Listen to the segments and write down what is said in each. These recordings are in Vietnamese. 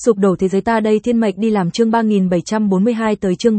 Sụp đổ thế giới ta đây thiên mệnh đi làm chương 3742 tới chương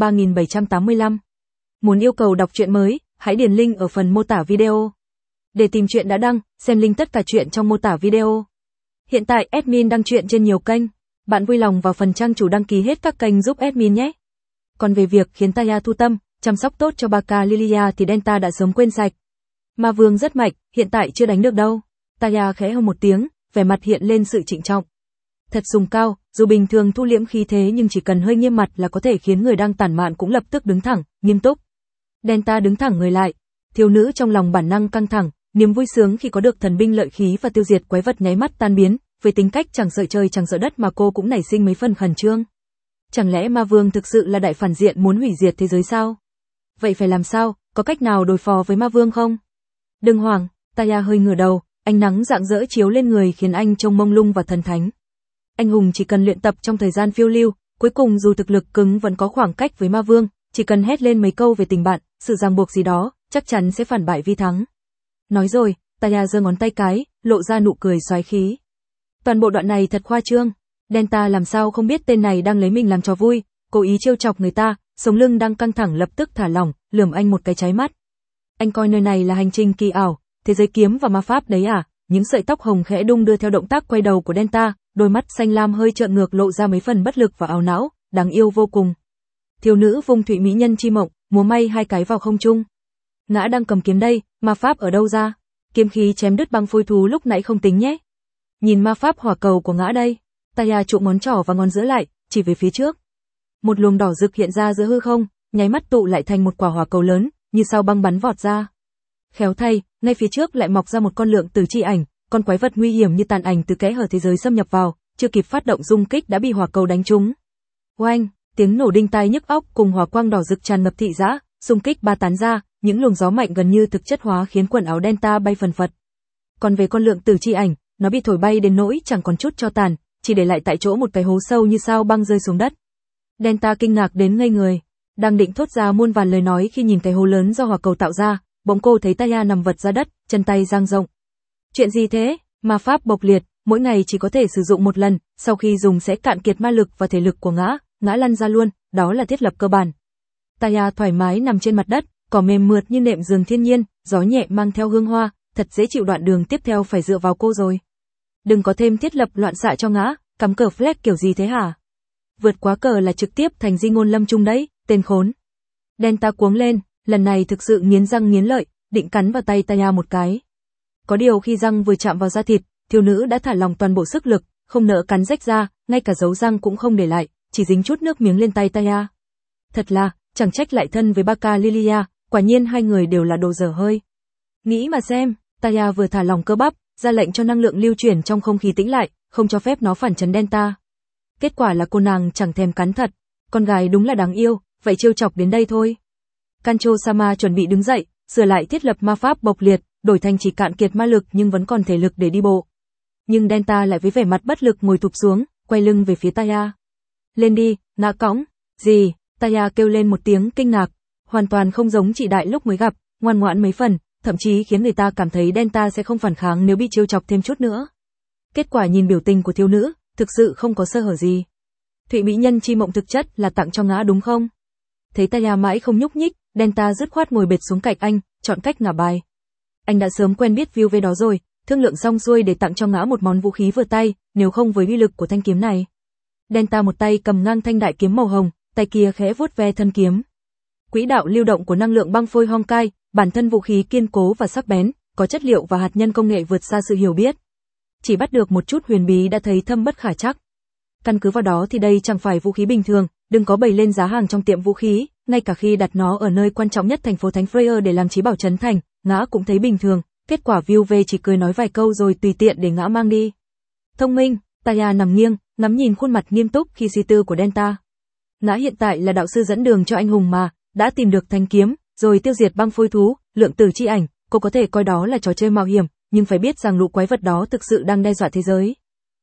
3785. Muốn yêu cầu đọc truyện mới, hãy điền link ở phần mô tả video. Để tìm truyện đã đăng, xem link tất cả truyện trong mô tả video. Hiện tại admin đăng truyện trên nhiều kênh, bạn vui lòng vào phần trang chủ đăng ký hết các kênh giúp admin nhé. Còn về việc khiến Taya thu tâm, chăm sóc tốt cho Baka Lilia thì Delta đã sớm quên sạch. Ma Vương rất mạnh, hiện tại chưa đánh được đâu. Taya khẽ hừ một tiếng, vẻ mặt hiện lên sự trịnh trọng. Thật sùng cao, dù bình thường thu liễm khí thế nhưng chỉ cần hơi nghiêm mặt là có thể khiến người đang tản mạn cũng lập tức đứng thẳng, nghiêm túc. Delta đứng thẳng người lại, thiếu nữ trong lòng bản năng căng thẳng, niềm vui sướng khi có được thần binh lợi khí và tiêu diệt quái vật nháy mắt tan biến, với tính cách chẳng sợ trời chẳng sợ đất mà cô cũng nảy sinh mấy phần khẩn trương. Chẳng lẽ Ma Vương thực sự là đại phản diện muốn hủy diệt thế giới sao? Vậy phải làm sao, có cách nào đối phó với Ma Vương không? Đừng hoảng, Taya hơi ngửa đầu, ánh nắng rạng rỡ chiếu lên người khiến anh trông mông lung và thần thánh. Anh hùng chỉ cần luyện tập trong thời gian phiêu lưu, cuối cùng dù thực lực cứng vẫn có khoảng cách với Ma Vương, chỉ cần hét lên mấy câu về tình bạn, sự ràng buộc gì đó, chắc chắn sẽ phản bại vi thắng. Nói rồi, Taya giơ ngón tay cái, lộ ra nụ cười xoái khí. Toàn bộ đoạn này thật khoa trương. Delta làm sao không biết tên này đang lấy mình làm trò vui, cố ý trêu chọc người ta, sống lưng đang căng thẳng lập tức thả lỏng, lườm anh một cái trái mắt. Anh coi nơi này là hành trình kỳ ảo, thế giới kiếm và ma pháp đấy à? Những sợi tóc hồng khẽ đung đưa theo động tác quay đầu của Delta, đôi mắt xanh lam hơi trợn ngược lộ ra mấy phần bất lực và ảo não, đáng yêu vô cùng. Thiếu nữ vung thụy mỹ nhân chi mộng, múa may hai cái vào không trung. Ngã đang cầm kiếm đây, ma pháp ở đâu ra? Kiếm khí chém đứt băng phôi thú lúc nãy không tính nhé. Nhìn ma pháp hỏa cầu của ngã đây. Taya trụng ngón trỏ và ngón giữa lại, chỉ về phía trước. Một luồng đỏ rực hiện ra giữa hư không, nháy mắt tụ lại thành một quả hỏa cầu lớn, như sao băng bắn vọt ra. Khéo thay, ngay phía trước lại mọc ra một con lượng tử chi ảnh, con quái vật nguy hiểm như tàn ảnh từ kẽ hở thế giới xâm nhập vào, chưa kịp phát động dung kích đã bị hỏa cầu đánh trúng. Oanh, tiếng nổ đinh tai nhức óc cùng hỏa quang đỏ rực tràn ngập thị dã, xung kích ba tán ra, những luồng gió mạnh gần như thực chất hóa khiến quần áo Delta bay phần phật. Còn về con lượng tử chi ảnh, nó bị thổi bay đến nỗi chẳng còn chút tro tàn, chỉ để lại tại chỗ một cái hố sâu như sao băng rơi xuống đất. Delta kinh ngạc đến ngây người, đang định thốt ra muôn vàn lời nói khi nhìn cái hố lớn do hỏa cầu tạo ra, bỗng cô thấy Taya nằm vật ra đất, chân tay dang rộng. Chuyện gì thế? Ma pháp bộc liệt, mỗi ngày chỉ có thể sử dụng một lần, sau khi dùng sẽ cạn kiệt ma lực và thể lực của ngã lăn ra luôn, đó là thiết lập cơ bản. Taya thoải mái nằm trên mặt đất, cỏ mềm mượt như nệm giường thiên nhiên, gió nhẹ mang theo hương hoa, thật dễ chịu. Đoạn đường tiếp theo phải dựa vào cô rồi. Đừng có thêm thiết lập loạn xạ cho ngã, cắm cờ flag kiểu gì thế hả? Vượt quá cờ là trực tiếp thành di ngôn lâm trung đấy, tên khốn. Delta cuống lên, lần này thực sự nghiến răng nghiến lợi, định cắn vào tay Taya một cái. Có điều khi răng vừa chạm vào da thịt, thiếu nữ đã thả lỏng toàn bộ sức lực, không nỡ cắn rách ra, ngay cả dấu răng cũng không để lại, chỉ dính chút nước miếng lên tay Taya. Thật là, chẳng trách lại thân với Baka Lilia, quả nhiên hai người đều là đồ dở hơi. Nghĩ mà xem, Taya vừa thả lỏng cơ bắp, ra lệnh cho năng lượng lưu chuyển trong không khí tĩnh lại, không cho phép nó phản chấn Delta. Kết quả là cô nàng chẳng thèm cắn thật, con gái đúng là đáng yêu, vậy trêu chọc đến đây thôi. Kancho-sama chuẩn bị đứng dậy, sửa lại thiết lập ma pháp bộc liệt, đổi thành chỉ cạn kiệt ma lực nhưng vẫn còn thể lực để đi bộ. Nhưng Delta lại với vẻ mặt bất lực ngồi thụp xuống, quay lưng về phía Taya. Lên đi, ngã cõng. Gì? Taya kêu lên một tiếng kinh ngạc, hoàn toàn không giống chị đại lúc mới gặp, ngoan ngoãn mấy phần, thậm chí khiến người ta cảm thấy Delta sẽ không phản kháng nếu bị trêu chọc thêm chút nữa. Kết quả nhìn biểu tình của thiếu nữ, thực sự không có sơ hở gì. Thụy mỹ nhân chi mộng thực chất là tặng cho ngã đúng không? Thấy Taya mãi không nhúc nhích, Delta dứt khoát ngồi bệt xuống cạnh anh, chọn cách ngả bài. Anh đã sớm quen biết view về đó rồi, thương lượng xong xuôi để tặng cho ngã một món vũ khí vừa tay, nếu không với uy lực của thanh kiếm này. Delta một tay cầm ngang thanh đại kiếm màu hồng, tay kia khẽ vuốt ve thân kiếm. Quỹ đạo lưu động của năng lượng băng phôi Honkai, bản thân vũ khí kiên cố và sắc bén, có chất liệu và hạt nhân công nghệ vượt xa sự hiểu biết. Chỉ bắt được một chút huyền bí đã thấy thâm bất khả trắc. Căn cứ vào đó thì đây chẳng phải vũ khí bình thường, đừng có bày lên giá hàng trong tiệm vũ khí, ngay cả khi đặt nó ở nơi quan trọng nhất thành phố Thánh Freya để làm trí bảo trấn thành, ngã cũng thấy bình thường. Kết quả View chỉ cười nói vài câu rồi tùy tiện để ngã mang đi. Thông minh, Taya nằm nghiêng, ngắm nhìn khuôn mặt nghiêm túc khi suy tư của Delta. Ngã hiện tại là đạo sư dẫn đường cho anh hùng mà, đã tìm được thanh kiếm, rồi tiêu diệt băng phôi thú, lượng tử chi ảnh, cô có thể coi đó là trò chơi mạo hiểm, nhưng phải biết rằng lũ quái vật đó thực sự đang đe dọa thế giới.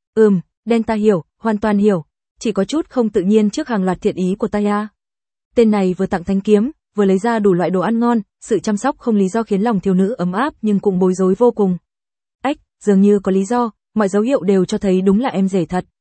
Delta hiểu, hoàn toàn hiểu, chỉ có chút không tự nhiên trước hàng loạt thiện ý của Taya. Tên này vừa tặng thanh kiếm, vừa lấy ra đủ loại đồ ăn ngon, sự chăm sóc không lý do khiến lòng thiếu nữ ấm áp nhưng cũng bối rối vô cùng. Dường như có lý do, mọi dấu hiệu đều cho thấy đúng là em rể thật.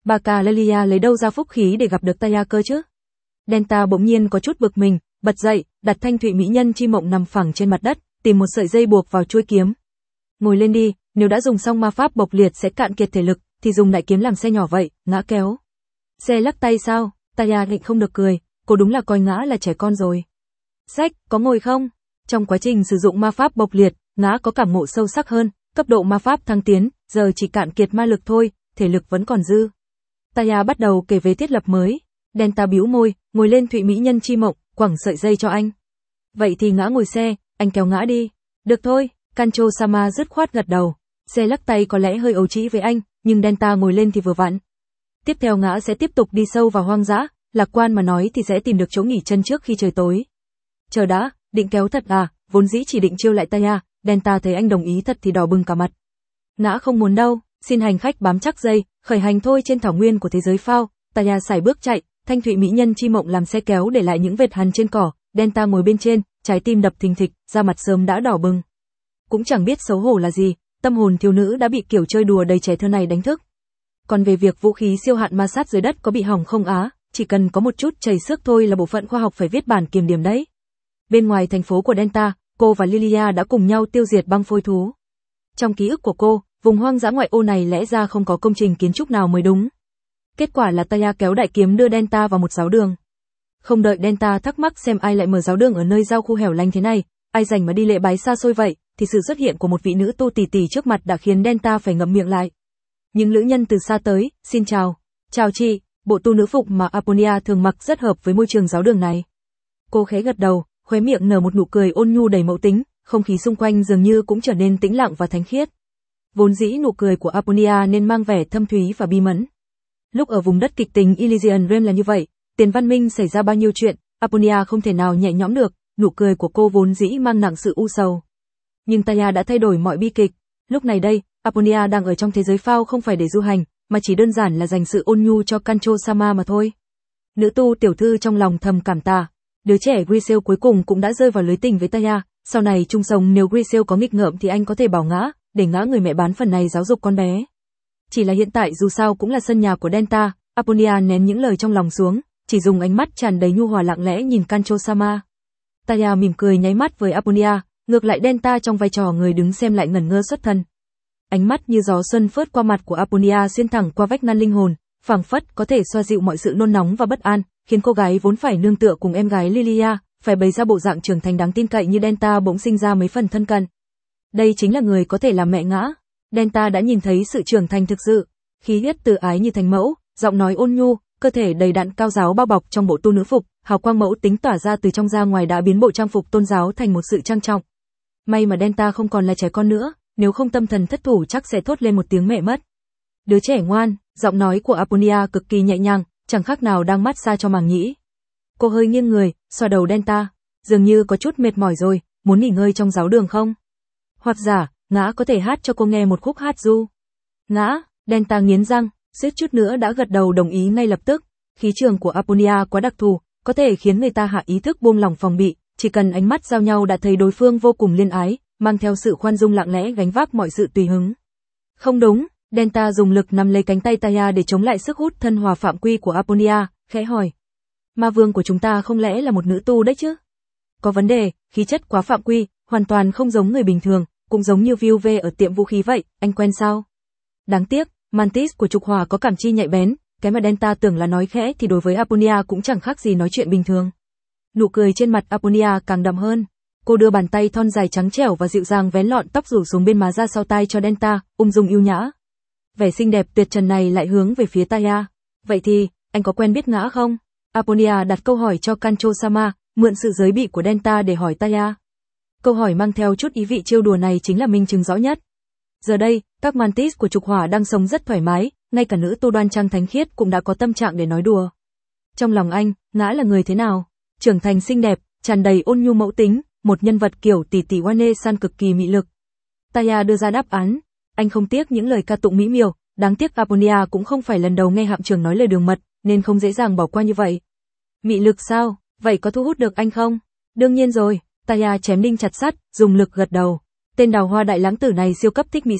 Bà cả Lilia lấy đâu ra phúc khí để gặp được Taya cơ chứ? Delta bỗng nhiên có chút bực mình, bật dậy, đặt thanh thụy mỹ nhân chi mộng nằm phẳng trên mặt đất, tìm một sợi dây buộc vào chuôi kiếm. Ngồi lên đi, nếu đã dùng xong ma pháp bộc liệt sẽ cạn kiệt thể lực, thì dùng đại kiếm làm xe nhỏ vậy, ngã kéo. Xe lắc tay sao? Taya định không được cười, cô đúng là coi ngã là trẻ con rồi. Sách, có ngồi không? Trong quá trình sử dụng ma pháp bộc liệt, ngã có cảm ngộ sâu sắc hơn, cấp độ ma pháp thăng tiến, giờ chỉ cạn kiệt ma lực thôi, thể lực vẫn còn dư. Taya bắt đầu kể về thiết lập mới. Delta bĩu môi, ngồi lên thụy mỹ nhân chi mộng, quẳng sợi dây cho anh. Vậy thì ngã ngồi xe, anh kéo ngã đi. Được thôi, Kancho-sama dứt khoát gật đầu. Xe lắc tay có lẽ hơi ấu trĩ với anh, nhưng Delta ngồi lên thì vừa vặn. Tiếp theo ngã sẽ tiếp tục đi sâu vào hoang dã, lạc quan mà nói thì sẽ tìm được chỗ nghỉ chân trước khi trời tối. Chờ đã, định kéo thật à? Vốn dĩ chỉ định chiêu lại Taya, Delta thấy anh đồng ý thật thì đỏ bừng cả mặt. Ngã không muốn đâu, xin hành khách bám chắc dây, khởi hành thôi trên thảo nguyên của thế giới phao. Taya sải bước chạy, thanh thụy mỹ nhân chi mộng làm xe kéo để lại những vệt hằn trên cỏ. Delta ngồi bên trên, trái tim đập thình thịch, da mặt sớm đã đỏ bừng. Cũng chẳng biết xấu hổ là gì, tâm hồn thiếu nữ đã bị kiểu chơi đùa đầy trẻ thơ này đánh thức. Còn về việc vũ khí siêu hạn ma sát dưới đất có bị hỏng không á, chỉ cần có một chút chảy xước thôi là bộ phận khoa học phải viết bản kiểm điểm đấy. Bên ngoài thành phố của Delta, cô và Lilia đã cùng nhau tiêu diệt băng phôi thú. Trong ký ức của cô, vùng hoang dã ngoại ô này lẽ ra không có công trình kiến trúc nào mới đúng. Kết quả là Taya kéo đại kiếm đưa Delta vào một giáo đường. Không đợi Delta thắc mắc xem ai lại mở giáo đường ở nơi giao khu hẻo lánh thế này, ai rảnh mà đi lễ bái xa xôi vậy, thì sự xuất hiện của một vị nữ tu tỷ tỷ trước mặt đã khiến Delta phải ngậm miệng lại. Những lữ nhân từ xa tới, xin chào. Chào chị, bộ tu nữ phục mà Apollonia thường mặc rất hợp với môi trường giáo đường này. Cô khẽ gật đầu, khóe miệng nở một nụ cười ôn nhu đầy mẫu tính, không khí xung quanh dường như cũng trở nên tĩnh lặng và thánh khiết. Vốn dĩ nụ cười của Apollonia nên mang vẻ thâm thúy và bí mẫn. Lúc ở vùng đất kịch tính Elysian Realm là như vậy, tiền văn minh xảy ra bao nhiêu chuyện, Apollonia không thể nào nhẹ nhõm được, nụ cười của cô vốn dĩ mang nặng sự u sầu. Nhưng Taya đã thay đổi mọi bi kịch, lúc này đây, Apollonia đang ở trong thế giới phao không phải để du hành, mà chỉ đơn giản là dành sự ôn nhu cho Kancho-sama mà thôi. Nữ tu tiểu thư trong lòng thầm cảm tạ, đứa trẻ Grisel cuối cùng cũng đã rơi vào lưới tình với Taya, sau này chung sống nếu Grisel có nghịch ngợm thì anh có thể bảo ngã, để ngã người mẹ bán phần này giáo dục con bé. Chỉ là hiện tại dù sao cũng là sân nhà của Delta, Apollonia nén những lời trong lòng xuống, chỉ dùng ánh mắt tràn đầy nhu hòa lặng lẽ nhìn Kancho-sama. Taya mỉm cười nháy mắt với Apollonia, ngược lại Delta trong vai trò người đứng xem lại ngẩn ngơ xuất thần. Ánh mắt như gió xuân phớt qua mặt của Apollonia xuyên thẳng qua vách ngăn linh hồn, phảng phất có thể xoa dịu mọi sự nôn nóng và bất an, khiến cô gái vốn phải nương tựa cùng em gái Lilia, phải bày ra bộ dạng trưởng thành đáng tin cậy như Delta bỗng sinh ra mấy phần thân cận. Đây chính là người có thể làm mẹ ngã. Delta đã nhìn thấy sự trưởng thành thực sự, khí huyết từ ái như thánh mẫu, giọng nói ôn nhu, cơ thể đầy đặn cao giáo bao bọc trong bộ tu nữ phục, hào quang mẫu tính tỏa ra từ trong ra ngoài đã biến bộ trang phục tôn giáo thành một sự trang trọng. May mà Delta không còn là trẻ con nữa, nếu không tâm thần thất thủ chắc sẽ thốt lên một tiếng mẹ mất. Đứa trẻ ngoan, giọng nói của Apollonia cực kỳ nhẹ nhàng, chẳng khác nào đang mát xa cho màng nhĩ. Cô hơi nghiêng người, xoa đầu Delta, dường như có chút mệt mỏi rồi, muốn nghỉ ngơi trong giáo đường không? Hoặc giả, ngã có thể hát cho cô nghe một khúc hát ru. Ngã, Delta nghiến răng, suýt chút nữa đã gật đầu đồng ý ngay lập tức. Khí trường của Apollonia quá đặc thù, có thể khiến người ta hạ ý thức buông lỏng phòng bị, chỉ cần ánh mắt giao nhau đã thấy đối phương vô cùng liên ái, mang theo sự khoan dung lặng lẽ gánh vác mọi sự tùy hứng. Không đúng, Delta dùng lực nắm lấy cánh tay Taya để chống lại sức hút thân hòa phạm quy của Apollonia, khẽ hỏi. Ma vương của chúng ta không lẽ là một nữ tu đấy chứ? Có vấn đề, khí chất quá phạm quy, hoàn toàn không giống người bình thường, cũng giống như Viu ở tiệm vũ khí vậy, anh quen sao? Đáng tiếc, Mantis của trục hỏa có cảm chi nhạy bén, cái mà Delta tưởng là nói khẽ thì đối với Apollonia cũng chẳng khác gì nói chuyện bình thường. Nụ cười trên mặt Apollonia càng đậm hơn. Cô đưa bàn tay thon dài trắng trẻo và dịu dàng vén lọn tóc rủ xuống bên má ra sau tai cho Delta, ung dung yêu nhã. Vẻ xinh đẹp tuyệt trần này lại hướng về phía Taya. Vậy thì, anh có quen biết ngã không? Apollonia đặt câu hỏi cho Kancho-sama, mượn sự giới bị của Delta để hỏi Taya. Câu hỏi mang theo chút ý vị trêu đùa này chính là minh chứng rõ nhất. Giờ đây, các Mantis của trục hỏa đang sống rất thoải mái, ngay cả nữ tu đoan trang thánh khiết cũng đã có tâm trạng để nói đùa. Trong lòng anh, ngã là người thế nào? Trưởng thành xinh đẹp, tràn đầy ôn nhu mẫu tính, một nhân vật kiểu tỷ tỷ Wane-san cực kỳ mị lực. Taya đưa ra đáp án, anh không tiếc những lời ca tụng mỹ miều, đáng tiếc Apollonia cũng không phải lần đầu nghe hạm trưởng nói lời đường mật, nên không dễ dàng bỏ qua như vậy. Mị lực sao? Vậy có thu hút được anh không? Đương nhiên rồi, Taya chém đinh chặt sắt, dùng lực gật đầu. Tên đào hoa đại lãng tử này siêu cấp thích mỹ sắc,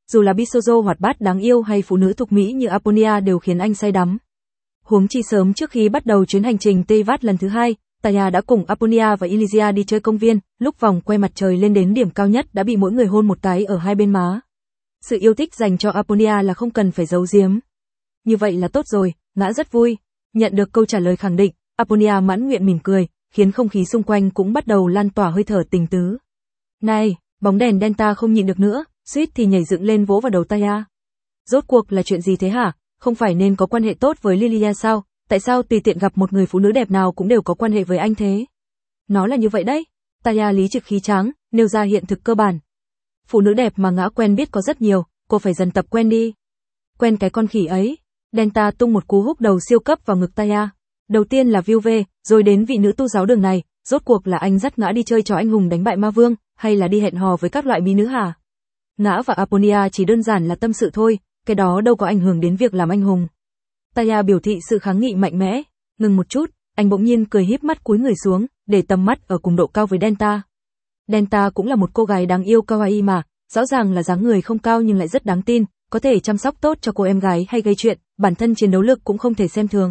Dù là Bisozo hoạt bát đáng yêu hay phụ nữ thục mỹ như Apollonia đều khiến anh say đắm. Huống chi sớm trước khi bắt đầu chuyến hành trình Teyvat lần thứ 2, Taya đã cùng Apollonia và Elysia đi chơi công viên, lúc vòng quay mặt trời lên đến điểm cao nhất đã bị mỗi người hôn một cái ở hai bên má. Sự yêu thích dành cho Apollonia là không cần phải giấu giếm. Như vậy là tốt rồi, Ngã rất vui. Nhận được câu trả lời khẳng định, Apollonia mãn nguyện mỉm cười, khiến không khí xung quanh cũng bắt đầu lan tỏa hơi thở tình tứ. Này, bóng đèn Delta không nhịn được nữa, suýt thì nhảy dựng lên vỗ vào đầu Taya. Rốt cuộc là chuyện gì thế hả? Không phải nên có quan hệ tốt với Lilia sao? Tại sao tùy tiện gặp một người phụ nữ đẹp nào cũng đều có quan hệ với anh thế? Nó là như vậy đấy. Taya lý trực khí tráng, nêu ra hiện thực cơ bản. Phụ nữ đẹp mà Ngã quen biết có rất nhiều, cô phải dần tập quen đi. Quen cái con khỉ ấy. Delta tung một cú húc đầu siêu cấp vào ngực Taya. Đầu tiên là Vilve, rồi đến vị nữ tu giáo đường này, rốt cuộc là anh dắt Ngã đi chơi trò anh hùng đánh bại ma vương, hay là đi hẹn hò với các loại mỹ nữ hả? Ngã và Apollonia chỉ đơn giản là tâm sự thôi, cái đó đâu có ảnh hưởng đến việc làm anh hùng. Taya biểu thị sự kháng nghị mạnh mẽ. Ngừng một chút, anh bỗng nhiên cười híp mắt cúi người xuống, để tầm mắt ở cùng độ cao với Delta. Delta cũng là một cô gái đáng yêu kawaii mà, rõ ràng là dáng người không cao nhưng lại rất đáng tin, có thể chăm sóc tốt cho cô em gái hay gây chuyện, bản thân chiến đấu lực cũng không thể xem thường.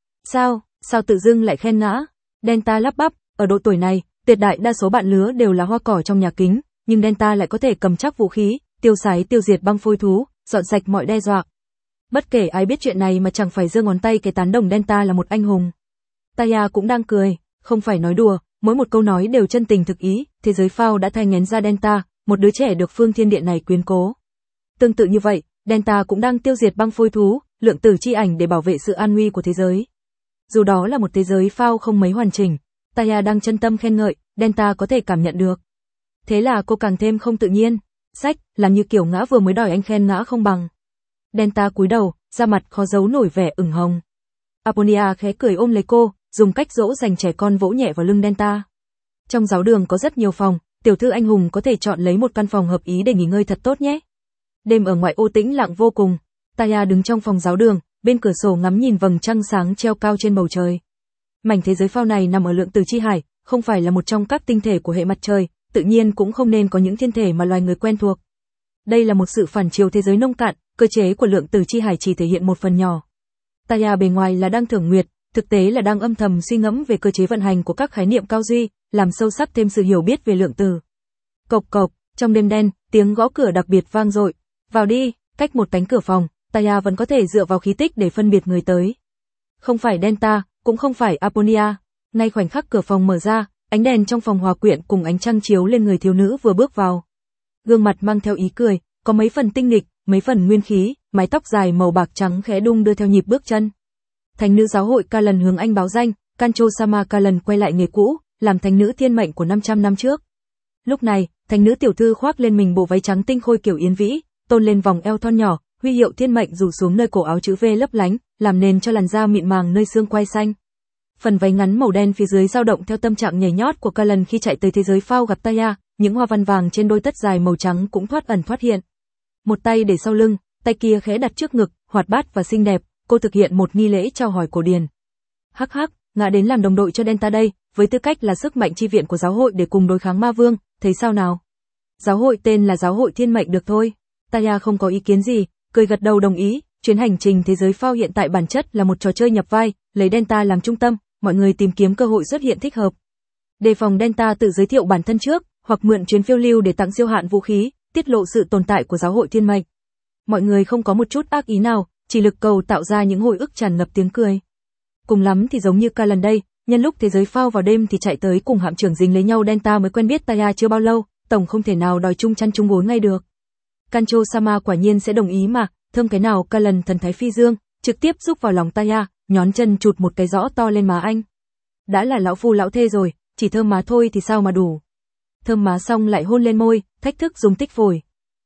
Sao tự dưng lại khen Ngã? Delta lắp bắp, ở độ tuổi này, tuyệt đại đa số bạn lứa đều là hoa cỏ trong nhà kính, nhưng Delta lại có thể cầm chắc vũ khí, tiêu diệt băng phôi thú, dọn sạch mọi đe dọa. Bất kể ai biết chuyện này mà chẳng phải giơ ngón tay cái tán đồng Delta là một anh hùng. Taya cũng đang cười, không phải nói đùa, mỗi một câu nói đều chân tình thực ý, thế giới phao đã thai nghén ra Delta, một đứa trẻ được phương thiên điện này quyến cố. Tương tự như vậy, Delta cũng đang tiêu diệt băng phôi thú, lượng tử chi ảnh để bảo vệ sự an nguy của thế giới. Dù đó là một thế giới phao không mấy hoàn chỉnh, Taya đang chân tâm khen ngợi, Delta có thể cảm nhận được. Thế là cô càng thêm không tự nhiên. Làm như kiểu Ngã vừa mới đòi anh khen Ngã không bằng. Delta cúi đầu, da mặt khó giấu nổi vẻ ửng hồng. Apollonia khẽ cười ôm lấy cô, dùng cách dỗ dành trẻ con vỗ nhẹ vào lưng Delta. Trong giáo đường có rất nhiều phòng, tiểu thư anh hùng có thể chọn lấy một căn phòng hợp ý để nghỉ ngơi thật tốt nhé. Đêm ở ngoại ô tĩnh lặng vô cùng. Taya đứng trong phòng giáo đường, bên cửa sổ ngắm nhìn vầng trăng sáng treo cao trên bầu trời. Mảnh thế giới phao này nằm ở lượng tử chi hải, không phải là một trong các tinh thể của hệ mặt trời, tự nhiên cũng không nên có những thiên thể mà loài người quen thuộc. Đây là một sự phản chiếu thế giới nông cạn, cơ chế của lượng tử chi hải chỉ thể hiện một phần nhỏ. Taya bề ngoài là đang thưởng nguyệt, thực tế là đang âm thầm suy ngẫm về cơ chế vận hành của các khái niệm cao duy, làm sâu sắc thêm sự hiểu biết về lượng tử. Cộc cộc, trong đêm đen, tiếng gõ cửa đặc biệt vang dội. Vào đi, cách một cánh cửa phòng, Taya vẫn có thể dựa vào khí tích để phân biệt người tới. Không phải Delta, cũng không phải Apollonia. Ngay khoảnh khắc cửa phòng mở ra, ánh đèn trong phòng hòa quyện cùng ánh trăng chiếu lên người thiếu nữ vừa bước vào. Gương mặt mang theo ý cười, có mấy phần tinh nghịch, mấy phần nguyên khí, mái tóc dài màu bạc trắng khẽ đung đưa theo nhịp bước chân. Thánh nữ giáo hội Kalan hướng anh báo danh, Kancho Sama Kalan quay lại nghề cũ, làm thánh nữ thiên mệnh của 500 năm trước. Lúc này, thánh nữ tiểu thư khoác lên mình bộ váy trắng tinh khôi kiểu yến vĩ, tôn lên vòng eo thon nhỏ, huy hiệu thiên mệnh rủ xuống nơi cổ áo chữ V lấp lánh, làm nền cho làn da mịn màng nơi xương quai xanh. Phần váy ngắn màu đen phía dưới dao động theo tâm trạng nhảy nhót của Kalan khi chạy tới thế giới phao gặp Taya, những hoa văn vàng trên đôi tất dài màu trắng cũng thoát ẩn thoát hiện. Một tay để sau lưng, tay kia khẽ đặt trước ngực, hoạt bát và xinh đẹp, cô thực hiện một nghi lễ chào hỏi cổ điển. Hắc, Ngã đến làm đồng đội cho Delta đây, với tư cách là sức mạnh chi viện của giáo hội để cùng đối kháng ma vương, thấy sao nào? Giáo hội tên là giáo hội thiên mệnh được thôi. Taya không có ý kiến gì, cười gật đầu đồng ý. Chuyến hành trình thế giới phao hiện tại bản chất là một trò chơi nhập vai, lấy Delta làm trung tâm, mọi người tìm kiếm cơ hội xuất hiện thích hợp. Đề phòng Delta tự giới thiệu bản thân trước, hoặc mượn chuyến phiêu lưu để tặng siêu hạn vũ khí, tiết lộ sự tồn tại của giáo hội thiên mệnh. Mọi người không có một chút ác ý nào, chỉ lực cầu tạo ra những hồi ức tràn ngập tiếng cười. Cùng lắm thì giống như Kalan đây, nhân lúc thế giới phao vào đêm thì chạy tới cùng hạm trưởng dính lấy nhau. Delta mới quen biết Taya chưa bao lâu, tổng không thể nào đòi chung chăn chung gối ngay được. Kancho Sama quả nhiên sẽ đồng ý mà, thơm cái nào. Kalan thần thái phi dương, trực tiếp rúc vào lòng Taya, nhón chân chụt một cái rõ to lên má anh. Đã là lão phu lão thê rồi, chỉ thơm má thôi thì sao mà đủ. Thơm má xong lại hôn lên môi, thách thức dùng tích phổi.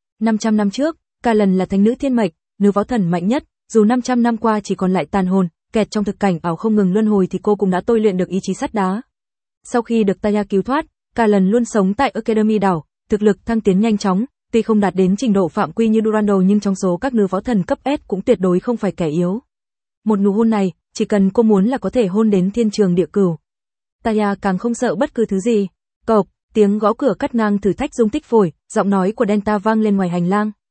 500 năm trước, Kalan là thánh nữ thiên mệnh, nữ võ thần mạnh nhất, dù 500 năm qua chỉ còn lại tàn hồn, kẹt trong thực cảnh ảo không ngừng luân hồi thì cô cũng đã tôi luyện được ý chí sắt đá. Sau khi được Taya cứu thoát, Kalan luôn sống tại Academy đảo, thực lực thăng tiến nhanh chóng, tuy không đạt đến trình độ phạm quy như Durando nhưng trong số các nữ võ thần cấp S cũng tuyệt đối không phải kẻ yếu. Một nụ hôn này, chỉ cần cô muốn là có thể hôn đến thiên trường địa cửu. Taya càng không sợ bất cứ thứ gì. Cộc, tiếng gõ cửa cắt ngang thử thách dung tích phổi, giọng nói của Delta vang lên ngoài hành lang.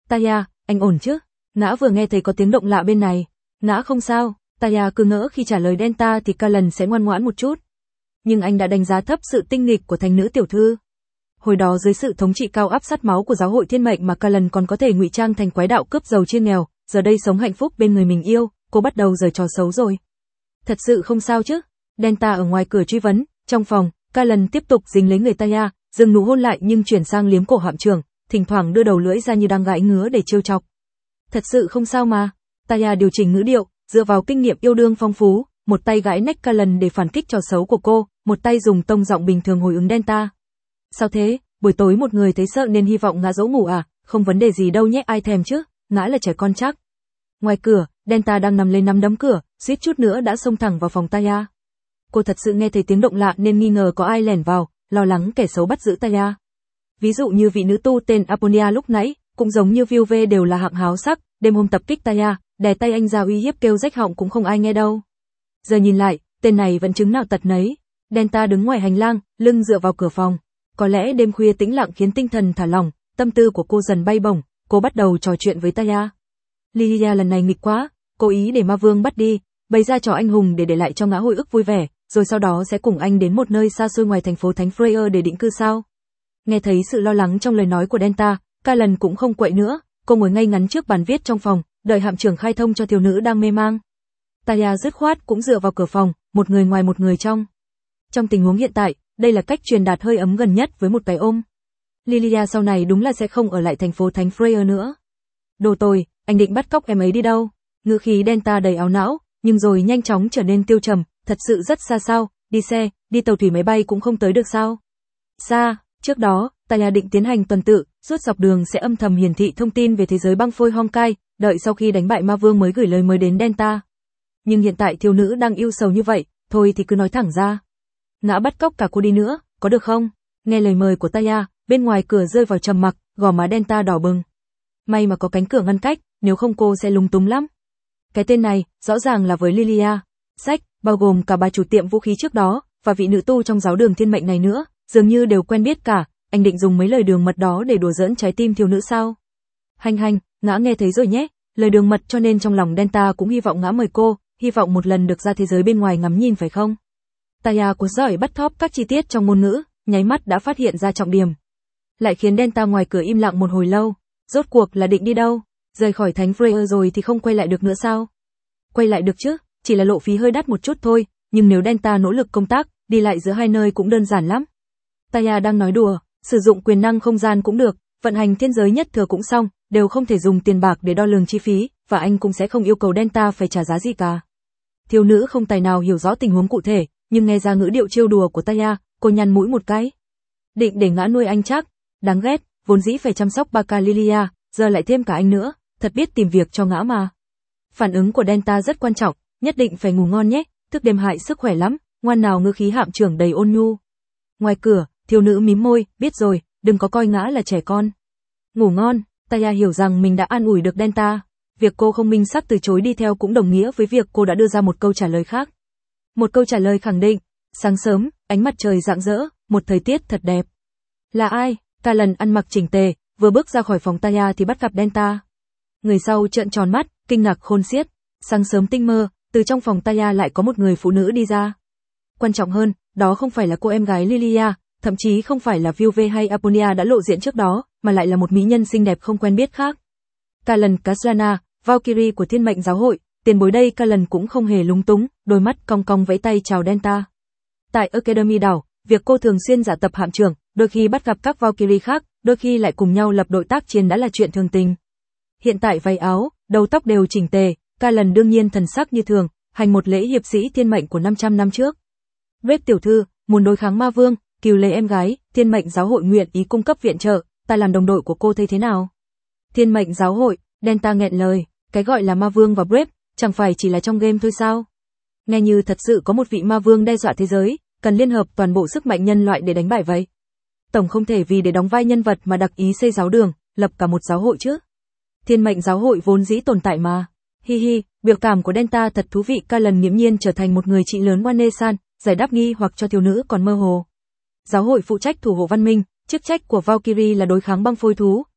Taya, anh ổn chứ? Ngã vừa nghe thấy có tiếng động lạ bên này. Ngã không sao. Taya cứ ngỡ khi trả lời Delta thì Callan sẽ ngoan ngoãn một chút. Nhưng anh đã đánh giá thấp sự tinh nghịch của thành nữ tiểu thư. Hồi đó dưới sự thống trị cao áp sát máu của giáo hội thiên mệnh mà Callan còn có thể ngụy trang thành quái đạo cướp giàu chia nghèo, giờ đây sống hạnh phúc bên người mình yêu, cô bắt đầu giở trò xấu rồi. Thật sự không sao chứ? Delta ở ngoài cửa truy vấn, trong phòng, Callan tiếp tục dính lấy người Taya, dừng nụ hôn lại nhưng chuyển sang liếm cổ hạm trưởng, thỉnh thoảng đưa đầu lưỡi ra như đang gãi ngứa để trêu chọc. Thật sự không sao mà. Taya điều chỉnh ngữ điệu, dựa vào kinh nghiệm yêu đương phong phú, một tay gãi nách Callan để phản kích trò xấu của cô, một tay dùng tông giọng bình thường hồi ứng Delta. Sao thế, buổi tối một người thấy sợ nên hy vọng ngã dỗ ngủ à, không vấn đề gì đâu nhé, ai thèm chứ, ngã là trẻ con chắc. Ngoài cửa, Delta đang nằm lên nắm đấm cửa, suýt chút nữa đã xông thẳng vào phòng Taya. Cô thật sự nghe thấy tiếng động lạ nên nghi ngờ có ai lẻn vào, lo lắng kẻ xấu bắt giữ Taya. Ví dụ như vị nữ tu tên Apollonia lúc nãy, cũng giống như Viu Ve đều là hạng háo sắc, đêm hôm tập kích Taya, đè tay anh ra uy hiếp kêu rách họng cũng không ai nghe đâu. Giờ nhìn lại, tên này vẫn chứng nào tật nấy. Delta đứng ngoài hành lang, lưng dựa vào cửa phòng. Có lẽ đêm khuya tĩnh lặng khiến tinh thần thả lỏng, tâm tư của cô dần bay bổng, cô bắt đầu trò chuyện với Taya. Lilia lần này nghịch quá, cố ý để ma vương bắt đi, bày ra trò anh hùng để lại cho ngã hồi ức vui vẻ, rồi sau đó sẽ cùng anh đến một nơi xa xôi ngoài thành phố Thánh Freya để định cư sao. Nghe thấy sự lo lắng trong lời nói của Delta, Callan cũng không quậy nữa, cô ngồi ngay ngắn trước bàn viết trong phòng, đợi hạm trưởng khai thông cho thiếu nữ đang mê mang. Taya dứt khoát cũng dựa vào cửa phòng, một người ngoài một người trong. Trong tình huống hiện tại, đây là cách truyền đạt hơi ấm gần nhất với một cái ôm. Lilia sau này đúng là sẽ không ở lại thành phố Thánh Freya nữa. Đồ tồi, anh định bắt cóc em ấy đi đâu? Ngữ khí Delta đầy áo não, nhưng rồi nhanh chóng trở nên tiêu trầm, thật sự rất xa sao, đi xe, đi tàu thủy máy bay cũng không tới được sao? Xa, trước đó, Taya định tiến hành tuần tự, suốt dọc đường sẽ âm thầm hiển thị thông tin về thế giới băng phôi Honkai, đợi sau khi đánh bại ma vương mới gửi lời mới đến Delta. Nhưng hiện tại thiếu nữ đang yêu sầu như vậy, thôi thì cứ nói thẳng ra. Ngã bắt cóc cả cô đi nữa, có được không? Nghe lời mời của Taya, bên ngoài cửa rơi vào trầm mặc, gò má Delta đỏ bừng. May mà có cánh cửa ngăn cách, nếu không cô sẽ lúng túng lắm. Cái tên này, rõ ràng là với Lilia. Sách, bao gồm cả bà chủ tiệm vũ khí trước đó, và vị nữ tu trong giáo đường thiên mệnh này nữa, dường như đều quen biết cả, anh định dùng mấy lời đường mật đó để đùa giỡn trái tim thiếu nữ sao? Hành, ngã nghe thấy rồi nhé, lời đường mật cho nên trong lòng Delta cũng hy vọng ngã mời cô, hy vọng một lần được ra thế giới bên ngoài ngắm nhìn phải không? Taya của giỏi bắt thóp các chi tiết trong ngôn ngữ, nháy mắt đã phát hiện ra trọng điểm. Lại khiến Delta ngoài cửa im lặng một hồi lâu, rốt cuộc là định đi đâu? Rời khỏi Thánh Freya rồi thì không quay lại được nữa sao? Quay lại được chứ, chỉ là lộ phí hơi đắt một chút thôi, nhưng nếu Delta nỗ lực công tác, đi lại giữa hai nơi cũng đơn giản lắm. Taya đang nói đùa, sử dụng quyền năng không gian cũng được, vận hành thiên giới nhất thừa cũng xong, đều không thể dùng tiền bạc để đo lường chi phí, và anh cũng sẽ không yêu cầu Delta phải trả giá gì cả. Thiếu nữ không tài nào hiểu rõ tình huống cụ thể, nhưng nghe ra ngữ điệu trêu đùa của Taya, cô nhăn mũi một cái. Định để ngã nuôi anh chắc, đáng ghét, vốn dĩ phải chăm sóc Baka Lilia, giờ lại thêm cả anh nữa, thật biết tìm việc cho ngã mà. Phản ứng của Delta rất quan trọng, nhất định phải ngủ ngon nhé, thức đêm hại sức khỏe lắm, ngoan nào ngữ khí hạm trưởng đầy ôn nhu. Ngoài cửa, thiếu nữ mím môi, biết rồi, đừng có coi ngã là trẻ con. Ngủ ngon, Taya hiểu rằng mình đã an ủi được Delta. Việc cô không minh xác từ chối đi theo cũng đồng nghĩa với việc cô đã đưa ra một câu trả lời khác. Một câu trả lời khẳng định. Sáng sớm, ánh mặt trời rạng rỡ, một thời tiết thật đẹp. Là ai? Callan ăn mặc chỉnh tề, vừa bước ra khỏi phòng Taya thì bắt gặp Delta. Người sau trợn tròn mắt, kinh ngạc khôn xiết. Sáng sớm tinh mơ, từ trong phòng Taya lại có một người phụ nữ đi ra. Quan trọng hơn, đó không phải là cô em gái Lilia, thậm chí không phải là Viu Ve hay Apollonia đã lộ diện trước đó, mà lại là một mỹ nhân xinh đẹp không quen biết khác. Callan Caslana, Valkyrie của Thiên Mệnh Giáo hội, tiền bối đây. Callan cũng không hề lúng túng, đôi mắt cong cong vẫy tay chào Delta. Tại Academy đảo, việc cô thường xuyên giả tập hạm trưởng, đôi khi bắt gặp các Valkyrie khác, đôi khi lại cùng nhau lập đội tác chiến đã là chuyện thường tình. Hiện tại váy áo, đầu tóc đều chỉnh tề, Callan đương nhiên thần sắc như thường, hành một lễ hiệp sĩ thiên mệnh của 500 năm trước. Brave tiểu thư, muốn đối kháng ma vương, cứu lấy em gái, Thiên Mệnh Giáo hội nguyện ý cung cấp viện trợ, ta làm đồng đội của cô thấy thế nào? Thiên Mệnh Giáo hội, Delta nghẹn lời, cái gọi là ma vương và Brave, chẳng phải chỉ là trong game thôi sao? Nghe như thật sự có một vị ma vương đe dọa thế giới, cần liên hợp toàn bộ sức mạnh nhân loại để đánh bại vậy. Tổng không thể vì để đóng vai nhân vật mà đặc ý xây giáo đường, lập cả một giáo hội chứ. Thiên Mệnh Giáo hội vốn dĩ tồn tại mà. Hi, biểu cảm của Delta thật thú vị. Callan nghiễm nhiên trở thành một người chị lớn Wanesan, giải đáp nghi hoặc cho thiếu nữ còn mơ hồ. Giáo hội phụ trách thủ hộ văn minh, chức trách của Valkyrie là đối kháng băng phôi thú,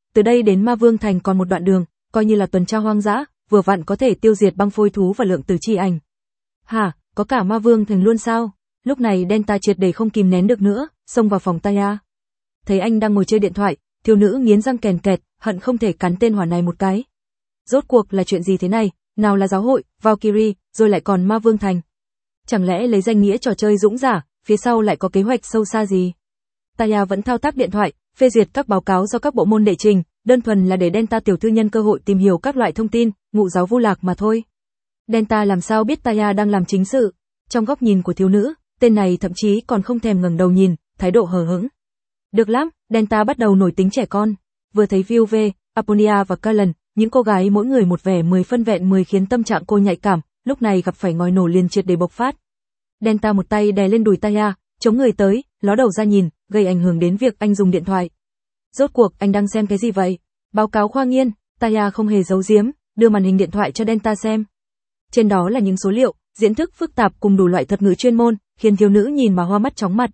từ đây đến Ma Vương Thành còn một đoạn đường, coi như là tuần tra hoang dã, vừa vặn có thể tiêu diệt băng phôi thú và lượng tử chi ảnh. Hả, có cả Ma Vương Thành luôn sao? Lúc này Delta triệt để không kìm nén được nữa, xông vào phòng Taya. Thấy anh đang ngồi chơi điện thoại, thiếu nữ nghiến răng kèn kẹt, hận không thể cắn tên hỏa này một cái. Rốt cuộc là chuyện gì thế này, nào là giáo hội, Valkyrie, rồi lại còn Ma Vương Thành. Chẳng lẽ lấy danh nghĩa trò chơi dũng giả, phía sau lại có kế hoạch sâu xa gì? Taya vẫn thao tác điện thoại, phê duyệt các báo cáo do các bộ môn đệ trình, đơn thuần là để Delta tiểu thư nhân cơ hội tìm hiểu các loại thông tin, ngụ giáo vu lạc mà thôi. Delta làm sao biết Taya đang làm chính sự? Trong góc nhìn của thiếu nữ, tên này thậm chí còn không thèm ngẩng đầu nhìn, thái độ hờ hững. Được lắm, Delta bắt đầu nổi tính trẻ con. Vừa thấy Vilve, Apollonia và Callan, những cô gái mỗi người một vẻ 10 phân vẹn 10 khiến tâm trạng cô nhạy cảm, lúc này gặp phải ngòi nổ liền triệt để bộc phát. Delta một tay đè lên đùi Taya, chống người tới, ló đầu ra nhìn, gây ảnh hưởng đến việc anh dùng điện thoại. Rốt cuộc anh đang xem cái gì vậy? Báo cáo khoa nghiên, Taya không hề giấu giếm, đưa màn hình điện thoại cho Delta xem. Trên đó là những số liệu, diễn thức phức tạp cùng đủ loại thuật ngữ chuyên môn, khiến thiếu nữ nhìn mà hoa mắt chóng mặt.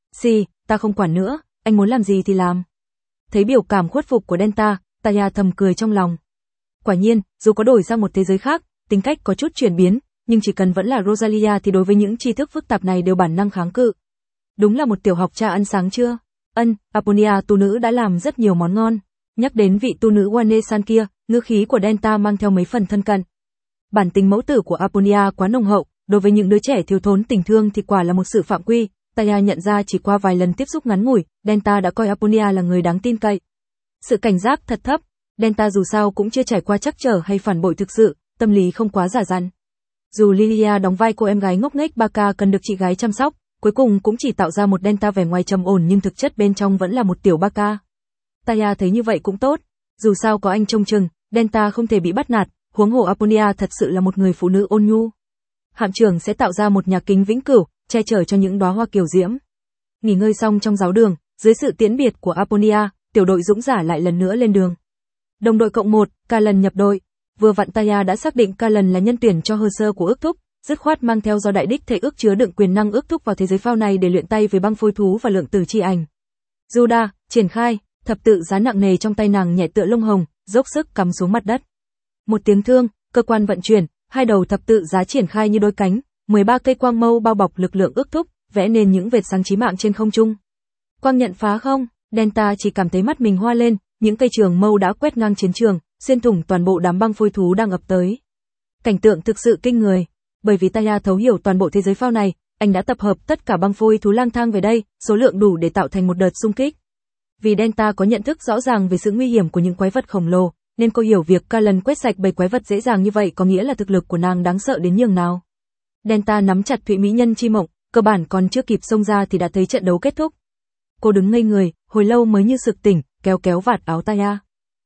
Ta không quản nữa, anh muốn làm gì thì làm. Thấy biểu cảm khuất phục của Delta, Taya thầm cười trong lòng. Quả nhiên, dù có đổi sang một thế giới khác, tính cách có chút chuyển biến, nhưng chỉ cần vẫn là Rosalia thì đối với những tri thức phức tạp này đều bản năng kháng cự. Đúng là một tiểu học cha ăn sáng chưa? Apollonia tu nữ đã làm rất nhiều món ngon. Nhắc đến vị tu nữ Wane-san kia, ngữ khí của Delta mang theo mấy phần thân cận. Bản tính mẫu tử của Apollonia quá nồng hậu, đối với những đứa trẻ thiếu thốn tình thương thì quả là một sự phạm quy. Taya nhận ra chỉ qua vài lần tiếp xúc ngắn ngủi, Delta đã coi Apollonia là người đáng tin cậy. Sự cảnh giác thật thấp, Delta dù sao cũng chưa trải qua trắc trở hay phản bội thực sự, tâm lý không quá giả dặn. Dù Lilia đóng vai cô em gái ngốc nghếch Baka cần được chị gái chăm sóc, cuối cùng cũng chỉ tạo ra một Delta vẻ ngoài trầm ổn nhưng thực chất bên trong vẫn là một tiểu Baka. Taya thấy như vậy cũng tốt, dù sao có anh trông chừng, Delta không thể bị bắt nạt, huống hồ Apollonia thật sự là một người phụ nữ ôn nhu. Hạm trưởng sẽ tạo ra một nhà kính vĩnh cửu, che chở cho những đóa hoa kiều diễm. Nghỉ ngơi xong trong giáo đường, dưới sự tiễn biệt của Apollonia, tiểu đội dũng giả lại lần nữa lên đường. Đồng đội cộng 1, Callan nhập đội. Vừa vặn Taya đã xác định Callan là nhân tuyển cho hồ sơ của ước thúc, dứt khoát mang theo do đại đích thể ước chứa đựng quyền năng ước thúc vào thế giới phao này để luyện tay với băng phôi thú và lượng tử chi ảnh. Judah, triển khai, thập tự giá nặng nề trong tay nàng nhẹ tựa lông hồng, dốc sức cắm xuống mặt đất. Một tiếng thương, cơ quan vận chuyển, hai đầu thập tự giá triển khai như đôi cánh, 13 cây quang mâu bao bọc lực lượng ước thúc, vẽ nên những vệt sáng chí mạng trên không trung. Quang nhận phá không, Delta chỉ cảm thấy mắt mình hoa lên, những cây trường mâu đã quét ngang chiến trường, xuyên thủng toàn bộ đám băng phôi thú đang ập tới. Cảnh tượng thực sự kinh người, bởi vì Taya thấu hiểu toàn bộ thế giới phao này, anh đã tập hợp tất cả băng phôi thú lang thang về đây, số lượng đủ để tạo thành một đợt xung kích. Vì Delta có nhận thức rõ ràng về sự nguy hiểm của những quái vật khổng lồ, nên cô hiểu việc Callan quét sạch bầy quái vật dễ dàng như vậy có nghĩa là thực lực của nàng đáng sợ đến nhường nào. Delta nắm chặt Thụy Mỹ Nhân Chi Mộng, cơ bản còn chưa kịp xông ra thì đã thấy trận đấu kết thúc. Cô đứng ngây người, hồi lâu mới như sực tỉnh, kéo vạt áo Taya.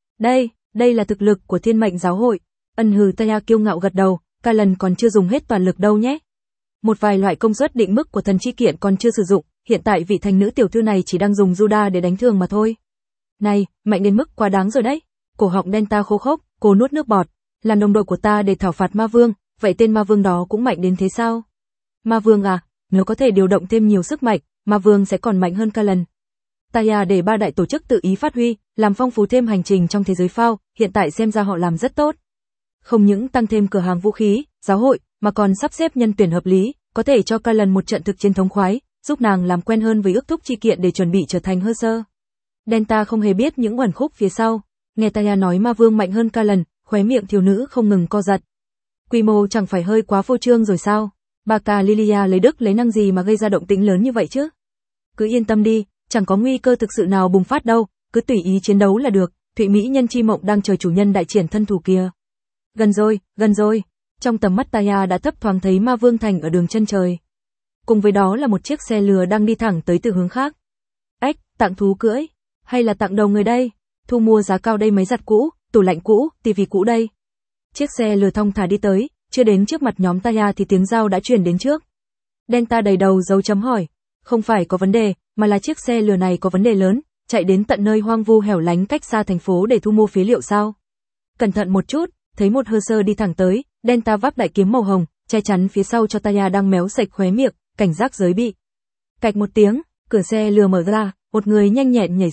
Đây là thực lực của Thiên Mệnh Giáo hội. Taya kiêu ngạo gật đầu, Callan còn chưa dùng hết toàn lực đâu nhé. Một vài loại công suất định mức của thần chi kiện còn chưa sử dụng, hiện tại vị thành nữ tiểu thư này chỉ đang dùng Judah để đánh thường mà thôi. Này, mạnh đến mức quá đáng rồi đấy. Cổ họng Delta khô khốc, cô nuốt nước bọt. Làm đồng đội của ta để thảo phạt ma vương, vậy tên ma vương đó cũng mạnh đến thế sao? Ma vương à, nếu có thể điều động thêm nhiều sức mạnh, ma vương sẽ còn mạnh hơn Callan. Taya để ba đại tổ chức tự ý phát huy, làm phong phú thêm hành trình trong thế giới phao, hiện tại xem ra họ làm rất tốt. Không những tăng thêm cửa hàng vũ khí, giáo hội, mà còn sắp xếp nhân tuyển hợp lý, có thể cho Callan một trận thực chiến thống khoái, giúp nàng làm quen hơn với ước thúc chi kiện để chuẩn bị trở thành hơ sơ. Delta không hề biết những uẩn khúc phía sau, nghe Taya nói ma vương mạnh hơn Callan, khóe miệng thiếu nữ không ngừng co giật. Quy mô chẳng phải hơi quá phô trương rồi sao? Baka Lilia lấy đức lấy năng gì mà gây ra động tĩnh lớn như vậy chứ? Cứ yên tâm đi, chẳng có nguy cơ thực sự nào bùng phát đâu, cứ tùy ý chiến đấu là được. Thụy Mỹ Nhân Chi Mộng đang chờ chủ nhân đại triển thân thủ kia. Gần rồi. Trong tầm mắt Taya đã thấp thoáng thấy Ma Vương Thành ở đường chân trời. Cùng với đó là một chiếc xe lừa đang đi thẳng tới từ hướng khác. Tặng thú cưỡi, hay là tặng đầu người đây? Thu mua giá cao đây, máy giặt cũ, tủ lạnh cũ, tivi cũ đây. Chiếc xe lừa thong thả đi tới, chưa đến trước mặt nhóm Taya thì tiếng dao đã truyền đến trước. Delta đầy đầu dấu chấm hỏi, không phải có vấn đề, mà là chiếc xe lừa này có vấn đề lớn, chạy đến tận nơi hoang vu hẻo lánh cách xa thành phố để thu mua phế liệu sao? Cẩn thận một chút, thấy một hơ sơ đi thẳng tới, Delta vác đại kiếm màu hồng, che chắn phía sau cho Taya đang méo sạch khóe miệng, cảnh giác giới bị. Cạch một tiếng, cửa xe lừa mở ra, một người nhanh nhẹn nhảy xuống,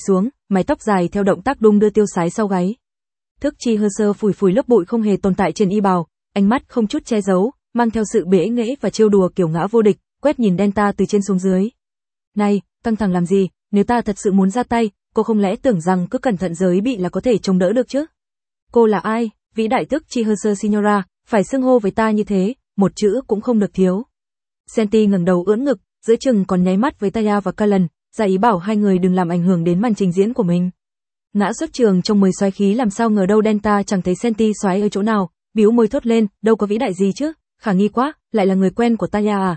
mái tóc dài theo động tác đung đưa tiêu sái sau gáy. Thức Chi Hơ Sơ phủi phủi lớp bụi không hề tồn tại trên y bào, ánh mắt không chút che giấu, mang theo sự bẽ nghễ và trêu đùa kiểu ngã vô địch, quét nhìn Delta từ trên xuống dưới. Này, căng thẳng làm gì, nếu ta thật sự muốn ra tay, cô không lẽ tưởng rằng cứ cẩn thận giới bị là có thể chống đỡ được chứ? Cô là ai, vĩ đại Thức Chi Hơ Sơ Signora, phải xưng hô với ta như thế, một chữ cũng không được thiếu. Senti ngẩng đầu ưỡn ngực, giữa chừng còn nháy mắt với Taya và Callan, ra ý bảo hai người đừng làm ảnh hưởng đến màn trình diễn của mình. Ngã xuất trường trong 10 xoáy khí làm sao ngờ đâu Delta chẳng thấy Senti xoáy ở chỗ nào, bĩu môi thốt lên, đâu có vĩ đại gì chứ, khả nghi quá, lại là người quen của Taya à,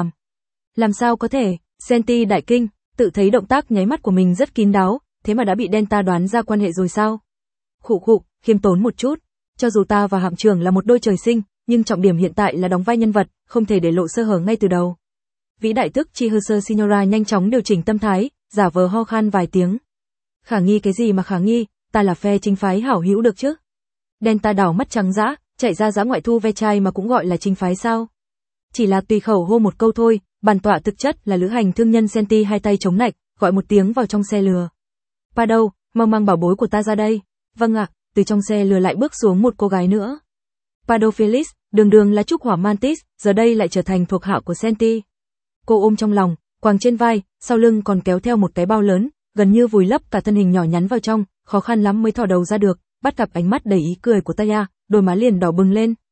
làm sao có thể, Senti đại kinh, tự thấy động tác nháy mắt của mình rất kín đáo, thế mà đã bị Delta đoán ra quan hệ rồi sao? Khụ, khiêm tốn một chút, cho dù ta và hạm trưởng là một đôi trời sinh, nhưng trọng điểm hiện tại là đóng vai nhân vật, không thể để lộ sơ hở ngay từ đầu. Vĩ đại Thức Chi Hơ Sơ Signora nhanh chóng điều chỉnh tâm thái, giả vờ ho khan vài tiếng. Khả nghi cái gì mà khả nghi, ta là phe chính phái hảo hữu được chứ? Delta đảo mắt trắng dã, chạy ra giã ngoại thu ve chai mà cũng gọi là chính phái sao? Chỉ là tùy khẩu hô một câu thôi, bản tọa thực chất là lữ hành thương nhân Senti hai tay chống nạnh, gọi một tiếng vào trong xe lừa. Pa đâu, mau mang bảo bối của ta ra đây. Vâng ạ, từ trong xe lừa lại bước xuống một cô gái nữa. Pado Felix, đường là trúc hỏa Mantis, giờ đây lại trở thành thuộc hạ của Senti. Cô ôm trong lòng, quàng trên vai, sau lưng còn kéo theo một cái bao lớn, gần như vùi lấp cả thân hình nhỏ nhắn vào trong, khó khăn lắm mới thò đầu ra được, bắt gặp ánh mắt đầy ý cười của Taya, đôi má liền đỏ bừng lên.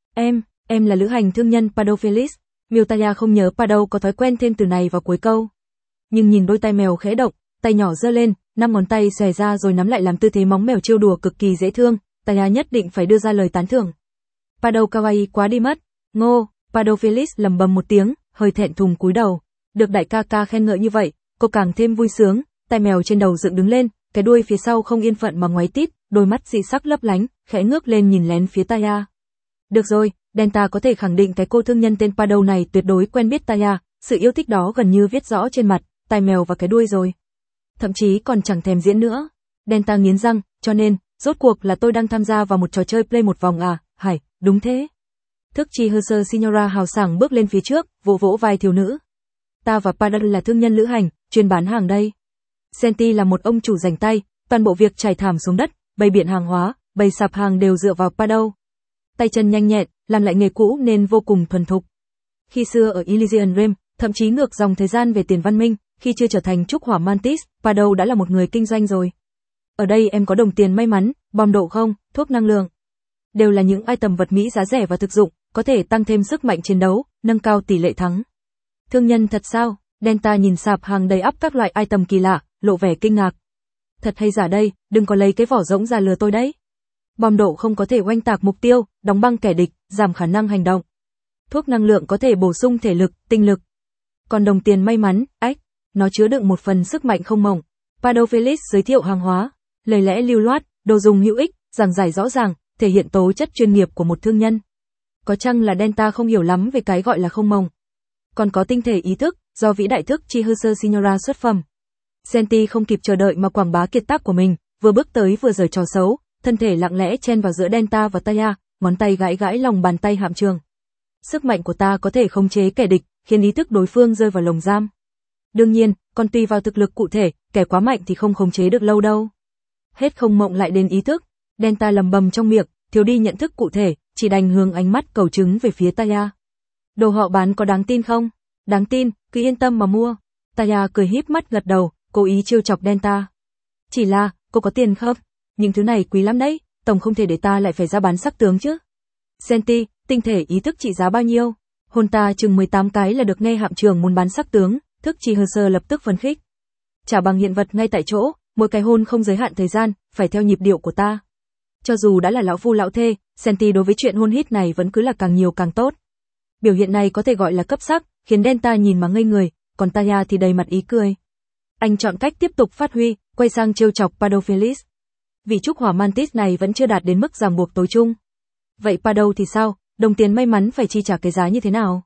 Em là lữ hành thương nhân Pado Felix. Miêu Taya không nhớ Pado có thói quen thêm từ này vào cuối câu. Nhưng nhìn đôi tay mèo khẽ động, tay nhỏ giơ lên, 5 ngón tay xòe ra rồi nắm lại làm tư thế móng mèo trêu đùa cực kỳ dễ thương, Taya nhất định phải đưa ra lời tán thưởng. Pado kawaii quá đi mất. Ngô, Pado Felix lầm bầm một tiếng, hơi thẹn thùng cúi đầu. Được đại ca ca khen ngợi như vậy, cô càng thêm vui sướng, tay mèo trên đầu dựng đứng lên, cái đuôi phía sau không yên phận mà ngoáy tít, đôi mắt dị sắc lấp lánh, khẽ ngước lên nhìn lén phía Taya. Được rồi, Delta có thể khẳng định cái cô thương nhân tên Pado này tuyệt đối quen biết Taya, sự yêu thích đó gần như viết rõ trên mặt, tai mèo và cái đuôi rồi. Thậm chí còn chẳng thèm diễn nữa. Delta nghiến răng, cho nên, rốt cuộc là tôi đang tham gia vào một trò chơi play một vòng à, hải, đúng thế. Thức Chi Hơ Sơ Signora hào sảng bước lên phía trước, vỗ vỗ vai thiếu nữ. Ta và Pado là thương nhân lữ hành, chuyên bán hàng đây. Senti là một ông chủ rảnh tay, toàn bộ việc trải thảm xuống đất, bày biện hàng hóa, bày sạp hàng đều dựa vào Pado. Tay chân nhanh nhẹn, làm lại nghề cũ nên vô cùng thuần thục. Khi xưa ở Elysian Realm, thậm chí ngược dòng thời gian về tiền văn minh, khi chưa trở thành trúc hỏa Mantis, Pado đã là một người kinh doanh rồi. Ở đây em có đồng tiền may mắn, bom độ không, thuốc năng lượng. Đều là những item vật mỹ giá rẻ và thực dụng, có thể tăng thêm sức mạnh chiến đấu, nâng cao tỷ lệ thắng. Thương nhân thật sao? Delta nhìn sạp hàng đầy ắp các loại item kỳ lạ, lộ vẻ kinh ngạc. Thật hay giả đây, đừng có lấy cái vỏ rỗng ra lừa tôi đấy. Bom độ không có thể oanh tạc mục tiêu, đóng băng kẻ địch, giảm khả năng hành động. Thuốc năng lượng có thể bổ sung thể lực, tinh lực. Còn đồng tiền may mắn, nó chứa đựng một phần sức mạnh không mỏng. Pado Felix giới thiệu hàng hóa, lời lẽ lưu loát, đồ dùng hữu ích, giảng giải rõ ràng, thể hiện tố chất chuyên nghiệp của một thương nhân. Có chăng là Delta không hiểu lắm về cái gọi là không mỏng. Còn có tinh thể ý thức, do vĩ đại Thức Chi Hơ Sơ Signora xuất phẩm. Senti không kịp chờ đợi mà quảng bá kiệt tác của mình, vừa bước tới vừa giở trò xấu, thân thể lặng lẽ chen vào giữa Delta và Taya, ngón tay gãi gãi lòng bàn tay hạm trường. Sức mạnh của ta có thể khống chế kẻ địch, khiến ý thức đối phương rơi vào lồng giam. Đương nhiên, còn tùy vào thực lực cụ thể, kẻ quá mạnh thì không khống chế được lâu đâu. Hết không mộng lại đến ý thức, Delta lầm bầm trong miệng, thiếu đi nhận thức cụ thể, chỉ đành hướng ánh mắt cầu chứng về phía Taya. Đồ họ bán có đáng tin không? Đáng tin, cứ yên tâm mà mua. Taya cười híp mắt gật đầu, cố ý trêu chọc Delta. Chỉ là, cô có tiền không? Những thứ này quý lắm đấy, tổng không thể để ta lại phải ra bán sắc tướng chứ. Senti, tinh thể ý thức trị giá bao nhiêu? Hôn ta chừng 18 cái là được, nghe hạm trưởng muốn bán sắc tướng, Thức Chi Hơ Sơ lập tức phấn khích. Trả bằng hiện vật ngay tại chỗ, mỗi cái hôn không giới hạn thời gian, phải theo nhịp điệu của ta. Cho dù đã là lão phu lão thê, Senti đối với chuyện hôn hít này vẫn cứ là càng nhiều càng tốt. Biểu hiện này có thể gọi là cấp sắc, khiến Delta nhìn mà ngây người, còn Taya thì đầy mặt ý cười. Anh chọn cách tiếp tục phát huy, quay sang trêu chọc Pado Felix. Vị trúc hỏa Mantis này vẫn chưa đạt đến mức ràng buộc tối chung. Vậy Pado thì sao, đồng tiền may mắn phải chi trả cái giá như thế nào?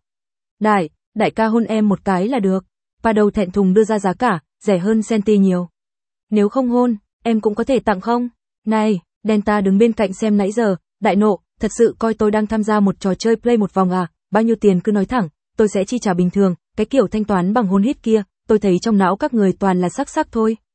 Đại ca hôn em một cái là được. Pado thẹn thùng đưa ra giá cả, rẻ hơn Senti nhiều. Nếu không hôn, em cũng có thể tặng không? Này, Delta đứng bên cạnh xem nãy giờ, đại nộ, thật sự coi tôi đang tham gia một trò chơi play một vòng à, bao nhiêu tiền cứ nói thẳng, tôi sẽ chi trả bình thường, cái kiểu thanh toán bằng hôn hít kia, tôi thấy trong não các người toàn là sắc thôi.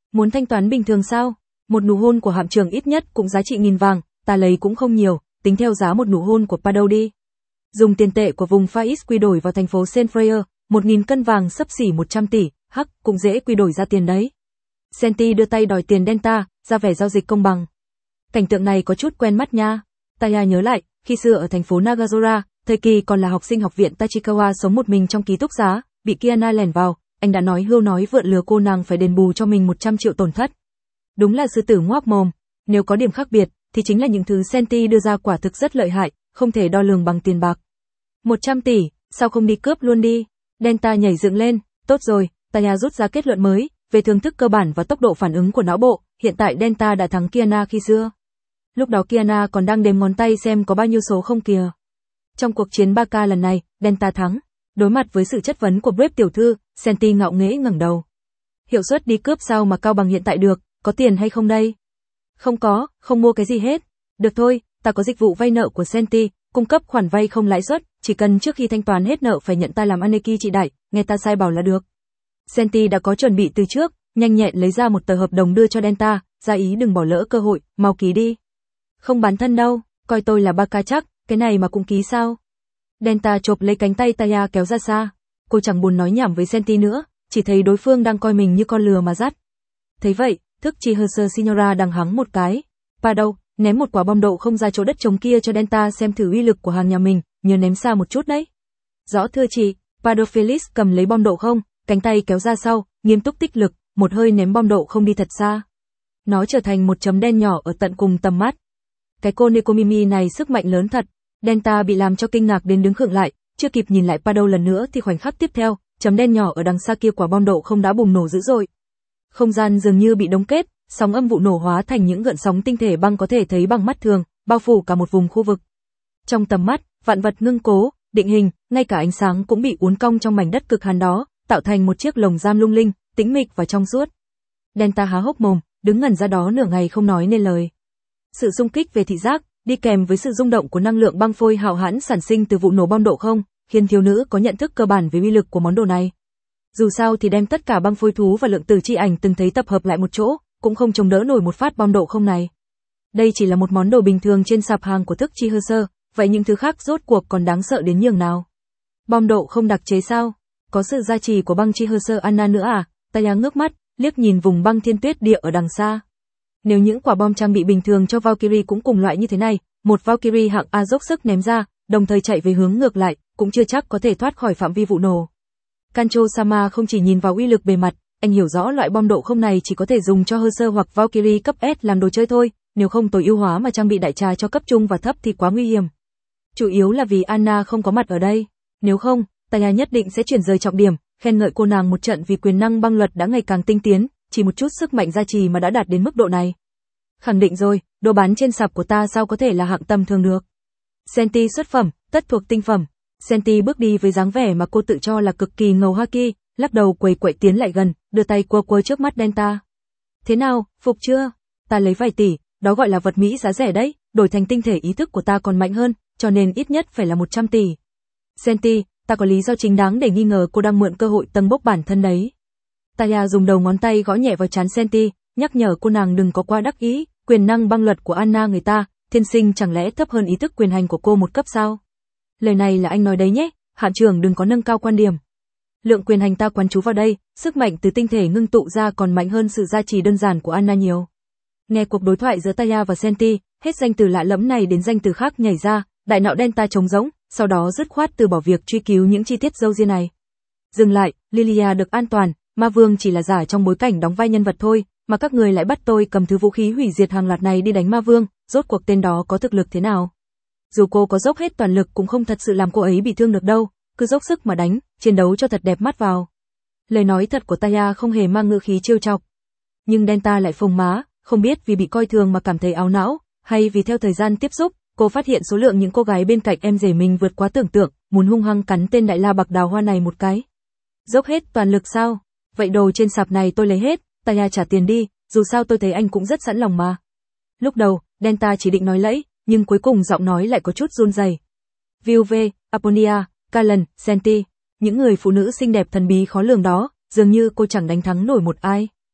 Muốn thanh toán bình thường sao? Một nụ hôn của hạm trưởng ít nhất cũng giá trị 1000 vàng, ta lấy cũng không nhiều, tính theo giá một nụ hôn của Pado đi. Dùng tiền tệ của vùng Far East quy đổi vào thành phố Saint Frere, 1000 cân vàng xấp xỉ 100 tỷ, cũng dễ quy đổi ra tiền đấy. Senti đưa tay đòi tiền Delta, ra vẻ giao dịch công bằng. Cảnh tượng này có chút quen mắt nha. Taya nhớ lại, khi xưa ở thành phố Nagazora, thời kỳ còn là học sinh học viện Tachikawa sống một mình trong ký túc xá, bị Kiana lẻn vào, anh đã nói hưu nói vượn lừa cô nàng phải đền bù cho mình 100 triệu tổn thất. Đúng là sư tử ngoác mồm, nếu có điểm khác biệt, thì chính là những thứ Senti đưa ra quả thực rất lợi hại, không thể đo lường bằng tiền bạc. 100 tỷ, sao không đi cướp luôn đi? Delta nhảy dựng lên, tốt rồi, Taya rút ra kết luận mới, về thưởng thức cơ bản và tốc độ phản ứng của não bộ, hiện tại Delta đã thắng Kiana khi xưa. Lúc đó Kiana còn đang đếm ngón tay xem có bao nhiêu số không kìa. Trong cuộc chiến 3K lần này, Delta thắng. Đối mặt với sự chất vấn của Brave tiểu thư, Senti ngạo nghễ ngẩng đầu. Hiệu suất đi cướp sao mà cao bằng hiện tại được, có tiền hay không đây? Không có, không mua cái gì hết. Được thôi, ta có dịch vụ vay nợ của Senti, cung cấp khoản vay không lãi suất, chỉ cần trước khi thanh toán hết nợ phải nhận ta làm Aneki trị đại, nghe ta sai bảo là được. Senti đã có chuẩn bị từ trước, nhanh nhẹn lấy ra một tờ hợp đồng đưa cho Delta, ra ý đừng bỏ lỡ cơ hội, mau ký đi. Không bán thân đâu, coi tôi là 3K chắc, cái này mà cũng ký sao? Delta chộp lấy cánh tay Taya kéo ra xa. Cô chẳng buồn nói nhảm với Senti nữa, chỉ thấy đối phương đang coi mình như con lừa mà dắt. Thấy vậy, thức Chihurse Signora đằng hắng một cái. Pado, ném một quả bom độ không ra chỗ đất trống kia cho Delta xem thử uy lực của hàng nhà mình, nhớ ném xa một chút đấy. Rõ thưa chị, Pado Felix cầm lấy bom độ không, cánh tay kéo ra sau, nghiêm túc tích lực, một hơi ném bom độ không đi thật xa. Nó trở thành một chấm đen nhỏ ở tận cùng tầm mắt. Cái cô Nekomimi này sức mạnh lớn thật. Delta bị làm cho kinh ngạc đến đứng khựng lại, chưa kịp nhìn lại Pado lần nữa thì khoảnh khắc tiếp theo, chấm đen nhỏ ở đằng xa kia quả bom độ không đã bùng nổ dữ dội. Không gian dường như bị đóng kết, sóng âm vụ nổ hóa thành những gợn sóng tinh thể băng có thể thấy bằng mắt thường, bao phủ cả một vùng khu vực. Trong tầm mắt, vạn vật ngưng cố, định hình, ngay cả ánh sáng cũng bị uốn cong trong mảnh đất cực hàn đó, tạo thành một chiếc lồng giam lung linh, tĩnh mịch và trong suốt. Delta há hốc mồm, đứng ngẩn ra đó nửa ngày không nói nên lời. Sự xung kích về thị giác, đi kèm với sự rung động của năng lượng băng phôi hạo hãn sản sinh từ vụ nổ bom độ không, khiến thiếu nữ có nhận thức cơ bản về uy lực của món đồ này. Dù sao thì đem tất cả băng phôi thú và lượng tử chi ảnh từng thấy tập hợp lại một chỗ, cũng không chống đỡ nổi một phát bom độ không này. Đây chỉ là một món đồ bình thường trên sạp hàng của thức Chihurse, vậy những thứ khác rốt cuộc còn đáng sợ đến nhường nào? Bom độ không đặc chế sao? Có sự gia trì của băng Chihurse Anna nữa à? Taya ngước mắt, liếc nhìn vùng băng thiên tuyết địa ở đằng xa. Nếu những quả bom trang bị bình thường cho Valkyrie cũng cùng loại như thế này, một Valkyrie hạng A dốc sức ném ra, đồng thời chạy về hướng ngược lại, cũng chưa chắc có thể thoát khỏi phạm vi vụ nổ. Kancho-sama không chỉ nhìn vào uy lực bề mặt, anh hiểu rõ loại bom độ không này chỉ có thể dùng cho Hơ hoặc Valkyrie cấp S làm đồ chơi thôi, nếu không tối ưu hóa mà trang bị đại trà cho cấp trung và thấp thì quá nguy hiểm. Chủ yếu là vì Anna không có mặt ở đây, nếu không, Taya nhất định sẽ chuyển rời trọng điểm, khen ngợi cô nàng một trận vì quyền năng băng luật đã ngày càng tinh tiến, chỉ một chút sức mạnh gia trì mà đã đạt đến mức độ này. Khẳng định rồi, đồ bán trên sạp của ta sao có thể là hạng tầm thường được. Senti xuất phẩm, tất thuộc tinh phẩm. Senti bước đi với dáng vẻ mà cô tự cho là cực kỳ ngầu haki, lắc đầu quầy quậy tiến lại gần, đưa tay quơ quơ trước mắt Delta. Thế nào, phục chưa? Ta lấy vài tỷ, đó gọi là vật mỹ giá rẻ đấy, đổi thành tinh thể ý thức của ta còn mạnh hơn, cho nên ít nhất phải là 100 tỷ. Senti, ta có lý do chính đáng để nghi ngờ cô đang mượn cơ hội tâng bốc bản thân đấy. Taya dùng đầu ngón tay gõ nhẹ vào trán Senti, nhắc nhở cô nàng đừng có quá đắc ý, quyền năng băng luật của Anna người ta, thiên sinh chẳng lẽ thấp hơn ý thức quyền hành của cô một cấp sao? Lời này là anh nói đấy nhé, hạm trưởng đừng có nâng cao quan điểm. Lượng quyền hành ta quán trú vào đây, sức mạnh từ tinh thể ngưng tụ ra còn mạnh hơn sự gia trì đơn giản của Anna nhiều. Nghe cuộc đối thoại giữa Taya và Senti, hết danh từ lạ lẫm này đến danh từ khác nhảy ra, đại não Delta trống rỗng, sau đó dứt khoát từ bỏ việc truy cứu những chi tiết râu ria này. Dừng lại, Lilia được an toàn, Ma Vương chỉ là giả trong bối cảnh đóng vai nhân vật thôi, mà các người lại bắt tôi cầm thứ vũ khí hủy diệt hàng loạt này đi đánh Ma Vương, rốt cuộc tên đó có thực lực thế nào? Dù cô có dốc hết toàn lực cũng không thật sự làm cô ấy bị thương được đâu, cứ dốc sức mà đánh, chiến đấu cho thật đẹp mắt vào. Lời nói thật của Taya không hề mang ngữ khí trêu chọc. Nhưng Delta lại phồng má, không biết vì bị coi thường mà cảm thấy áo não, hay vì theo thời gian tiếp xúc, cô phát hiện số lượng những cô gái bên cạnh em rể mình vượt quá tưởng tượng, muốn hung hăng cắn tên đại la bạc đào hoa này một cái. Dốc hết toàn lực sao? Vậy đồ trên sạp này tôi lấy hết, Taya trả tiền đi, dù sao tôi thấy anh cũng rất sẵn lòng mà. Lúc đầu, Delta chỉ định nói lẫy, nhưng cuối cùng giọng nói lại có chút run rẩy. Vilve, Apollonia, Callan, Senti, những người phụ nữ xinh đẹp thần bí khó lường đó, dường như cô chẳng đánh thắng nổi một ai.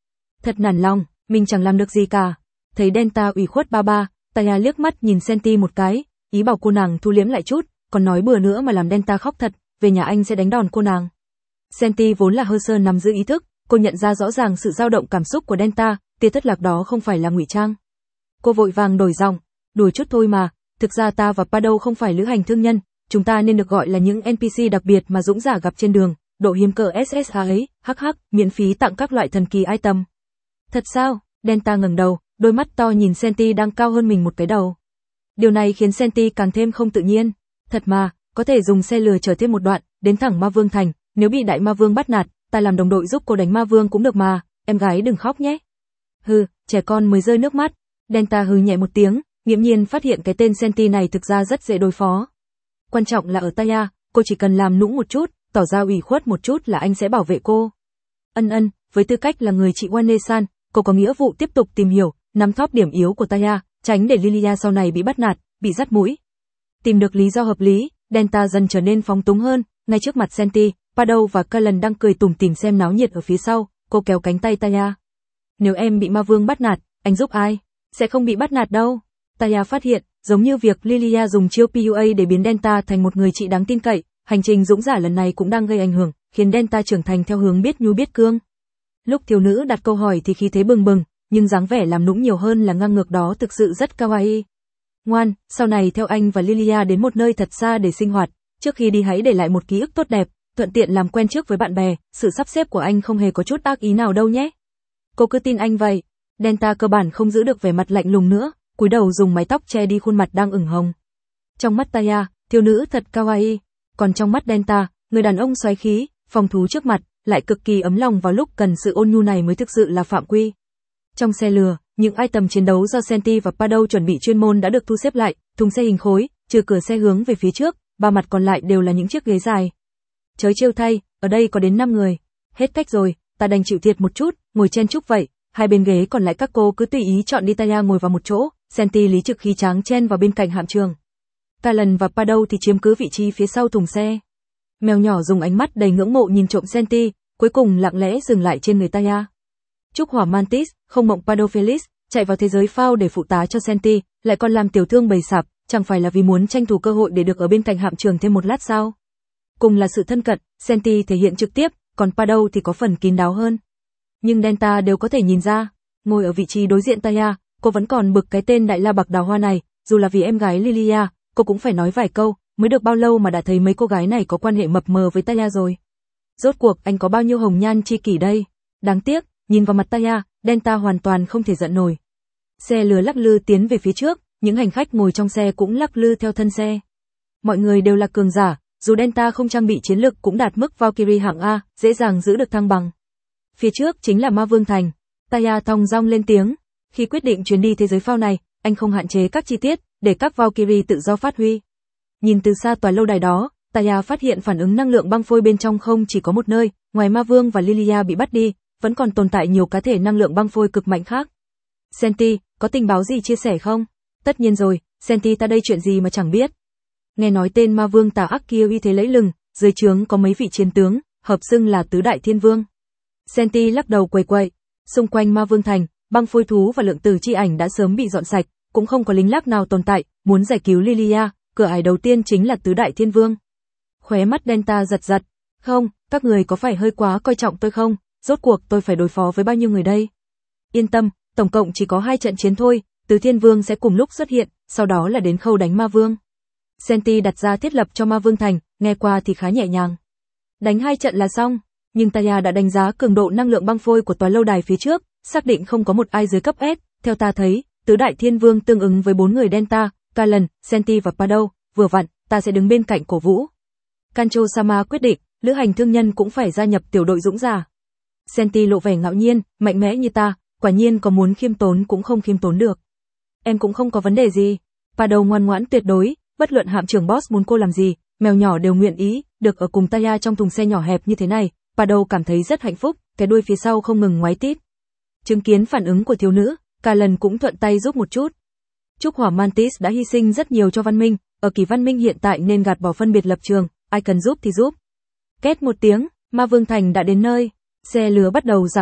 Thật nản lòng, mình chẳng làm được gì cả. Thấy Delta ủy khuất ba ba, Taya liếc mắt nhìn Senti một cái, ý bảo cô nàng thu liếm lại chút, còn nói bừa nữa mà làm Delta khóc thật, về nhà anh sẽ đánh đòn cô nàng. Senti vốn là hơ sơ nắm giữ ý thức, cô nhận ra rõ ràng sự dao động cảm xúc của Delta, tia thất lạc đó không phải là ngụy trang. Cô vội vàng đổi giọng, đùa chút thôi mà, thực ra ta và Pado không phải lữ hành thương nhân, chúng ta nên được gọi là những NPC đặc biệt mà dũng giả gặp trên đường, độ hiếm cỡ SSA ấy, hắc hắc, miễn phí tặng các loại thần kỳ item. Thật sao? Delta ngẩng đầu, đôi mắt to nhìn Senti đang cao hơn mình một cái đầu. Điều này khiến Senti càng thêm không tự nhiên. Thật mà, có thể dùng xe lừa chở thêm một đoạn, đến thẳng Ma Vương Thành, nếu bị Đại Ma Vương bắt nạt, ta làm đồng đội giúp cô đánh Ma Vương cũng được mà, em gái đừng khóc nhé. Hừ, trẻ con mới rơi nước mắt. Delta hừ nhẹ một tiếng, nghiễm nhiên phát hiện cái tên Senti này thực ra rất dễ đối phó. Quan trọng là ở Taya, cô chỉ cần làm nũng một chút, tỏ ra ủy khuất một chút là anh sẽ bảo vệ cô. Ân, với tư cách là người chị Wane-san, cô có nghĩa vụ tiếp tục tìm hiểu, nắm thóp điểm yếu của Taya, tránh để Lilia sau này bị bắt nạt, bị dắt mũi. Tìm được lý do hợp lý, Delta dần trở nên phóng túng hơn, ngay trước mặt Senti, Pado và Cullen đang cười tủm tỉm xem náo nhiệt ở phía sau, cô kéo cánh tay Taya. Nếu em bị Ma Vương bắt nạt, anh giúp ai? Sẽ không bị bắt nạt đâu. Taya phát hiện, giống như việc Lilia dùng chiêu PUA để biến Delta thành một người chị đáng tin cậy, hành trình dũng giả lần này cũng đang gây ảnh hưởng, khiến Delta trưởng thành theo hướng biết nhu biết cương. Lúc thiếu nữ đặt câu hỏi thì khí thế bừng bừng, nhưng dáng vẻ làm nũng nhiều hơn là ngang ngược đó thực sự rất kawaii. Ngoan, sau này theo anh và Lilia đến một nơi thật xa để sinh hoạt, trước khi đi hãy để lại một ký ức tốt đẹp, thuận tiện làm quen trước với bạn bè, sự sắp xếp của anh không hề có chút ác ý nào đâu nhé. Cô cứ tin anh vậy. Delta cơ bản không giữ được vẻ mặt lạnh lùng nữa, cúi đầu dùng mái tóc che đi khuôn mặt đang ửng hồng. Trong mắt Taya, thiếu nữ thật kawaii, còn trong mắt Delta, người đàn ông xoáy khí, phòng thú trước mặt, lại cực kỳ ấm lòng vào lúc cần sự ôn nhu này mới thực sự là phạm quy. Trong xe lừa, những item chiến đấu do Senti và Pado chuẩn bị chuyên môn đã được thu xếp lại, thùng xe hình khối, trừ cửa xe hướng về phía trước, ba mặt còn lại đều là những chiếc ghế dài. Chớ trêu thay, ở đây có đến 5 người. Hết cách rồi, ta đành chịu thiệt một chút, ngồi chen chúc vậy. Hai bên ghế còn lại các cô cứ tùy ý chọn đi. Taya ngồi vào một chỗ, Senti lý trực khí tráng chen vào bên cạnh hạm trường. Cullen và Pado thì chiếm cứ vị trí phía sau thùng xe. Mèo nhỏ dùng ánh mắt đầy ngưỡng mộ nhìn trộm Senti, cuối cùng lặng lẽ dừng lại trên người Taya. Trúc Hỏa Mantis, không mộng Pado Felix, chạy vào thế giới phao để phụ tá cho Senti, lại còn làm tiểu thương bầy sạp, chẳng phải là vì muốn tranh thủ cơ hội để được ở bên cạnh hạm trường thêm một lát sao? Cùng là sự thân cận, Senti thể hiện trực tiếp, còn Pado thì có phần kín đáo hơn. Nhưng Delta đều có thể nhìn ra, ngồi ở vị trí đối diện Taya, cô vẫn còn bực cái tên đại la bạc đào hoa này, dù là vì em gái Lilia, cô cũng phải nói vài câu, mới được bao lâu mà đã thấy mấy cô gái này có quan hệ mập mờ với Taya rồi. Rốt cuộc anh có bao nhiêu hồng nhan chi kỷ đây? Đáng tiếc, nhìn vào mặt Taya, Delta hoàn toàn không thể giận nổi. Xe lừa lắc lư tiến về phía trước, những hành khách ngồi trong xe cũng lắc lư theo thân xe. Mọi người đều là cường giả, dù Delta không trang bị chiến lực cũng đạt mức Valkyrie hạng A, dễ dàng giữ được thăng bằng. Phía trước chính là Ma Vương Thành. Taya thong dong lên tiếng. Khi quyết định chuyến đi thế giới phao này, anh không hạn chế các chi tiết, để các Valkyrie tự do phát huy. Nhìn từ xa tòa lâu đài đó, Taya phát hiện phản ứng năng lượng băng phôi bên trong không chỉ có một nơi, ngoài Ma Vương và Lilia bị bắt đi, vẫn còn tồn tại nhiều cá thể năng lượng băng phôi cực mạnh khác. Senti, có tình báo gì chia sẻ không? Tất nhiên rồi, Senti ta đây chuyện gì mà chẳng biết. Nghe nói tên Ma Vương tà ác kia uy thế lẫy lừng, dưới trướng có mấy vị chiến tướng, hợp xưng là tứ đại thiên vương. Senti lắc đầu quầy quậy, xung quanh Ma Vương Thành, băng phôi thú và lượng tử chi ảnh đã sớm bị dọn sạch, cũng không có lính lác nào tồn tại, muốn giải cứu Lilia, cửa ải đầu tiên chính là tứ đại thiên vương. Khóe mắt Delta giật giật, không, các người có phải hơi quá coi trọng tôi không, rốt cuộc tôi phải đối phó với bao nhiêu người đây? Yên tâm, tổng cộng chỉ có 2 trận chiến thôi, tứ thiên vương sẽ cùng lúc xuất hiện, sau đó là đến khâu đánh Ma Vương. Senti đặt ra thiết lập cho Ma Vương Thành, nghe qua thì khá nhẹ nhàng. Đánh 2 trận là xong, nhưng Taya đã đánh giá cường độ năng lượng băng phôi của tòa lâu đài phía trước, xác định không có một ai dưới cấp S, theo ta thấy, tứ đại thiên vương tương ứng với 4 người Delta, Cullen, Senti và Pado, vừa vặn, ta sẽ đứng bên cạnh cổ vũ. Kancho-sama quyết định, lữ hành thương nhân cũng phải gia nhập tiểu đội dũng giả. Senti lộ vẻ ngạo nhiên, mạnh mẽ như ta, quả nhiên có muốn khiêm tốn cũng không khiêm tốn được. Em cũng không có vấn đề gì. Pado ngoan ngoãn tuyệt đối, bất luận hạm trưởng boss muốn cô làm gì, mèo nhỏ đều nguyện ý, được ở cùng Taya trong thùng xe nhỏ hẹp như thế này, Pado cảm thấy rất hạnh phúc, cái đuôi phía sau không ngừng ngoáy tít. Chứng kiến phản ứng của thiếu nữ, Cullen cũng thuận tay giúp một chút. Trúc Hỏa Mantis đã hy sinh rất nhiều cho văn minh, ở kỳ văn minh hiện tại nên gạt bỏ phân biệt lập trường, ai cần giúp thì giúp. Két một tiếng, Ma Vương Thành đã đến nơi, xe lừa bắt đầu giảm tốc,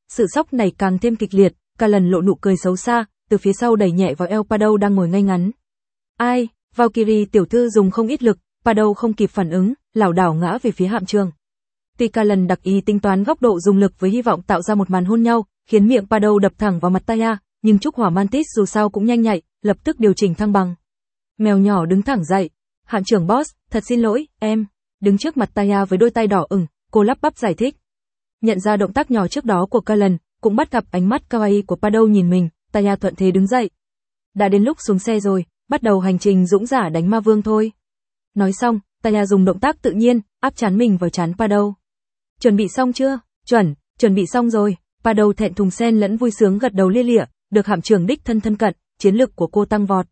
sự sốc này càng thêm kịch liệt, Callan lộ nụ cười xấu xa, từ phía sau đẩy nhẹ vào eo Pardoe đang ngồi ngay ngắn. Ai, Valkyrie tiểu thư dùng không ít lực, Pardoe không kịp phản ứng, lảo đảo ngã về phía hạm trường. Tuy Callan đặc ý tính toán góc độ dùng lực với hy vọng tạo ra một màn hôn nhau, khiến miệng Pardoe đập thẳng vào mặt Taya, nhưng trúc hỏa Mantis dù sao cũng nhanh nhạy, lập tức điều chỉnh thăng bằng. Mèo nhỏ đứng thẳng dậy, hạm trưởng boss, thật xin lỗi, em. Đứng trước mặt Taya với đôi tay đỏ ửng, cô lắp bắp giải thích. Nhận ra động tác nhỏ trước đó của Callan, cũng bắt gặp ánh mắt kawaii của Pardoe nhìn mình, Taya thuận thế đứng dậy. Đã đến lúc xuống xe rồi, bắt đầu hành trình dũng giả đánh ma vương thôi. Nói xong, Taya dùng động tác tự nhiên, áp trán mình vào trán Pardoe. Chuẩn bị xong chưa? Chuẩn bị xong rồi. Pardoe thẹn thùng xen lẫn vui sướng gật đầu lia lịa, được hạm trưởng đích thân thân cận, chiến lực của cô tăng vọt.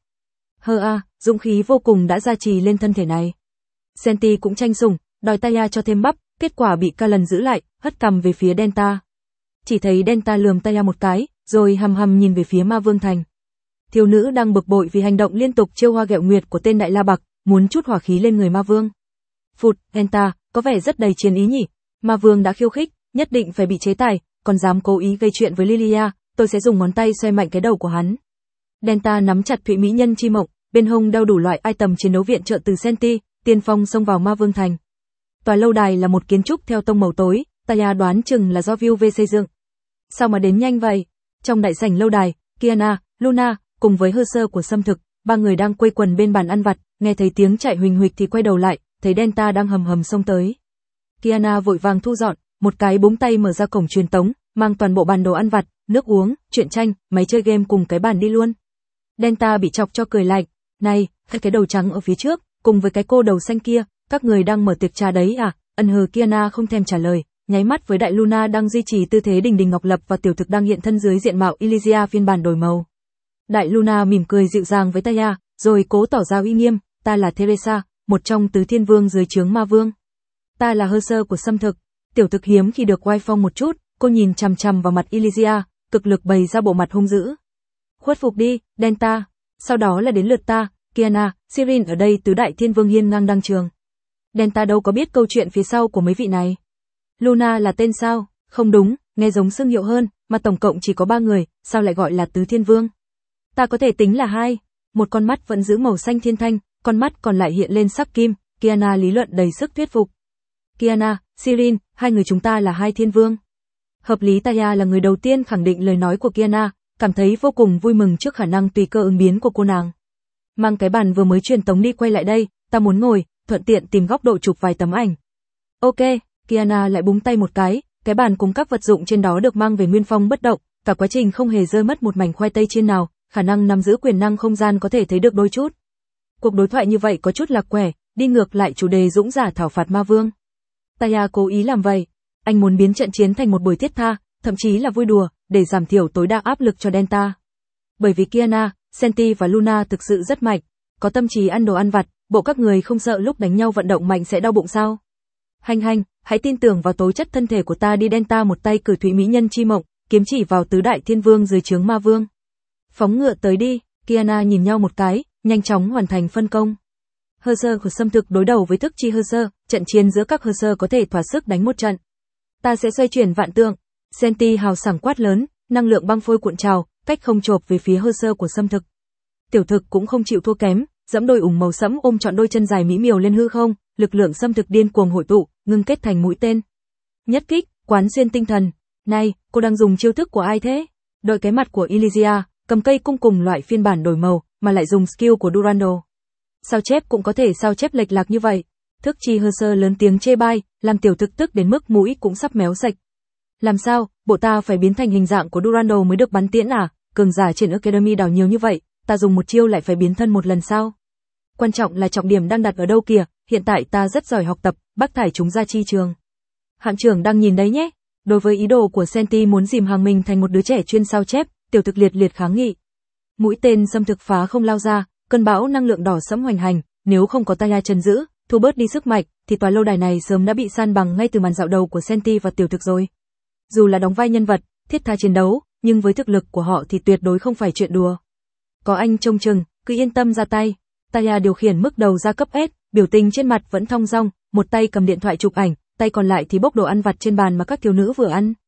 Dũng khí vô cùng đã gia trì lên thân thể này. Senti cũng tranh sủng, đòi Taya cho thêm bắp, kết quả bị Callan giữ lại, hất cằm về phía Delta. Chỉ thấy Delta lườm Taya một cái, rồi hầm hầm nhìn về phía Ma Vương Thành. Thiếu nữ đang bực bội vì hành động liên tục trêu hoa ghẹo nguyệt của tên đại la bạc, muốn chút hỏa khí lên người Ma Vương. Phụt, Delta, có vẻ rất đầy chiến ý nhỉ. Ma Vương đã khiêu khích, nhất định phải bị chế tài, còn dám cố ý gây chuyện với Lilia, tôi sẽ dùng ngón tay xoay mạnh cái đầu của hắn. Delta nắm chặt Thụy Mỹ Nhân chi mộng, bên hông đeo đủ loại item chiến đấu viện trợ từ Senti, tiên phong xông vào Ma Vương Thành. Tòa lâu đài là một kiến trúc theo tông màu tối, Taya đoán chừng là do View xây dựng. Sao mà đến nhanh vậy? Trong đại sảnh lâu đài, Kiana, Luna, cùng với Herser của xâm thực, ba người đang quây quần bên bàn ăn vặt, nghe thấy tiếng chạy huỳnh huỵch thì quay đầu lại, thấy Delta đang hầm hầm xông tới. Kiana vội vàng thu dọn, một cái búng tay mở ra cổng truyền tống, mang toàn bộ bàn đồ ăn vặt, nước uống, truyện tranh, máy chơi game cùng cái bàn đi luôn. Delta bị chọc cho cười lạnh, này, cái đầu trắng ở phía trước, cùng với cái cô đầu xanh kia, các người đang mở tiệc trà đấy à? Kiana không thèm trả lời, nháy mắt với đại Luna đang duy trì tư thế đình đình ngọc lập và tiểu thực đang hiện thân dưới diện mạo Elysia phiên bản đổi màu. Đại Luna mỉm cười dịu dàng với Taya, rồi cố tỏ ra uy nghiêm, ta là Teresa, một trong tứ thiên vương dưới trướng ma vương. Ta là Herser của xâm thực. Tiểu thực hiếm khi được oai phong một chút, cô nhìn chằm chằm vào mặt Elysia, cực lực bày ra bộ mặt hung dữ. Khuất phục đi, Delta. Sau đó là đến lượt ta, Kiana, Sirin ở đây tứ đại thiên vương hiên ngang đăng trường. Delta đâu có biết câu chuyện phía sau của mấy vị này. Luna là tên sao? Không đúng, nghe giống xưng hiệu hơn, mà tổng cộng chỉ có 3 người, sao lại gọi là tứ thiên vương? Ta có thể tính là 2. Một con mắt vẫn giữ màu xanh thiên thanh, con mắt còn lại hiện lên sắc kim, Kiana lý luận đầy sức thuyết phục. Kiana, Sirin, 2 người chúng ta là 2 thiên vương. Hợp lý. Taya là người đầu tiên khẳng định lời nói của Kiana, cảm thấy vô cùng vui mừng trước khả năng tùy cơ ứng biến của cô nàng. Mang cái bàn vừa mới truyền tống đi quay lại đây, ta muốn ngồi, thuận tiện tìm góc độ chụp vài tấm ảnh. Ok, Kiana lại búng tay một cái bàn cùng các vật dụng trên đó được mang về nguyên phong bất động, cả quá trình không hề rơi mất một mảnh khoai tây chiên nào, khả năng nắm giữ quyền năng không gian có thể thấy được đôi chút. Cuộc đối thoại như vậy có chút lạc quẻ, đi ngược lại chủ đề dũng giả thảo phạt ma vương. Taya cố ý làm vậy, anh muốn biến trận chiến thành một buổi thiết tha, thậm chí là vui đùa, để giảm thiểu tối đa áp lực cho Delta. Bởi vì Kiana, Senti và Luna thực sự rất mạnh, có tâm trí ăn đồ ăn vặt, bộ các người không sợ lúc đánh nhau vận động mạnh sẽ đau bụng sao? Hành, hãy tin tưởng vào tố chất thân thể của ta đi. Delta một tay cử Thụy Mỹ Nhân chi mộng, kiếm chỉ vào tứ đại thiên vương dưới trướng ma vương. Phóng ngựa tới đi, Kiana nhìn nhau một cái, nhanh chóng hoàn thành phân công. Herser của xâm thực đối đầu với thức chi Herser, trận chiến giữa các Herser có thể thỏa sức đánh một trận. Ta sẽ xoay chuyển vạn tượng. Senti hào sảng quát lớn, năng lượng băng phôi cuộn trào, cách không chộp về phía Herser của xâm thực. Tiểu thực cũng không chịu thua kém, dẫm đôi ủng màu sẫm ôm trọn đôi chân dài mỹ miều lên hư không, lực lượng xâm thực điên cuồng hội tụ, ngưng kết thành mũi tên. Nhất kích, quán xuyên tinh thần. Này, cô đang dùng chiêu thức của ai thế? Đội cái mặt của Elysia, cầm cây cung cùng loại phiên bản đổi màu, mà lại dùng skill của Durando. Sao chép cũng có thể sao chép lệch lạc như vậy. Thức chi Herser lớn tiếng chê bai, làm tiểu thực tức đến mức mũi cũng sắp méo sạch. Làm sao, bộ ta phải biến thành hình dạng của Durando mới được bắn tiễn à? Cường giả trên Academy đào nhiều như vậy, ta dùng một chiêu lại phải biến thân một lần sao? Quan trọng là trọng điểm đang đặt ở đâu kìa, hiện tại ta rất giỏi học tập, bác thải chúng ra chi trường. Hạm trưởng đang nhìn đấy nhé. Đối với ý đồ của Senti muốn dìm hàng mình thành một đứa trẻ chuyên sao chép, tiểu thực liệt kháng nghị. Mũi tên xâm thực phá không lao ra, cơn bão năng lượng đỏ sẫm hoành hành, nếu không có Taya trấn giữ, thu bớt đi sức mạnh, thì tòa lâu đài này sớm đã bị san bằng ngay từ màn dạo đầu của Senti và tiểu thực rồi. Dù là đóng vai nhân vật, thiết tha chiến đấu, nhưng với thực lực của họ thì tuyệt đối không phải chuyện đùa. Có anh trông chừng, cứ yên tâm ra tay. Taya điều khiển mức đầu ra cấp S, biểu tình trên mặt vẫn thong dong, một tay cầm điện thoại chụp ảnh, tay còn lại thì bốc đồ ăn vặt trên bàn mà các thiếu nữ vừa ăn.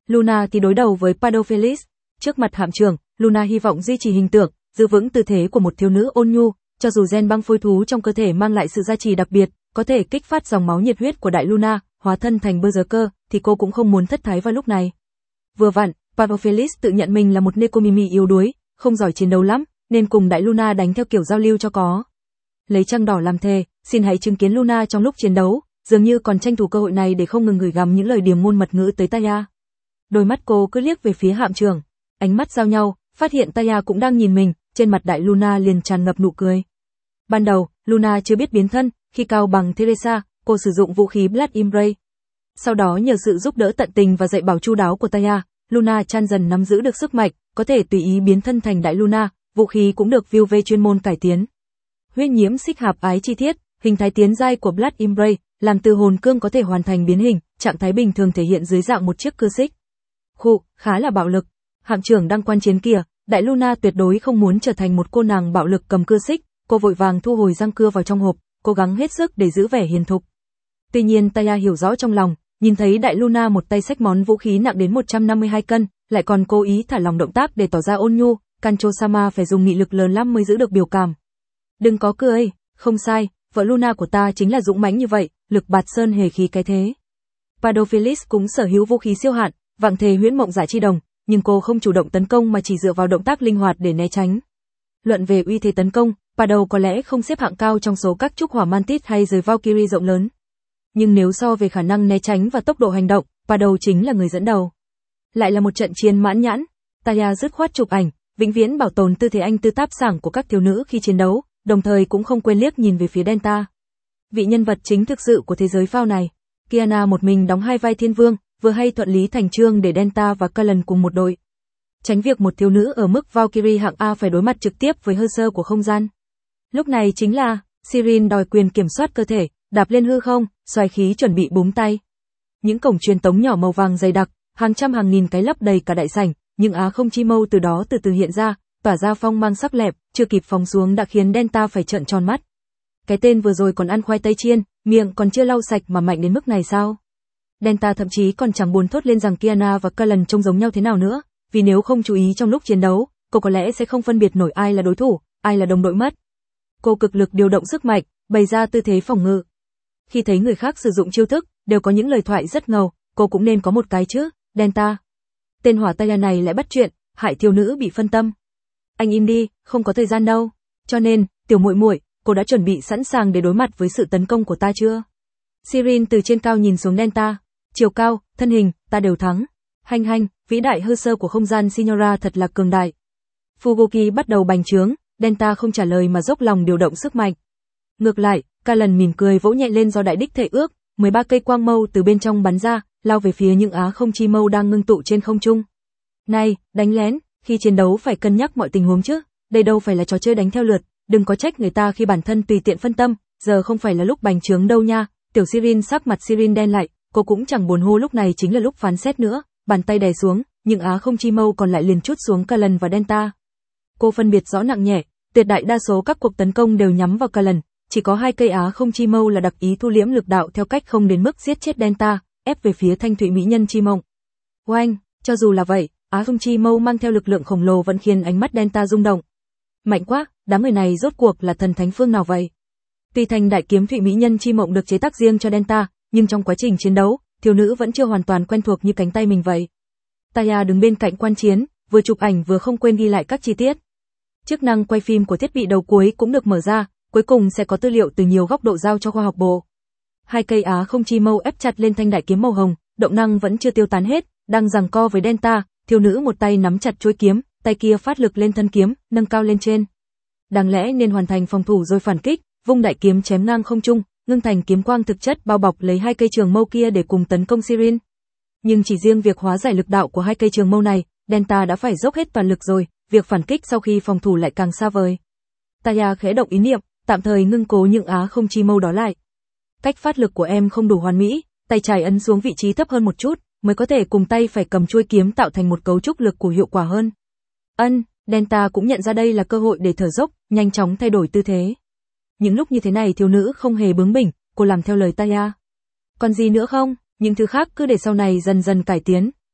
Luna thì đối đầu với Pado Felix. Trước mặt hạm trưởng, Luna hy vọng duy trì hình tượng, giữ vững tư thế của một thiếu nữ ôn nhu, cho dù gen băng phôi thú trong cơ thể mang lại sự gia trì đặc biệt, có thể kích phát dòng máu nhiệt huyết của đại Luna, hóa thân thành Berserker, thì cô cũng không muốn thất thái vào lúc này. Vừa vặn, Pado Felix tự nhận mình là một Nekomimi yếu đuối, không giỏi chiến đấu lắm, nên cùng đại Luna đánh theo kiểu giao lưu cho có. Lấy trăng đỏ làm thề, xin hãy chứng kiến Luna trong lúc chiến đấu, dường như còn tranh thủ cơ hội này để không ngừng gửi gắm những lời điềm ngôn mật ngữ tới Taya. Đôi mắt cô cứ liếc về phía hạm trưởng, ánh mắt giao nhau, phát hiện Taya cũng đang nhìn mình, trên mặt đại Luna liền tràn ngập nụ cười. Ban đầu, Luna chưa biết biến thân, khi cao bằng Teresa, cô sử dụng vũ khí Blood Embrace. Sau đó nhờ sự giúp đỡ tận tình và dạy bảo chu đáo của Taya, Luna chan dần nắm giữ được sức mạnh, có thể tùy ý biến thân thành đại Luna, vũ khí cũng được Vilve chuyên môn cải tiến. Huyết nhiễm xích hạp ái chi tiết, hình thái tiến giai của Blood Embrace, làm từ hồn cương có thể hoàn thành biến hình, trạng thái bình thường thể hiện dưới dạng một chiếc cưa xích. Khá là bạo lực. Hạm trưởng đang quan chiến kìa, đại Luna tuyệt đối không muốn trở thành một cô nàng bạo lực cầm cưa xích, cô vội vàng thu hồi răng cưa vào trong hộp, cố gắng hết sức để giữ vẻ hiền thục. Tuy nhiên Taya hiểu rõ trong lòng, nhìn thấy đại Luna một tay xách món vũ khí nặng đến 152 cân, lại còn cố ý thả lỏng động tác để tỏ ra ôn nhu, Kancho-sama phải dùng nghị lực lớn lắm mới giữ được biểu cảm. Đừng có cười, không sai, vợ Luna của ta chính là dũng mãnh như vậy, lực bạt sơn hề khí cái thế. Pado Felix cũng sở hữu vũ khí siêu hạn, vạn thề huyễn mộng dạ chi đồng, nhưng cô không chủ động tấn công mà chỉ dựa vào động tác linh hoạt để né tránh. Luận về uy thế tấn công, Pado có lẽ không xếp hạng cao trong số các trúc hỏa Mantis hay rời Valkyrie rộng lớn. Nhưng nếu so về khả năng né tránh và tốc độ hành động, Pado chính là người dẫn đầu. Lại là một trận chiến mãn nhãn, Taya dứt khoát chụp ảnh, vĩnh viễn bảo tồn tư thế anh tư táp sảng của các thiếu nữ khi chiến đấu, đồng thời cũng không quên liếc nhìn về phía Delta. Vị nhân vật chính thực sự của thế giới phao này. Kiana một mình đóng hai vai thiên vương, vừa hay thuận lý thành chương để Delta và Cullen cùng một đội. Tránh việc một thiếu nữ ở mức Valkyrie hạng A phải đối mặt trực tiếp với hơi sơ của không gian. Lúc này chính là, Sirin đòi quyền kiểm soát cơ thể, đạp lên hư không, xoay khí chuẩn bị búng tay. Những cổng truyền tống nhỏ màu vàng dày đặc, hàng trăm hàng nghìn cái lấp đầy cả đại sảnh, nhưng Á không chi mâu từ đó từ từ hiện ra, tỏa ra phong mang sắc lẹp, chưa kịp phóng xuống đã khiến Delta phải trợn tròn mắt. Cái tên vừa rồi còn ăn khoai tây chiên, miệng còn chưa lau sạch mà mạnh đến mức này sao? Delta thậm chí còn chẳng buồn thốt lên rằng Kiana và Cullen trông giống nhau thế nào nữa, vì nếu không chú ý trong lúc chiến đấu, cô có lẽ sẽ không phân biệt nổi ai là đối thủ, ai là đồng đội mất. Cô cực lực điều động sức mạnh, bày ra tư thế phòng ngự. Khi thấy người khác sử dụng chiêu thức, đều có những lời thoại rất ngầu, cô cũng nên có một cái chứ, Delta. Tên hỏa Taya này lại bắt chuyện, hại thiếu nữ bị phân tâm. Anh im đi, không có thời gian đâu. Cho nên, tiểu muội muội, cô đã chuẩn bị sẵn sàng để đối mặt với sự tấn công của ta chưa? Sirin từ trên cao nhìn xuống Delta, chiều cao, thân hình, ta đều thắng. Hành, vĩ đại hư sơ của không gian Signora thật là cường đại. Fugoki bắt đầu bành trướng, Delta không trả lời mà dốc lòng điều động sức mạnh. Ngược lại, Cullen mỉm cười vỗ nhẹ lên do đại đích thể ước, 13 cây quang mâu từ bên trong bắn ra, lao về phía những Á không chi mâu đang ngưng tụ trên không trung. Này, đánh lén, khi chiến đấu phải cân nhắc mọi tình huống chứ, đây đâu phải là trò chơi đánh theo lượt, đừng có trách người ta khi bản thân tùy tiện phân tâm, giờ không phải là lúc bành trướng đâu nha. Tiểu Sirin sắc mặt Sirin đen lại, cô cũng chẳng buồn hô lúc này chính là lúc phán xét nữa, bàn tay đè xuống, nhưng Á không chi mâu còn lại liền trút xuống Cullen và Delta. Cô phân biệt rõ nặng nhẹ, tuyệt đại đa số các cuộc tấn công đều nhắm vào Cullen, chỉ có 2 cây Á không chi mâu là đặc ý thu liễm lực đạo theo cách không đến mức giết chết Delta, ép về phía thanh thủy mỹ nhân chi mộng. Oanh, cho dù là vậy, Á không chi mâu mang theo lực lượng khổng lồ vẫn khiến ánh mắt Delta rung động. Mạnh quá, đám người này rốt cuộc là thần thánh phương nào vậy? Tuy thành đại kiếm thủy mỹ nhân chi mộng được chế tác riêng cho Delta, nhưng trong quá trình chiến đấu, thiếu nữ vẫn chưa hoàn toàn quen thuộc như cánh tay mình vậy. Taya đứng bên cạnh quan chiến, vừa chụp ảnh vừa không quên ghi lại các chi tiết. Chức năng quay phim của thiết bị đầu cuối cũng được mở ra, cuối cùng sẽ có tư liệu từ nhiều góc độ giao cho khoa học bộ. 2 cây Á không chi mâu ép chặt lên thanh đại kiếm màu hồng, động năng vẫn chưa tiêu tán hết, đang giằng co với Delta, thiếu nữ một tay nắm chặt chuôi kiếm, tay kia phát lực lên thân kiếm, nâng cao lên trên. Đáng lẽ nên hoàn thành phòng thủ rồi phản kích, vung đại kiếm chém ngang không trung, ngưng thành kiếm quang thực chất bao bọc lấy 2 cây trường mâu kia để cùng tấn công Sirin. Nhưng chỉ riêng việc hóa giải lực đạo của 2 cây trường mâu này, Delta đã phải dốc hết toàn lực rồi, việc phản kích sau khi phòng thủ lại càng xa vời. Taya khẽ động ý niệm, tạm thời ngưng cố những Á không chi mâu đó lại. Cách phát lực của em không đủ hoàn mỹ, tay trái ấn xuống vị trí thấp hơn một chút, mới có thể cùng tay phải cầm chuôi kiếm tạo thành một cấu trúc lực của hiệu quả hơn. Delta cũng nhận ra đây là cơ hội để thở dốc, nhanh chóng thay đổi tư thế. Những lúc như thế này thiếu nữ không hề bướng bỉnh, cô làm theo lời Taya. Còn gì nữa không? Những thứ khác cứ để sau này dần dần cải tiến.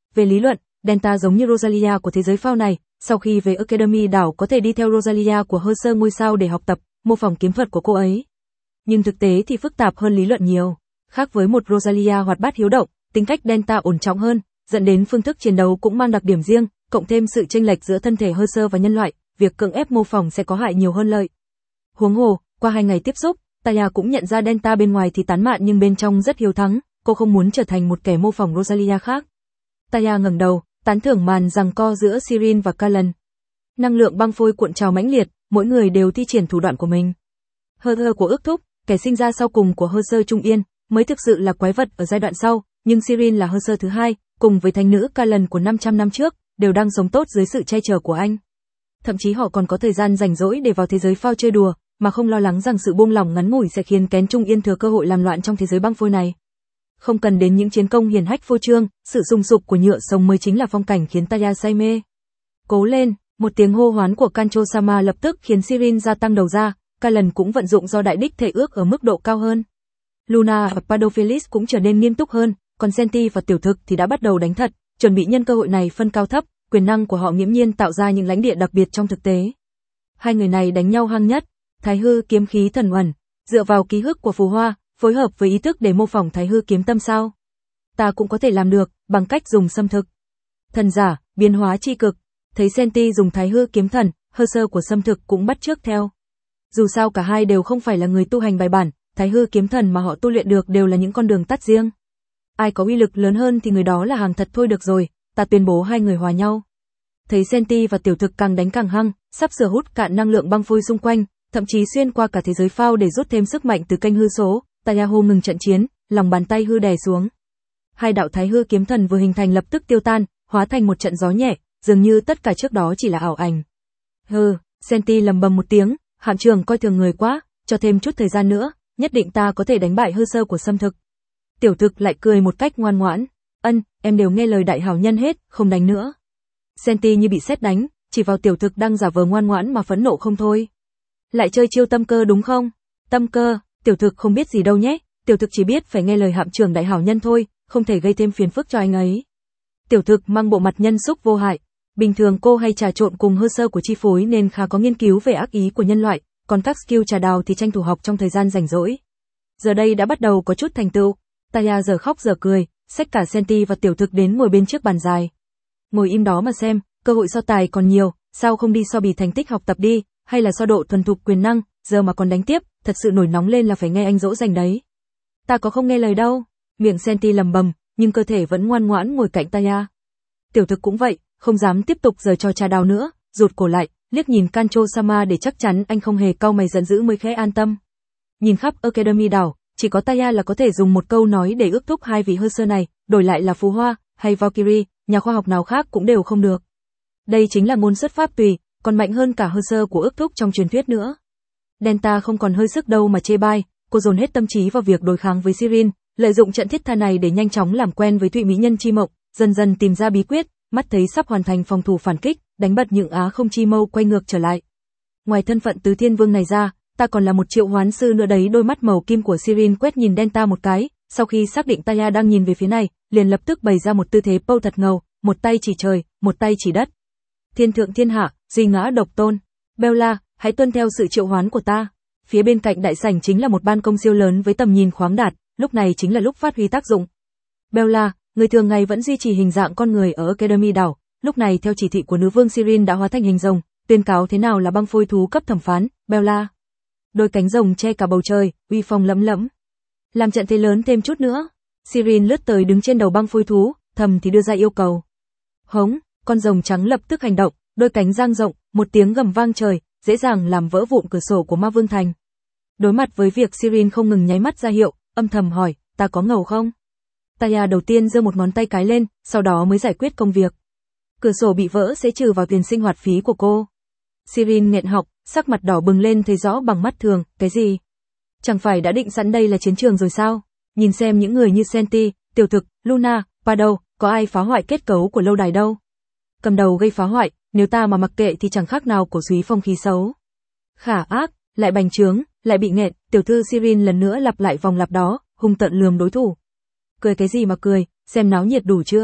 Về lý luận, Delta giống như Rosalia của thế giới phao này, sau khi về Academy đảo có thể đi theo Rosalia của Herser ngôi sao để học tập, mô phỏng kiếm thuật của cô ấy. Nhưng thực tế thì phức tạp hơn lý luận nhiều. Khác với một Rosalia hoạt bát hiếu động, tính cách Delta ổn trọng hơn, dẫn đến phương thức chiến đấu cũng mang đặc điểm riêng, cộng thêm sự chênh lệch giữa thân thể Herser và nhân loại, việc cưỡng ép mô phỏng sẽ có hại nhiều hơn lợi. Huống hồ, qua 2 ngày tiếp xúc, Taya cũng nhận ra Delta bên ngoài thì tán mạn nhưng bên trong rất hiếu thắng, cô không muốn trở thành một kẻ mô phỏng Rosalia khác. Taya ngẩng đầu, tán thưởng màn giằng co giữa Sirin và Callan. Năng lượng băng phôi cuộn trào mãnh liệt, mỗi người đều thi triển thủ đoạn của mình. Herser của ước thúc, kẻ sinh ra sau cùng của Herser Trung Yên, mới thực sự là quái vật ở giai đoạn sau, nhưng Sirin là Herser thứ hai, cùng với thánh nữ Callan của 500 năm trước, đều đang sống tốt dưới sự che chở của anh. Thậm chí họ còn có thời gian rảnh rỗi để vào thế giới phao chơi đùa, mà không lo lắng rằng sự buông lỏng ngắn ngủi sẽ khiến kén Trung Yên thừa cơ hội làm loạn trong thế giới băng phôi này. Không cần đến những chiến công hiển hách phô trương, sự sùng sục của nhựa sống mới chính là phong cảnh khiến Taya say mê. Cố lên, một tiếng hô hoán của Kancho-sama lập tức khiến Sirin gia tăng đầu ra, Callan cũng vận dụng do đại đích thể ước ở mức độ cao hơn. Luna và Padophilis cũng trở nên nghiêm túc hơn, còn Senti và Tiểu Thực thì đã bắt đầu đánh thật, chuẩn bị nhân cơ hội này phân cao thấp, quyền năng của họ nghiễm nhiên tạo ra những lãnh địa đặc biệt trong thực tế. Hai người này đánh nhau hăng nhất, Thái Hư kiếm khí thần uẩn, dựa vào ký ức của phù hoa, phối hợp với ý thức để mô phỏng Thái Hư kiếm tâm sao? Ta cũng có thể làm được, bằng cách dùng xâm thực. Thần giả, biến hóa chi cực, thấy Senti dùng Thái Hư kiếm thần, Herser của xâm thực cũng bắt chước theo. Dù sao cả hai đều không phải là người tu hành bài bản, Thái Hư kiếm thần mà họ tu luyện được đều là những con đường tắt riêng. Ai có uy lực lớn hơn thì người đó là hàng thật thôi được rồi, ta tuyên bố hai người hòa nhau. Thấy Senti và Tiểu Thực càng đánh càng hăng, sắp sửa hút cạn năng lượng băng phôi xung quanh, thậm chí xuyên qua cả thế giới phao để rút thêm sức mạnh từ kênh hư số, Taya hô ngừng trận chiến, lòng bàn tay hư đè xuống. Hai đạo Thái Hư kiếm thần vừa hình thành lập tức tiêu tan, hóa thành một trận gió nhẹ, dường như tất cả trước đó chỉ là ảo ảnh. Senti lầm bầm một tiếng, hạm trưởng coi thường người quá, cho thêm chút thời gian nữa, nhất định ta có thể đánh bại Herser của xâm thực. Tiểu Thực lại cười một cách ngoan ngoãn, em đều nghe lời đại hảo nhân hết, không đánh nữa. Senti như bị sét đánh, chỉ vào Tiểu Thực đang giả vờ ngoan ngoãn mà phẫn nộ không thôi. Lại chơi chiêu tâm cơ đúng không? Tâm cơ, Tiểu Thực không biết gì đâu nhé, Tiểu Thực chỉ biết phải nghe lời hạm trưởng đại hảo nhân thôi, không thể gây thêm phiền phức cho anh ấy. Tiểu Thực mang bộ mặt nhân xúc vô hại, bình thường cô hay trà trộn cùng Herser của chi phối nên khá có nghiên cứu về ác ý của nhân loại, còn các skill trà đào thì tranh thủ học trong thời gian rảnh rỗi. Giờ đây đã bắt đầu có chút thành tựu, Taya giờ khóc giờ cười, xách cả Senti và Tiểu Thực đến ngồi bên trước bàn dài. Ngồi im đó mà xem, cơ hội so tài còn nhiều, sao không đi so bì thành tích học tập đi, hay là so độ thuần thục quyền năng, giờ mà còn đánh tiếp, thật sự nổi nóng lên là phải nghe anh dỗ dành đấy. Ta có không nghe lời đâu, miệng Senti lầm bầm, nhưng cơ thể vẫn ngoan ngoãn ngồi cạnh Taya. Tiểu Thực cũng vậy, không dám tiếp tục giở trò trà đào nữa, rụt cổ lại, liếc nhìn Kancho-sama để chắc chắn anh không hề cau mày giận dữ mới khẽ an tâm. Nhìn khắp Academy đảo, chỉ có Taya là có thể dùng một câu nói để ước thúc hai vị Herser này, đổi lại là phù hoa hay Valkyrie, nhà khoa học nào khác cũng đều không được. Đây chính là ngôn xuất pháp tùy, còn mạnh hơn cả Herser của ước thúc trong truyền thuyết nữa. Delta không còn hơi sức đâu mà chê bai, cô dồn hết tâm trí vào việc đối kháng với Sirin, lợi dụng trận thiết tha này để nhanh chóng làm quen với Thụy mỹ nhân chi mộng, dần dần tìm ra bí quyết, mắt thấy sắp hoàn thành phòng thủ phản kích, đánh bật những á không chi mâu quay ngược trở lại. Ngoài thân phận tứ thiên vương này ra, ta còn là một triệu hoán sư nữa đấy. Đôi mắt màu kim của Sirin quét nhìn Delta một cái, sau khi xác định Taya đang nhìn về phía này, liền lập tức bày ra một tư thế pose thật ngầu, một tay chỉ trời, một tay chỉ đất. Thiên thượng thiên hạ, duy ngã độc tôn. Bella, hãy tuân theo sự triệu hoán của ta. Phía bên cạnh đại sảnh chính là một ban công siêu lớn với tầm nhìn khoáng đạt, lúc này chính là lúc phát huy tác dụng. Bella, người thường ngày vẫn duy trì hình dạng con người ở Academy đảo, lúc này theo chỉ thị của nữ vương Sirin đã hóa thành hình rồng, tuyên cáo thế nào là băng phôi thú cấp thẩm phán. Bella, đôi cánh rồng che cả bầu trời, uy phong lẫm lẫm. Làm trận thế lớn thêm chút nữa. Sirin lướt tới đứng trên đầu băng phôi thú, thầm thì đưa ra yêu cầu. Hống, con rồng trắng lập tức hành động, đôi cánh dang rộng, một tiếng gầm vang trời, dễ dàng làm vỡ vụn cửa sổ của Ma Vương Thành. Đối mặt với việc Sirin không ngừng nháy mắt ra hiệu, âm thầm hỏi, ta có ngầu không? Taya đầu tiên giơ một ngón tay cái lên, sau đó mới giải quyết công việc. Cửa sổ bị vỡ sẽ trừ vào tiền sinh hoạt phí của cô. Sirin nghẹn họng, sắc mặt đỏ bừng lên thấy rõ bằng mắt thường, cái gì? Chẳng phải đã định sẵn đây là chiến trường rồi sao? Nhìn xem những người như Senti, Tiểu Thực, Luna, Pado, có ai phá hoại kết cấu của lâu đài đâu. Cầm đầu gây phá hoại, nếu ta mà mặc kệ thì chẳng khác nào cổ súy phong khí xấu. Khả ác, lại bành trướng, lại bị nghẹn, tiểu thư Sirin lần nữa lặp lại vòng lặp đó, hung tợn lườm đối thủ. Cười cái gì mà cười, xem náo nhiệt đủ chưa?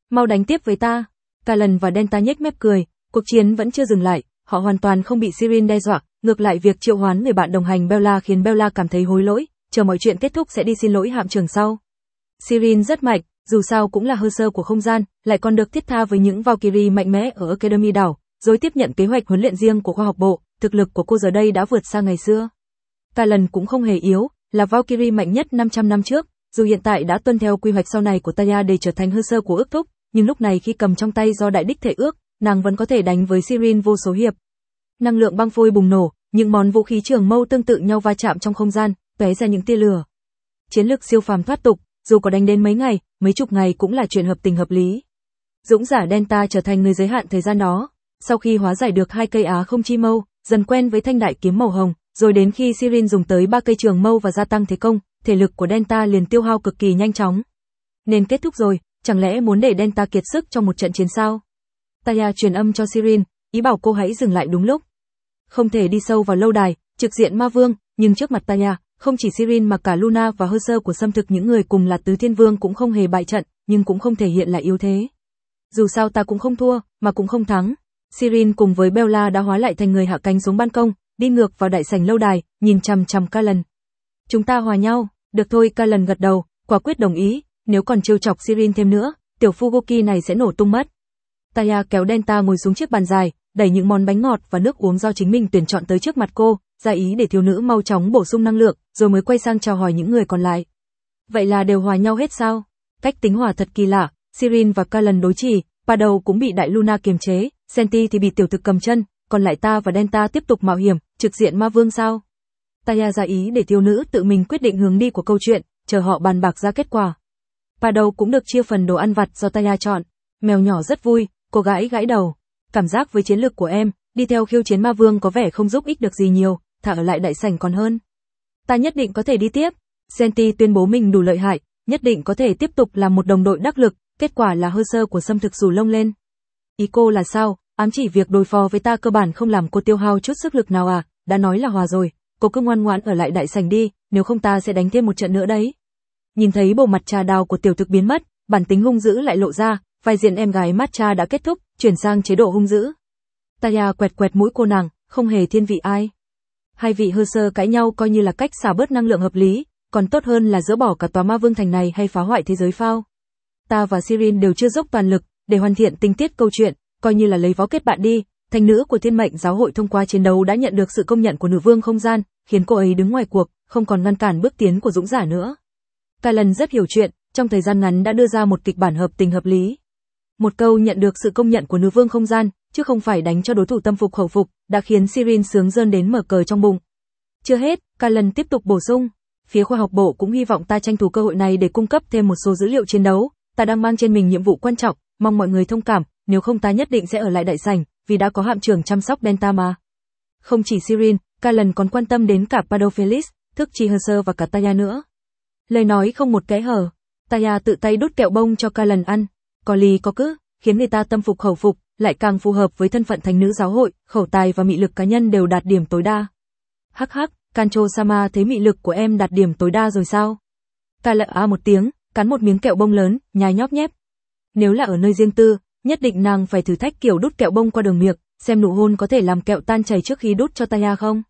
Mau đánh tiếp với ta. Callan và Delta nhếch mép cười, cuộc chiến vẫn chưa dừng lại, họ hoàn toàn không bị Sirin đe dọa, ngược lại việc triệu hoán người bạn đồng hành Bella khiến Bella cảm thấy hối lỗi, chờ mọi chuyện kết thúc sẽ đi xin lỗi hạm trưởng sau. Sirin rất mạnh, dù sao cũng là Herser của không gian, lại còn được thiết tha với những Valkyrie mạnh mẽ ở Academy đảo, rồi tiếp nhận kế hoạch huấn luyện riêng của khoa học bộ, thực lực của cô giờ đây đã vượt xa ngày xưa. Callan cũng không hề yếu, là Valkyrie mạnh nhất 500 năm trước, dù hiện tại đã tuân theo quy hoạch sau này của Taya để trở thành Herser của ước thúc, nhưng lúc này khi cầm trong tay do đại đích thể ước, nàng vẫn có thể đánh với Sirin vô số hiệp. Năng lượng băng phôi bùng nổ, những món vũ khí trường mâu tương tự nhau va chạm trong không gian, tóe ra những tia lửa. Chiến lược siêu phàm thoát tục, dù có đánh đến mấy ngày, mấy chục ngày cũng là chuyện hợp tình hợp lý. Dũng giả Delta trở thành người giới hạn thời gian đó, sau khi hóa giải được 2 cây á không chi mâu, dần quen với thanh đại kiếm màu hồng, rồi đến khi Sirin dùng tới 3 cây trường mâu và gia tăng thế công, thể lực của Delta liền tiêu hao cực kỳ nhanh chóng. Nên kết thúc rồi, chẳng lẽ muốn để Delta kiệt sức trong một trận chiến sao? Taya truyền âm cho Sirin, ý bảo cô hãy dừng lại đúng lúc. Không thể đi sâu vào lâu đài, trực diện ma vương, nhưng trước mặt Taya, không chỉ Sirin mà cả Luna và Herser của xâm thực những người cùng là tứ thiên vương cũng không hề bại trận, nhưng cũng không thể hiện là yếu thế. Dù sao ta cũng không thua, mà cũng không thắng. Sirin cùng với Bella đã hóa lại thành người hạ cánh xuống ban công, đi ngược vào đại sảnh lâu đài, nhìn chằm chằm Callan. Chúng ta hòa nhau, được thôi. Callan gật đầu, quả quyết đồng ý, nếu còn trêu chọc Sirin thêm nữa, tiểu Fugoki này sẽ nổ tung mất. Taya kéo Delta ngồi xuống chiếc bàn dài, đẩy những món bánh ngọt và nước uống do chính mình tuyển chọn tới trước mặt cô, ra ý để thiếu nữ mau chóng bổ sung năng lượng, rồi mới quay sang chào hỏi những người còn lại. Vậy là đều hòa nhau hết sao? Cách tính hòa thật kỳ lạ, Sirin và Callan đối chì, Pado cũng bị đại Luna kiềm chế, Senti thì bị tiểu thực cầm chân, còn lại ta và Delta tiếp tục mạo hiểm, trực diện ma vương sao? Taya ra ý để thiếu nữ tự mình quyết định hướng đi của câu chuyện, chờ họ bàn bạc ra kết quả. Pado cũng được chia phần đồ ăn vặt do Taya chọn. Mèo nhỏ rất vui, cô gái gãi đầu. Cảm giác với chiến lược của em, đi theo khiêu chiến ma vương có vẻ không giúp ích được gì nhiều, thả ở lại đại sảnh còn hơn. Ta nhất định có thể đi tiếp. Senti tuyên bố mình đủ lợi hại, nhất định có thể tiếp tục làm một đồng đội đắc lực, kết quả là Herser của xâm thực rủ lông lên. Ý cô là sao? Ám chỉ việc đối phó với ta cơ bản không làm cô tiêu hao chút sức lực nào à? Đã nói là hòa rồi, cô cứ ngoan ngoãn ở lại đại sảnh đi, nếu không ta sẽ đánh thêm một trận nữa đấy. Nhìn thấy bộ mặt trà đào của tiểu thực biến mất, bản tính hung dữ lại lộ ra, vai diễn em gái Matcha đã kết thúc, chuyển sang chế độ hung dữ. Taya quẹt quẹt mũi cô nàng, không hề thiên vị ai. Hai vị Herser cãi nhau coi như là cách xả bớt năng lượng hợp lý, còn tốt hơn là dỡ bỏ cả tòa ma vương thành này hay phá hoại thế giới phao. Ta và Sirin đều chưa dốc toàn lực để hoàn thiện tình tiết câu chuyện, coi như là lấy vó kết bạn đi. Thành nữ của Thiên Mệnh Giáo hội thông qua chiến đấu đã nhận được sự công nhận của nữ vương không gian, khiến cô ấy đứng ngoài cuộc, không còn ngăn cản bước tiến của dũng giả nữa. Callan rất hiểu chuyện, trong thời gian ngắn đã đưa ra một kịch bản hợp tình hợp lý. Một câu nhận được sự công nhận của nữ vương không gian, chứ không phải đánh cho đối thủ tâm phục khẩu phục, đã khiến Sirin sướng rơn đến mở cờ trong bụng. Chưa hết, Callan tiếp tục bổ sung, phía khoa học bộ cũng hy vọng ta tranh thủ cơ hội này để cung cấp thêm một số dữ liệu chiến đấu, ta đang mang trên mình nhiệm vụ quan trọng, mong mọi người thông cảm, nếu không ta nhất định sẽ ở lại đại sảnh, vì đã có hạm trưởng chăm sóc Delta mà. Không chỉ Sirin, Callan còn quan tâm đến cả Pado Felix, Thức Chi Herser và cả Taya nữa. Lời nói không một kẽ hở, Taya tự tay đút kẹo bông cho Callan ăn, có lý có cứ, khiến người ta tâm phục khẩu phục, lại càng phù hợp với thân phận thánh nữ giáo hội, khẩu tài và mị lực cá nhân đều đạt điểm tối đa. Hắc hắc, Kancho-sama thấy mị lực của em đạt điểm tối đa rồi sao? Callan một tiếng, cắn một miếng kẹo bông lớn, nhai nhóp nhép. Nếu là ở nơi riêng tư, nhất định nàng phải thử thách kiểu đút kẹo bông qua đường miệng, xem nụ hôn có thể làm kẹo tan chảy trước khi đút cho Taya không.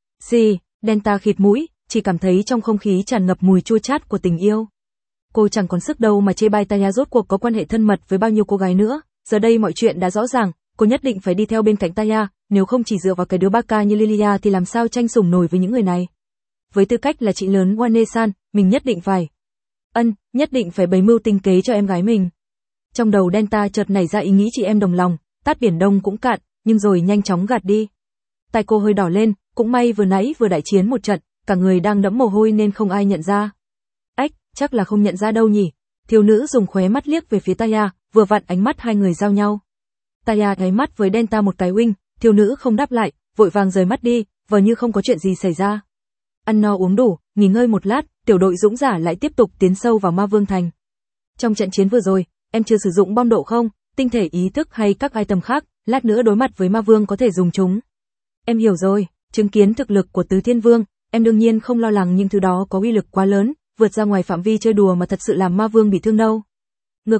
Delta khịt mũi, chỉ cảm thấy trong không khí tràn ngập mùi chua chát của tình yêu. Cô chẳng còn sức đâu mà chê bai Taya rốt cuộc có quan hệ thân mật với bao nhiêu cô gái nữa, giờ đây mọi chuyện đã rõ ràng, cô nhất định phải đi theo bên cạnh Taya, nếu không chỉ dựa vào cái đứa baka như Lilia thì làm sao tranh sủng nổi với những người này. Với tư cách là chị lớn Wane-san, mình nhất định phải. Nhất định phải bày mưu tinh kế cho em gái mình. Trong đầu Delta chợt nảy ra ý nghĩ chị em đồng lòng, tát biển Đông cũng cạn, nhưng rồi nhanh chóng gạt đi. Tai cô hơi đỏ lên, cũng may vừa nãy vừa đại chiến một trận, cả người đang đẫm mồ hôi nên không ai nhận ra. Chắc là không nhận ra đâu nhỉ. Thiếu nữ dùng khóe mắt liếc về phía Taya, vừa vặn ánh mắt hai người giao nhau. Taya gáy mắt với Delta một cái uinh, thiếu nữ không đáp lại, vội vàng rời mắt đi, vờ như không có chuyện gì xảy ra. Ăn no uống đủ, nghỉ ngơi một lát, tiểu đội dũng giả lại tiếp tục tiến sâu vào Ma Vương Thành. Trong trận chiến vừa rồi, em chưa sử dụng bom độ không, tinh thể ý thức hay các item khác, lát nữa đối mặt với Ma Vương có thể dùng chúng. Em hiểu rồi, chứng kiến thực lực của Tứ Thiên Vương, em đương nhiên không lo lắng những thứ đó có uy lực quá lớn, vượt ra ngoài phạm vi chơi đùa mà thật sự làm Ma Vương bị thương đâu. Ngược lại,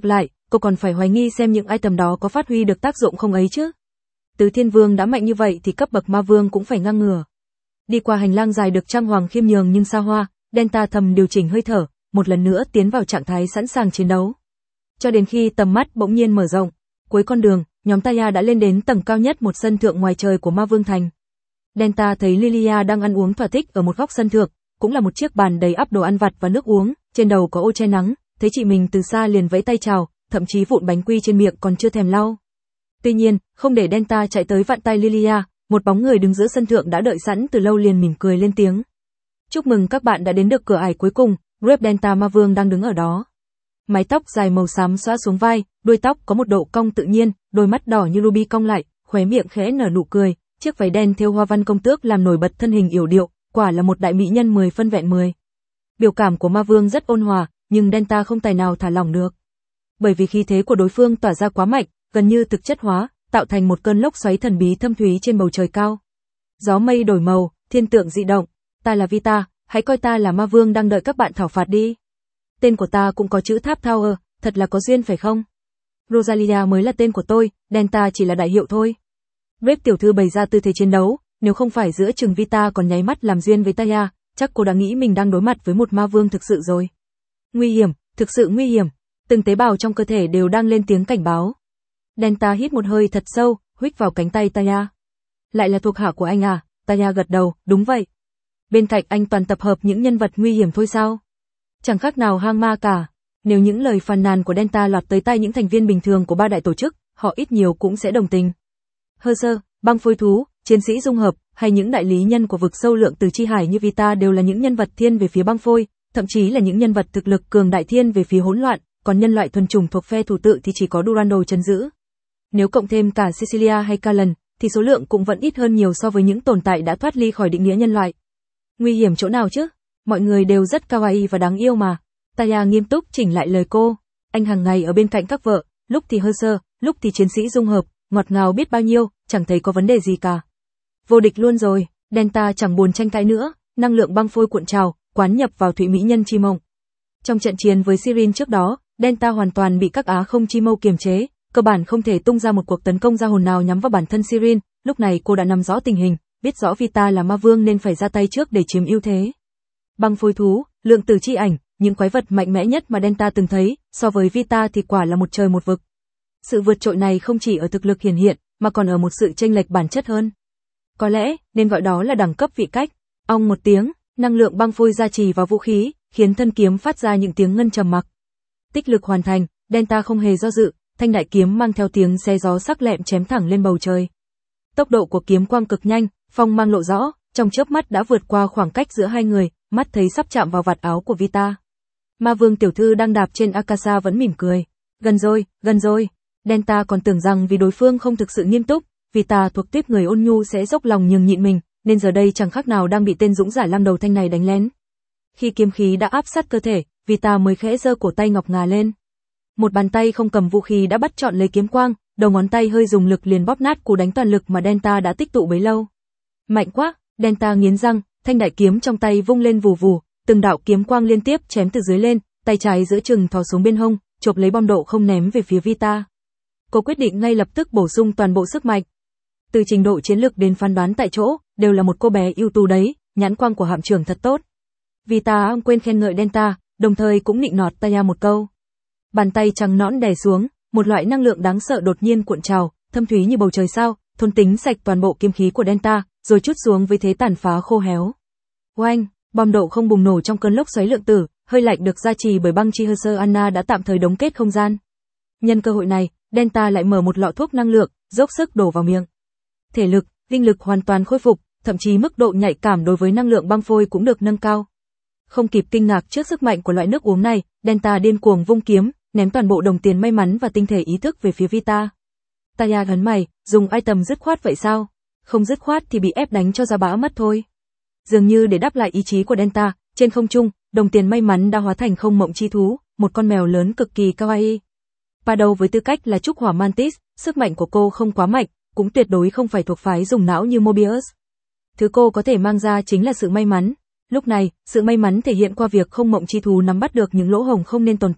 cô còn phải hoài nghi xem những item đó có phát huy được tác dụng không ấy chứ. Tứ Thiên Vương đã mạnh như vậy thì cấp bậc ma vương cũng phải ngang ngửa. Đi qua hành lang dài được trang hoàng khiêm nhường nhưng xa hoa, Delta thầm điều chỉnh hơi thở, một lần nữa tiến vào trạng thái sẵn sàng chiến đấu. Cho đến khi tầm mắt bỗng nhiên mở rộng, cuối con đường, nhóm Taya đã lên đến tầng cao nhất một sân thượng ngoài trời của Ma Vương Thành. Delta thấy Lilia đang ăn uống thỏa thích ở một góc sân thượng, cũng là một chiếc bàn đầy ắp đồ ăn vặt và nước uống, trên đầu có ô che nắng, thấy chị mình từ xa liền vẫy tay chào, thậm chí vụn bánh quy trên miệng còn chưa thèm lau. Tuy nhiên, không để Delta chạy tới vặn tay Lilia, một bóng người đứng giữa sân thượng đã đợi sẵn từ lâu liền mỉm cười lên tiếng. Chúc mừng các bạn đã đến được cửa ải cuối cùng, Grape Delta Ma Vương đang đứng ở đó. Mái tóc dài màu xám xõa xuống vai, đuôi tóc có một độ cong tự nhiên, đôi mắt đỏ như ruby cong lại, khóe miệng khẽ nở nụ cười, chiếc váy đen thêu hoa văn công tước làm nổi bật thân hình yểu điệu, quả là một đại mỹ nhân 10 phân vẹn 10. Biểu cảm của Ma Vương rất ôn hòa, nhưng Delta không tài nào thả lỏng được. Bởi vì khí thế của đối phương tỏa ra quá mạnh, gần như thực chất hóa, tạo thành một cơn lốc xoáy thần bí thâm thúy trên bầu trời cao. Gió mây đổi màu, thiên tượng dị động, ta là Vita, hãy coi ta là Ma Vương đang đợi các bạn thảo phạt đi. Tên của ta cũng có chữ Tháp Tower, thật là có duyên phải không? Rosalia mới là tên của tôi, Delta chỉ là đại hiệu thôi. Grape tiểu thư bày ra tư thế chiến đấu, nếu không phải giữa chừng Vita còn nháy mắt làm duyên với Taya, chắc cô đã nghĩ mình đang đối mặt với một ma vương thực sự rồi. Nguy hiểm, thực sự nguy hiểm. Từng tế bào trong cơ thể đều đang lên tiếng cảnh báo. Delta hít một hơi thật sâu, huých vào cánh tay Taya. Lại là thuộc hạ của anh à? Taya gật đầu, đúng vậy. Bên cạnh anh toàn tập hợp những nhân vật nguy hiểm thôi sao? Chẳng khác nào hang ma cả. Nếu những lời phàn nàn của Delta lọt tới tay những thành viên bình thường của ba đại tổ chức, họ ít nhiều cũng sẽ đồng tình. Herser, băng phôi thú, chiến sĩ dung hợp, hay những đại lý nhân của vực sâu lượng từ chi hải như Vita đều là những nhân vật thiên về phía băng phôi, thậm chí là những nhân vật thực lực cường đại thiên về phía hỗn loạn, còn nhân loại thuần chủng thuộc phe thủ tự thì chỉ có Durando trấn giữ. Nếu cộng thêm cả Cecilia hay Callan, thì số lượng cũng vẫn ít hơn nhiều so với những tồn tại đã thoát ly khỏi định nghĩa nhân loại. Nguy hiểm chỗ nào chứ? Mọi người đều rất kawaii và đáng yêu mà. Taya nghiêm túc chỉnh lại lời cô. Anh hàng ngày ở bên cạnh các vợ, lúc thì Herser, lúc thì chiến sĩ dung hợp, ngọt ngào biết bao nhiêu, chẳng thấy có vấn đề gì cả. Vô địch luôn rồi, Delta chẳng buồn tranh cãi nữa, năng lượng băng phôi cuộn trào, quán nhập vào thụy mỹ nhân chi mộng. Trong trận chiến với Sirin trước đó, Delta hoàn toàn bị các Á không chi mâu kiềm chế, cơ bản không thể tung ra một cuộc tấn công ra hồn nào nhắm vào bản thân Sirin, lúc này cô đã nắm rõ tình hình, biết rõ Vita là ma vương nên phải ra tay trước để chiếm ưu thế. Băng phôi thú, lượng tử chi ảnh, những quái vật mạnh mẽ nhất mà Delta từng thấy, so với Vita thì quả là một trời một vực. Sự vượt trội này không chỉ ở thực lực hiển hiện, mà còn ở một sự chênh lệch bản chất hơn. Có lẽ, nên gọi đó là đẳng cấp vị cách. Ong một tiếng, năng lượng băng phôi gia trì vào vũ khí, khiến thân kiếm phát ra những tiếng ngân trầm mặc. Tích lực hoàn thành, Delta không hề do dự, thanh đại kiếm mang theo tiếng xé gió sắc lẹm chém thẳng lên bầu trời. Tốc độ của kiếm quang cực nhanh, phong mang lộ rõ, trong chớp mắt đã vượt qua khoảng cách giữa hai người, mắt thấy sắp chạm vào vạt áo của Vita. Ma vương tiểu thư đang đạp trên Akasa vẫn mỉm cười. Gần rồi, gần rồi. Delta còn tưởng rằng vì đối phương không thực sự nghiêm túc, Vita thuộc tiếp người ôn nhu sẽ dốc lòng nhường nhịn mình, nên giờ đây chẳng khác nào đang bị tên dũng giả lam đầu thanh này đánh lén. Khi kiếm khí đã áp sát cơ thể, Vita mới khẽ giơ cổ tay ngọc ngà lên. Một bàn tay không cầm vũ khí đã bắt trọn lấy kiếm quang, đầu ngón tay hơi dùng lực liền bóp nát cú đánh toàn lực mà Delta đã tích tụ bấy lâu. Mạnh quá, Delta nghiến răng, thanh đại kiếm trong tay vung lên vù vù, từng đạo kiếm quang liên tiếp chém từ dưới lên, tay trái giữa chừng thò xuống bên hông, chộp lấy bom độ không ném về phía Vita. Cô quyết định ngay lập tức bổ sung toàn bộ sức mạnh. Từ trình độ chiến lực đến phán đoán tại chỗ, đều là một cô bé ưu tú đấy, nhãn quang của hạm trưởng thật tốt. Vita không quên khen ngợi Delta, đồng thời cũng nịnh nọt Taya một câu. Bàn tay trắng nõn đè xuống, một loại năng lượng đáng sợ đột nhiên cuộn trào, thâm thúy như bầu trời sao, thôn tính sạch toàn bộ kiếm khí của Delta, rồi trút xuống với thế tàn phá khô héo. Oanh, bom độ không bùng nổ trong cơn lốc xoáy lượng tử, hơi lạnh được gia trì bởi băng chi Herser Anna đã tạm thời đóng kết không gian. Nhân cơ hội này, Delta lại mở một lọ thuốc năng lượng, dốc sức đổ vào miệng. Thể lực, linh lực hoàn toàn khôi phục, thậm chí mức độ nhạy cảm đối với năng lượng băng phôi cũng được nâng cao. Không kịp kinh ngạc trước sức mạnh của loại nước uống này, Delta điên cuồng vung kiếm, ném toàn bộ đồng tiền may mắn và tinh thể ý thức về phía Vita. Taya gắn mày, dùng item dứt khoát vậy sao? Không dứt khoát thì bị ép đánh cho ra bã mất thôi. Dường như để đáp lại ý chí của Delta, trên không trung, đồng tiền may mắn đã hóa thành không mộng chi thú, một con mèo lớn cực kỳ kawaii. Pado với tư cách là trúc hỏa Mantis, sức mạnh của cô không quá mạnh, cũng tuyệt đối không phải thuộc phái dùng não như Mobius. Thứ cô có thể mang ra chính là sự may mắn. Lúc này, sự may mắn thể hiện qua việc không mộng chi thú nắm bắt được những lỗ hổng không nên tồn tại,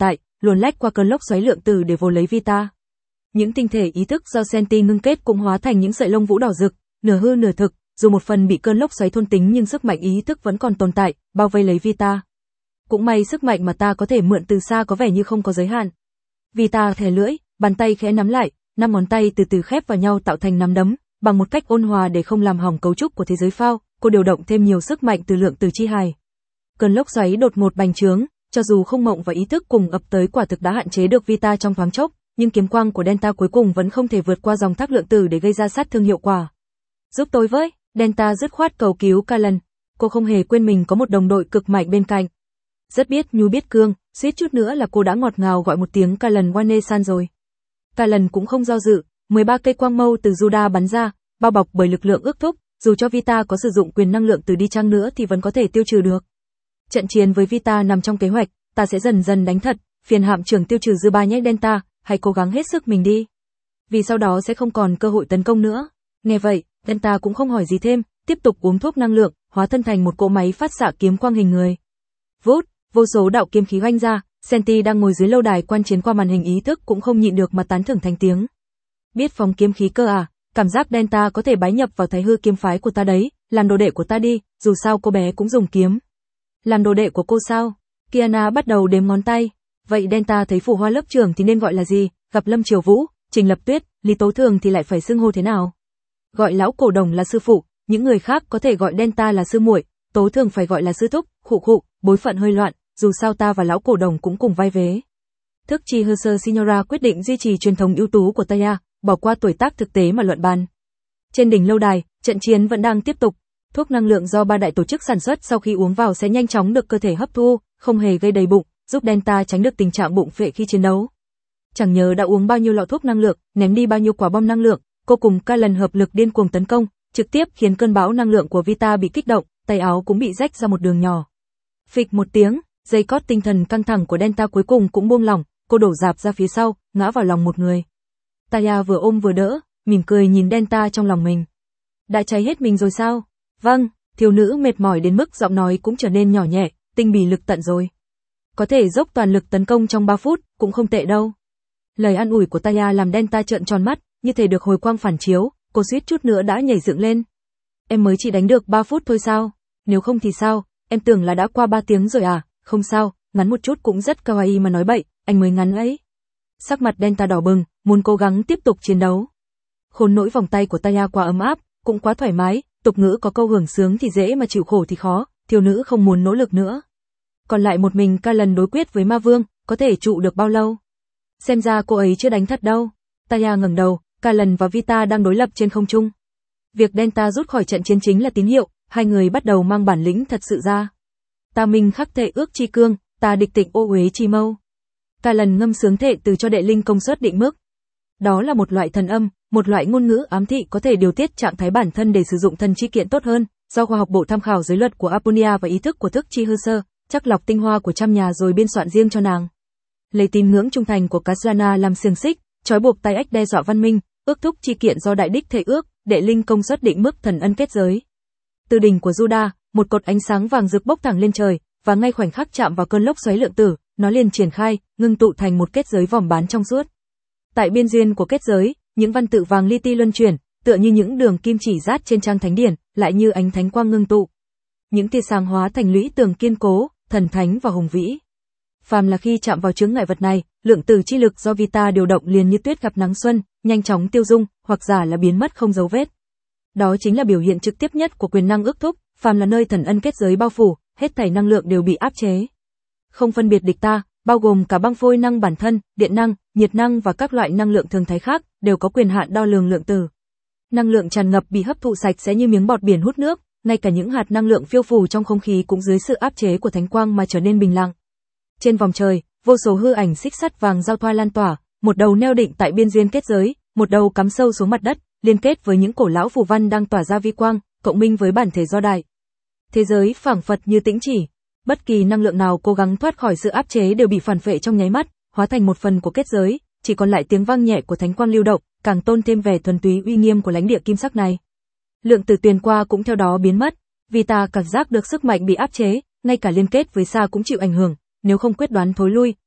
luồn lách qua cơn lốc xoáy lượng tử để vồ lấy Vita. Những tinh thể ý thức do Senti ngưng kết cũng hóa thành những sợi lông vũ đỏ rực, nửa hư nửa thực, dù một phần bị cơn lốc xoáy thôn tính nhưng sức mạnh ý thức vẫn còn tồn tại, bao vây lấy Vita. Cũng may sức mạnh mà ta có thể mượn từ xa có vẻ như không có giới hạn. Vita thè lưỡi, bàn tay khẽ nắm lại, 5 ngón tay từ từ khép vào nhau tạo thành nắm đấm, bằng một cách ôn hòa để không làm hỏng cấu trúc của thế giới phao, cô điều động thêm nhiều sức mạnh từ lượng tử chi hài. Cơn lốc xoáy đột ngột bành trướng, cho dù không mộng và ý thức cùng ập tới quả thực đã hạn chế được Vita trong thoáng chốc, nhưng kiếm quang của Delta cuối cùng vẫn không thể vượt qua dòng thác lượng tử để gây ra sát thương hiệu quả. Giúp tôi với, Delta dứt khoát cầu cứu Callan. Cô không hề quên mình có một đồng đội cực mạnh bên cạnh. Rất biết nhu biết cương, suýt chút nữa là cô đã ngọt ngào gọi một tiếng Callan Wane-san rồi. Callan cũng không do dự, 13 cây quang mâu từ Juda bắn ra, bao bọc bởi lực lượng ước thúc, dù cho Vita có sử dụng quyền năng lượng từ đi chăng nữa thì vẫn có thể tiêu trừ được. Trận chiến với Vita nằm trong kế hoạch, ta sẽ dần dần đánh thật, phiền hạm trưởng tiêu trừ dư ba nhé Delta, hãy cố gắng hết sức mình đi. Vì sau đó sẽ không còn cơ hội tấn công nữa. Nghe vậy, Delta cũng không hỏi gì thêm, tiếp tục uống thuốc năng lượng, hóa thân thành một cỗ máy phát xạ kiếm quang hình người. Vút, vô số đạo kiếm khí oanh ra, Senti đang ngồi dưới lâu đài quan chiến qua màn hình ý thức cũng không nhịn được mà tán thưởng thành tiếng. Biết phóng kiếm khí cơ à, cảm giác Delta có thể bái nhập vào thái hư kiếm phái của ta đấy, làm đồ đệ của ta đi, dù sao cô bé cũng dùng kiếm. Làm đồ đệ của cô sao? Kiana bắt đầu đếm ngón tay. Vậy Delta thấy phù hoa lớp trưởng thì nên gọi là gì? Gặp Lâm Triều Vũ, Trình Lập Tuyết, Lý Tố Thường thì lại phải xưng hô thế nào? Gọi lão cổ đồng là sư phụ, những người khác có thể gọi Delta là sư muội, Tố Thường phải gọi là sư thúc, khụ, bối phận hơi loạn, dù sao ta và lão cổ đồng cũng cùng vai vế. Thức Chi Hơ Sơ Signora quyết định duy trì truyền thống ưu tú của Taya, bỏ qua tuổi tác thực tế mà luận bàn. Trên đỉnh lâu đài, trận chiến vẫn đang tiếp tục. Thuốc năng lượng do ba đại tổ chức sản xuất sau khi uống vào sẽ nhanh chóng được cơ thể hấp thu, không hề gây đầy bụng, giúp Delta tránh được tình trạng bụng phệ khi chiến đấu. Chẳng nhớ đã uống bao nhiêu lọ thuốc năng lượng, ném đi bao nhiêu quả bom năng lượng, cô cùng Callan hợp lực điên cuồng tấn công, trực tiếp khiến cơn bão năng lượng của Vita bị kích động, tay áo cũng bị rách ra một đường nhỏ. Phịch một tiếng, dây cót tinh thần căng thẳng của Delta cuối cùng cũng buông lỏng, cô đổ rạp ra phía sau, ngã vào lòng một người. Taya vừa ôm vừa đỡ, mỉm cười nhìn Delta trong lòng mình. Đã cháy hết mình rồi sao? Vâng, thiếu nữ mệt mỏi đến mức giọng nói cũng trở nên nhỏ nhẹ, tinh bì lực tận rồi. Có thể dốc toàn lực tấn công trong 3 phút, cũng không tệ đâu. Lời an ủi của Taya làm Delta trợn tròn mắt, như thể được hồi quang phản chiếu, cô suýt chút nữa đã nhảy dựng lên. Em mới chỉ đánh được 3 phút thôi sao? Nếu không thì sao? Em tưởng là đã qua 3 tiếng rồi à? Không sao, ngắn một chút cũng rất kawaii mà nói bậy, anh mới ngắn ấy. Sắc mặt Delta đỏ bừng, muốn cố gắng tiếp tục chiến đấu. Khốn nỗi vòng tay của Taya quá ấm áp, cũng quá thoải mái, tục ngữ có câu hưởng sướng thì dễ mà chịu khổ thì khó, thiếu nữ không muốn nỗ lực nữa. Còn lại một mình Callan đối quyết với ma vương, có thể trụ được bao lâu? Xem ra cô ấy chưa đánh thật đâu. Taya ngẩng đầu, Callan và Vita đang đối lập trên không trung. Việc Delta rút khỏi trận chiến chính là tín hiệu, hai người bắt đầu mang bản lĩnh thật sự ra. Ta minh khắc thệ ước chi cương, ta địch tịch ô uế chi mâu. Callan ngâm sướng thệ từ cho đệ linh công suất định mức. Đó là một loại thần âm, một loại ngôn ngữ ám thị có thể điều tiết trạng thái bản thân để sử dụng thần chi kiện tốt hơn, do khoa học bộ tham khảo giới luật của Aponia và ý thức của Thức Chi Hơ Sơ, chắc lọc tinh hoa của trăm nhà rồi biên soạn riêng cho nàng. Lấy tín ngưỡng trung thành của Caslana làm xiềng xích, trói buộc tay ách đe dọa văn minh, ước thúc chi kiện do đại đích thể ước, đệ linh công suất định mức thần ân kết giới. Từ đỉnh của Juda, một cột ánh sáng vàng rực bốc thẳng lên trời, và ngay khoảnh khắc chạm vào cơn lốc xoáy lượng tử, nó liền triển khai, ngưng tụ thành một kết giới vòm bán trong suốt. Tại biên duyên của kết giới, những văn tự vàng li ti luân chuyển, tựa như những đường kim chỉ rát trên trang thánh điển, lại như ánh thánh quang ngưng tụ. Những tia sáng hóa thành lũy tường kiên cố, thần thánh và hùng vĩ. Phàm là khi chạm vào chướng ngại vật này, lượng tử chi lực do Vita điều động liền như tuyết gặp nắng xuân, nhanh chóng tiêu dung, hoặc giả là biến mất không dấu vết. Đó chính là biểu hiện trực tiếp nhất của quyền năng ước thúc, phàm là nơi thần ân kết giới bao phủ, hết thảy năng lượng đều bị áp chế. Không phân biệt địch ta, bao gồm cả băng phôi năng bản thân, điện năng, nhiệt năng và các loại năng lượng thường thái khác, đều có quyền hạn đo lường lượng tử. Năng lượng tràn ngập bị hấp thụ sạch sẽ như miếng bọt biển hút nước, ngay cả những hạt năng lượng phiêu phù trong không khí cũng dưới sự áp chế của thánh quang mà trở nên bình lặng. Trên vòng trời, vô số hư ảnh xích sắt vàng giao thoa lan tỏa, một đầu neo định tại biên duyên kết giới, một đầu cắm sâu xuống mặt đất, liên kết với những cổ lão phù văn đang tỏa ra vi quang, cộng minh với bản thể do đại. Thế giới phảng phật như tĩnh chỉ, bất kỳ năng lượng nào cố gắng thoát khỏi sự áp chế đều bị phản phệ trong nháy mắt, hóa thành một phần của kết giới, chỉ còn lại tiếng vang nhẹ của thánh quang lưu động, càng tôn thêm vẻ thuần túy uy nghiêm của lãnh địa kim sắc này. Lượng tử tuyền qua cũng theo đó biến mất, Vita cảm giác được sức mạnh bị áp chế, ngay cả liên kết với xa cũng chịu ảnh hưởng, nếu không quyết đoán thối lui,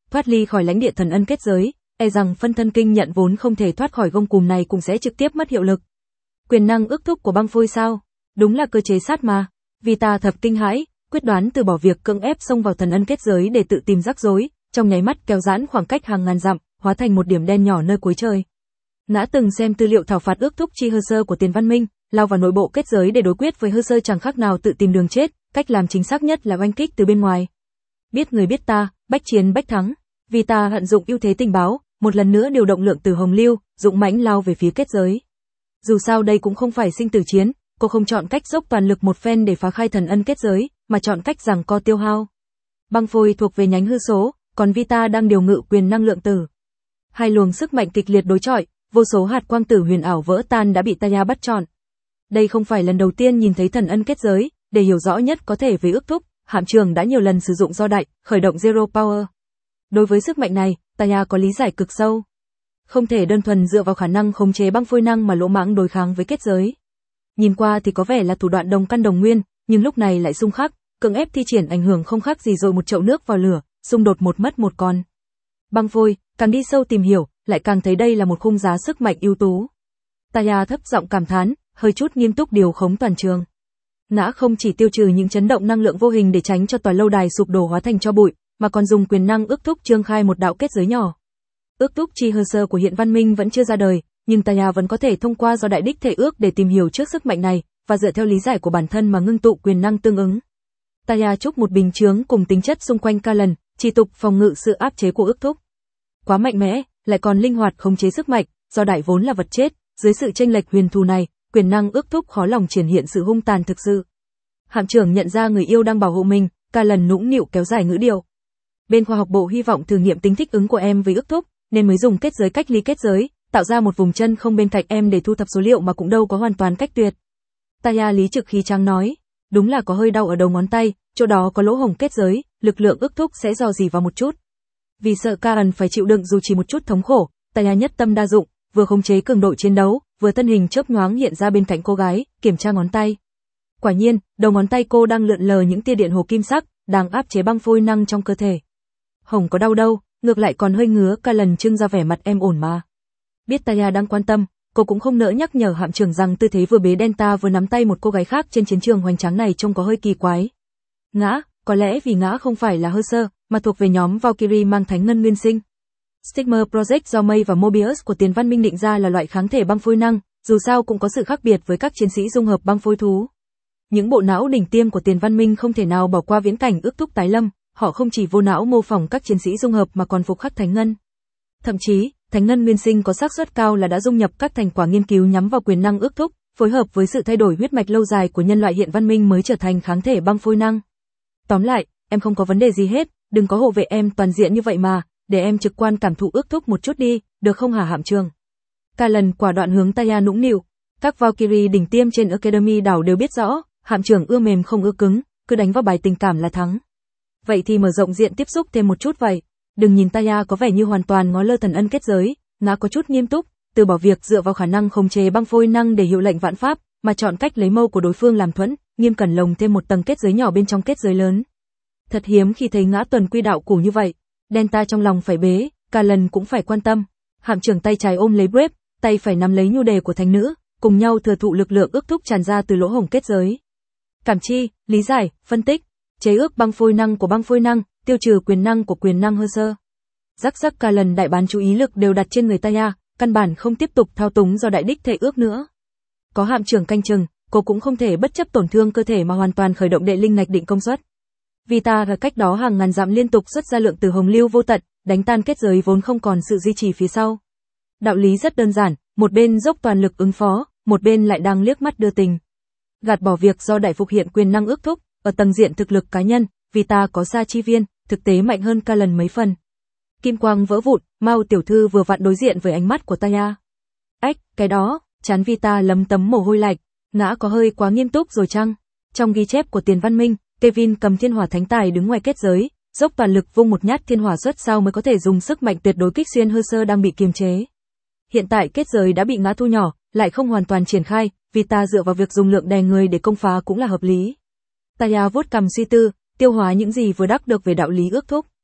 thoát ly khỏi lãnh địa thần ân kết giới, e rằng phân thân kinh nhận vốn không thể thoát khỏi gông cùm này cũng sẽ trực tiếp mất hiệu lực. Quyền năng ước thúc của băng phôi sao? Đúng là cơ chế sát mà. Vita thập kinh hãi, quyết đoán từ bỏ việc cưỡng ép xông vào thần ân kết giới để tự tìm rắc rối, trong nháy mắt kéo giãn khoảng cách hàng ngàn dặm, hóa thành một điểm đen nhỏ nơi cuối trời. Ngã từng xem tư liệu thảo phạt ước thúc chi hơ sơ của Tiền Văn Minh, lao vào nội bộ kết giới để đối quyết với hơ sơ chẳng khác nào tự tìm đường chết, cách làm chính xác nhất là oanh kích từ bên ngoài. Biết người biết ta, bách chiến bách thắng. Vita hận dụng ưu thế tình báo, một lần nữa điều động lượng tử hồng lưu, dũng mãnh lao về phía kết giới. Dù sao đây cũng không phải sinh tử chiến, cô không chọn cách dốc toàn lực một phen để phá khai thần ân kết giới, mà chọn cách giằng co tiêu hao. Băng phôi thuộc về nhánh hư số, còn Vita đang điều ngự quyền năng lượng tử. Hai luồng sức mạnh kịch liệt đối chọi, vô số hạt quang tử huyền ảo vỡ tan đã bị Taya bắt trọn. Đây không phải lần đầu tiên nhìn thấy thần ân kết giới, để hiểu rõ nhất có thể về ước thúc, Hạm Trường đã nhiều lần sử dụng do đại, khởi động Zero Power. Đối với sức mạnh này, Taya có lý giải cực sâu. Không thể đơn thuần dựa vào khả năng khống chế băng phôi năng mà lỗ mãng đối kháng với kết giới. Nhìn qua thì có vẻ là thủ đoạn đồng căn đồng nguyên, nhưng lúc này lại xung khắc, cưỡng ép thi triển ảnh hưởng không khác gì rồi một chậu nước vào lửa, xung đột một mất một còn. Băng phôi, càng đi sâu tìm hiểu, lại càng thấy đây là một khung giá sức mạnh ưu tú. Taya thấp giọng cảm thán, hơi chút nghiêm túc điều khống toàn trường. Ngã không chỉ tiêu trừ những chấn động năng lượng vô hình để tránh cho tòa lâu đài sụp đổ hóa thành tro bụi, mà còn dùng quyền năng ước thúc trương khai một đạo kết giới nhỏ. Ước thúc chi hơ sơ của Hiện Văn Minh vẫn chưa ra đời, nhưng Taya vẫn có thể thông qua do đại đích thể ước để tìm hiểu trước sức mạnh này, và dựa theo lý giải của bản thân mà ngưng tụ quyền năng tương ứng. Taya chúc một bình chướng cùng tính chất xung quanh Kalan, chỉ tục phòng ngự sự áp chế của ước thúc. Quá mạnh mẽ, lại còn linh hoạt khống chế sức mạnh, do đại vốn là vật chết, dưới sự chênh lệch huyền thù này, quyền năng ước thúc khó lòng triển hiện sự hung tàn thực sự. Hạm Trưởng nhận ra người yêu đang bảo hộ mình, Kalan nũng nịu kéo dài ngữ điệu. Bên khoa học bộ hy vọng thử nghiệm tính thích ứng của em với ước thúc, nên mới dùng kết giới cách ly kết giới, tạo ra một vùng chân không bên cạnh em để thu thập số liệu mà cũng đâu có hoàn toàn cách tuyệt. Taya lý trực khí tráng nói, đúng là có hơi đau ở đầu ngón tay, chỗ đó có lỗ hổng kết giới, lực lượng ước thúc sẽ dò dỉ vào một chút. Vì sợ Karan phải chịu đựng dù chỉ một chút thống khổ, Taya nhất tâm đa dụng, vừa khống chế cường độ chiến đấu, vừa thân hình chớp nhoáng hiện ra bên cạnh cô gái, kiểm tra ngón tay. Quả nhiên, đầu ngón tay cô đang lượn lờ những tia điện hồ kim sắc, đang áp chế băng phôi năng trong cơ thể. Hồng có đau đâu, ngược lại còn hơi ngứa, Kalan trưng ra vẻ mặt em ổn mà. Biết Taya đang quan tâm, cô cũng không nỡ nhắc nhở Hạm Trưởng rằng tư thế vừa bế Delta vừa nắm tay một cô gái khác trên chiến trường hoành tráng này trông có hơi kỳ quái. Ngã, có lẽ vì Ngã không phải là hơ sơ, mà thuộc về nhóm Valkyrie mang thánh ngân nguyên sinh. Stigma Project do May và Mobius của Tiền Văn Minh định ra là loại kháng thể băng phôi năng, dù sao cũng có sự khác biệt với các chiến sĩ dung hợp băng phôi thú. Những bộ não đỉnh tiêm của Tiền Văn Minh không thể nào bỏ qua viễn cảnh ước thúc tái lâm, họ không chỉ vô não mô phỏng các chiến sĩ dung hợp mà còn phục khắc thánh ngân. Thậm chí, thánh ngân nguyên sinh có xác suất cao là đã dung nhập các thành quả nghiên cứu nhắm vào quyền năng ước thúc, phối hợp với sự thay đổi huyết mạch lâu dài của nhân loại Hiện Văn Minh mới trở thành kháng thể băng phôi năng. Tóm lại, em không có vấn đề gì hết, đừng có hộ vệ em toàn diện như vậy mà, để em trực quan cảm thụ ước thúc một chút đi, được không hả Hạm Trường? Kalan quả đoạn hướng Taya nũng nịu, các Valkyrie đỉnh tiêm trên Academy đảo đều biết rõ, Hạm Trưởng ưa mềm không ưa cứng, cứ đánh vào bài tình cảm là thắng. Vậy thì mở rộng diện tiếp xúc thêm một chút vậy. Đừng nhìn Taya có vẻ như hoàn toàn ngó lơ thần ân kết giới, Ngã có chút nghiêm túc, từ bỏ việc dựa vào khả năng khống chế băng phôi năng để hiệu lệnh vạn pháp, mà chọn cách lấy mâu của đối phương làm thuẫn, nghiêm cẩn lồng thêm một tầng kết giới nhỏ bên trong kết giới lớn. Thật hiếm khi thấy Ngã tuần quy đạo củ như vậy. Delta trong lòng phải bế, Kalan cũng phải quan tâm. Hạm Trưởng tay trái ôm lấy Brave, tay phải nắm lấy nhu đề của thánh nữ, cùng nhau thừa thụ lực lượng ước thúc tràn ra từ lỗ hổng kết giới. Cảm chi, lý giải, phân tích, chế ước băng phôi năng của băng phôi năng, tiêu trừ quyền năng của quyền năng hơ sơ. Rắc rắc Kalan đại bán chú ý lực đều đặt trên người Taya, căn bản không tiếp tục thao túng do đại đích thể ước nữa. Có Hạm Trưởng canh chừng, cô cũng không thể bất chấp tổn thương cơ thể mà hoàn toàn khởi động đệ linh ngạch định công suất. Vita ở cách đó hàng ngàn dặm liên tục xuất ra lượng từ hồng lưu vô tận, đánh tan kết giới vốn không còn sự duy trì phía sau. Đạo lý rất đơn giản, một bên dốc toàn lực ứng phó, một bên lại đang liếc mắt đưa tình. Gạt bỏ việc do đại phục hiện quyền năng ước thúc, ở tầng diện thực lực cá nhân, Vita có Sa Chi Viên, thực tế mạnh hơn Kalan mấy phần. Kim quang vỡ vụn, Mao tiểu thư vừa vặn đối diện với ánh mắt của Taya. Ách, cái đó, trán Vita lấm tấm mồ hôi lạnh, Ngã có hơi quá nghiêm túc rồi chăng? Trong ghi chép của Tiền Văn Minh, Kevin cầm thiên hỏa thánh tài đứng ngoài kết giới, dốc toàn lực vung một nhát thiên hỏa xuất sao mới có thể dùng sức mạnh tuyệt đối kích xuyên hơ sơ đang bị kiềm chế. Hiện tại kết giới đã bị Ngã thu nhỏ, lại không hoàn toàn triển khai, Vita dựa vào việc dùng lượng đè người để công phá cũng là hợp lý. Taya vuốt cằm suy tư, tiêu hóa những gì vừa đắc được về đạo lý ước thúc.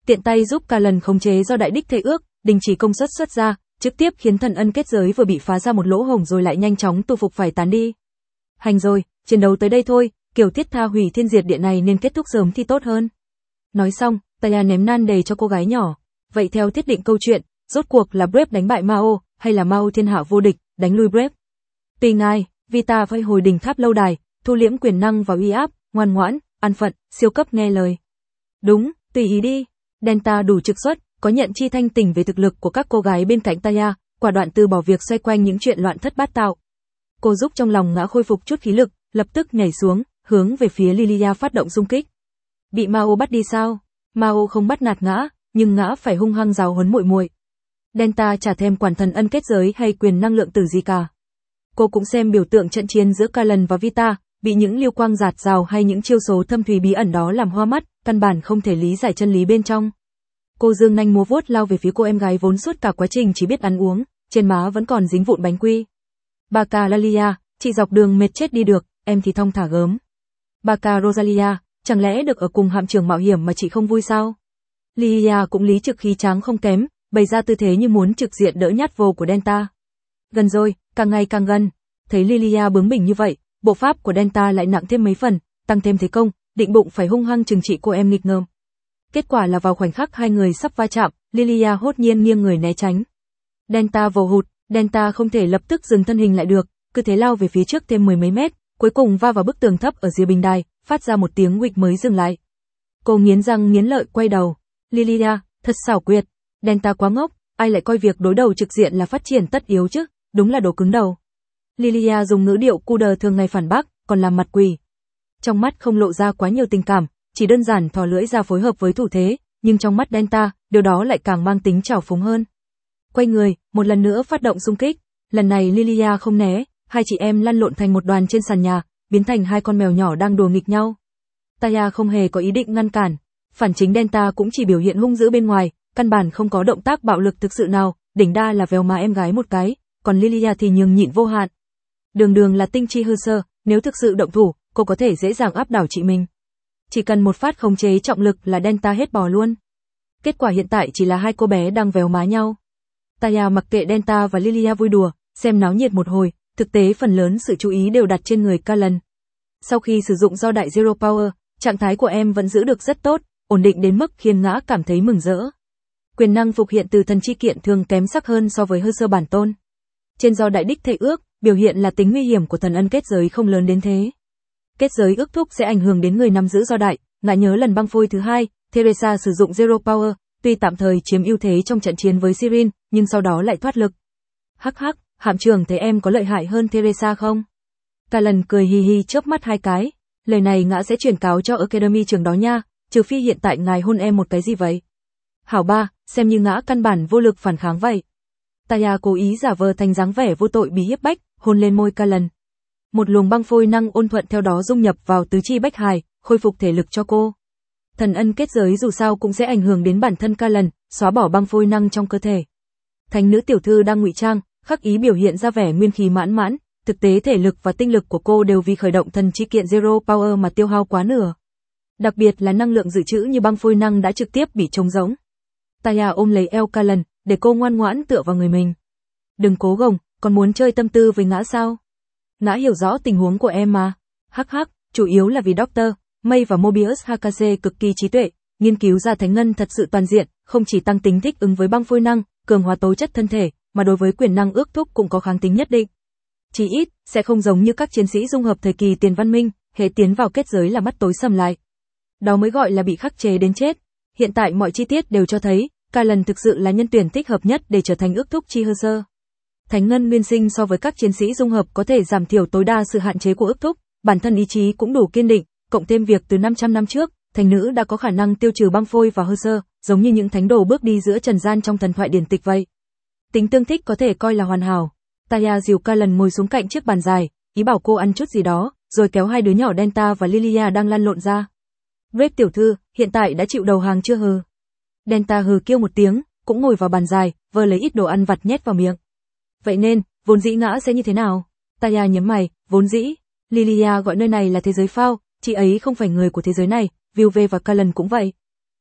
tiện tay giúp Callan khống chế do đại đích thể ước, đình chỉ công suất xuất ra, trực tiếp khiến thần ân kết giới vừa bị phá ra một lỗ hổng rồi lại nhanh chóng tu phục phải tán đi. Hành rồi, chiến đấu tới đây thôi, kiểu thiết tha hủy thiên diệt địa này nên kết thúc sớm thì tốt hơn. Nói xong, Taya ném nan đề cho cô gái nhỏ. Vậy theo thiết định câu chuyện, rốt cuộc là Brave đánh bại Mao, hay là Mao thiên hạ vô địch, đánh lui Brave? Tùy ngài, Vita phải hồi đỉnh tháp lâu đài, thu liễm quyền năng và uy áp, ngoan ngoãn, an phận, siêu cấp nghe lời. Đúng, tùy ý đi. Delta đủ trực xuất, có nhận chi thanh tỉnh về thực lực của các cô gái bên cạnh Taya, quả đoạn từ bỏ việc xoay quanh những chuyện loạn thất bát tạo. Cô giúp trong lòng Ngã khôi phục chút khí lực, lập tức nhảy xuống, hướng về phía Lilia phát động xung kích. Bị Mao bắt đi sao? Mao không bắt nạt Ngã, nhưng Ngã phải hung hăng giáo huấn muội muội. Delta chả thèm quản thần ân kết giới hay quyền năng lượng tử gì cả. Cô cũng xem biểu tượng trận chiến giữa Callan và Vita, bị những liêu quang rạt rào hay những chiêu số thâm thúy bí ẩn đó làm hoa mắt, căn bản không thể lý giải chân lý bên trong. Cô dương nanh múa vuốt lao về phía cô em gái vốn suốt cả quá trình chỉ biết ăn uống, trên má vẫn còn dính vụn bánh quy. Baka Lalia, chị dọc đường mệt chết đi được, em thì thong thả gớm. Baka Rosalia, chẳng lẽ được ở cùng hạm trưởng mạo hiểm mà chị không vui sao? Lilia cũng lý trực khí tráng không kém, bày ra tư thế như muốn trực diện đỡ nhát vô của Delta. Gần rồi, càng ngày càng gần. Thấy Lilia bướng bỉnh như vậy, bộ pháp của Delta lại nặng thêm mấy phần, tăng thêm thế công, định bụng phải hung hăng trừng trị cô em nghịch ngợm. Kết quả là vào khoảnh khắc hai người sắp va chạm, Lilia hốt nhiên nghiêng người né tránh. Delta vồ hụt, Delta không thể lập tức dừng thân hình lại được, cứ thế lao về phía trước thêm mười mấy mét, cuối cùng va vào bức tường thấp ở dưới bình đài, phát ra một tiếng huỵch mới dừng lại. Cô nghiến răng nghiến lợi quay đầu. Lilia, thật xảo quyệt. Delta quá ngốc, ai lại coi việc đối đầu trực diện là phát triển tất yếu chứ, đúng là đồ cứng đầu. Lilia dùng ngữ điệu cu đờ thường ngày phản bác, còn làm mặt quỷ. Trong mắt không lộ ra quá nhiều tình cảm, chỉ đơn giản thò lưỡi ra phối hợp với thủ thế, nhưng trong mắt Delta, điều đó lại càng mang tính trào phúng hơn. Quay người, một lần nữa phát động xung kích, lần này Lilia không né, hai chị em lăn lộn thành một đoàn trên sàn nhà, biến thành hai con mèo nhỏ đang đùa nghịch nhau. Taya không hề có ý định ngăn cản, phản chính Delta cũng chỉ biểu hiện hung dữ bên ngoài, căn bản không có động tác bạo lực thực sự nào, đỉnh đa là véo má em gái một cái, còn Lilia thì nhường nhịn vô hạn. Đường đường là tinh chi hư sơ, nếu thực sự động thủ, cô có thể dễ dàng áp đảo chị mình. Chỉ cần một phát khống chế trọng lực là Delta hết bò luôn. Kết quả hiện tại chỉ là hai cô bé đang véo má nhau. Taya mặc kệ Delta và Lilia vui đùa, xem náo nhiệt một hồi, thực tế phần lớn sự chú ý đều đặt trên người Callan. Sau khi sử dụng do đại Zero Power, trạng thái của em vẫn giữ được rất tốt, ổn định đến mức khiến Ngã cảm thấy mừng rỡ. Quyền năng phục hiện từ thần chi kiện thường kém sắc hơn so với hư sơ bản tôn. Trên do đại đích thể ước, biểu hiện là tính nguy hiểm của thần ân kết giới không lớn đến thế. Kết giới ước thúc sẽ ảnh hưởng đến người nắm giữ do đại, Ngã nhớ lần băng phôi thứ hai, Teresa sử dụng Zero Power, tuy tạm thời chiếm ưu thế trong trận chiến với Sirin, nhưng sau đó lại thoát lực. Hắc hắc, hạm trưởng thấy em có lợi hại hơn Teresa không? Callan cười hì hì chớp mắt hai cái, lời này Ngã sẽ truyền cáo cho Academy trường đó nha, trừ phi hiện tại ngài hôn em một cái gì vậy? Hảo ba, xem như Ngã căn bản vô lực phản kháng vậy. Taya cố ý giả vờ thành dáng vẻ vô tội bị hiếp bách, hôn lên môi Callan. Một luồng băng phôi năng ôn thuận theo đó dung nhập vào tứ chi bách hài, khôi phục thể lực cho cô. Thần ân kết giới dù sao cũng sẽ ảnh hưởng đến bản thân Callan, xóa bỏ băng phôi năng trong cơ thể. Thánh nữ tiểu thư đang ngụy trang, khắc ý biểu hiện ra vẻ nguyên khí mãn mãn, thực tế thể lực và tinh lực của cô đều vì khởi động thần chi kiện Zero Power mà tiêu hao quá nửa. Đặc biệt là năng lượng dự trữ như băng phôi năng đã trực tiếp bị trống rỗng. Taya ôm lấy eo Callan, để cô ngoan ngoãn tựa vào người mình. Đừng cố gồng, còn muốn chơi tâm tư với Ngã sao? Ngã hiểu rõ tình huống của em mà. Hắc hắc, chủ yếu là vì Dr. May và Mobius Hakase cực kỳ trí tuệ, nghiên cứu ra thánh ngân thật sự toàn diện, không chỉ tăng tính thích ứng với băng phôi năng, cường hóa tố chất thân thể, mà đối với quyền năng ước thúc cũng có kháng tính nhất định. Chỉ ít, sẽ không giống như các chiến sĩ dung hợp thời kỳ tiền văn minh, hễ tiến vào kết giới là mắt tối sầm lại. Đó mới gọi là bị khắc chế đến chết. Hiện tại mọi chi tiết đều cho thấy, Callan thực sự là nhân tuyển thích hợp nhất để trở thành ước thúc chi hư sơ. Thánh ngân nguyên sinh so với các chiến sĩ dung hợp có thể giảm thiểu tối đa sự hạn chế của ước thúc, bản thân ý chí cũng đủ kiên định, cộng thêm việc từ 500 năm trước, thánh nữ đã có khả năng tiêu trừ băng phôi và hư sơ, giống như những thánh đồ bước đi giữa trần gian trong thần thoại điển tịch vậy. Tính tương thích có thể coi là hoàn hảo. Taya dìu Callan ngồi xuống cạnh chiếc bàn dài, ý bảo cô ăn chút gì đó, rồi kéo hai đứa nhỏ Delta và Lilia đang lăn lộn ra. Brave tiểu thư, hiện tại đã chịu đầu hàng chưa hừ? Delta hừ kêu một tiếng, cũng ngồi vào bàn dài, vơ lấy ít đồ ăn vặt nhét vào miệng. Vậy nên, vốn dĩ Ngã sẽ như thế nào? Taya nhếch mày, vốn dĩ. Lilia gọi nơi này là thế giới phao, chị ấy không phải người của thế giới này, Vilve và Callan cũng vậy.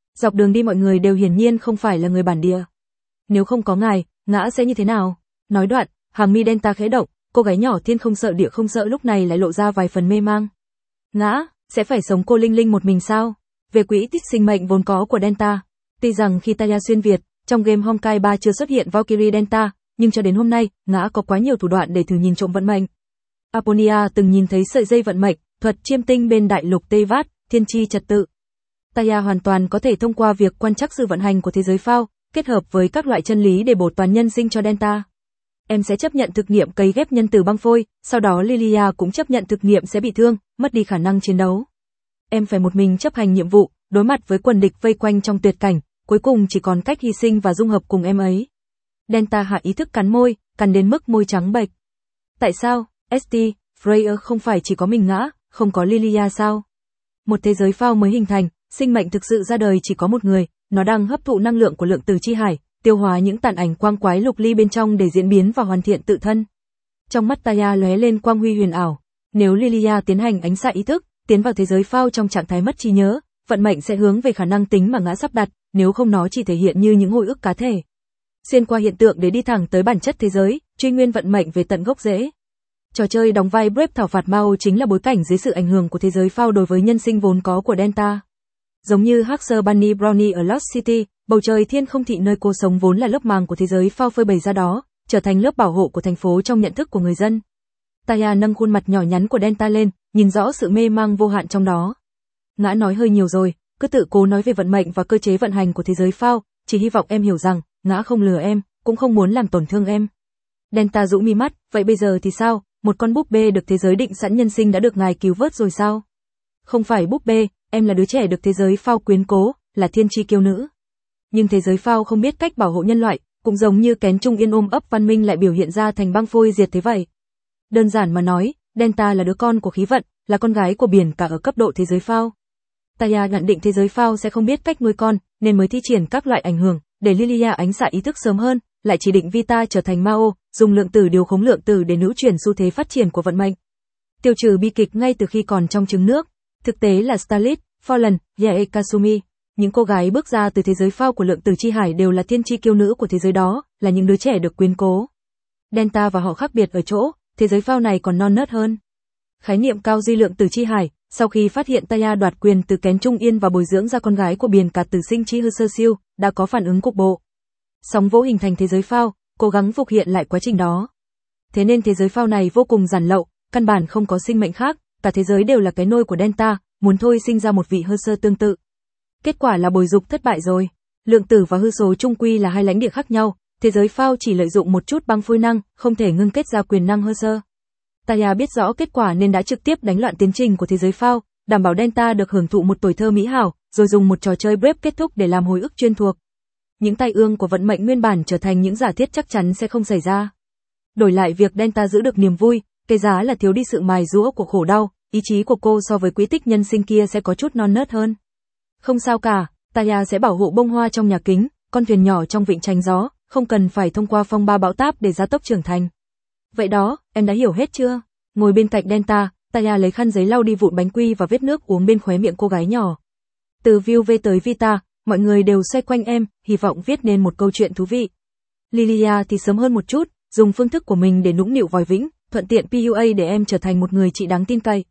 Dọc đường đi mọi người đều hiển nhiên không phải là người bản địa. Nếu không có ngài, ngã sẽ như thế nào? Nói đoạn, hàng mi Delta khẽ động, cô gái nhỏ thiên không sợ địa không sợ lúc này lại lộ ra vài phần mê mang. Ngã, sẽ phải sống cô Linh Linh một mình sao? Về quỹ tích sinh mệnh vốn có của Delta. Tuy rằng khi Taya xuyên Việt, trong game Honkai 3 chưa xuất hiện Valkyrie Delta, nhưng cho đến hôm nay, ngã có quá nhiều thủ đoạn để thử nhìn trộm vận mệnh. Aponia từng nhìn thấy sợi dây vận mệnh, thuật chiêm tinh bên đại lục Tây Vát, thiên tri trật tự. Taya hoàn toàn có thể thông qua việc quan trắc sự vận hành của thế giới phao, kết hợp với các loại chân lý để bổ toàn nhân sinh cho Delta. Em sẽ chấp nhận thực nghiệm cấy ghép nhân từ băng phôi, sau đó Lilia cũng chấp nhận thực nghiệm sẽ bị thương, mất đi khả năng chiến đấu. Em phải một mình chấp hành nhiệm vụ, đối mặt với quần địch vây quanh trong tuyệt cảnh, cuối cùng chỉ còn cách hy sinh và dung hợp cùng em ấy. Delta hạ ý thức cắn môi, cắn đến mức môi trắng bệch. Tại sao, ST, Freya không phải chỉ có mình ngã, không có Lilia sao? Một thế giới phao mới hình thành, sinh mệnh thực sự ra đời chỉ có một người, nó đang hấp thụ năng lượng của lượng tử chi hải, tiêu hóa những tàn ảnh quang quái lục ly bên trong để diễn biến và hoàn thiện tự thân. Trong mắt Taya lóe lên quang huy huyền ảo. Nếu Lilia tiến hành ánh xạ ý thức, tiến vào thế giới phao trong trạng thái mất trí nhớ, vận mệnh sẽ hướng về khả năng tính mà ngã sắp đặt, nếu không nó chỉ thể hiện như những hồi ức cá thể. Xuyên qua hiện tượng để đi thẳng tới bản chất thế giới, truy nguyên vận mệnh về tận gốc rễ. Trò chơi đóng vai Brave thảo phạt Mao chính là bối cảnh dưới sự ảnh hưởng của thế giới phao đối với nhân sinh vốn có của Delta. Giống như Haxer Bunny Brownie ở Lost City, bầu trời thiên không thị nơi cô sống vốn là lớp màng của thế giới phao phơi bày ra đó, trở thành lớp bảo hộ của thành phố trong nhận thức của người dân. Taya nâng khuôn mặt nhỏ nhắn của Delta lên, nhìn rõ sự mê mang vô hạn trong đó. Ngã nói hơi nhiều rồi, cứ tự cố nói về vận mệnh và cơ chế vận hành của thế giới phao, chỉ hy vọng em hiểu rằng, ngã không lừa em, cũng không muốn làm tổn thương em. Delta rũ mi mắt, vậy bây giờ thì sao, một con búp bê được thế giới định sẵn nhân sinh đã được ngài cứu vớt rồi sao? Không phải búp bê, em là đứa trẻ được thế giới phao quyến cố, là thiên tri kiêu nữ. Nhưng thế giới phao không biết cách bảo hộ nhân loại, cũng giống như kén trung yên ôm ấp văn minh lại biểu hiện ra thành băng phôi diệt thế vậy. Đơn giản mà nói, Delta là đứa con của khí vận, là con gái của biển cả ở cấp độ thế giới phao. Taya nhận định thế giới phao sẽ không biết cách nuôi con, nên mới thi triển các loại ảnh hưởng, để Lilia ánh xạ ý thức sớm hơn, lại chỉ định Vita trở thành Mao, dùng lượng tử điều khống lượng tử để nữ chuyển xu thế phát triển của vận mệnh. Tiêu trừ bi kịch ngay từ khi còn trong trứng nước. Thực tế là Starlit, Fallen, Yae Kasumi, những cô gái bước ra từ thế giới phao của lượng tử chi hải đều là thiên tri kiêu nữ của thế giới đó, là những đứa trẻ được quyến cố. Delta và họ khác biệt ở chỗ, thế giới phao này còn non nớt hơn. Khái niệm cao duy lượng tử chi hải, sau khi phát hiện Taya đoạt quyền từ kén Trung Yên và bồi dưỡng ra con gái của biển cả tử sinh Chi Hư Sơ Siêu, đã có phản ứng cục bộ. Sóng vỗ hình thành thế giới phao, cố gắng phục hiện lại quá trình đó. Thế nên thế giới phao này vô cùng giản lậu, căn bản không có sinh mệnh khác, cả thế giới đều là cái nôi của Delta, muốn thôi sinh ra một vị Hư Sơ tương tự. Kết quả là bồi dục thất bại rồi. Lượng tử và hư số chung quy là hai lãnh địa khác nhau, thế giới phao chỉ lợi dụng một chút băng phôi năng, không thể ngưng kết ra quyền năng Hư Sơ. Taya biết rõ kết quả nên đã trực tiếp đánh loạn tiến trình của thế giới phao, đảm bảo Delta được hưởng thụ một tuổi thơ mỹ hảo, rồi dùng một trò chơi Brave kết thúc để làm hồi ức chuyên thuộc. Những tai ương của vận mệnh nguyên bản trở thành những giả thiết chắc chắn sẽ không xảy ra. Đổi lại việc Delta giữ được niềm vui, cái giá là thiếu đi sự mài giũa của khổ đau, ý chí của cô so với quỹ tích nhân sinh kia sẽ có chút non nớt hơn. Không sao cả, Taya sẽ bảo hộ bông hoa trong nhà kính, con thuyền nhỏ trong vịnh tránh gió, không cần phải thông qua phong ba bão táp để gia tốc trưởng thành. Vậy đó, em đã hiểu hết chưa? Ngồi bên cạnh Delta, Taya lấy khăn giấy lau đi vụn bánh quy và vết nước uống bên khóe miệng cô gái nhỏ. Từ View tới Vita, mọi người đều xoay quanh em, hy vọng viết nên một câu chuyện thú vị. Lilia thì sớm hơn một chút, dùng phương thức của mình để nũng nịu vòi vĩnh, thuận tiện PUA để em trở thành một người chị đáng tin cậy.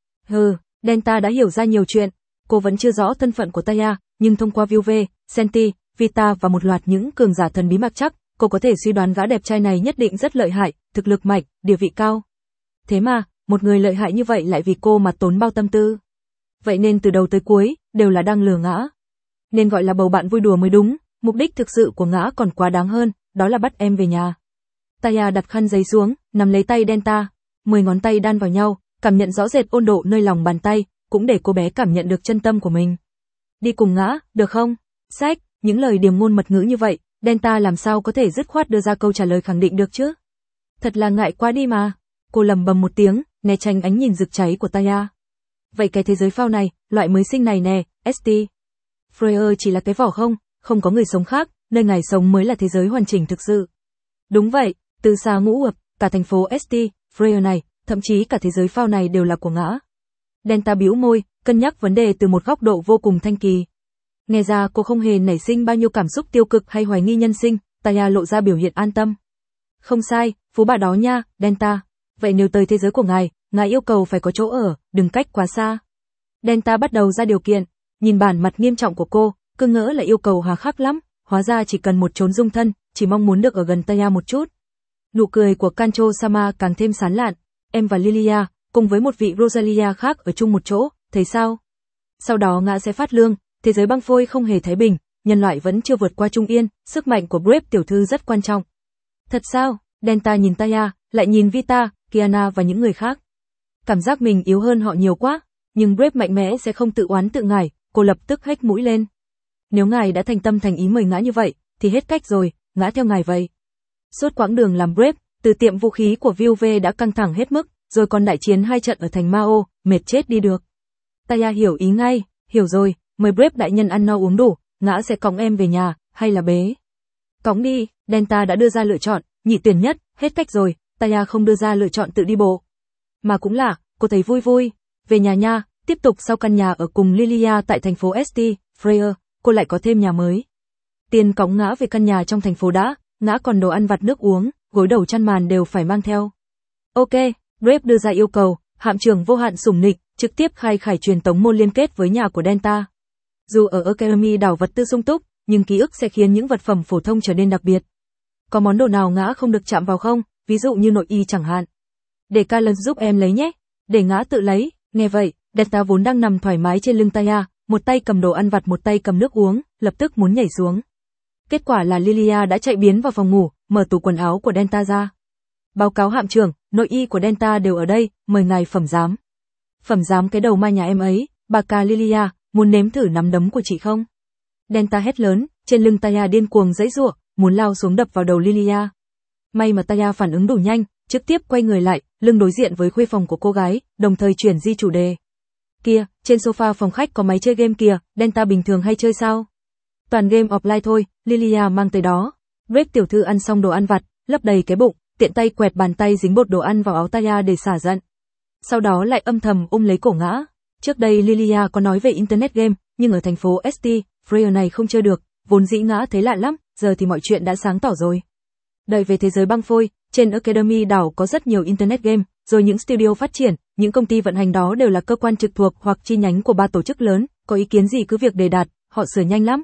Delta đã hiểu ra nhiều chuyện. Cô vẫn chưa rõ thân phận của Taya, nhưng thông qua View, Senti, Vita và một loạt những cường giả thần bí mặc chắc, cô có thể suy đoán gã đẹp trai này nhất định rất lợi hại, thực lực mạnh, địa vị cao. Thế mà, một người lợi hại như vậy lại vì cô mà tốn bao tâm tư. Vậy nên từ đầu tới cuối, đều là đang lừa ngã. Nên gọi là bầu bạn vui đùa mới đúng, mục đích thực sự của ngã còn quá đáng hơn, đó là bắt em về nhà. Taya đặt khăn giấy xuống, nắm lấy tay Delta, 10 ngón tay đan vào nhau, cảm nhận rõ rệt ôn độ nơi lòng bàn tay, cũng để cô bé cảm nhận được chân tâm của mình. Đi cùng ngã, được không? Sách, những lời điềm ngôn mật ngữ như vậy, Delta làm sao có thể dứt khoát đưa ra câu trả lời khẳng định được chứ? Thật là ngại quá đi mà. Cô lầm bầm một tiếng, né tránh ánh nhìn rực cháy của Taya. Vậy cái thế giới phao này, loại mới sinh này nè, ST. Freya chỉ là cái vỏ không có người sống khác, nơi ngài sống mới là thế giới hoàn chỉnh thực sự. Đúng vậy, từ xa ngũ uập, cả thành phố ST, Freya này, thậm chí cả thế giới phao này đều là của ngã. Delta bĩu môi, cân nhắc vấn đề từ một góc độ vô cùng thanh kỳ. Nghe ra cô không hề nảy sinh bao nhiêu cảm xúc tiêu cực hay hoài nghi nhân sinh, Taya lộ ra biểu hiện an tâm. Không sai, phú bà đó nha, Delta. Vậy nếu tới thế giới của ngài yêu cầu phải có chỗ ở, đừng cách quá xa. Delta bắt đầu ra điều kiện, nhìn bản mặt nghiêm trọng của cô, cứ ngỡ là yêu cầu hà khắc lắm, hóa ra chỉ cần một chốn dung thân, chỉ mong muốn được ở gần Taya một chút. Nụ cười của Kancho-sama càng thêm sán lạn, em và Lilia, cùng với một vị Rosalia khác ở chung một chỗ, thấy sao? Sau đó ngã sẽ phát lương, thế giới băng phôi không hề thái bình, nhân loại vẫn chưa vượt qua Trung Yên, sức mạnh của Brave tiểu thư rất quan trọng. Thật sao? Delta nhìn Taya, lại nhìn Vita, Kiana và những người khác. Cảm giác mình yếu hơn họ nhiều quá, nhưng Brave mạnh mẽ sẽ không tự oán tự ngải, cô lập tức hếch mũi lên. Nếu ngài đã thành tâm thành ý mời ngã như vậy, thì hết cách rồi, ngã theo ngài vậy. Suốt quãng đường làm Brave, từ tiệm vũ khí của VUV đã căng thẳng hết mức, rồi còn đại chiến 2 trận ở thành Mao, mệt chết đi được. Taya hiểu ý ngay, hiểu rồi, mời Brave đại nhân ăn no uống đủ, ngã sẽ cõng em về nhà, hay là bế? Cõng đi, Delta đã đưa ra lựa chọn, nhị tuyển nhất, hết cách rồi, Taya không đưa ra lựa chọn tự đi bộ. Mà cũng là, cô thấy vui vui, về nhà nha, tiếp tục sau căn nhà ở cùng Lilia tại thành phố St. Freya, cô lại có thêm nhà mới. Tiền cõng ngã về căn nhà trong thành phố đã, ngã còn đồ ăn vặt nước uống, gối đầu chăn màn đều phải mang theo. Ok, Brave đưa ra yêu cầu, hạm trưởng vô hạn sủng nịch, trực tiếp khai khải truyền tống môn liên kết với nhà của Delta. Dù ở Academy đảo vật tư sung túc, nhưng ký ức sẽ khiến những vật phẩm phổ thông trở nên đặc biệt. Có món đồ nào ngã không được chạm vào không, ví dụ như nội y chẳng hạn. Để Callan giúp em lấy nhé, để ngã tự lấy, nghe vậy, Delta vốn đang nằm thoải mái trên lưng Taya, một tay cầm đồ ăn vặt một tay cầm nước uống, lập tức muốn nhảy xuống. Kết quả là Lilia đã chạy biến vào phòng ngủ, mở tủ quần áo của Delta ra. Báo cáo hạm trưởng, nội y của Delta đều ở đây, mời ngài phẩm giám. Phẩm giám cái đầu ma nhà em ấy, bà ca Lilia, muốn nếm thử nắm đấm của chị không? Delta hét lớn, trên lưng Taya điên cuồng giãy giụa, muốn lao xuống đập vào đầu Lilia. May mà Taya phản ứng đủ nhanh, trực tiếp quay người lại, lưng đối diện với khuê phòng của cô gái, đồng thời chuyển di chủ đề. Kia, trên sofa phòng khách có máy chơi game kìa, Delta bình thường hay chơi sao? Toàn game offline thôi, Lilia mang tới đó. Brave tiểu thư ăn xong đồ ăn vặt, lấp đầy cái bụng, tiện tay quẹt bàn tay dính bột đồ ăn vào áo Taya để xả giận. Sau đó lại âm thầm ôm lấy cổ ngã. Trước đây Lilia có nói về internet game, nhưng ở thành phố St. Freya này không chơi được, vốn dĩ ngã thấy lạ lắm, giờ thì mọi chuyện đã sáng tỏ rồi. Đợi về thế giới băng phôi, trên Academy đảo có rất nhiều internet game, rồi những studio phát triển, những công ty vận hành đó đều là cơ quan trực thuộc hoặc chi nhánh của 3 tổ chức lớn, có ý kiến gì cứ việc đề đạt, họ sửa nhanh lắm.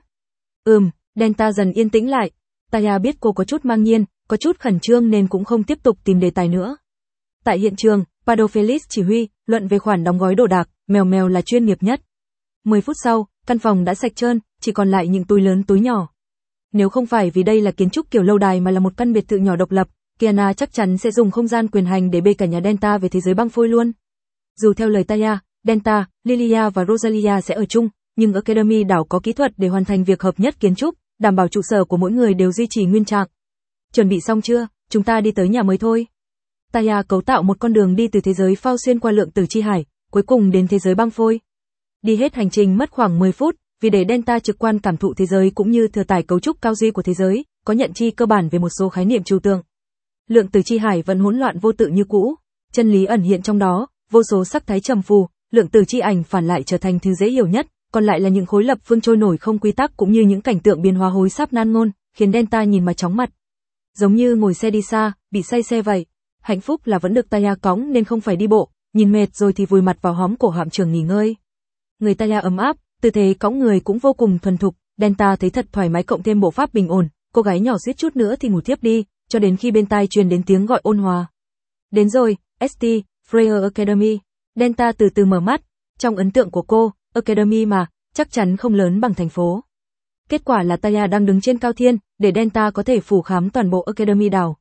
Delta dần yên tĩnh lại. Taya biết cô có chút mang nhiên, có chút khẩn trương nên cũng không tiếp tục tìm đề tài nữa. Tại hiện trường, Pado Felix chỉ huy, luận về khoản đóng gói đồ đạc, mèo là chuyên nghiệp nhất. 10 phút sau, căn phòng đã sạch trơn, chỉ còn lại những túi lớn túi nhỏ. Nếu không phải vì đây là kiến trúc kiểu lâu đài mà là một căn biệt thự nhỏ độc lập, Kiana chắc chắn sẽ dùng không gian quyền hành để bê cả nhà Delta về thế giới băng phôi luôn. Dù theo lời Taya, Delta, Lilia và Rosalia sẽ ở chung, nhưng Academy đảo có kỹ thuật để hoàn thành việc hợp nhất kiến trúc, đảm bảo trụ sở của mỗi người đều duy trì nguyên trạng. Chuẩn bị xong chưa? Chúng ta đi tới nhà mới thôi. Taya cấu tạo một con đường đi từ thế giới phao xuyên qua lượng tử chi hải, cuối cùng đến thế giới băng phôi. Đi hết hành trình mất khoảng 10 phút, vì để Delta trực quan cảm thụ thế giới cũng như thừa tải cấu trúc cao duy của thế giới, có nhận chi cơ bản về một số khái niệm trừu tượng. Lượng tử chi hải vẫn hỗn loạn vô tự như cũ, chân lý ẩn hiện trong đó, vô số sắc thái trầm phù, lượng tử chi ảnh phản lại trở thành thứ dễ hiểu nhất, còn lại là những khối lập phương trôi nổi không quy tắc cũng như những cảnh tượng biến hóa hối sắp nan ngôn, khiến Delta nhìn mà chóng mặt. Giống như ngồi xe đi xa, bị say xe vậy. Hạnh phúc là vẫn được Taya cõng nên không phải đi bộ, nhìn mệt rồi thì vùi mặt vào hóm cổ hạm trưởng nghỉ ngơi. Người Taya ấm áp, tư thế cõng người cũng vô cùng thuần thục, Delta thấy thật thoải mái cộng thêm bộ pháp bình ổn, cô gái nhỏ suýt chút nữa thì ngủ thiếp đi, cho đến khi bên tai truyền đến tiếng gọi ôn hòa. Đến rồi, St. Freya Academy. Delta từ từ mở mắt, trong ấn tượng của cô, Academy mà, chắc chắn không lớn bằng thành phố. Kết quả là Taya đang đứng trên cao thiên, để Delta có thể phủ khám toàn bộ Academy đảo.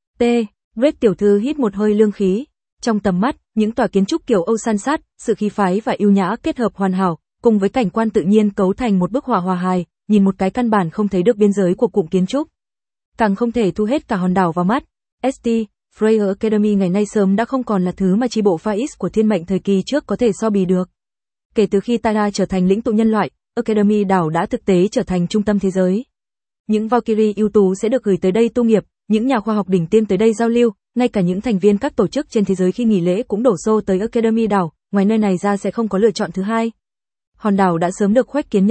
Brave tiểu thư hít một hơi lương khí. Trong tầm mắt, những tòa kiến trúc kiểu Âu san sát, sự khí phái và yêu nhã kết hợp hoàn hảo, cùng với cảnh quan tự nhiên cấu thành một bức họa hòa hài, nhìn một cái căn bản không thấy được biên giới của cụm kiến trúc. Càng không thể thu hết cả hòn đảo vào mắt. St. Freya Academy ngày nay sớm đã không còn là thứ mà chi bộ Faiz của thiên mệnh thời kỳ trước có thể so bì được. Kể từ khi Taya trở thành lĩnh tụ nhân loại, Academy đảo đã thực tế trở thành trung tâm thế giới. Những Valkyrie ưu tú sẽ được gửi tới đây tu nghiệp, những nhà khoa học đỉnh tiêm tới đây giao lưu, ngay cả những thành viên các tổ chức trên thế giới khi nghỉ lễ cũng đổ xô tới Academy đảo, ngoài nơi này ra sẽ không có lựa chọn thứ hai. Hòn đảo đã sớm được khuếch kiến nhân tạo,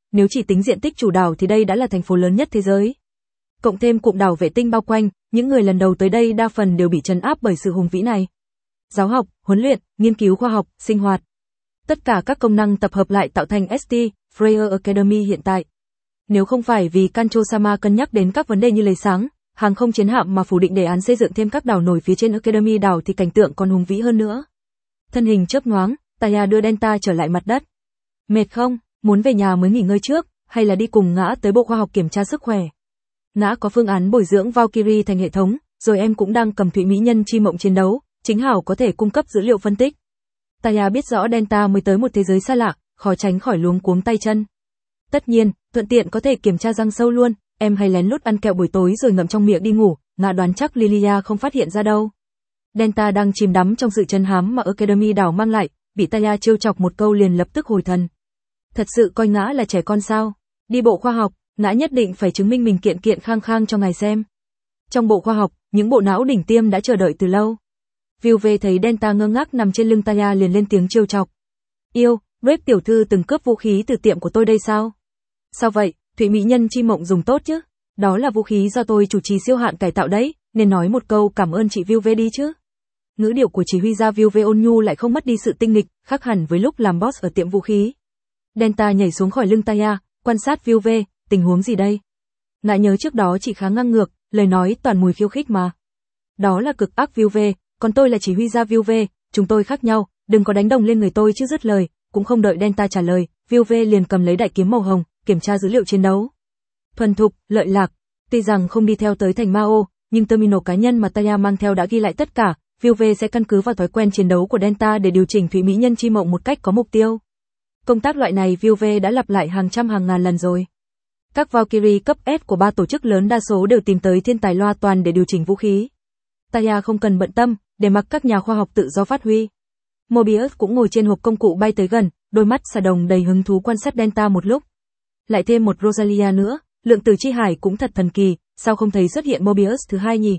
nếu chỉ tính diện tích chủ đảo thì đây đã là thành phố lớn nhất thế giới. Cộng thêm cụm đảo vệ tinh bao quanh, những người lần đầu tới đây đa phần đều bị trấn áp bởi sự hùng vĩ này. Giáo học, huấn luyện, nghiên cứu khoa học, sinh hoạt. Tất cả các công năng tập hợp lại tạo thành ST, Freya Academy hiện tại. Nếu không phải vì Kancho-sama cân nhắc đến các vấn đề như lấy sáng, hàng không chiến hạm mà phủ định đề án xây dựng thêm các đảo nổi phía trên Academy đảo thì cảnh tượng còn hùng vĩ hơn nữa. Thân hình chớp nhoáng, Taya đưa Delta trở lại mặt đất. Mệt không? Muốn về nhà mới nghỉ ngơi trước, hay là đi cùng Ngã tới bộ khoa học kiểm tra sức khỏe? Ngã có phương án bồi dưỡng Valkyrie thành hệ thống, rồi em cũng đang cầm Thụy Mỹ Nhân chi mộng chiến đấu, chính hảo có thể cung cấp dữ liệu phân tích. Taya biết rõ Delta mới tới một thế giới xa lạ, khó tránh khỏi luống cuống tay chân. Tất nhiên, thuận tiện có thể kiểm tra răng sâu luôn, em hay lén lút ăn kẹo buổi tối rồi ngậm trong miệng đi ngủ, Ngã đoán chắc Lilia không phát hiện ra đâu. Delta đang chìm đắm trong sự trấn hám mà Academy đảo mang lại, bị Taya trêu chọc một câu liền lập tức hồi thần. Thật sự coi Ngã là trẻ con sao? Đi bộ khoa học, Ngã nhất định phải chứng minh mình kiện kiện khang khang cho ngài xem. Trong bộ khoa học, những bộ não đỉnh tiêm đã chờ đợi từ lâu. Vilve thấy Delta ngơ ngác nằm trên lưng Taya liền lên tiếng trêu chọc. Yêu, Brave tiểu thư từng cướp vũ khí từ tiệm của tôi đây sao? Sao vậy, Thụy Mỹ Nhân chi mộng dùng tốt chứ? Đó là vũ khí do tôi chủ trì siêu hạn cải tạo đấy, nên nói một câu cảm ơn chị Vilve đi chứ. Ngữ điệu của chỉ huy gia Vilve ôn nhu lại không mất đi sự tinh nghịch, khác hẳn với lúc làm boss ở tiệm vũ khí. Delta nhảy xuống khỏi lưng Taya, quan sát Vilve, tình huống gì đây? Ngã nhớ trước đó chị khá ngang ngược, lời nói toàn mùi khiêu khích mà. Đó là cực ác Vilve, còn tôi là chỉ huy gia Vilve, chúng tôi khác nhau, đừng có đánh đồng lên người tôi chứ. Dứt lời, cũng không đợi Delta trả lời, Vilve liền cầm lấy đại kiếm màu hồng, kiểm tra dữ liệu chiến đấu. Thuần thục, lợi lạc. Tuy rằng không đi theo tới thành Mao, nhưng terminal cá nhân mà Taya mang theo đã ghi lại tất cả, Vilve sẽ căn cứ vào thói quen chiến đấu của Delta để điều chỉnh Thụy Mỹ Nhân chi mộng một cách có mục tiêu. Công tác loại này Vilve đã lặp lại hàng trăm hàng ngàn lần rồi. Các Valkyrie cấp S của ba tổ chức lớn đa số đều tìm tới thiên tài loa toàn để điều chỉnh vũ khí. Taya không cần bận tâm, để mặc các nhà khoa học tự do phát huy. Mobius cũng ngồi trên hộp công cụ bay tới gần, đôi mắt xà đồng đầy hứng thú quan sát Delta một lúc. Lại thêm một Rosalia nữa, lượng tử chi hải cũng thật thần kỳ, sao không thấy xuất hiện Mobius thứ hai nhỉ?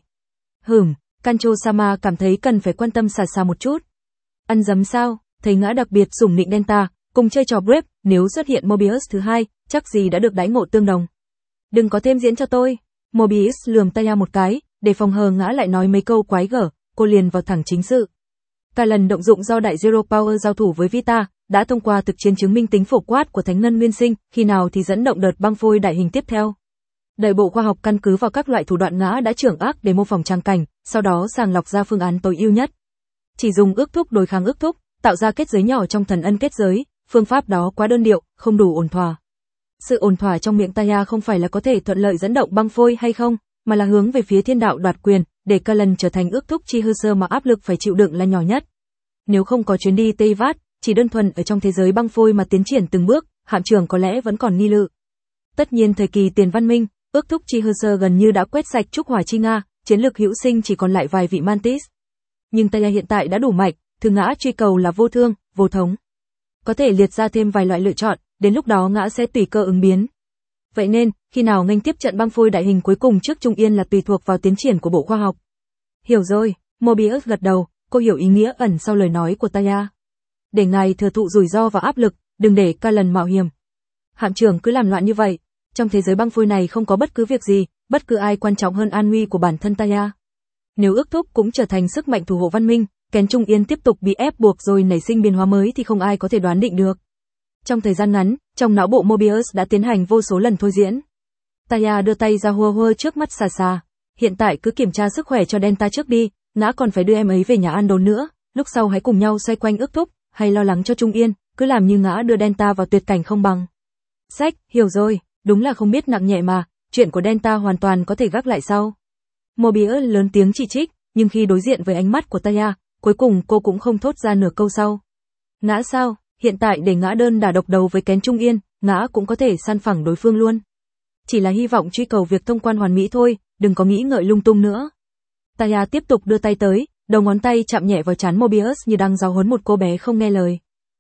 Kancho-sama cảm thấy cần phải quan tâm xà một chút. Ăn dấm sao? Thấy Ngã đặc biệt sủng nịnh Delta, cùng chơi trò Brave, nếu xuất hiện Mobius thứ hai, chắc gì đã được đãi ngộ tương đồng. Đừng có thêm diễn cho tôi. Mobius lườm Taya một cái, để phòng hờ Ngã lại nói mấy câu quái gở, cô liền vào thẳng chính sự. Cả lần động dụng do đại Zero Power giao thủ với Vita, đã thông qua thực chiến chứng minh tính phổ quát của Thánh Ngân Nguyên Sinh, khi nào thì dẫn động đợt băng phôi đại hình tiếp theo. Đợi bộ khoa học căn cứ vào các loại thủ đoạn Ngã đã trưởng ác để mô phỏng tràng cảnh, sau đó sàng lọc ra phương án tối ưu nhất. Chỉ dùng ước thúc đối kháng ước thúc, tạo ra kết giới nhỏ trong thần ân kết giới, phương pháp đó quá đơn điệu, không đủ ổn thỏa. Sự ổn thỏa trong miệng Taya không phải là có thể thuận lợi dẫn động băng phôi hay không, mà là hướng về phía thiên đạo đoạt quyền, để Cullen trở thành ước thúc chi hư sơ mà áp lực phải chịu đựng là nhỏ nhất. Nếu không có chuyến đi Tây Vát, chỉ đơn thuần ở trong thế giới băng phôi mà tiến triển từng bước, hạm trưởng có lẽ vẫn còn nghi lự. Tất nhiên thời kỳ tiền văn minh, ước thúc chi hư sơ gần như đã quét sạch trúc hỏa chi Nga, chiến lược hữu sinh chỉ còn lại vài vị Mantis. Nhưng Taya hiện tại đã đủ mạnh, thứ Ngã truy cầu là vô thương, vô thống. Có thể liệt ra thêm vài loại lựa chọn, đến lúc đó Ngã sẽ tùy cơ ứng biến. Vậy nên, khi nào nghênh tiếp trận băng phôi đại hình cuối cùng trước Trung Yên là tùy thuộc vào tiến triển của bộ khoa học. Hiểu rồi, Mobius gật đầu, cô hiểu ý nghĩa ẩn sau lời nói của Taya. Để ngài thừa thụ rủi ro và áp lực, đừng để Cullen mạo hiểm. Hạm trưởng cứ làm loạn như vậy, trong thế giới băng phôi này không có bất cứ việc gì, bất cứ ai quan trọng hơn an nguy của bản thân Taya. Nếu ước thúc cũng trở thành sức mạnh thủ hộ văn minh, kén Trung Yên tiếp tục bị ép buộc rồi nảy sinh biến hóa mới thì không ai có thể đoán định được. Trong thời gian ngắn, trong não bộ Mobius đã tiến hành vô số lần thôi diễn. Taya đưa tay ra hùa hùa trước mắt xà. Hiện tại cứ kiểm tra sức khỏe cho Delta trước đi, Ngã còn phải đưa em ấy về nhà ăn đốn nữa, lúc sau hãy cùng nhau xoay quanh ước thúc, hay lo lắng cho Trung Yên, cứ làm như Ngã đưa Delta vào tuyệt cảnh không bằng. Sách, hiểu rồi, đúng là không biết nặng nhẹ mà, chuyện của Delta hoàn toàn có thể gác lại sau. Mobius lớn tiếng chỉ trích, nhưng khi đối diện với ánh mắt của Taya, cuối cùng cô cũng không thốt ra nửa câu sau. Ngã sao, hiện tại để Ngã đơn đả độc đầu với kén Trung Yên, Ngã cũng có thể san phẳng đối phương luôn. Chỉ là hy vọng truy cầu việc thông quan hoàn mỹ thôi, đừng có nghĩ ngợi lung tung nữa. Taya tiếp tục đưa tay tới, đầu ngón tay chạm nhẹ vào trán Mobius như đang giáo huấn một cô bé không nghe lời.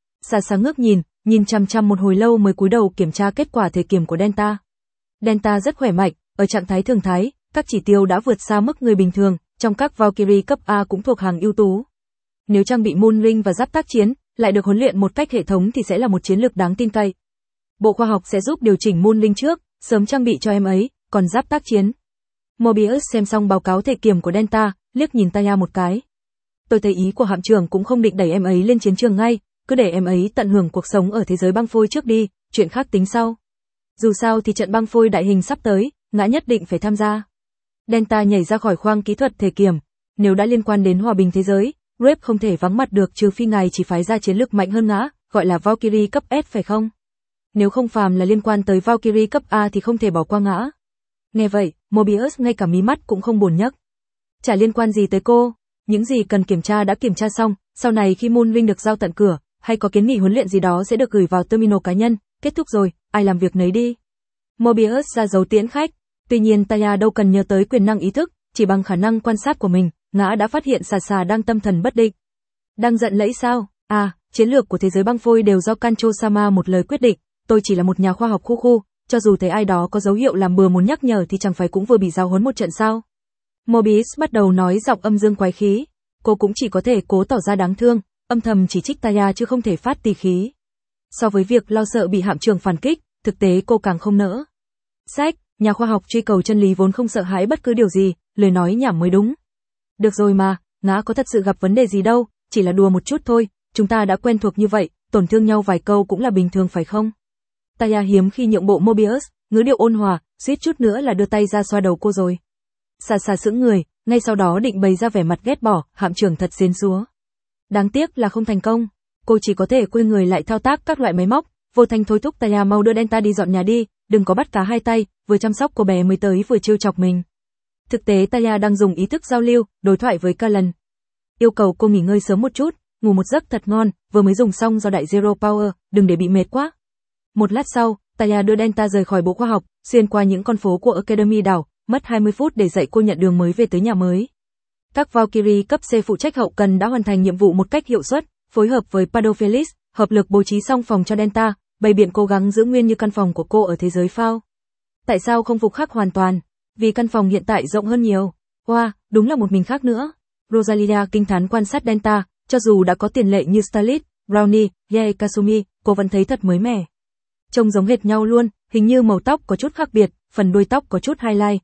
Xà ngước nhìn chằm chằm một hồi lâu mới cúi đầu kiểm tra kết quả thể kiểm của Delta. Delta rất khỏe mạnh, ở trạng thái thường thái, các chỉ tiêu đã vượt xa mức người bình thường, trong các Valkyrie cấp A cũng thuộc hàng ưu tú. Nếu trang bị Moon Ring và giáp tác chiến, lại được huấn luyện một cách hệ thống thì sẽ là một chiến lược đáng tin cậy. Bộ khoa học sẽ giúp điều chỉnh môn linh trước, sớm trang bị cho em ấy, còn giáp tác chiến. Mobius xem xong báo cáo thể kiểm của Delta, liếc nhìn Taya một cái. Tôi thấy ý của hạm trưởng cũng không định đẩy em ấy lên chiến trường ngay, cứ để em ấy tận hưởng cuộc sống ở thế giới băng phôi trước đi, chuyện khác tính sau. Dù sao thì trận băng phôi đại hình sắp tới, ngã nhất định phải tham gia. Delta nhảy ra khỏi khoang kỹ thuật thể kiểm. Nếu đã liên quan đến hòa bình thế giới, Grape không thể vắng mặt được trừ phi ngài chỉ phái ra chiến lược mạnh hơn ngã, gọi là Valkyrie cấp S phải không? Nếu không phàm là liên quan tới Valkyrie cấp A thì không thể bỏ qua ngã. Nghe vậy, Mobius ngay cả mí mắt cũng không buồn nhấc. Chả liên quan gì tới cô, những gì cần kiểm tra đã kiểm tra xong, sau này khi Moonwing được giao tận cửa, hay có kiến nghị huấn luyện gì đó sẽ được gửi vào terminal cá nhân, kết thúc rồi, ai làm việc nấy đi. Mobius ra dấu tiễn khách, tuy nhiên Taya đâu cần nhớ tới quyền năng ý thức, chỉ bằng khả năng quan sát của mình, ngã đã phát hiện xà xà đang tâm thần bất định. Đang giận lẫy sao? À, chiến lược của thế giới băng phôi đều do Kancho-sama một lời quyết định, tôi chỉ là một nhà khoa học khu, cho dù thấy ai đó có dấu hiệu làm bừa muốn nhắc nhở thì chẳng phải cũng vừa bị giáo huấn một trận sao. Mobius bắt đầu nói giọng âm dương quái khí, cô cũng chỉ có thể cố tỏ ra đáng thương, âm thầm chỉ trích Taya chứ không thể phát tì khí. So với việc lo sợ bị hạm trưởng phản kích, thực tế cô càng không nỡ. Sách, nhà khoa học truy cầu chân lý vốn không sợ hãi bất cứ điều gì, lời nói nhảm mới đúng. Được rồi mà, ngã có thật sự gặp vấn đề gì đâu, chỉ là đùa một chút thôi, chúng ta đã quen thuộc như vậy, tổn thương nhau vài câu cũng là bình thường phải không? Taya hiếm khi nhượng bộ Mobius, ngữ điệu ôn hòa, suýt chút nữa là đưa tay ra xoa đầu cô rồi. Xà xà sững người, ngay sau đó định bày ra vẻ mặt ghét bỏ, hạm trưởng thật xiên xúa. Đáng tiếc là không thành công, cô chỉ có thể quay người lại thao tác các loại máy móc, vô thanh thôi thúc Taya mau đưa Delta đi dọn nhà đi, đừng có bắt cá hai tay, vừa chăm sóc cô bé mới tới vừa trêu chọc mình. Thực tế Taya đang dùng ý thức giao lưu, đối thoại với Callan. Yêu cầu cô nghỉ ngơi sớm một chút, ngủ một giấc thật ngon, vừa mới dùng xong do đại Zero Power, đừng để bị mệt quá. Một lát sau, Taya đưa Delta rời khỏi bộ khoa học, xuyên qua những con phố của Academy đảo, mất 20 phút để dạy cô nhận đường mới về tới nhà mới. Các Valkyrie cấp C phụ trách hậu cần đã hoàn thành nhiệm vụ một cách hiệu suất, phối hợp với Pado Felix, hợp lực bố trí xong phòng cho Delta, bày biện cố gắng giữ nguyên như căn phòng của cô ở thế giới phao. Tại sao không phục khắc hoàn toàn? Vì căn phòng hiện tại rộng hơn nhiều. Wow, đúng là một mình khác nữa. Rosalia kinh thán quan sát Delta, cho dù đã có tiền lệ như Starlit, Brownie, Yae Kasumi, cô vẫn thấy thật mới mẻ. Trông giống hệt nhau luôn, hình như màu tóc có chút khác biệt, phần đuôi tóc có chút highlight,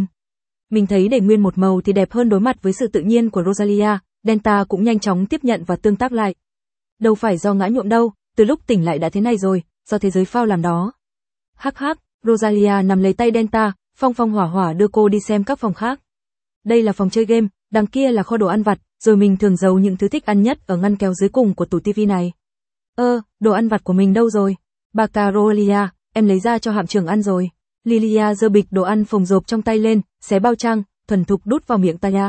Mình thấy để nguyên một màu thì đẹp hơn đối mặt với sự tự nhiên của Rosalia, Delta cũng nhanh chóng tiếp nhận và tương tác lại. Đâu phải do ngã nhuộm đâu, từ lúc tỉnh lại đã thế này rồi, do thế giới phao làm đó. Hắc hắc, Rosalia nằm lấy tay Delta, phong phong hỏa hỏa đưa cô đi xem các phòng khác. Đây là phòng chơi game, đằng kia là kho đồ ăn vặt, rồi mình thường giấu những thứ thích ăn nhất ở ngăn kéo dưới cùng của tủ tivi này. Đồ ăn vặt của mình đâu rồi? Bà Carolia, em lấy ra cho hạm trưởng ăn rồi. Lilia giơ bịch đồ ăn phồng rộp trong tay lên, xé bao trang, thuần thục đút vào miệng Taya.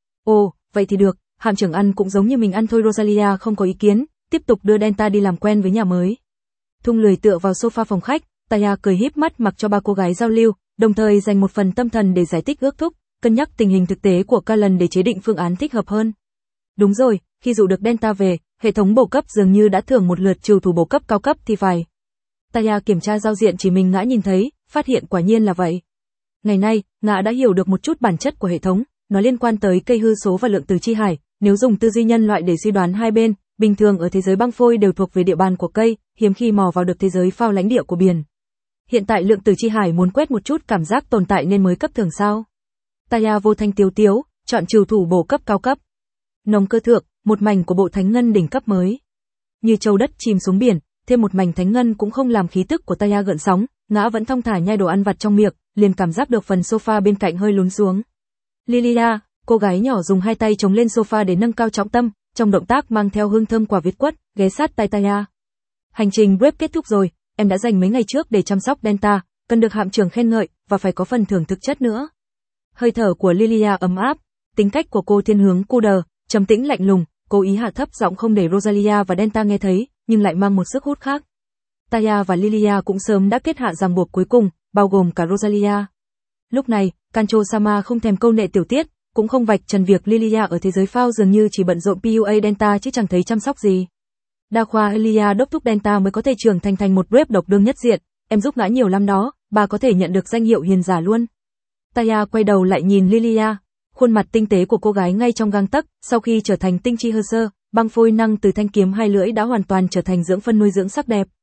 Ồ, vậy thì được, hạm trưởng ăn cũng giống như mình ăn thôi. Rosalia không có ý kiến, tiếp tục đưa Delta đi làm quen với nhà mới. Thung lười tựa vào sofa phòng khách, Taya cười híp mắt mặc cho ba cô gái giao lưu, đồng thời dành một phần tâm thần để giải thích ước thúc, cân nhắc tình hình thực tế của Callan để chế định phương án thích hợp hơn. Đúng rồi, khi dụ được Delta về, hệ thống bổ cấp dường như đã thưởng một lượt trừ thủ bổ cấp cao cấp thì phải. Taya kiểm tra giao diện chỉ mình ngã nhìn thấy, phát hiện quả nhiên là vậy. Ngày nay, ngã đã hiểu được một chút bản chất của hệ thống, nó liên quan tới cây hư số và lượng tử chi hải, nếu dùng tư duy nhân loại để suy đoán hai bên, bình thường ở thế giới băng phôi đều thuộc về địa bàn của cây, hiếm khi mò vào được thế giới phao lãnh địa của biển. Hiện tại lượng tử chi hải muốn quét một chút cảm giác tồn tại nên mới cấp thưởng sao? Taya vô thanh tiếu tiếu, chọn trừ thủ bổ cấp cao cấp. Nông cơ thượng, một mảnh của bộ thánh ngân đỉnh cấp mới. Như châu đất chìm xuống biển, thêm một mảnh thánh ngân cũng không làm khí tức của Taya gợn sóng, ngã vẫn thong thả nhai đồ ăn vặt trong miệng, liền cảm giác được phần sofa bên cạnh hơi lún xuống. Lilia, cô gái nhỏ dùng hai tay chống lên sofa để nâng cao trọng tâm, trong động tác mang theo hương thơm quả việt quất, ghé sát tai Taya. Hành trình Brave kết thúc rồi, em đã dành mấy ngày trước để chăm sóc Delta, cần được hạm trưởng khen ngợi và phải có phần thưởng thực chất nữa. Hơi thở của Lilia ấm áp, tính cách của cô thiên hướng cu đờ, trầm tĩnh lạnh lùng, cố ý hạ thấp giọng không để Rosalia và Delta nghe thấy, nhưng lại mang một sức hút khác. Taya và Lilia cũng sớm đã kết hạ ràng buộc cuối cùng, bao gồm cả Rosalia. Lúc này, Kancho-sama không thèm câu nệ tiểu tiết, cũng không vạch trần việc Lilia ở thế giới phao dường như chỉ bận rộn PUA Delta chứ chẳng thấy chăm sóc gì. Đa khoa Lilia đốc thúc Delta mới có thể trưởng thành một Brave độc đương nhất diện, em giúp ngã nhiều lắm đó, bà có thể nhận được danh hiệu hiền giả luôn. Taya quay đầu lại nhìn Lilia, khuôn mặt tinh tế của cô gái ngay trong gang tấc, sau khi trở thành tinh chi hơ sơ, băng phôi năng từ thanh kiếm hai lưỡi đã hoàn toàn trở thành dưỡng phân nuôi dưỡng sắc đẹp.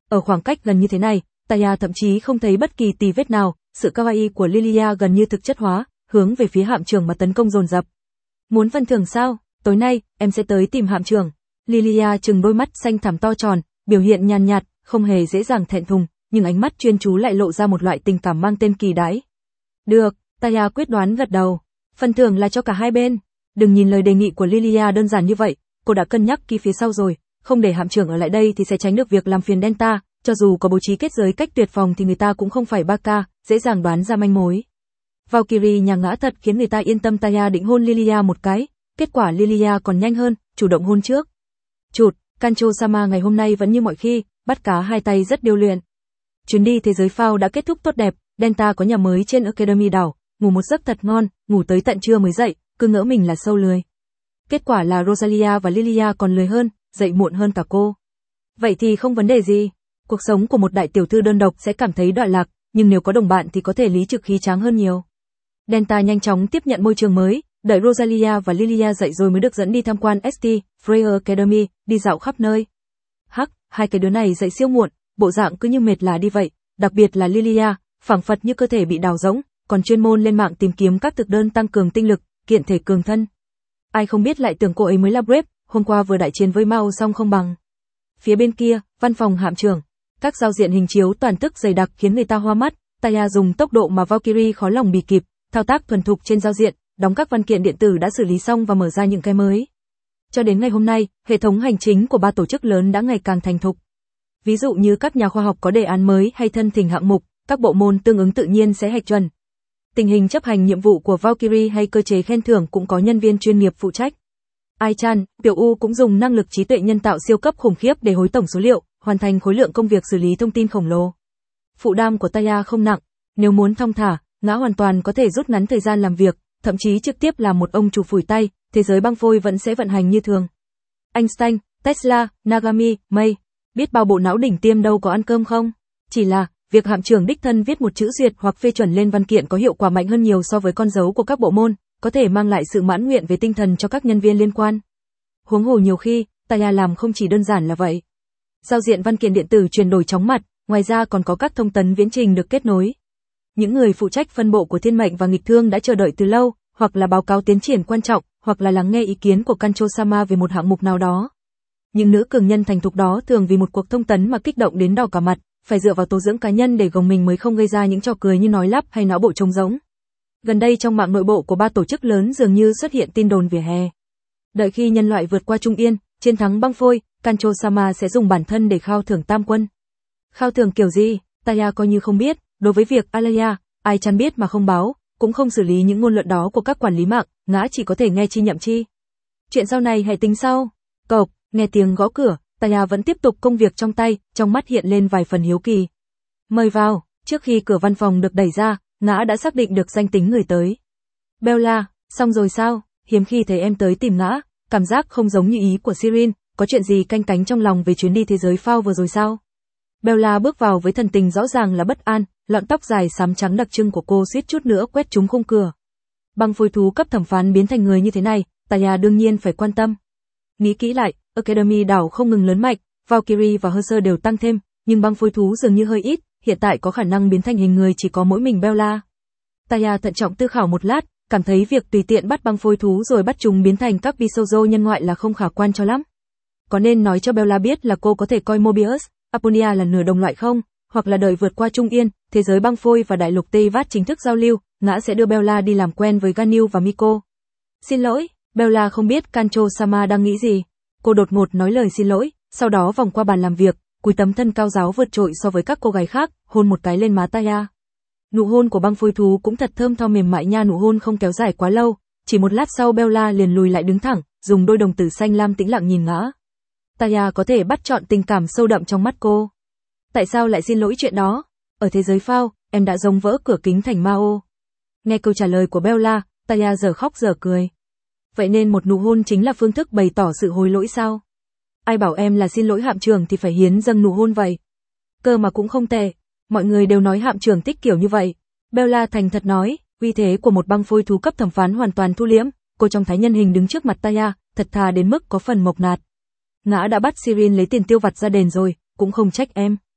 Ở khoảng cách gần như thế này, Taya thậm chí không thấy bất kỳ tì vết nào, sự kawaii của Lilia gần như thực chất hóa, hướng về phía hạm trưởng mà tấn công dồn dập. Muốn phân thưởng sao? Tối nay, em sẽ tới tìm hạm trưởng. Lilia trừng đôi mắt xanh thẳm to tròn, biểu hiện nhàn nhạt, không hề dễ dàng thẹn thùng, nhưng ánh mắt chuyên chú lại lộ ra một loại tình cảm mang tên kỳ đãi. Được, Taya quyết đoán gật đầu. Phần thưởng là cho cả hai bên. Đừng nhìn lời đề nghị của Lilia đơn giản như vậy, cô đã cân nhắc kỹ phía sau rồi, không để hạm trưởng ở lại đây thì sẽ tránh được việc làm phiền Delta, cho dù có bố trí kết giới cách tuyệt phòng thì người ta cũng không phải Baka, dễ dàng đoán ra manh mối. Valkyrie nhà ngã thật khiến người ta yên tâm. Taya định hôn Lilia một cái, kết quả Lilia còn nhanh hơn, chủ động hôn trước. Chụt, Kancho-sama ngày hôm nay vẫn như mọi khi, bắt cá hai tay rất điêu luyện. Chuyến đi thế giới phao đã kết thúc tốt đẹp, Delta có nhà mới trên Academy đảo, ngủ một giấc thật ngon, ngủ tới tận trưa mới dậy, cứ ngỡ mình là sâu lười. Kết quả là Rosalia và Lilia còn lười hơn, dậy muộn hơn cả cô. Vậy thì không vấn đề gì. Cuộc sống của một đại tiểu thư đơn độc sẽ cảm thấy đọa lạc, nhưng nếu có đồng bạn thì có thể lý trực khí tráng hơn nhiều. Delta nhanh chóng tiếp nhận môi trường mới, đợi Rosalia và Lilia dậy rồi mới được dẫn đi tham quan ST, Freya Academy, đi dạo khắp nơi. Hắc, hai cái đứa này dậy siêu muộn, bộ dạng cứ như mệt là đi vậy, đặc biệt là Lilia, phảng phất như cơ thể bị đào rỗng, còn chuyên môn lên mạng tìm kiếm các thực đơn tăng cường tinh lực, kiện thể cường thân. Ai không biết lại tưởng cô ấy mới là Brave, hôm qua vừa đại chiến với Mao xong không bằng. Phía bên kia, văn phòng hạm trưởng, các giao diện hình chiếu toàn tức dày đặc khiến người ta hoa mắt, Taya dùng tốc độ mà Valkyrie khó lòng bì kịp, thao tác thuần thục trên giao diện, đóng các văn kiện điện tử đã xử lý xong và mở ra những cái mới. Cho đến ngày hôm nay, hệ thống hành chính của ba tổ chức lớn đã ngày càng thành thục. Ví dụ như các nhà khoa học có đề án mới hay thân thỉnh hạng mục, các bộ môn tương ứng tự nhiên sẽ hạch chuẩn. Tình hình chấp hành nhiệm vụ của Valkyrie hay cơ chế khen thưởng cũng có nhân viên chuyên nghiệp phụ trách. Ai-chan, Tiểu U cũng dùng năng lực trí tuệ nhân tạo siêu cấp khủng khiếp để hối tổng số liệu, hoàn thành khối lượng công việc xử lý thông tin khổng lồ. Phụ đam của Taya không nặng, nếu muốn thong thả, Ngã hoàn toàn có thể rút ngắn thời gian làm việc, thậm chí trực tiếp làm một ông chủ phủi tay, thế giới băng phôi vẫn sẽ vận hành như thường. Einstein, Tesla, Nagami, May, biết bao bộ não đỉnh tiêm đâu có ăn cơm không? Chỉ là, việc hạm trưởng đích thân viết một chữ duyệt hoặc phê chuẩn lên văn kiện có hiệu quả mạnh hơn nhiều so với con dấu của các bộ môn, có thể mang lại sự mãn nguyện về tinh thần cho các nhân viên liên quan. Huống hồ nhiều khi, Taya làm không chỉ đơn giản là vậy. Giao diện văn kiện điện tử chuyển đổi chóng mặt, ngoài ra còn có các thông tấn viễn trình được kết nối. Những người phụ trách phân bộ của Thiên Mệnh và Nghịch Thương đã chờ đợi từ lâu, hoặc là báo cáo tiến triển quan trọng, hoặc là lắng nghe ý kiến của Kancho-sama về một hạng mục nào đó. Những nữ cường nhân thành thục đó thường vì một cuộc thông tấn mà kích động đến đỏ cả mặt, phải dựa vào tố dưỡng cá nhân để gồng mình mới không gây ra những trò cười như nói lắp hay não bộ trống rỗng. Gần đây trong mạng nội bộ của ba tổ chức lớn dường như xuất hiện tin đồn vỉa hè. Đợi khi nhân loại vượt qua Trung Yên, chiến thắng băng phôi, Kancho-sama sẽ dùng bản thân để khao thưởng tam quân. Khao thưởng kiểu gì? Taya coi như không biết, đối với việc Alaya, ai chắn biết mà không báo, cũng không xử lý những ngôn luận đó của các quản lý mạng, Ngã chỉ có thể nghe chi nhậm chi. Chuyện sau này hãy tính sau. Cộc, nghe tiếng gõ cửa, Taya vẫn tiếp tục công việc trong tay, trong mắt hiện lên vài phần hiếu kỳ. Mời vào, trước khi cửa văn phòng được đẩy ra, Ngã đã xác định được danh tính người tới. Bella, xong rồi sao? Hiếm khi thấy em tới tìm Ngã, cảm giác không giống như ý của Sirin, có chuyện gì canh cánh trong lòng về chuyến đi thế giới phao vừa rồi sao? Bella bước vào với thần tình rõ ràng là bất an, lọn tóc dài xám trắng đặc trưng của cô suýt chút nữa quét trúng khung cửa. Băng phôi thú cấp thẩm phán biến thành người như thế này, Taya đương nhiên phải quan tâm. Nghĩ kỹ lại, Academy đảo không ngừng lớn mạnh, Valkyrie và Herser đều tăng thêm, nhưng băng phôi thú dường như hơi ít, hiện tại có khả năng biến thành hình người chỉ có mỗi mình Bella. Taya thận trọng tư khảo một lát, cảm thấy việc tùy tiện bắt băng phôi thú rồi bắt chúng biến thành các Bisoujo nhân ngoại là không khả quan cho lắm. Có nên nói cho Bella biết là cô có thể coi Mobius, Apollonia là nửa đồng loại không, hoặc là đợi vượt qua Trung Yên, thế giới băng phôi và đại lục Tây Vát chính thức giao lưu, Ngã sẽ đưa Bella đi làm quen với Ganyu và Miko. Xin lỗi, Bella không biết Kancho-sama đang nghĩ gì. Cô đột ngột nói lời xin lỗi, sau đó vòng qua bàn làm việc, cúi tấm thân cao ráo vượt trội so với các cô gái khác, hôn một cái lên má Taya. Nụ hôn của băng phôi thú cũng thật thơm tho mềm mại nha. Nụ hôn không kéo dài quá lâu, chỉ một lát sau Bella liền lùi lại đứng thẳng, dùng đôi đồng tử xanh lam tĩnh lặng nhìn Ngã. Taya có thể bắt chọn tình cảm sâu đậm trong mắt cô. Tại sao lại xin lỗi chuyện đó? Ở thế giới phao, em đã giống vỡ cửa kính thành Mao. Nghe câu trả lời của Bella, Taya giờ khóc giờ cười. Vậy nên một nụ hôn chính là phương thức bày tỏ sự hối lỗi sao? Ai bảo em là xin lỗi hạm trưởng thì phải hiến dâng nụ hôn vậy? Cơ mà cũng không tệ. Mọi người đều nói hạm trưởng thích kiểu như vậy. Bella thành thật nói, uy thế của một băng phôi thú cấp thẩm phán hoàn toàn thu liễm, cô trong thái nhân hình đứng trước mặt Taya, thật thà đến mức có phần mộc nạt. Ngã đã bắt Sirin lấy tiền tiêu vặt ra đền rồi, cũng không trách em.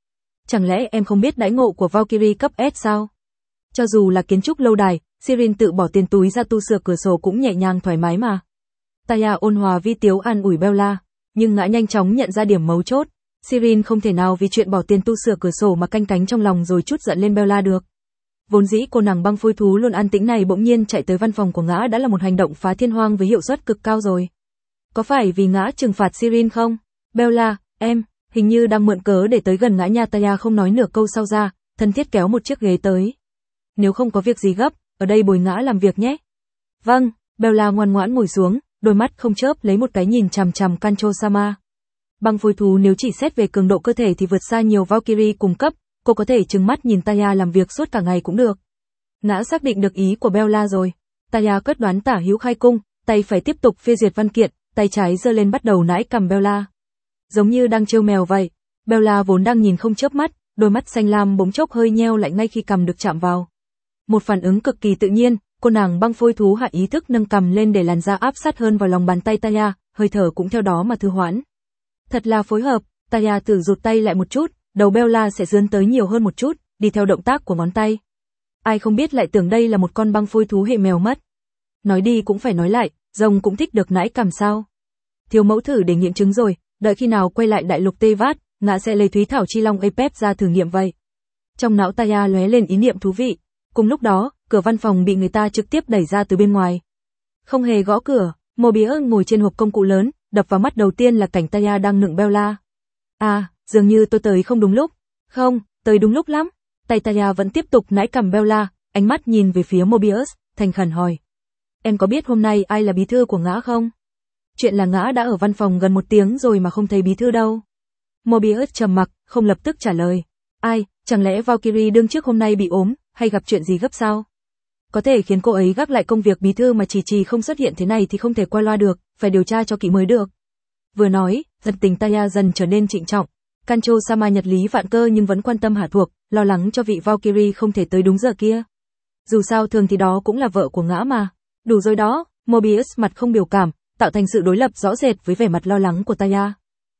Chẳng lẽ em không biết đãi ngộ của Valkyrie cấp S sao? Cho dù là kiến trúc lâu đài, Sirin tự bỏ tiền túi ra tu sửa cửa sổ cũng nhẹ nhàng thoải mái mà. Taya ôn hòa vi tiếu an ủi Bella, nhưng Ngã nhanh chóng nhận ra điểm mấu chốt. Sirin không thể nào vì chuyện bỏ tiền tu sửa cửa sổ mà canh cánh trong lòng rồi trút giận lên Bella được. Vốn dĩ cô nàng băng phôi thú luôn an tĩnh này bỗng nhiên chạy tới văn phòng của Ngã đã là một hành động phá thiên hoang với hiệu suất cực cao rồi. Có phải vì Ngã trừng phạt Sirin không? Bella, em, hình như đang mượn cớ để tới gần Ngã nha. Taya không nói nửa câu sau ra, thân thiết kéo một chiếc ghế tới. Nếu không có việc gì gấp, ở đây bồi Ngã làm việc nhé. Vâng, Bella ngoan ngoãn ngồi xuống, đôi mắt không chớp lấy một cái nhìn chằm chằm Kancho-sama. Băng phôi thú nếu chỉ xét về cường độ cơ thể thì vượt xa nhiều Valkyrie cùng cấp, cô có thể trừng mắt nhìn Taya làm việc suốt cả ngày cũng được. Ngã xác định được ý của Bella rồi. Taya cất đoán tả hữu khai cung, tay phải tiếp tục phê duyệt văn kiện, tay trái giơ lên bắt đầu nãi cầm Bella. Giống như đang trêu mèo vậy. Bella vốn đang nhìn không chớp mắt, đôi mắt xanh lam bỗng chốc hơi nheo lại ngay khi cầm được chạm vào. Một phản ứng cực kỳ tự nhiên, cô nàng băng phôi thú hạ ý thức nâng cầm lên để làn da áp sát hơn vào lòng bàn tay Taya, hơi thở cũng theo đó mà thư hoãn. Thật là phối hợp, Taya thử rụt tay lại một chút, đầu Bella sẽ dướn tới nhiều hơn một chút, đi theo động tác của ngón tay. Ai không biết lại tưởng đây là một con băng phôi thú hệ mèo mất. Nói đi cũng phải nói lại, rồng cũng thích được nãi cầm sao. Thiếu mẫu thử để nghiệm chứng rồi, đợi khi nào quay lại đại lục Tê Vát, Ngã sẽ lấy Thúy Thảo Chi Long Apep ra thử nghiệm vậy. Trong não Taya lóe lên ý niệm thú vị. Cùng lúc đó, cửa văn phòng bị người ta trực tiếp đẩy ra từ bên ngoài. Không hề gõ cửa, Mobius ngồi trên hộp công cụ lớn, đập vào mắt đầu tiên là cảnh Taya đang nựng Bella. À, dường như tôi tới không đúng lúc. Không, tới đúng lúc lắm. Tay Taya vẫn tiếp tục nãi cầm Bella, ánh mắt nhìn về phía Mobius, thành khẩn hỏi. Em có biết hôm nay ai là bí thư của Ngã không? Chuyện là Ngã đã ở văn phòng gần 1 tiếng rồi mà không thấy bí thư đâu. Mobius trầm mặc, không lập tức trả lời. Ai, chẳng lẽ Valkyrie đương trước hôm nay bị ốm, hay gặp chuyện gì gấp sao? Có thể khiến cô ấy gác lại công việc bí thư mà chỉ không xuất hiện thế này thì không thể qua loa được, phải điều tra cho kỹ mới được. Vừa nói, thần tình Taya dần trở nên trịnh trọng. Kancho-sama nhật lý vạn cơ nhưng vẫn quan tâm hạ thuộc, lo lắng cho vị Valkyrie không thể tới đúng giờ kia. Dù sao thường thì đó cũng là vợ của Ngã mà. Đủ rồi đó, Mobius mặt không biểu cảm, tạo thành sự đối lập rõ rệt với vẻ mặt lo lắng của Taya.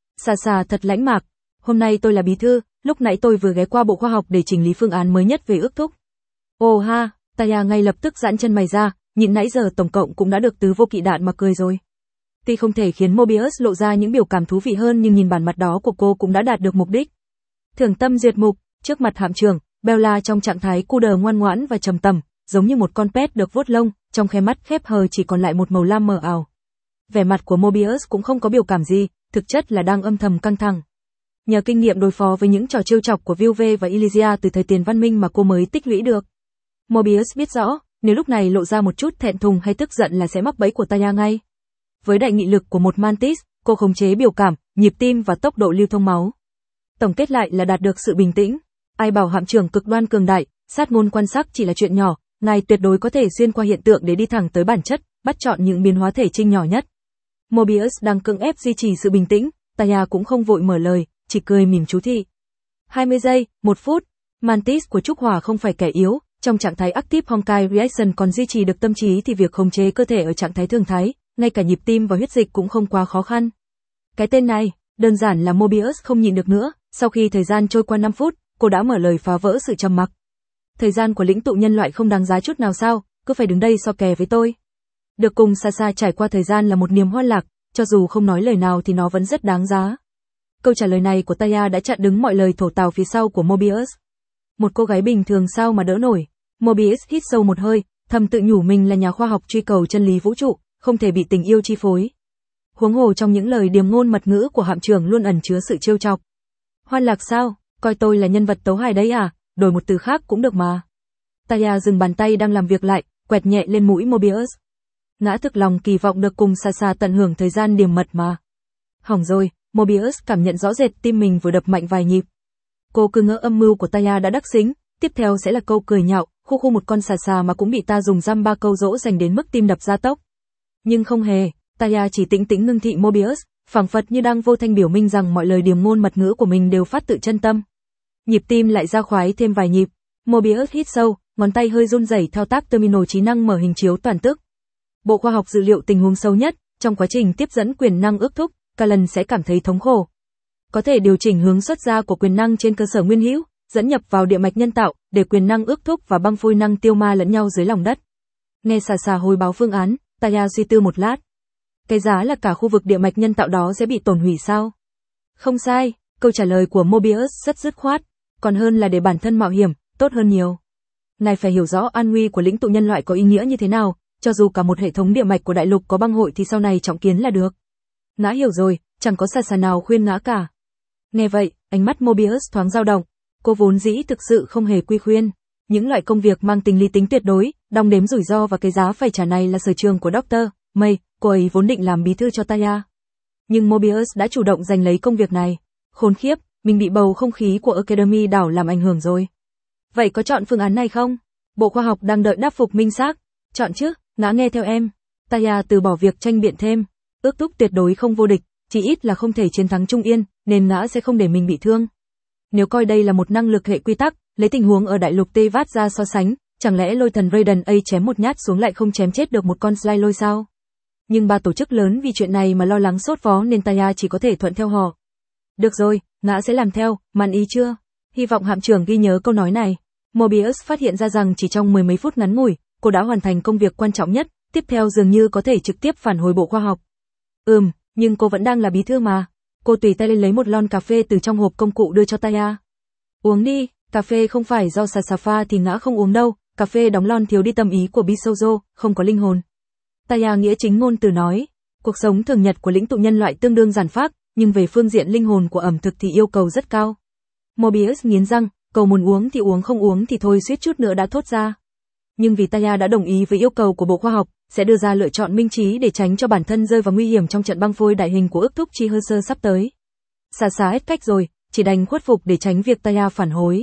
Xa thật lãnh mạc. Hôm nay tôi là bí thư, lúc nãy tôi vừa ghé qua Bộ Khoa học để chỉnh lý phương án mới nhất về ước thúc. Ồ ha, Taya ngay lập tức giãn chân mày ra, nhìn nãy giờ tổng cộng cũng đã được tứ vô kỵ đạn mà cười rồi. Tuy không thể khiến Mobius lộ ra những biểu cảm thú vị hơn nhưng nhìn bản mặt đó của cô cũng đã đạt được mục đích. Thưởng tâm duyệt mục, trước mặt hạm trưởng, Bella trong trạng thái cu đờ ngoan ngoãn và trầm tầm, giống như một con pet được vuốt lông, trong khóe mắt khép hờ chỉ còn lại một màu lam mờ ảo. Vẻ mặt của Mobius cũng không có biểu cảm gì, thực chất là đang âm thầm căng thẳng. Nhờ kinh nghiệm đối phó với những trò trêu chọc của Vilve và Elysia từ thời tiền văn minh mà cô mới tích lũy được. Mobius biết rõ, nếu lúc này lộ ra một chút thẹn thùng hay tức giận là sẽ mắc bẫy của Taya ngay. Với đại nghị lực của một Mantis, cô khống chế biểu cảm, nhịp tim và tốc độ lưu thông máu. Tổng kết lại là đạt được sự bình tĩnh. Ai bảo hạm trưởng cực đoan cường đại, sát ngôn quan sát chỉ là chuyện nhỏ, ngài tuyệt đối có thể xuyên qua hiện tượng để đi thẳng tới bản chất, bắt chọn những biến hóa thể trinh nhỏ nhất. Mobius đang cưỡng ép duy trì sự bình tĩnh, Taya cũng không vội mở lời, chỉ cười mỉm chú thị. 20 giây, 1 phút, Mantis của Trúc Hỏa không phải kẻ yếu, trong trạng thái Active Honkai Reaction còn duy trì được tâm trí thì việc khống chế cơ thể ở trạng thái thường thái, ngay cả nhịp tim và huyết dịch cũng không quá khó khăn. Cái tên này, đơn giản là Mobius không nhịn được nữa, sau khi thời gian trôi qua 5 phút, cô đã mở lời phá vỡ sự trầm mặc. Thời gian của lĩnh tụ nhân loại không đáng giá chút nào sao, cứ phải đứng đây so kè với tôi. Được cùng xa trải qua thời gian là một niềm hoan lạc, cho dù không nói lời nào thì nó vẫn rất đáng giá. Câu trả lời này của Taya đã chặn đứng mọi lời thổ tào phía sau của Mobius. Một cô gái bình thường sao mà đỡ nổi. Mobius hít sâu một hơi, thầm tự nhủ mình là nhà khoa học truy cầu chân lý vũ trụ, không thể bị tình yêu chi phối. Huống hồ trong những lời điềm ngôn mật ngữ của hạm trưởng luôn ẩn chứa sự trêu chọc. Hoan lạc sao, coi tôi là nhân vật tấu hài đấy à, đổi một từ khác cũng được mà. Taya dừng bàn tay đang làm việc lại, quẹt nhẹ lên mũi Mobius. Ngã thực lòng kỳ vọng được cùng xa tận hưởng thời gian điềm mật mà. Hỏng rồi, Mobius cảm nhận rõ rệt tim mình vừa đập mạnh vài nhịp. Cô cứ ngỡ âm mưu của Taya đã đắc xính, tiếp theo sẽ là câu cười nhạo, khu một con xà mà cũng bị ta dùng dăm ba câu dỗ dành đến mức tim đập gia tốc. Nhưng không hề, Taya chỉ tĩnh tĩnh ngưng thị Mobius, phảng phất như đang vô thanh biểu minh rằng mọi lời điềm ngôn mật ngữ của mình đều phát tự chân tâm. Nhịp tim lại ra khoái thêm vài nhịp, Mobius hít sâu, ngón tay hơi run rẩy thao tác terminal trí năng mở hình chiếu toàn tức. Bộ Khoa học dự liệu tình huống xấu nhất, trong quá trình tiếp dẫn quyền năng ước thúc, Callan sẽ cảm thấy thống khổ. có thể điều chỉnh hướng xuất ra của quyền năng trên cơ sở nguyên hữu, dẫn nhập vào địa mạch nhân tạo, để quyền năng ước thúc và băng phôi năng tiêu ma lẫn nhau dưới lòng đất. Nghe xà xà hồi báo phương án, Taya suy tư một lát. Cái giá là cả khu vực địa mạch nhân tạo đó sẽ bị tổn hủy sao? Không sai, câu trả lời của Mobius rất dứt khoát, còn hơn là để bản thân mạo hiểm, tốt hơn nhiều. Ngài phải hiểu rõ an nguy của lĩnh tụ nhân loại có ý nghĩa như thế nào, cho dù cả một hệ thống địa mạch của đại lục có băng hội thì sau này trọng kiến là được. Ngã hiểu rồi, chẳng có xà xà nào khuyên ngã cả. Nghe vậy, ánh mắt Mobius thoáng dao động, cô vốn dĩ thực sự không hề quy khuyên. Những loại công việc mang tính lý tính tuyệt đối, đong đếm rủi ro và cái giá phải trả này là sở trường của Dr. May, cô ấy vốn định làm bí thư cho Taya. Nhưng Mobius đã chủ động giành lấy công việc này. Khốn khiếp, mình bị bầu không khí của Academy đảo làm ảnh hưởng rồi. Vậy có chọn phương án này không? Bộ khoa học đang đợi đáp phục minh xác. Chọn chứ, ngã nghe theo em. Taya từ bỏ việc tranh biện thêm. Ước thúc tuyệt đối không vô địch, chỉ ít là không thể chiến thắng Trung Yên, nên ngã sẽ không để mình bị thương. Nếu coi đây là một năng lực hệ quy tắc, lấy tình huống ở đại lục Tê Vát ra so sánh, chẳng lẽ lôi thần Raiden A chém một nhát xuống lại không chém chết được một con slime lôi sao? Nhưng ba tổ chức lớn vì chuyện này mà lo lắng sốt vó nên Taya chỉ có thể thuận theo họ. Được rồi, ngã sẽ làm theo, mãn ý chưa? Hy vọng hạm trưởng ghi nhớ câu nói này. Mobius phát hiện ra rằng chỉ trong mười mấy phút ngắn ngủi, cô đã hoàn thành công việc quan trọng nhất, tiếp theo dường như có thể trực tiếp phản hồi bộ khoa học. Nhưng cô vẫn đang là bí thư mà. Cô tùy tay lên lấy một lon cà phê từ trong hộp công cụ đưa cho Taya. Uống đi, cà phê không phải do xà xà pha thì ngã không uống đâu, cà phê đóng lon thiếu đi tâm ý của Bisoujo, không có linh hồn. Taya nghĩa chính ngôn từ nói, cuộc sống thường nhật của lĩnh tụ nhân loại tương đương giản phác, nhưng về phương diện linh hồn của ẩm thực thì yêu cầu rất cao. Mobius nghiến răng, cầu muốn uống thì uống, không uống thì thôi, suýt chút nữa đã thốt ra. Nhưng vì Taya đã đồng ý với yêu cầu của bộ khoa học, sẽ đưa ra lựa chọn minh trí để tránh cho bản thân rơi vào nguy hiểm trong trận băng phôi đại hình của ước thúc Chi Hơ Sơ sắp tới. Xà hết cách rồi, chỉ đành khuất phục để tránh việc Taya phản hối.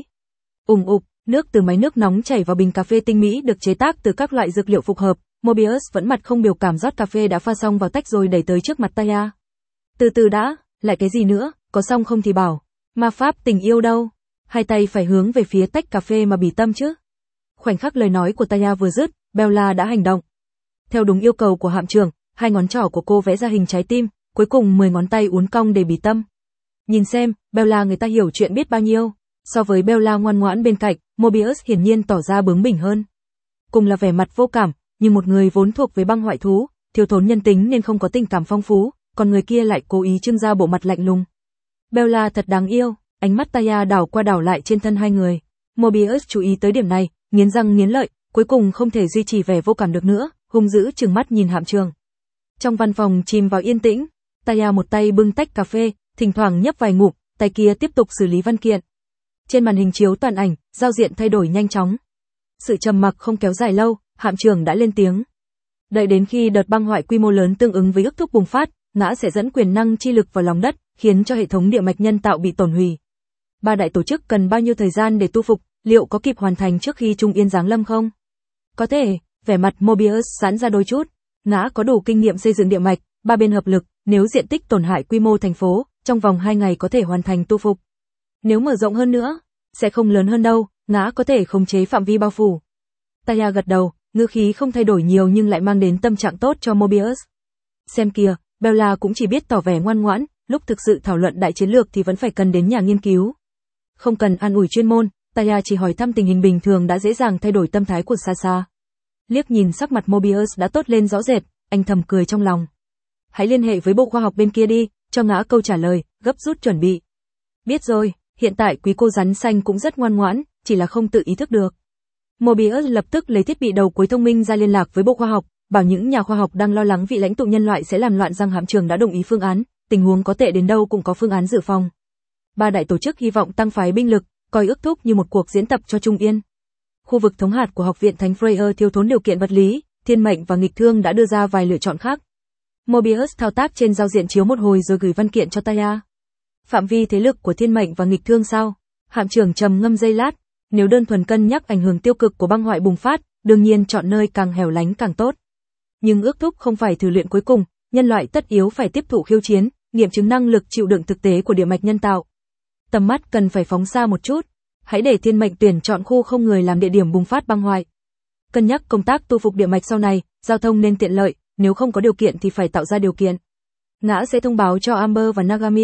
Nước từ máy nước nóng chảy vào bình cà phê tinh mỹ được chế tác từ các loại dược liệu phục hợp. Mobius vẫn mặt không biểu cảm rót cà phê đã pha xong vào tách rồi đẩy tới trước mặt Taya. Từ từ đã, lại cái gì nữa, có xong không thì bảo. Ma pháp tình yêu đâu? Hai tay phải hướng về phía tách cà phê mà bỉ tâm chứ. Khoảnh khắc lời nói của Taya vừa dứt, Bella đã hành động. Theo đúng yêu cầu của hạm trưởng, hai ngón trỏ của cô vẽ ra hình trái tim, cuối cùng 10 ngón tay uốn cong để bỉ tâm. Nhìn xem, Bella người ta hiểu chuyện biết bao nhiêu. So với Bella ngoan ngoãn bên cạnh, Mobius hiển nhiên tỏ ra bướng bỉnh hơn. Cùng là vẻ mặt vô cảm, nhưng một người vốn thuộc về băng hoại thú, thiếu thốn nhân tính nên không có tình cảm phong phú, còn người kia lại cố ý trưng ra bộ mặt lạnh lùng. Bella thật đáng yêu, ánh mắt Taya đảo qua đảo lại trên thân hai người. Mobius chú ý tới điểm này, nghiến răng nghiến lợi, cuối cùng không thể duy trì vẻ vô cảm được nữa, hung dữ trừng mắt nhìn hạm trưởng. Trong văn phòng chìm vào yên tĩnh, Taya một tay bưng tách cà phê, thỉnh thoảng nhấp vài ngụm, tay kia tiếp tục xử lý văn kiện. Trên màn hình chiếu toàn ảnh, giao diện thay đổi nhanh chóng. Sự trầm mặc không kéo dài lâu, hạm trưởng đã lên tiếng. Đợi đến khi đợt băng hoại quy mô lớn tương ứng với ước thúc bùng phát, ngã sẽ dẫn quyền năng chi lực vào lòng đất, khiến cho hệ thống địa mạch nhân tạo bị tổn hủy. Ba đại tổ chức cần bao nhiêu thời gian để tu phục, liệu có kịp hoàn thành trước khi Trung Yên giáng lâm không? Có thể, vẻ mặt Mobius giãn ra đôi chút. Ngã có đủ kinh nghiệm xây dựng địa mạch, ba bên hợp lực, nếu diện tích tổn hại quy mô thành phố, trong vòng 2 ngày có thể hoàn thành tu phục. Nếu mở rộng hơn nữa, sẽ không lớn hơn đâu, ngã có thể khống chế phạm vi bao phủ. Taya gật đầu, ngữ khí không thay đổi nhiều nhưng lại mang đến tâm trạng tốt cho Mobius. Xem kìa, Bella cũng chỉ biết tỏ vẻ ngoan ngoãn, lúc thực sự thảo luận đại chiến lược thì vẫn phải cần đến nhà nghiên cứu. Không cần an ủi chuyên môn, Taya chỉ hỏi thăm tình hình bình thường đã dễ dàng thay đổi tâm thái của Sasa. Liếc nhìn sắc mặt Mobius đã tốt lên rõ rệt, anh thầm cười trong lòng. Hãy liên hệ với bộ khoa học bên kia đi, cho ngã câu trả lời, gấp rút chuẩn bị. Biết rồi, hiện tại quý cô rắn xanh cũng rất ngoan ngoãn, chỉ là không tự ý thức được. Mobius lập tức lấy thiết bị đầu cuối thông minh ra liên lạc với bộ khoa học, bảo những nhà khoa học đang lo lắng vị lãnh tụ nhân loại sẽ làm loạn rằng hạm trưởng đã đồng ý phương án, tình huống có tệ đến đâu cũng có phương án dự phòng. Ba đại tổ chức hy vọng tăng phái binh lực, coi ước thúc như một cuộc diễn tập cho Trung Yên. Khu vực thống hạt của Học viện Thánh Freya thiếu thốn điều kiện vật lý, thiên mệnh và nghịch thương đã đưa ra vài lựa chọn khác. Mobius thao tác trên giao diện chiếu một hồi rồi gửi văn kiện cho Taya. Phạm vi thế lực của thiên mệnh và nghịch thương sao? Hạm trưởng trầm ngâm giây lát, nếu đơn thuần cân nhắc ảnh hưởng tiêu cực của băng hoại bùng phát, đương nhiên chọn nơi càng hẻo lánh càng tốt. Nhưng ước thúc không phải thử luyện cuối cùng, nhân loại tất yếu phải tiếp thụ khiêu chiến, nghiệm chứng năng lực chịu đựng thực tế của địa mạch nhân tạo. Tầm mắt cần phải phóng xa một chút. Hãy để thiên mệnh tuyển chọn khu không người làm địa điểm bùng phát băng hoại. Cân nhắc công tác tu phục địa mạch sau này, giao thông nên tiện lợi, nếu không có điều kiện thì phải tạo ra điều kiện. Ngã sẽ thông báo cho Amber và Nagami.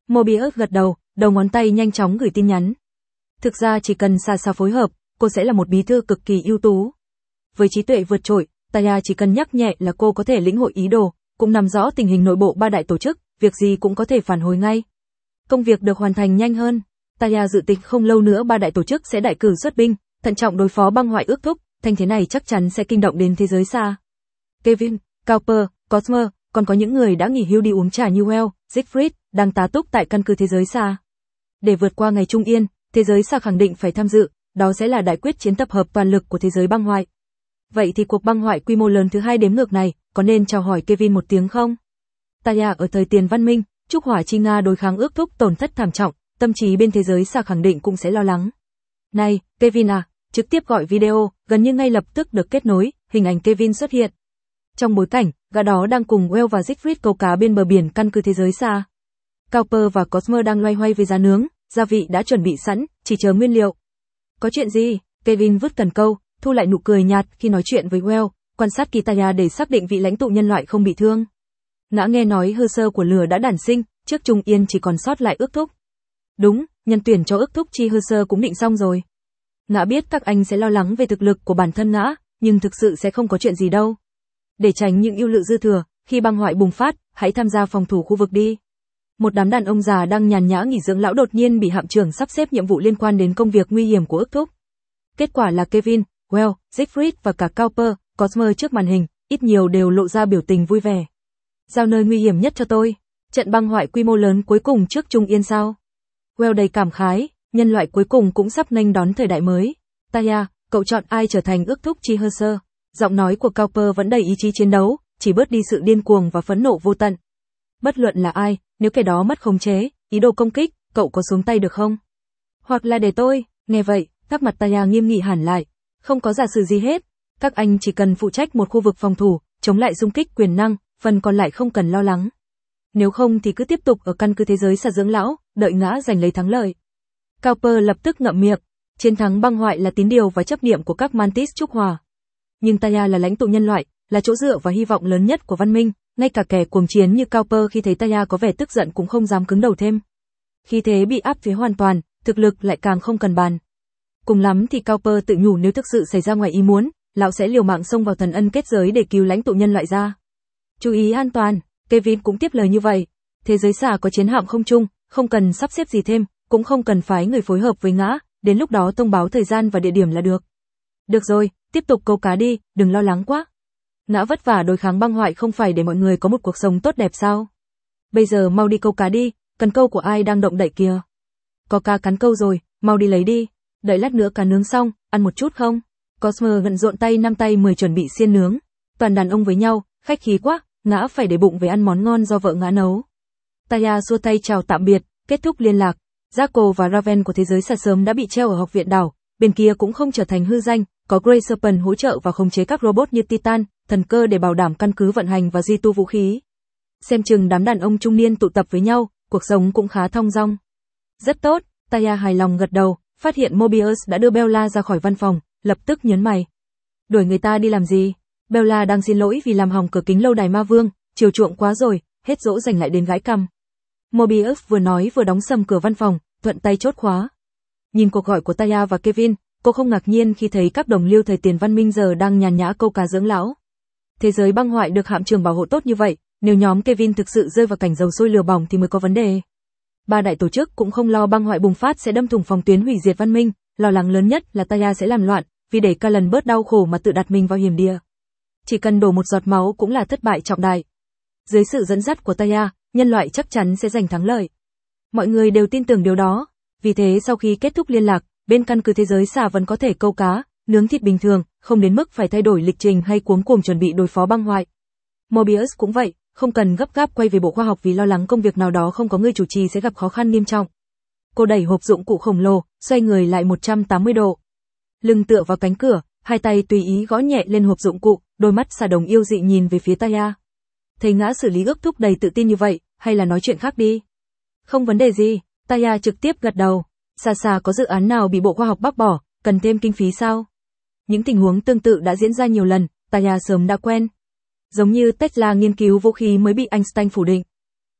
Mobius gật đầu, đầu ngón tay nhanh chóng gửi tin nhắn. Thực ra chỉ cần Sasha phối hợp, cô sẽ là một bí thư cực kỳ ưu tú. Với trí tuệ vượt trội, Taya chỉ cần nhắc nhẹ là cô có thể lĩnh hội ý đồ, cũng nắm rõ tình hình nội bộ ba đại tổ chức, việc gì cũng có thể phản hồi ngay. Công việc được hoàn thành nhanh hơn. Taya dự tính không lâu nữa ba đại tổ chức sẽ đại cử xuất binh, thận trọng đối phó băng hoại ước thúc, thanh thế này chắc chắn sẽ kinh động đến thế giới xa. Kevin, Cooper, Cosmo, còn có những người đã nghỉ hưu đi uống trà như Well, Siegfried, đang tá túc tại căn cứ thế giới xa. Để vượt qua ngày trung yên, thế giới xa khẳng định phải tham dự, đó sẽ là đại quyết chiến tập hợp toàn lực của thế giới băng hoại. Vậy thì cuộc băng hoại quy mô lớn thứ 2 đếm ngược này, có nên chào hỏi Kevin một tiếng không? Taya ở thời tiền văn minh, trúc hỏa chi Nga đối kháng ước thúc tổn thất thảm trọng, tâm trí bên thế giới xa khẳng định cũng sẽ lo lắng. Này, Kevin à, trực tiếp gọi video, gần như ngay lập tức được kết nối, hình ảnh Kevin xuất hiện. Trong bối cảnh, gã đó đang cùng Well và Siegfried câu cá bên bờ biển căn cứ thế giới xa. Cooper và Cosmo đang loay hoay với giá nướng, gia vị đã chuẩn bị sẵn, chỉ chờ nguyên liệu. Có chuyện gì? Kevin vứt cần câu, thu lại nụ cười nhạt khi nói chuyện với Well, quan sát Kitaya để xác định vị lãnh tụ nhân loại không bị thương. Ngã nghe nói hư sơ của lửa đã đản sinh, trước Trung Yên chỉ còn sót lại ước thúc. Đúng, nhân tuyển cho ước thúc chi hư sơ cũng định xong rồi. Ngã biết các anh sẽ lo lắng về thực lực của bản thân ngã, nhưng thực sự sẽ không có chuyện gì đâu. Để tránh những ưu lự dư thừa, khi băng hoại bùng phát, hãy tham gia phòng thủ khu vực đi. Một đám đàn ông già đang nhàn nhã nghỉ dưỡng lão đột nhiên bị hạm trưởng sắp xếp nhiệm vụ liên quan đến công việc nguy hiểm của ước thúc. Kết quả là Kevin, Well, Siegfried và cả Cooper, Cosmo trước màn hình, ít nhiều đều lộ ra biểu tình vui vẻ. Giao nơi nguy hiểm nhất cho tôi. Trận băng hoại quy mô lớn cuối cùng trước Trung Yên sao? Well đầy cảm khái, nhân loại cuối cùng cũng sắp nghênh đón thời đại mới. Taya, cậu chọn ai trở thành ước thúc chi hơ sơ? Giọng nói của Cooper vẫn đầy ý chí chiến đấu, chỉ bớt đi sự điên cuồng và phẫn nộ vô tận. Bất luận là ai, nếu kẻ đó mất khống chế, ý đồ công kích, cậu có xuống tay được không? Hoặc là để tôi, nghe vậy, sắc mặt Taya nghiêm nghị hẳn lại. Không có giả sử gì hết. Các anh chỉ cần phụ trách một khu vực phòng thủ, chống lại xung kích quyền năng, phần còn lại không cần lo lắng. Nếu không thì cứ tiếp tục ở căn cứ thế giới xa dưỡng lão, đợi ngã giành lấy thắng lợi. Cooper lập tức ngậm miệng. Chiến thắng băng hoại là tín điều và chấp niệm của các Mantis trúc hòa. Nhưng Taya là lãnh tụ nhân loại, là chỗ dựa và hy vọng lớn nhất của văn minh, ngay cả kẻ cuồng chiến như Cooper khi thấy Taya có vẻ tức giận cũng không dám cứng đầu thêm. Khi thế bị áp phía hoàn toàn, thực lực lại càng không cần bàn. Cùng lắm thì Cooper tự nhủ nếu thực sự xảy ra ngoài ý muốn, lão sẽ liều mạng xông vào thần ân kết giới để cứu lãnh tụ nhân loại ra. Chú ý an toàn, Kevin cũng tiếp lời như vậy. Thế giới xa có chiến hạm không trung, không cần sắp xếp gì thêm, cũng không cần phái người phối hợp với ngã, đến lúc đó thông báo thời gian và địa điểm là được. Được rồi, tiếp tục câu cá đi, đừng lo lắng quá. Ngã vất vả đối kháng băng hoại không phải để mọi người có một cuộc sống tốt đẹp sao? Bây giờ mau đi câu cá đi, cần câu của ai đang động đậy kìa. Có cá cắn câu rồi, mau đi lấy đi. Đợi lát nữa cá nướng xong, ăn một chút không? Cosmo gận rộn tay 5 tay 10 chuẩn bị xiên nướng. Toàn đàn ông với nhau, khách khí quá, ngã phải để bụng với ăn món ngon do vợ ngã nấu. Taya xua tay chào tạm biệt, kết thúc liên lạc. Jaco và Raven của thế giới xa sớm đã bị treo ở học viện đảo, bên kia cũng không trở thành hư danh, có Grey Serpent hỗ trợ và khống chế các robot như Titan, thần cơ để bảo đảm căn cứ vận hành và di tu vũ khí. Xem chừng đám đàn ông trung niên tụ tập với nhau, cuộc sống cũng khá thong dong. Rất tốt, Taya hài lòng gật đầu, phát hiện Mobius đã đưa Bella ra khỏi văn phòng, lập tức nhớn mày. Đuổi người ta đi làm gì? Bella đang xin lỗi vì làm hỏng cửa kính lâu đài ma vương, chiều chuộng quá rồi, hết dỗ dành lại đến gãi cằm. Mobius vừa nói vừa đóng sầm cửa văn phòng, thuận tay chốt khóa. Nhìn cuộc gọi của Taya và Kevin, cô không ngạc nhiên khi thấy các đồng liêu thời tiền văn minh giờ đang nhàn nhã câu cá dưỡng lão. Thế giới băng hoại được hạm trưởng bảo hộ tốt như vậy, nếu nhóm Kevin thực sự rơi vào cảnh dầu sôi lửa bỏng thì mới có vấn đề. Ba đại tổ chức cũng không lo băng hoại bùng phát sẽ đâm thủng phòng tuyến hủy diệt văn minh, lo lắng lớn nhất là Taya sẽ làm loạn, vì để Callan bớt đau khổ mà tự đặt mình vào hiểm địa. Chỉ cần đổ một giọt máu cũng là thất bại trọng đại. Dưới sự dẫn dắt của Taya, nhân loại chắc chắn sẽ giành thắng lợi. Mọi người đều tin tưởng điều đó, vì thế sau khi kết thúc liên lạc, bên căn cứ thế giới xa vẫn có thể câu cá, nướng thịt bình thường, không đến mức phải thay đổi lịch trình hay cuống cuồng chuẩn bị đối phó băng hoại. Mobius cũng vậy, không cần gấp gáp quay về bộ khoa học vì lo lắng công việc nào đó không có người chủ trì sẽ gặp khó khăn nghiêm trọng. Cô đẩy hộp dụng cụ khổng lồ, xoay người lại 180 độ. Lưng tựa vào cánh cửa, hai tay tùy ý gõ nhẹ lên hộp dụng cụ, đôi mắt xà đồng yêu dị nhìn về phía Taya. Thấy ngã xử lý ước thúc đầy tự tin như vậy, hay là nói chuyện khác đi? Không vấn đề gì, Taya trực tiếp gật đầu. Xa có dự án nào bị bộ khoa học bác bỏ, cần thêm kinh phí sao? Những tình huống tương tự đã diễn ra nhiều lần, Taya sớm đã quen. Giống như Tesla nghiên cứu vũ khí mới bị Einstein phủ định.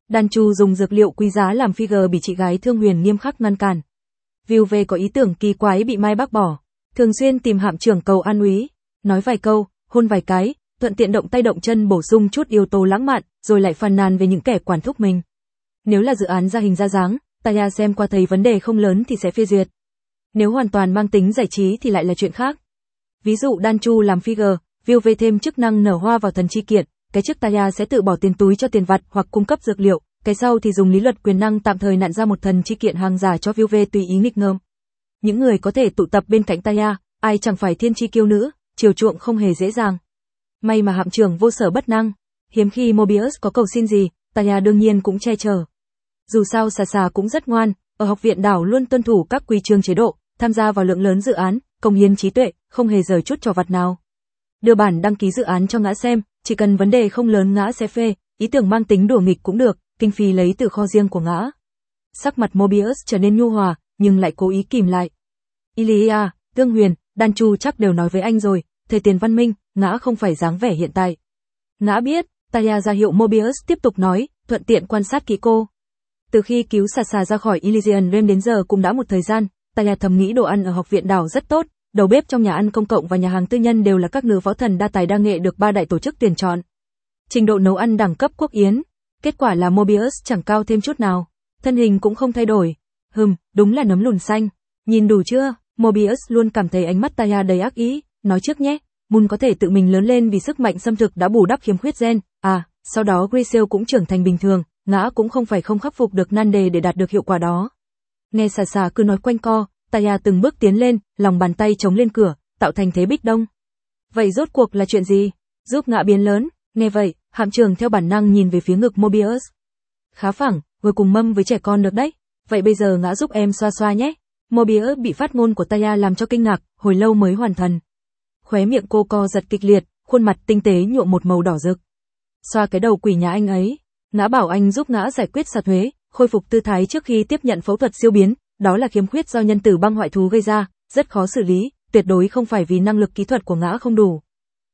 Đan Chu dùng dược liệu quý giá làm figure bị chị gái Thương Huyền nghiêm khắc ngăn cản. Viu về có ý tưởng kỳ quái bị Mai bác bỏ, thường xuyên tìm Hạm trưởng cầu an úy, nói vài câu, hôn vài cái, thuận tiện động tay động chân bổ sung chút yếu tố lãng mạn, rồi lại phàn nàn về những kẻ quản thúc mình. Nếu là dự án ra hình ra dáng, Taya xem qua thấy vấn đề không lớn thì sẽ phê duyệt. Nếu hoàn toàn mang tính giải trí thì lại là chuyện khác. Ví dụ Đan Chu làm figure, Viu về thêm chức năng nở hoa vào thần chi kiện, cái trước Taya sẽ tự bỏ tiền túi cho tiền vặt hoặc cung cấp dược liệu, cái sau thì dùng lý luật quyền năng tạm thời nặn ra một thần chi kiện hàng giả cho Viu về tùy ý nghịch ngợm. Những người có thể tụ tập bên cạnh Taya, ai chẳng phải thiên chi kiêu nữ, chiều chuộng không hề dễ dàng. May mà Hạm trưởng vô sở bất năng, hiếm khi Mobius có cầu xin gì, Taya đương nhiên cũng che chở. Dù sao Xà cũng rất ngoan, ở học viện đảo luôn tuân thủ các quy chương chế độ, tham gia vào lượng lớn dự án, công hiến trí tuệ, không hề rời chút trò vặt nào. Đưa bản đăng ký dự án cho Ngã xem, chỉ cần vấn đề không lớn Ngã sẽ phê, ý tưởng mang tính đùa nghịch cũng được, kinh phí lấy từ kho riêng của Ngã. Sắc mặt Mobius trở nên nhu hòa, nhưng lại cố ý kìm lại. Ilia, Thương Huyền, Đan Chu chắc đều nói với anh rồi, thời tiền văn minh, Ngã không phải dáng vẻ hiện tại. Ngã biết, Taya ra hiệu Mobius tiếp tục nói, thuận tiện quan sát kỹ cô. Từ khi cứu Xà ra khỏi Elysian Realm đến giờ cũng đã một thời gian, Taya thầm nghĩ đồ ăn ở học viện đảo rất tốt, đầu bếp trong nhà ăn công cộng và nhà hàng tư nhân đều là các nữ võ thần đa tài đa nghệ được ba đại tổ chức tuyển chọn. Trình độ nấu ăn đẳng cấp quốc yến, kết quả là Mobius chẳng cao thêm chút nào, thân hình cũng không thay đổi. Đúng là nấm lùn xanh. Nhìn đủ chưa? Mobius luôn cảm thấy ánh mắt Taya đầy ác ý, nói trước nhé, Moon có thể tự mình lớn lên vì sức mạnh xâm thực đã bù đắp khiếm khuyết gen, sau đó Grisel cũng trưởng thành bình thường, Ngã cũng không phải không khắc phục được nan đề để đạt được hiệu quả đó. Nghe Xà cứ nói quanh co, Taya từng bước tiến lên, lòng bàn tay chống lên cửa, tạo thành thế bích đông. Vậy rốt cuộc là chuyện gì? Giúp Ngã biến lớn, nghe vậy, Hạm trưởng theo bản năng nhìn về phía ngực Mobius. Khá phẳng, vừa cùng mâm với trẻ con được đấy, vậy bây giờ Ngã giúp em xoa xoa nhé. Mobius bị phát ngôn của Taya làm cho kinh ngạc, hồi lâu mới hoàn thần. Khóe miệng cô co giật kịch liệt, khuôn mặt tinh tế nhuộm một màu đỏ rực. Xoa cái đầu quỷ nhà anh ấy. Ngã bảo anh giúp Ngã giải quyết xà thuế, khôi phục tư thái trước khi tiếp nhận phẫu thuật siêu biến, đó là khiếm khuyết do nhân tử băng hoại thú gây ra, rất khó xử lý, tuyệt đối không phải vì năng lực kỹ thuật của Ngã không đủ.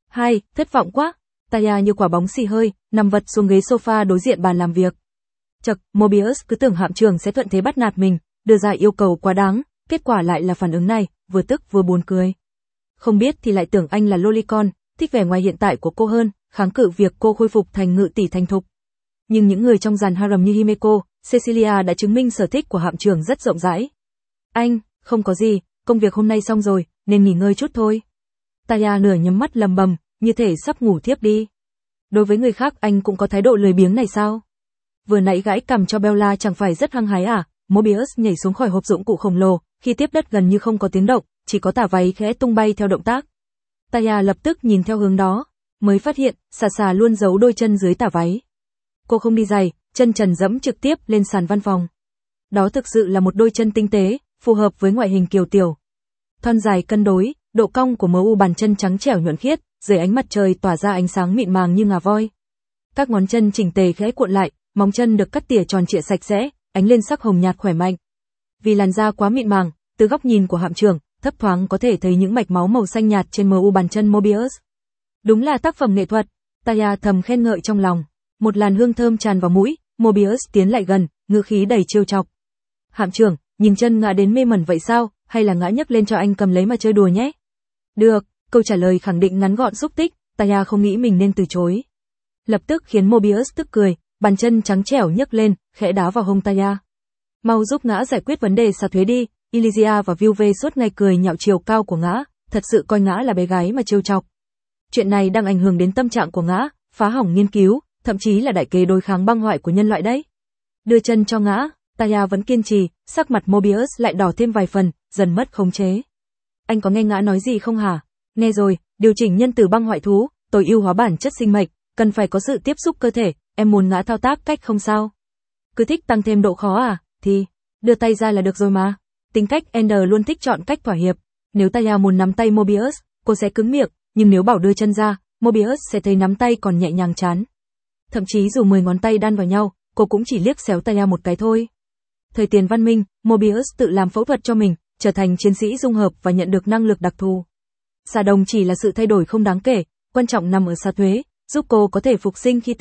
Thất vọng quá. Taya như quả bóng xì hơi, nằm vật xuống ghế sofa đối diện bàn làm việc. Chậc, Mobius cứ tưởng Hạm trưởng sẽ thuận thế bắt nạt mình, đưa ra yêu cầu quá đáng, kết quả lại là phản ứng này, vừa tức vừa buồn cười. Không biết thì lại tưởng anh là lolicon, thích vẻ ngoài hiện tại của cô hơn, kháng cự việc cô khôi phục thành ngự tỷ thành thục. Nhưng những người trong dàn harem như Himeko, Cecilia đã chứng minh sở thích của Hạm trưởng rất rộng rãi. Anh, không có gì, công việc hôm nay xong rồi, nên nghỉ ngơi chút thôi. Taya nửa nhắm mắt lầm bầm, như thể sắp ngủ thiếp đi. Đối với người khác anh cũng có thái độ lười biếng này sao? Vừa nãy gãi cằm cho Bella chẳng phải rất hăng hái à? Mobius nhảy xuống khỏi hộp dụng cụ khổng lồ, khi tiếp đất gần như không có tiếng động, chỉ có tà váy khẽ tung bay theo động tác. Taya lập tức nhìn theo hướng đó, mới phát hiện, Xà luôn giấu đôi chân dưới tà váy. Cô không đi giày, chân trần dẫm trực tiếp lên sàn văn phòng. Đó thực sự là một đôi chân tinh tế, phù hợp với ngoại hình kiều tiểu. Thon dài cân đối, độ cong của MU bàn chân trắng trẻo nhuận khiết, dưới ánh mặt trời tỏa ra ánh sáng mịn màng như ngà voi. Các ngón chân chỉnh tề khẽ cuộn lại, móng chân được cắt tỉa tròn trịa sạch sẽ, ánh lên sắc hồng nhạt khỏe mạnh. Vì làn da quá mịn màng, từ góc nhìn của Hạm trưởng, thấp thoáng có thể thấy những mạch máu màu xanh nhạt trên MU bàn chân Mobius. Đúng là tác phẩm nghệ thuật, Taya thầm khen ngợi trong lòng. Một làn hương thơm tràn vào mũi, Mobius tiến lại gần, ngữ khí đầy trêu chọc. Hạm trưởng, nhìn chân Ngã đến mê mẩn vậy sao, hay là Ngã nhấc lên cho anh cầm lấy mà chơi đùa nhé? Được, câu trả lời khẳng định ngắn gọn xúc tích, Taya không nghĩ mình nên từ chối. Lập tức khiến Mobius tức cười, bàn chân trắng trẻo nhấc lên, khẽ đá vào hông Taya. Mau giúp Ngã giải quyết vấn đề xà thuế đi. Elysia và Viu về suốt ngày cười nhạo chiều cao của Ngã, thật sự coi Ngã là bé gái mà trêu chọc. Chuyện này đang ảnh hưởng đến tâm trạng của Ngã, phá hỏng nghiên cứu, thậm chí là đại kế đối kháng băng hoại của nhân loại đấy. Đưa chân cho Ngã, Taya vẫn kiên trì, sắc mặt Mobius lại đỏ thêm vài phần, dần mất khống chế. Anh có nghe Ngã nói gì không hả? Nghe rồi, điều chỉnh nhân tử băng hoại thú, tối ưu hóa bản chất sinh mệnh, cần phải có sự tiếp xúc cơ thể, em muốn Ngã thao tác cách không sao? Cứ thích tăng thêm độ khó à, thì đưa tay ra là được rồi mà. Tính cách Ender luôn thích chọn cách thỏa hiệp. Nếu Taya muốn nắm tay Mobius, cô sẽ cứng miệng, nhưng nếu bảo đưa chân ra, Mobius sẽ thấy nắm tay còn nhẹ nhàng chán. Thậm chí dù 10 ngón tay đan vào nhau, cô cũng chỉ liếc xéo Taya một cái thôi. Thời tiền văn minh, Mobius tự làm phẫu thuật cho mình, trở thành chiến sĩ dung hợp và nhận được năng lực đặc thù. Xà đồng chỉ là sự thay đổi không đáng kể, quan trọng nằm ở xà thuế, giúp cô có thể phục sinh khi tử vong,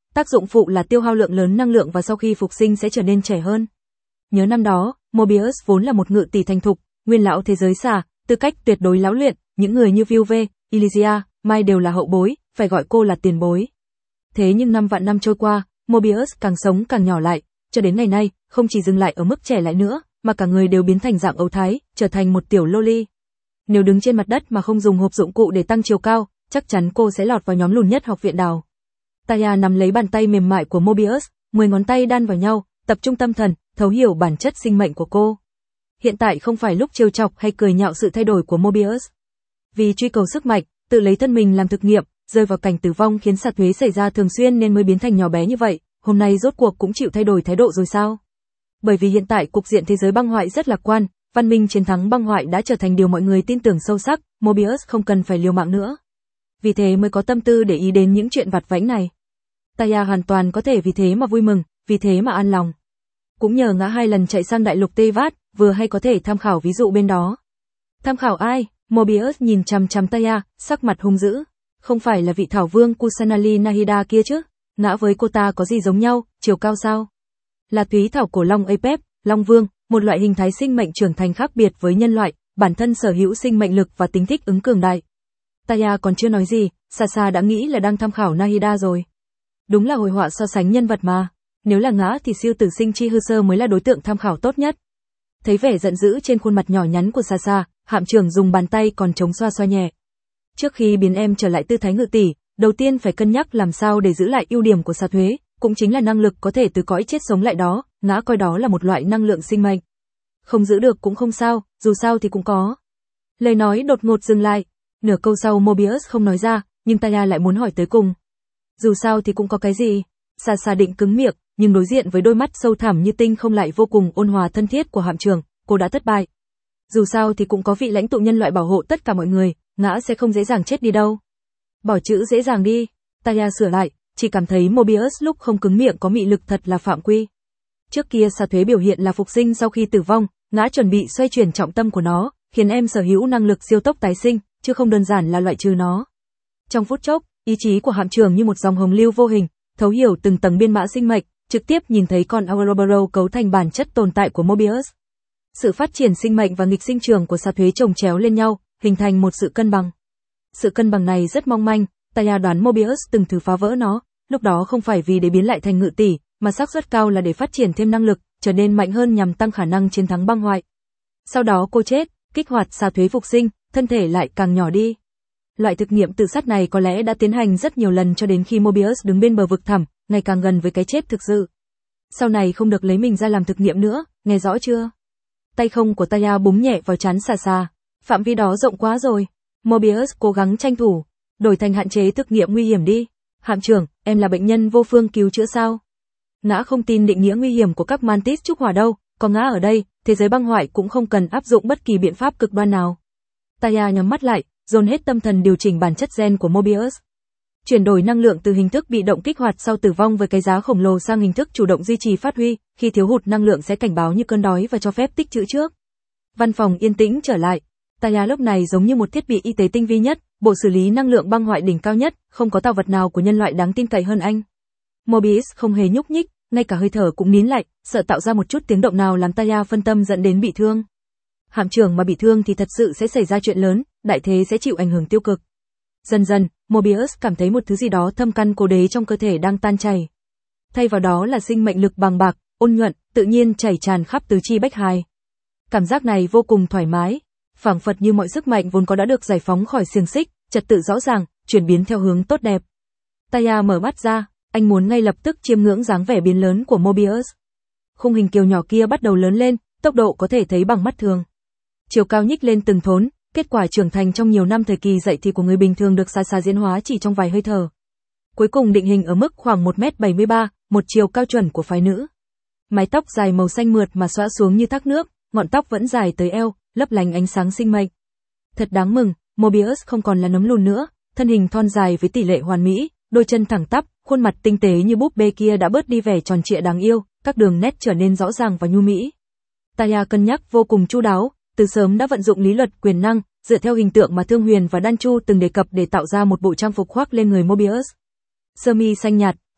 tác dụng phụ là tiêu hao lượng lớn năng lượng và sau khi phục sinh sẽ trở nên trẻ hơn. Nhớ năm đó, Mobius vốn là một ngự tỷ thành thục, nguyên lão thế giới xà, tư cách tuyệt đối lão luyện, những người như Vilve, Elysia, Mai đều là hậu bối, phải gọi cô là tiền bối. Thế nhưng 5 vạn năm trôi qua, Mobius càng sống càng nhỏ lại, cho đến ngày nay, không chỉ dừng lại ở mức trẻ lại nữa, mà cả người đều biến thành dạng ấu thái, trở thành một tiểu loli. Nếu đứng trên mặt đất mà không dùng hộp dụng cụ để tăng chiều cao, chắc chắn cô sẽ lọt vào nhóm lùn nhất học viện đào. Taya nắm lấy bàn tay mềm mại của Mobius, 10 ngón tay đan vào nhau, tập trung tâm thần, thấu hiểu bản chất sinh mệnh của cô. Hiện tại không phải lúc trêu chọc hay cười nhạo sự thay đổi của Mobius. Vì truy cầu sức mạnh, tự lấy thân mình làm thực nghiệm, rơi vào cảnh tử vong khiến sạt thuế xảy ra thường xuyên nên mới biến thành nhỏ bé như vậy, hôm nay rốt cuộc cũng chịu thay đổi thái độ rồi sao? Bởi vì hiện tại cục diện thế giới băng hoại rất lạc quan, văn minh chiến thắng băng hoại đã trở thành điều mọi người tin tưởng sâu sắc, Mobius không cần phải liều mạng nữa. Vì thế mới có tâm tư để ý đến những chuyện vặt vãnh này. Taya hoàn toàn có thể vì thế mà vui mừng, vì thế mà an lòng. Cũng nhờ ngã 2 lần chạy sang đại lục Tê Vát, vừa hay có thể tham khảo ví dụ bên đó. Tham khảo ai? Mobius nhìn chằm chằm Taya, sắc mặt hung dữ. Không phải là vị thảo vương Kusanali Nahida kia chứ? Ngã với cô ta có gì giống nhau, chiều cao sao? Là túy thảo cổ long Apep, Long Vương, một loại hình thái sinh mệnh trưởng thành khác biệt với nhân loại, bản thân sở hữu sinh mệnh lực và tính thích ứng cường đại. Taya còn chưa nói gì, Sasa đã nghĩ là đang tham khảo Nahida rồi. Đúng là hồi họa so sánh nhân vật mà. Nếu là ngã thì siêu tử sinh Chi Hư Sơ mới là đối tượng tham khảo tốt nhất. Thấy vẻ giận dữ trên khuôn mặt nhỏ nhắn của Sasa, hạm trưởng dùng bàn tay còn chống xoa xoa nhẹ. Trước khi biến em trở lại tư thái ngự tỷ, đầu tiên phải cân nhắc làm sao để giữ lại ưu điểm của xà thuế, cũng chính là năng lực có thể từ cõi chết sống lại đó, ngã coi đó là một loại năng lượng sinh mệnh. Không giữ được cũng không sao, dù sao thì cũng có. Lời nói đột ngột dừng lại, nửa câu sau Mobius không nói ra, nhưng Taya lại muốn hỏi tới cùng. Dù sao thì cũng có cái gì? Sasa định cứng miệng, nhưng đối diện với đôi mắt sâu thẳm như tinh không lại vô cùng ôn hòa thân thiết của hạm trưởng, cô đã thất bại. Dù sao thì cũng có vị lãnh tụ nhân loại bảo hộ tất cả mọi người, ngã sẽ không dễ dàng chết đi đâu. Bỏ chữ dễ dàng đi. Taya sửa lại, chỉ cảm thấy Mobius lúc không cứng miệng có mị lực thật là phạm quy. Trước kia xà thuế biểu hiện là phục sinh sau khi tử vong, ngã chuẩn bị xoay chuyển trọng tâm của nó, khiến em sở hữu năng lực siêu tốc tái sinh, chứ không đơn giản là loại trừ nó. Trong phút chốc, ý chí của hạm trưởng như một dòng hồng lưu vô hình, thấu hiểu từng tầng biên mã sinh mệnh, trực tiếp nhìn thấy con Ouroboros cấu thành bản chất tồn tại của Mobius. Sự phát triển sinh mệnh và nghịch sinh trưởng của xà thuế chồng chéo lên nhau, hình thành một sự cân bằng. Sự cân bằng này rất mong manh, Taya đoán Mobius từng thử phá vỡ nó, lúc đó không phải vì để biến lại thành ngự tỷ, mà xác suất cao là để phát triển thêm năng lực, trở nên mạnh hơn nhằm tăng khả năng chiến thắng băng hoại. Sau đó cô chết, kích hoạt xà thuế phục sinh, thân thể lại càng nhỏ đi. Loại thực nghiệm tự sát này có lẽ đã tiến hành rất nhiều lần cho đến khi Mobius đứng bên bờ vực thẳm, ngày càng gần với cái chết thực sự. Sau này không được lấy mình ra làm thực nghiệm nữa, nghe rõ chưa? Tay không của Taya búng nhẹ vào trán Sasa. Phạm vi đó rộng quá rồi. Mobius cố gắng tranh thủ, đổi thành hạn chế thực nghiệm nguy hiểm đi. Hạm trưởng, em là bệnh nhân vô phương cứu chữa sao? Ngã không tin định nghĩa nguy hiểm của các Mantis trúc hỏa đâu, có ngã ở đây, thế giới băng hoại cũng không cần áp dụng bất kỳ biện pháp cực đoan nào. Taya nhắm mắt lại, dồn hết tâm thần điều chỉnh bản chất gen của Mobius. Chuyển đổi năng lượng từ hình thức bị động kích hoạt sau tử vong với cái giá khổng lồ sang hình thức chủ động duy trì phát huy, khi thiếu hụt năng lượng sẽ cảnh báo như cơn đói và cho phép tích trữ trước. Văn phòng yên tĩnh trở lại. Taya lúc này giống như một thiết bị y tế tinh vi nhất, bộ xử lý năng lượng băng hoại đỉnh cao nhất, không có tạo vật nào của nhân loại đáng tin cậy hơn anh. Mobius không hề nhúc nhích, ngay cả hơi thở cũng nín lại, sợ tạo ra một chút tiếng động nào làm Taya phân tâm dẫn đến bị thương. Hạm trưởng mà bị thương thì thật sự sẽ xảy ra chuyện lớn, đại thế sẽ chịu ảnh hưởng tiêu cực. Dần dần, Mobius cảm thấy một thứ gì đó thâm căn cố đế trong cơ thể đang tan chảy. Thay vào đó là sinh mệnh lực bằng bạc, ôn nhuận, tự nhiên chảy tràn khắp tứ chi bách hài. Cảm giác này vô cùng thoải mái, phảng phất như mọi sức mạnh vốn có đã được giải phóng khỏi xiềng xích, trật tự rõ ràng, chuyển biến theo hướng tốt đẹp. Taya mở mắt ra, anh muốn ngay lập tức chiêm ngưỡng dáng vẻ biến lớn của Mobius. Khung hình kiều nhỏ kia bắt đầu lớn lên, tốc độ có thể thấy bằng mắt thường. Chiều cao nhích lên từng thốn, kết quả trưởng thành trong nhiều năm thời kỳ dậy thì của người bình thường được xa diễn hóa chỉ trong vài hơi thở. Cuối cùng định hình ở mức khoảng 1m73, một chiều cao chuẩn của phái nữ. Mái tóc dài màu xanh mượt mà xõa xuống như thác nước, ngọn tóc vẫn dài tới eo, lấp lánh ánh sáng sinh mệnh. Thật đáng mừng, Mobius không còn là nấm lùn nữa, thân hình thon dài với tỷ lệ hoàn mỹ, đôi chân thẳng tắp, khuôn mặt tinh tế như búp bê kia đã bớt đi vẻ tròn trịa đáng yêu, các đường nét trở nên rõ ràng và nhu mỹ. Taya cân nhắc vô cùng chu đáo, từ sớm đã vận dụng lý luật quyền năng, dựa theo hình tượng mà Thương Huyền và Đan Chu từng đề cập để tạo ra một bộ trang phục khoác lên người Mobius. Sơ mi xanh nhạt,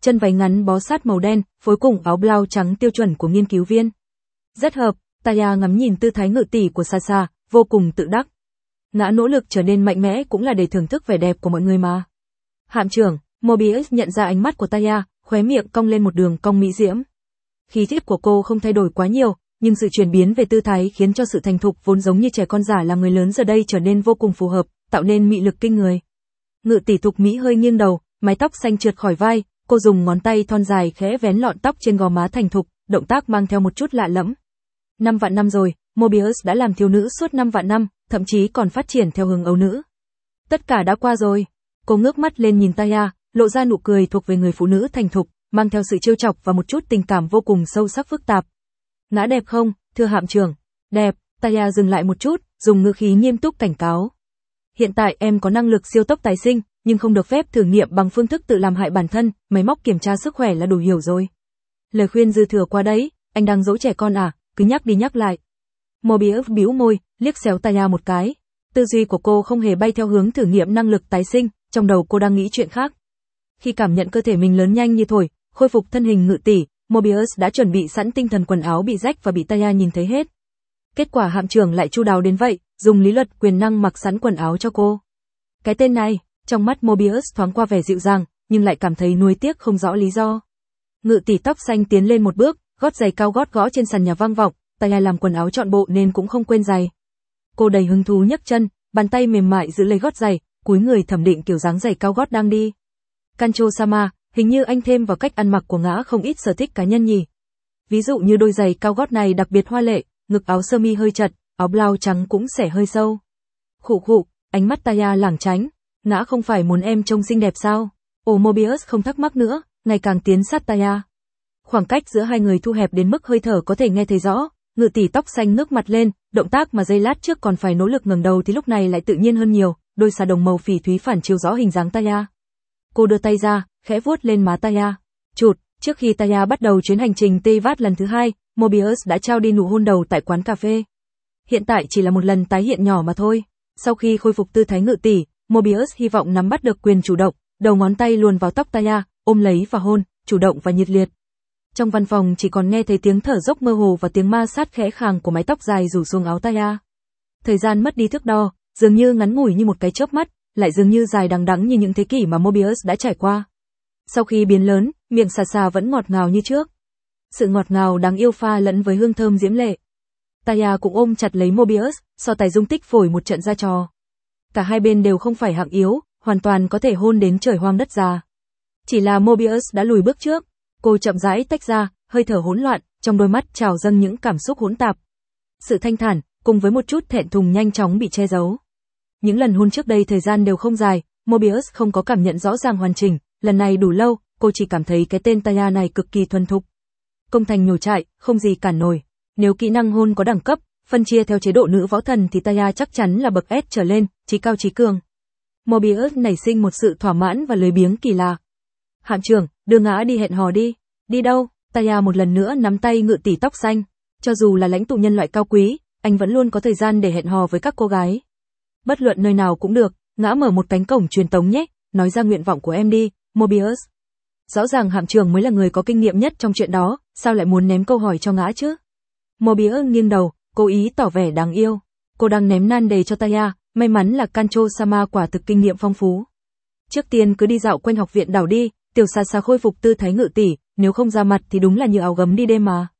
chân váy ngắn bó sát màu đen, phối cùng áo blau trắng tiêu chuẩn của nghiên cứu viên. Rất hợp, Taya ngắm nhìn tư thái ngự tỷ của Sasha, vô cùng tự đắc. Ngã nỗ lực trở nên mạnh mẽ cũng là để thưởng thức vẻ đẹp của mọi người mà. Hạm trưởng, Mobius nhận ra ánh mắt của Taya, khóe miệng cong lên một đường cong mỹ diễm. Khí chất của cô không thay đổi quá nhiều, nhưng sự chuyển biến về tư thái khiến cho sự thành thục vốn giống như trẻ con giả làm người lớn giờ đây trở nên vô cùng phù hợp, tạo nên mị lực kinh người. Ngự tỷ thục mỹ hơi nghiêng đầu, mái tóc xanh trượt khỏi vai, cô dùng ngón tay thon dài khẽ vén lọn tóc trên gò má thành thục, động tác mang theo một chút lạ lẫm. 5 vạn năm rồi, Mobius đã làm thiếu nữ suốt 5 vạn năm, thậm chí còn phát triển theo hướng ấu nữ. Tất cả đã qua rồi. Cô ngước mắt lên nhìn Taya, lộ ra nụ cười thuộc về người phụ nữ thành thục, mang theo sự trêu chọc và một chút tình cảm vô cùng sâu sắc phức tạp. Ngã đẹp không, thưa hạm trưởng? Đẹp. Taya dừng lại một chút, dùng ngữ khí nghiêm túc cảnh cáo. Hiện tại em có năng lực siêu tốc tái sinh, nhưng không được phép thử nghiệm bằng phương thức tự làm hại bản thân, máy móc kiểm tra sức khỏe là đủ hiểu rồi. Lời khuyên dư thừa qua đấy, anh đang dỗ trẻ con à, cứ nhắc đi nhắc lại. Mobius bĩu môi, liếc xéo Taya một cái. Tư duy của cô không hề bay theo hướng thử nghiệm năng lực tái sinh, trong đầu cô đang nghĩ chuyện khác. Khi cảm nhận cơ thể mình lớn nhanh như thổi, khôi phục thân hình ngự tỷ, Mobius đã chuẩn bị sẵn tinh thần quần áo bị rách và bị Taya nhìn thấy hết. Kết quả hạm trưởng lại chu đáo đến vậy, dùng lý luật quyền năng mặc sẵn quần áo cho cô. Cái tên này, trong mắt Mobius thoáng qua vẻ dịu dàng, nhưng lại cảm thấy nuối tiếc không rõ lý do. Ngự tỷ tóc xanh tiến lên một bước, gót giày cao gót gõ trên sàn nhà vang vọng, Taya làm quần áo trọn bộ nên cũng không quên giày. Cô đầy hứng thú nhấc chân, bàn tay mềm mại giữ lấy gót giày, cúi người thẩm định kiểu dáng giày cao gót đang đi. Kancho-sama, hình như anh thêm vào cách ăn mặc của ngã không ít sở thích cá nhân nhỉ. Ví dụ như đôi giày cao gót này đặc biệt hoa lệ, ngực áo sơ mi hơi chật, áo blau trắng cũng xẻ hơi sâu. Khụ khụ, ánh mắt Taya lảng tránh. Ngã không phải muốn em trông xinh đẹp sao? Mobius không thắc mắc nữa, ngày càng tiến sát Taya. Khoảng cách giữa hai người thu hẹp đến mức hơi thở có thể nghe thấy rõ. Ngự tỷ tóc xanh ngước mặt lên, động tác mà giây lát trước còn phải nỗ lực ngẩng đầu thì lúc này lại tự nhiên hơn nhiều, đôi xà đồng màu phỉ thúy phản chiếu rõ hình dáng Taya. Cô đưa tay ra, khẽ vuốt lên má Taya. Chụt, trước khi Taya bắt đầu chuyến hành trình Tây Vát lần thứ 2, Mobius đã trao đi nụ hôn đầu tại quán cà phê. Hiện tại chỉ là một lần tái hiện nhỏ mà thôi. Sau khi khôi phục tư thái ngự tỷ, Mobius hy vọng nắm bắt được quyền chủ động, đầu ngón tay luồn vào tóc Taya, ôm lấy và hôn, chủ động và nhiệt liệt. Trong văn phòng chỉ còn nghe thấy tiếng thở dốc mơ hồ và tiếng ma sát khẽ khàng của mái tóc dài rủ xuống áo Taya. Thời gian mất đi thước đo, dường như ngắn ngủi như một cái chớp mắt, lại dường như dài đằng đẵng như những thế kỷ mà Mobius đã trải qua. Sau khi biến lớn, miệng Sasha vẫn ngọt ngào như trước. Sự ngọt ngào đáng yêu pha lẫn với hương thơm diễm lệ. Taya cũng ôm chặt lấy Mobius, so tài dung tích phổi một trận ra trò. Cả hai bên đều không phải hạng yếu, hoàn toàn có thể hôn đến trời hoang đất già. Chỉ là Mobius đã lùi bước trước. Cô chậm rãi tách ra, hơi thở hỗn loạn, trong đôi mắt trào dâng những cảm xúc hỗn tạp. Sự thanh thản, cùng với một chút thẹn thùng nhanh chóng bị che giấu. Những lần hôn trước đây thời gian đều không dài, Mobius không có cảm nhận rõ ràng hoàn chỉnh, lần này đủ lâu, cô chỉ cảm thấy cái tên Taya này cực kỳ thuần thục. Công thành nhổ trại, không gì cản nổi. Nếu kỹ năng hôn có đẳng cấp, phân chia theo chế độ nữ võ thần thì Taya chắc chắn là bậc S trở lên, chí cao chí cường. Mobius nảy sinh một sự thỏa mãn và lười biếng kỳ lạ. Hạm trưởng, đưa ngã đi hẹn hò đi. Đi đâu? Taya một lần nữa nắm tay ngự tỷ tóc xanh. Cho dù là lãnh tụ nhân loại cao quý, anh vẫn luôn có thời gian để hẹn hò với các cô gái. Bất luận nơi nào cũng được, ngã mở một cánh cổng truyền tống nhé, nói ra nguyện vọng của em đi, Mobius. Rõ ràng hạm trưởng mới là người có kinh nghiệm nhất trong chuyện đó, sao lại muốn ném câu hỏi cho ngã chứ? Mobius nghiêng đầu, cố ý tỏ vẻ đáng yêu. Cô đang ném nan đề cho Taya, may mắn là Kancho-sama quả thực kinh nghiệm phong phú. Trước tiên cứ đi dạo quanh học viện đảo đi, tiểu Sasha khôi phục tư thái ngự tỷ, nếu không ra mặt thì đúng là như áo gấm đi đêm mà.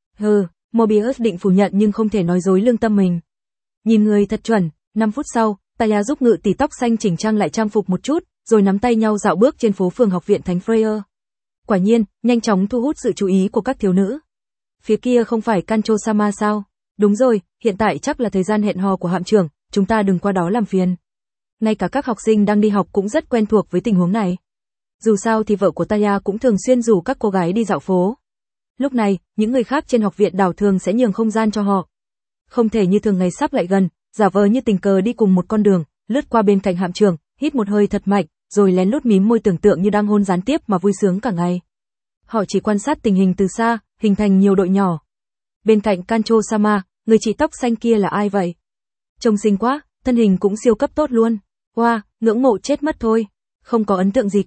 Mobius định phủ nhận nhưng không thể nói dối lương tâm mình. Nhìn người thật chuẩn, 5 phút sau, Taya giúp ngự tỷ tóc xanh chỉnh trang lại trang phục một chút, rồi nắm tay nhau dạo bước trên phố phường học viện Thánh Freya. Quả nhiên, nhanh chóng thu hút sự chú ý của các thiếu nữ. Phía kia không phải Kancho-sama sao? Đúng rồi, hiện tại chắc là thời gian hẹn hò của hạm trưởng, chúng ta đừng qua đó làm phiền. Ngay cả các học sinh đang đi học cũng rất quen thuộc với tình huống này. Dù sao thì vợ của Taya cũng thường xuyên rủ các cô gái đi dạo phố. Lúc này, những người khác trên học viện đảo thường sẽ nhường không gian cho họ. Không thể như thường ngày sắp lại gần, giả vờ như tình cờ đi cùng một con đường, lướt qua bên cạnh hạm trưởng, hít một hơi thật mạnh, rồi lén lút mím môi tưởng tượng như đang hôn gián tiếp mà vui sướng cả ngày. Họ chỉ quan sát tình hình từ xa, hình thành nhiều đội nhỏ. Bên cạnh Kancho-sama, người chị tóc xanh kia là ai vậy? Trông xinh quá, thân hình cũng siêu cấp tốt luôn. Wow, ngưỡng mộ chết mất thôi. Không có ấn tượng gì cả,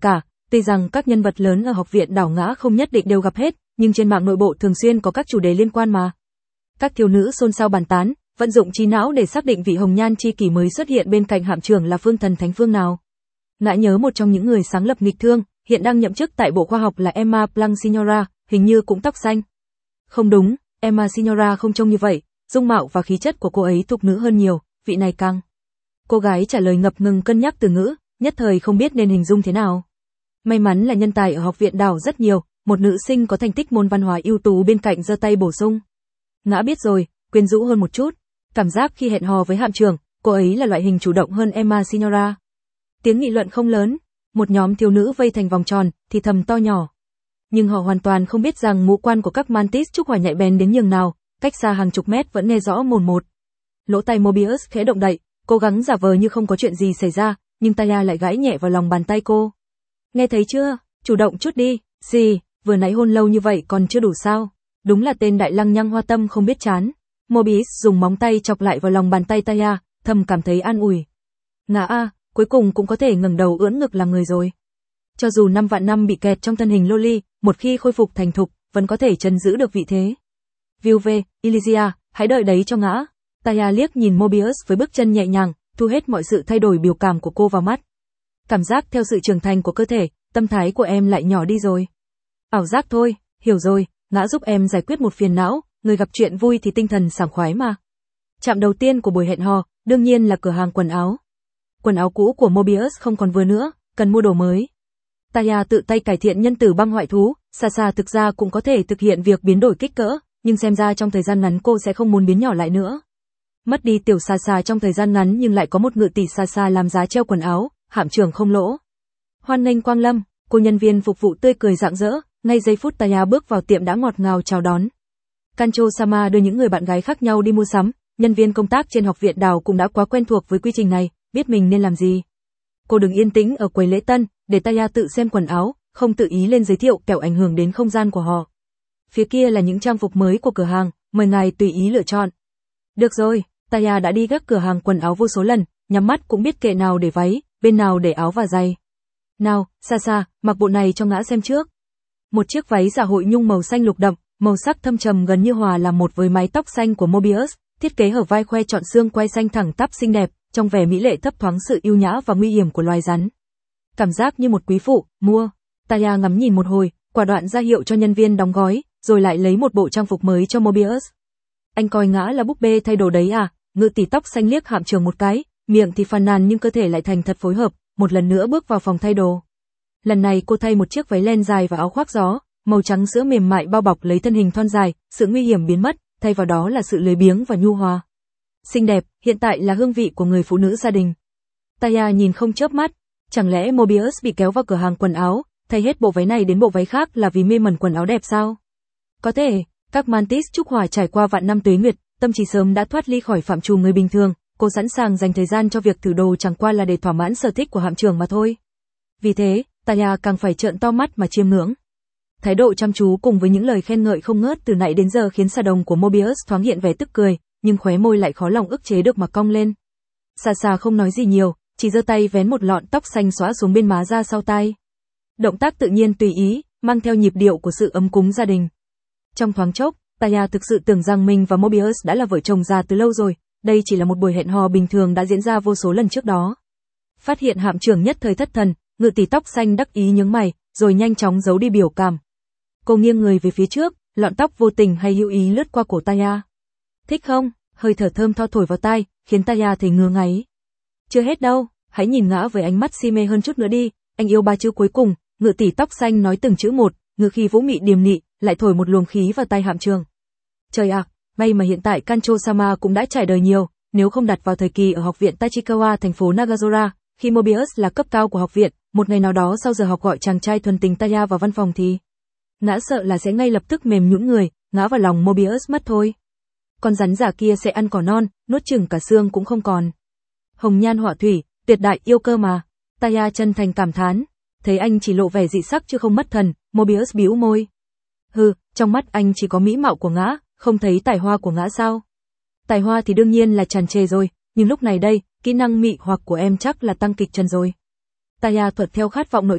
Tuy rằng các nhân vật lớn ở học viện đảo ngã không nhất định đều gặp hết, nhưng trên mạng nội bộ thường xuyên có các chủ đề liên quan mà. Các thiếu nữ xôn xao bàn tán, vận dụng trí não để xác định vị hồng nhan chi kỷ mới xuất hiện bên cạnh hạm trưởng là phương thần thánh phương nào. Ngã nhớ một trong những người sáng lập nghịch thương, hiện đang nhậm chức tại Bộ Khoa học là Emma Blanc Signora, hình như cũng tóc xanh. Không đúng, Emma Signora không trông như vậy, dung mạo và khí chất của cô ấy thục nữ hơn nhiều, vị này càng. Cô gái trả lời ngập ngừng cân nhắc từ ngữ, nhất thời không biết nên hình dung thế nào. May mắn là nhân tài ở học viện đảo rất nhiều, một nữ sinh có thành tích môn văn hóa ưu tú bên cạnh giơ tay bổ sung. Ngã biết rồi, quyến rũ hơn một chút. Cảm giác khi hẹn hò với hạm trưởng, cô ấy là loại hình chủ động hơn Emma Signora. Tiếng nghị luận không lớn, một nhóm thiếu nữ vây thành vòng tròn, thì thầm to nhỏ. Nhưng họ hoàn toàn không biết rằng ngũ quan của các Mantis trúc hỏa nhạy bén đến nhường nào, cách xa hàng chục mét vẫn nghe rõ mồn một. Lỗ tai Mobius khẽ động đậy, cố gắng giả vờ như không có chuyện gì xảy ra, nhưng Taya lại gãi nhẹ vào lòng bàn tay cô. Nghe thấy chưa, chủ động chút đi, gì, vừa nãy hôn lâu như vậy còn chưa đủ sao? Đúng là tên đại lăng nhăng hoa tâm không biết chán. Mobius dùng móng tay chọc lại vào lòng bàn tay Taya, thầm cảm thấy an ủi. Ngã a, cuối cùng cũng có thể ngẩng đầu ưỡn ngực làm người rồi. Cho dù 5 vạn năm bị kẹt trong thân hình loli, một khi khôi phục thành thục, vẫn có thể trấn giữ được vị thế. Vilve, Elysia, hãy đợi đấy cho ngã. Taya liếc nhìn Mobius với bước chân nhẹ nhàng, thu hết mọi sự thay đổi biểu cảm của cô vào mắt. Cảm giác theo sự trưởng thành của cơ thể, tâm thái của em lại nhỏ đi rồi. Ảo giác thôi, hiểu rồi, ngã giúp em giải quyết một phiền não, người gặp chuyện vui thì tinh thần sảng khoái mà. Chạm đầu tiên của buổi hẹn hò, đương nhiên là cửa hàng quần áo. Quần áo cũ của Mobius không còn vừa nữa, cần mua đồ mới. Taya tự tay cải thiện nhân tử băng hoại thú, Sasa thực ra cũng có thể thực hiện việc biến đổi kích cỡ, nhưng xem ra trong thời gian ngắn cô sẽ không muốn biến nhỏ lại nữa. Mất đi tiểu Sasa trong thời gian ngắn nhưng lại có một ngự tỷ Sasa làm giá treo quần áo, hạm trưởng không lỗ. Hoan nghênh quang lâm, cô nhân viên phục vụ tươi cười rạng rỡ, ngay giây phút Taya bước vào tiệm đã ngọt ngào chào đón. Kancho-sama đưa những người bạn gái khác nhau đi mua sắm, nhân viên công tác trên học viện đảo cũng đã quá quen thuộc với quy trình này, biết mình nên làm gì. Cô đứng yên tĩnh ở quầy lễ tân, để Taya tự xem quần áo, không tự ý lên giới thiệu kẻo ảnh hưởng đến không gian của họ. Phía kia là những trang phục mới của cửa hàng, mời ngài tùy ý lựa chọn. Được rồi, Taya đã đi gác cửa hàng quần áo vô số lần, nhắm mắt cũng biết kệ nào để váy, bên nào để áo và giày. Nào, Sasa, mặc bộ này cho ngã xem trước. Một chiếc váy dạ hội nhung màu xanh lục đậm, màu sắc thâm trầm gần như hòa làm một với mái tóc xanh của Mobius, thiết kế hở vai khoe trọn xương quai xanh thẳng tắp xinh đẹp, trong vẻ mỹ lệ thấp thoáng sự yêu nhã và nguy hiểm của loài rắn. Cảm giác như một quý phụ, mua. Taya ngắm nhìn một hồi, quả đoạn ra hiệu cho nhân viên đóng gói, rồi lại lấy một bộ trang phục mới cho Mobius. Anh coi ngã là búp bê thay đồ đấy à? Ngự tỷ tóc xanh liếc hạm trưởng một cái, miệng thì phàn nàn nhưng cơ thể lại thành thật phối hợp, một lần nữa bước vào phòng thay đồ. Lần này cô thay một chiếc váy len dài và áo khoác gió, màu trắng sữa mềm mại bao bọc lấy thân hình thon dài, sự nguy hiểm biến mất, thay vào đó là sự lười biếng và nhu hòa. Xinh đẹp, hiện tại là hương vị của người phụ nữ gia đình. Taya nhìn không chớp mắt, chẳng lẽ Mobius bị kéo vào cửa hàng quần áo, thay hết bộ váy này đến bộ váy khác là vì mê mẩn quần áo đẹp sao? Có thể, các Mantis trúc hỏa trải qua vạn năm tuế nguyệt, tâm trí sớm đã thoát ly khỏi phạm trù người bình thường, cô sẵn sàng dành thời gian cho việc thử đồ chẳng qua là để thỏa mãn sở thích của hạm trưởng mà thôi. Vì thế, Taya càng phải trợn to mắt mà chiêm ngưỡng. Thái độ chăm chú cùng với những lời khen ngợi không ngớt từ nãy đến giờ khiến xà đồng của Mobius thoáng hiện vẻ tức cười, nhưng khóe môi lại khó lòng ức chế được mà cong lên. Sasa không nói gì nhiều, chỉ giơ tay vén một lọn tóc xanh xõa xuống bên má ra sau tai. Động tác tự nhiên tùy ý, mang theo nhịp điệu của sự ấm cúng gia đình. Trong thoáng chốc, Taya thực sự tưởng rằng mình và Mobius đã là vợ chồng già từ lâu rồi, đây chỉ là một buổi hẹn hò bình thường đã diễn ra vô số lần trước đó. Phát hiện hạm trưởng nhất thời thất thần, ngự tỷ tóc xanh đắc ý nhướng mày, rồi nhanh chóng giấu đi biểu cảm. Cô nghiêng người về phía trước, lọn tóc vô tình hay hữu ý lướt qua cổ Taya. Thích không? Hơi thở thơm tho thổi vào tai, khiến Taya thấy ngứa ngáy. Chưa hết đâu, hãy nhìn ngã với ánh mắt si mê hơn chút nữa đi, anh yêu ba chữ cuối cùng, ngự tỷ tóc xanh nói từng chữ một, ngự khi vũ mị điềm nị, lại thổi một luồng khí vào tai hạm trưởng. Trời ạ, may mà hiện tại Kancho-sama cũng đã trải đời nhiều, nếu không đặt vào thời kỳ ở học viện Tachikawa thành phố Nagazora, khi Mobius là cấp cao của học viện, một ngày nào đó sau giờ học gọi chàng trai thuần tình Taya vào văn phòng thì ngã sợ là sẽ ngay lập tức mềm nhũn người, ngã vào lòng Mobius mất thôi. Con rắn giả kia sẽ ăn cỏ non, nuốt chửng cả xương cũng không còn. Hồng nhan họa thủy, tuyệt đại yêu cơ mà. Taya chân thành cảm thán, thấy anh chỉ lộ vẻ dị sắc chứ không mất thần, Mobius bĩu môi. Hừ, trong mắt anh chỉ có mỹ mạo của ngã, không thấy tài hoa của ngã sao? Tài hoa thì đương nhiên là tràn trề rồi, nhưng lúc này đây, kỹ năng mị hoặc của em chắc là tăng kịch trần rồi. Taya thuận theo khát vọng nội tâm,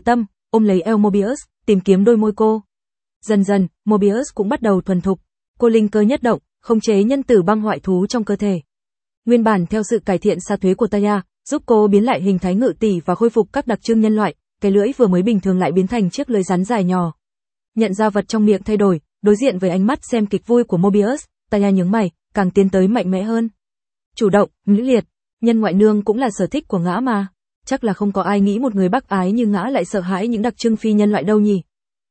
ôm lấy eo Mobius, tìm kiếm đôi môi cô. Dần dần, Mobius cũng bắt đầu thuần thục. Cô linh cơ nhất động, khống chế nhân tử băng hoại thú trong cơ thể. Nguyên bản theo sự cải thiện xa thuế của Taya, giúp cô biến lại hình thái ngự tỷ và khôi phục các đặc trưng nhân loại, cái lưỡi vừa mới bình thường lại biến thành chiếc lưỡi rắn dài nhỏ. Nhận ra vật trong miệng thay đổi, đối diện với ánh mắt xem kịch vui của Mobius, Taya nhướng mày, càng tiến tới mạnh mẽ hơn. Chủ động, mãnh liệt, nhân ngoại nương cũng là sở thích của Ngã mà. Chắc là không có ai nghĩ một người bác ái như Ngã lại sợ hãi những đặc trưng phi nhân loại đâu nhỉ.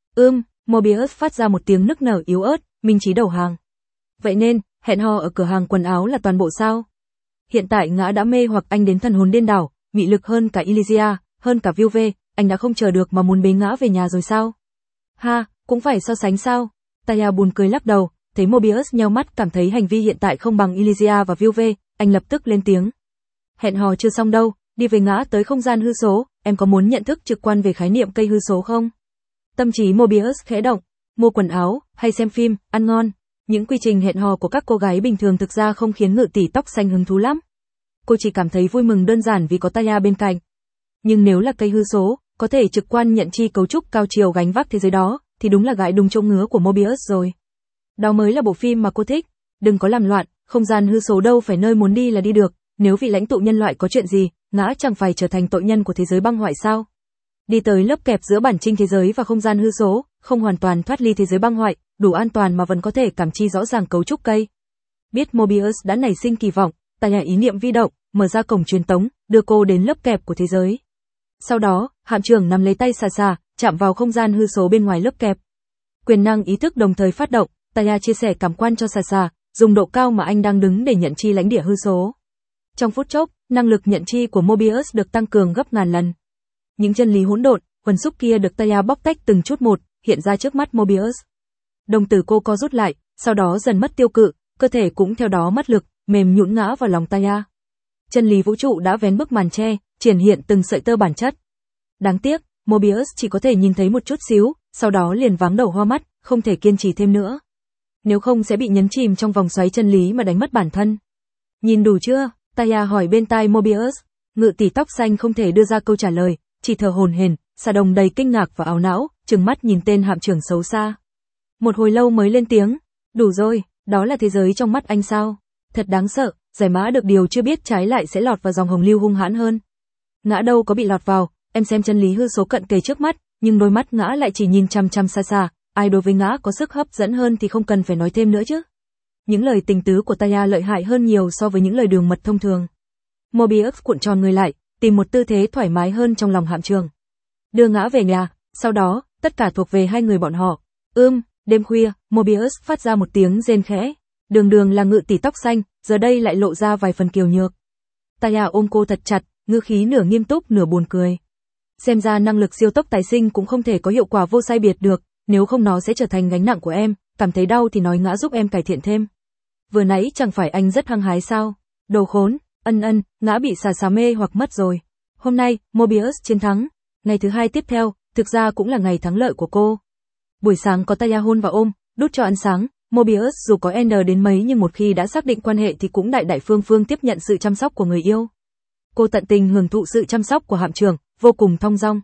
Mobius phát ra một tiếng nức nở yếu ớt, minh chí đầu hàng. Vậy nên, hẹn hò ở cửa hàng quần áo là toàn bộ sao? Hiện tại Ngã đã mê hoặc anh đến thần hồn điên đảo, mị lực hơn cả Elysia, hơn cả Vilve, anh đã không chờ được mà muốn bế Ngã về nhà rồi sao? Ha, cũng phải so sánh sao? Taya buồn cười lắc đầu, thấy Mobius nheo mắt cảm thấy hành vi hiện tại không bằng Elysia và Vilve, anh lập tức lên tiếng. Hẹn hò chưa xong đâu, đi với Ngã tới không gian hư số, em có muốn nhận thức trực quan về khái niệm cây hư số không? Tâm trí Mobius khẽ động, mua quần áo, hay xem phim, ăn ngon. Những quy trình hẹn hò của các cô gái bình thường thực ra không khiến Ngự tỷ tóc xanh hứng thú lắm. Cô chỉ cảm thấy vui mừng đơn giản vì có Taya bên cạnh. Nhưng nếu là cây hư số, có thể trực quan nhận chi cấu trúc cao chiều gánh vác thế giới đó, thì đúng là gãi đúng chỗ ngứa của Mobius rồi. Đó mới là bộ phim mà cô thích. Đừng có làm loạn, không gian hư số đâu phải nơi muốn đi là đi được. Nếu vị lãnh tụ nhân loại có chuyện gì, Ngã chẳng phải trở thành tội nhân của thế giới băng hoại sao? Đi tới lớp kẹp giữa bản trinh thế giới và không gian hư số, không hoàn toàn thoát ly thế giới băng hoại, đủ an toàn mà vẫn có thể cảm chi rõ ràng cấu trúc cây. Biết Mobius đã nảy sinh kỳ vọng, Taya ý niệm vi động, mở ra cổng truyền tống, đưa cô đến lớp kẹp của thế giới. Sau đó, hạm trưởng nắm lấy tay Sasha, chạm vào không gian hư số bên ngoài lớp kẹp. Quyền năng ý thức đồng thời phát động, Taya chia sẻ cảm quan cho Sasha, dùng độ cao mà anh đang đứng để nhận chi lãnh địa hư số. Trong phút chốc, năng lực nhận chi của Mobius được tăng cường gấp ngàn lần. Những chân lý hỗn độn, quần xúc kia được Taya bóc tách từng chút một, hiện ra trước mắt Mobius. Đồng tử cô co rút lại, sau đó dần mất tiêu cự, cơ thể cũng theo đó mất lực, mềm nhũn ngã vào lòng Taya. Chân lý vũ trụ đã vén bức màn che, triển hiện từng sợi tơ bản chất. Đáng tiếc, Mobius chỉ có thể nhìn thấy một chút xíu, sau đó liền váng đầu hoa mắt, không thể kiên trì thêm nữa. Nếu không sẽ bị nhấn chìm trong vòng xoáy chân lý mà đánh mất bản thân. Nhìn đủ chưa? Taya hỏi bên tai Mobius. Ngự tỷ tóc xanh không thể đưa ra câu trả lời, chỉ thở hổn hển, xà đồng đầy kinh ngạc và ảo não, trừng mắt nhìn tên hạm trưởng xấu xa. Một hồi lâu mới lên tiếng, đủ rồi, đó là thế giới trong mắt anh sao? Thật đáng sợ, giải mã được điều chưa biết trái lại sẽ lọt vào dòng hồng lưu hung hãn hơn. Ngã đâu có bị lọt vào, em xem chân lý hư số cận kề trước mắt, nhưng đôi mắt Ngã lại chỉ nhìn chăm chăm xa xa, ai đối với Ngã có sức hấp dẫn hơn thì không cần phải nói thêm nữa chứ. Những lời tình tứ của Taya lợi hại hơn nhiều so với những lời đường mật thông thường. Mobius cuộn tròn người lại, tìm một tư thế thoải mái hơn trong lòng hạm trưởng. Đưa Ngã về nhà, sau đó, tất cả thuộc về hai người bọn họ. Đêm khuya, Mobius phát ra một tiếng rên khẽ. Đường đường là ngự tỷ tóc xanh, giờ đây lại lộ ra vài phần kiều nhược. Taya ôm cô thật chặt, ngữ khí nửa nghiêm túc nửa buồn cười. Xem ra năng lực siêu tốc tái sinh cũng không thể có hiệu quả vô sai biệt được, nếu không nó sẽ trở thành gánh nặng của em, cảm thấy đau thì nói Ngã giúp em cải thiện thêm. Vừa nãy chẳng phải anh rất hăng hái sao? Đồ khốn, Ngã bị xà mê hoặc mất rồi. Hôm nay, Mobius chiến thắng. Ngày thứ hai tiếp theo, thực ra cũng là ngày thắng lợi của cô. Buổi sáng có Taya hôn và ôm, đút cho ăn sáng. Mobius dù có N đến mấy nhưng một khi đã xác định quan hệ thì cũng đại phương tiếp nhận sự chăm sóc của người yêu. Cô tận tình hưởng thụ sự chăm sóc của hạm trưởng, vô cùng thong dong.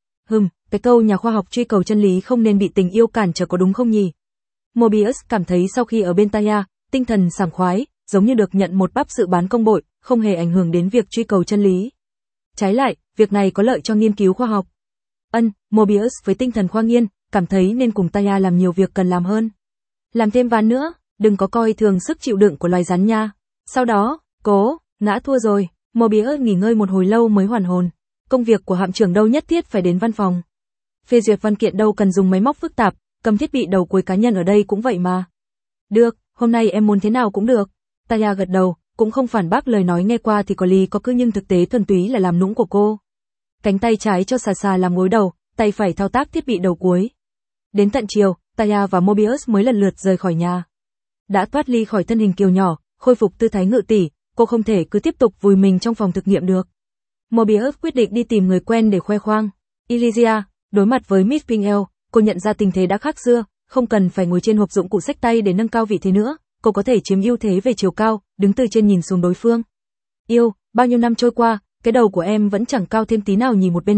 Cái câu nhà khoa học truy cầu chân lý không nên bị tình yêu cản trở có đúng không nhỉ? Mobius cảm thấy sau khi ở bên Taya, tinh thần sảng khoái, giống như được nhận một bắp sự bán công bội, không hề ảnh hưởng đến việc truy cầu chân lý. Trái lại, việc này có lợi cho nghiên cứu khoa học. Mobius với tinh thần khoa nghiên, cảm thấy nên cùng Taya làm nhiều việc cần làm hơn. Làm thêm ván nữa, đừng có coi thường sức chịu đựng của loài rắn nha. Sau đó, Ngã thua rồi, Mobius nghỉ ngơi một hồi lâu mới hoàn hồn. Công việc của hạm trưởng đâu nhất thiết phải đến văn phòng. Phê duyệt văn kiện đâu cần dùng máy móc phức tạp, cầm thiết bị đầu cuối cá nhân ở đây cũng vậy mà. Được, hôm nay em muốn thế nào cũng được. Taya gật đầu, cũng không phản bác lời nói nghe qua thì có lý có cứ nhưng thực tế thuần túy là làm nũng của cô. Cánh tay trái cho Sasha làm gối đầu, tay phải thao tác thiết bị đầu cuối. Đến tận chiều, Taya và Mobius mới lần lượt rời khỏi nhà. Đã thoát ly khỏi thân hình kiều nhỏ, khôi phục tư thái ngự tỷ, cô không thể cứ tiếp tục vùi mình trong phòng thực nghiệm được. Mobius quyết định đi tìm người quen để khoe khoang. Elysia, đối mặt với Miss Pinel, cô nhận ra tình thế đã khác xưa, không cần phải ngồi trên hộp dụng cụ xách tay để nâng cao vị thế nữa, cô có thể chiếm ưu thế về chiều cao, đứng từ trên nhìn xuống đối phương. Bao nhiêu năm trôi qua, cái đầu của em vẫn chẳng cao thêm tí nào nhỉ, một bên nói,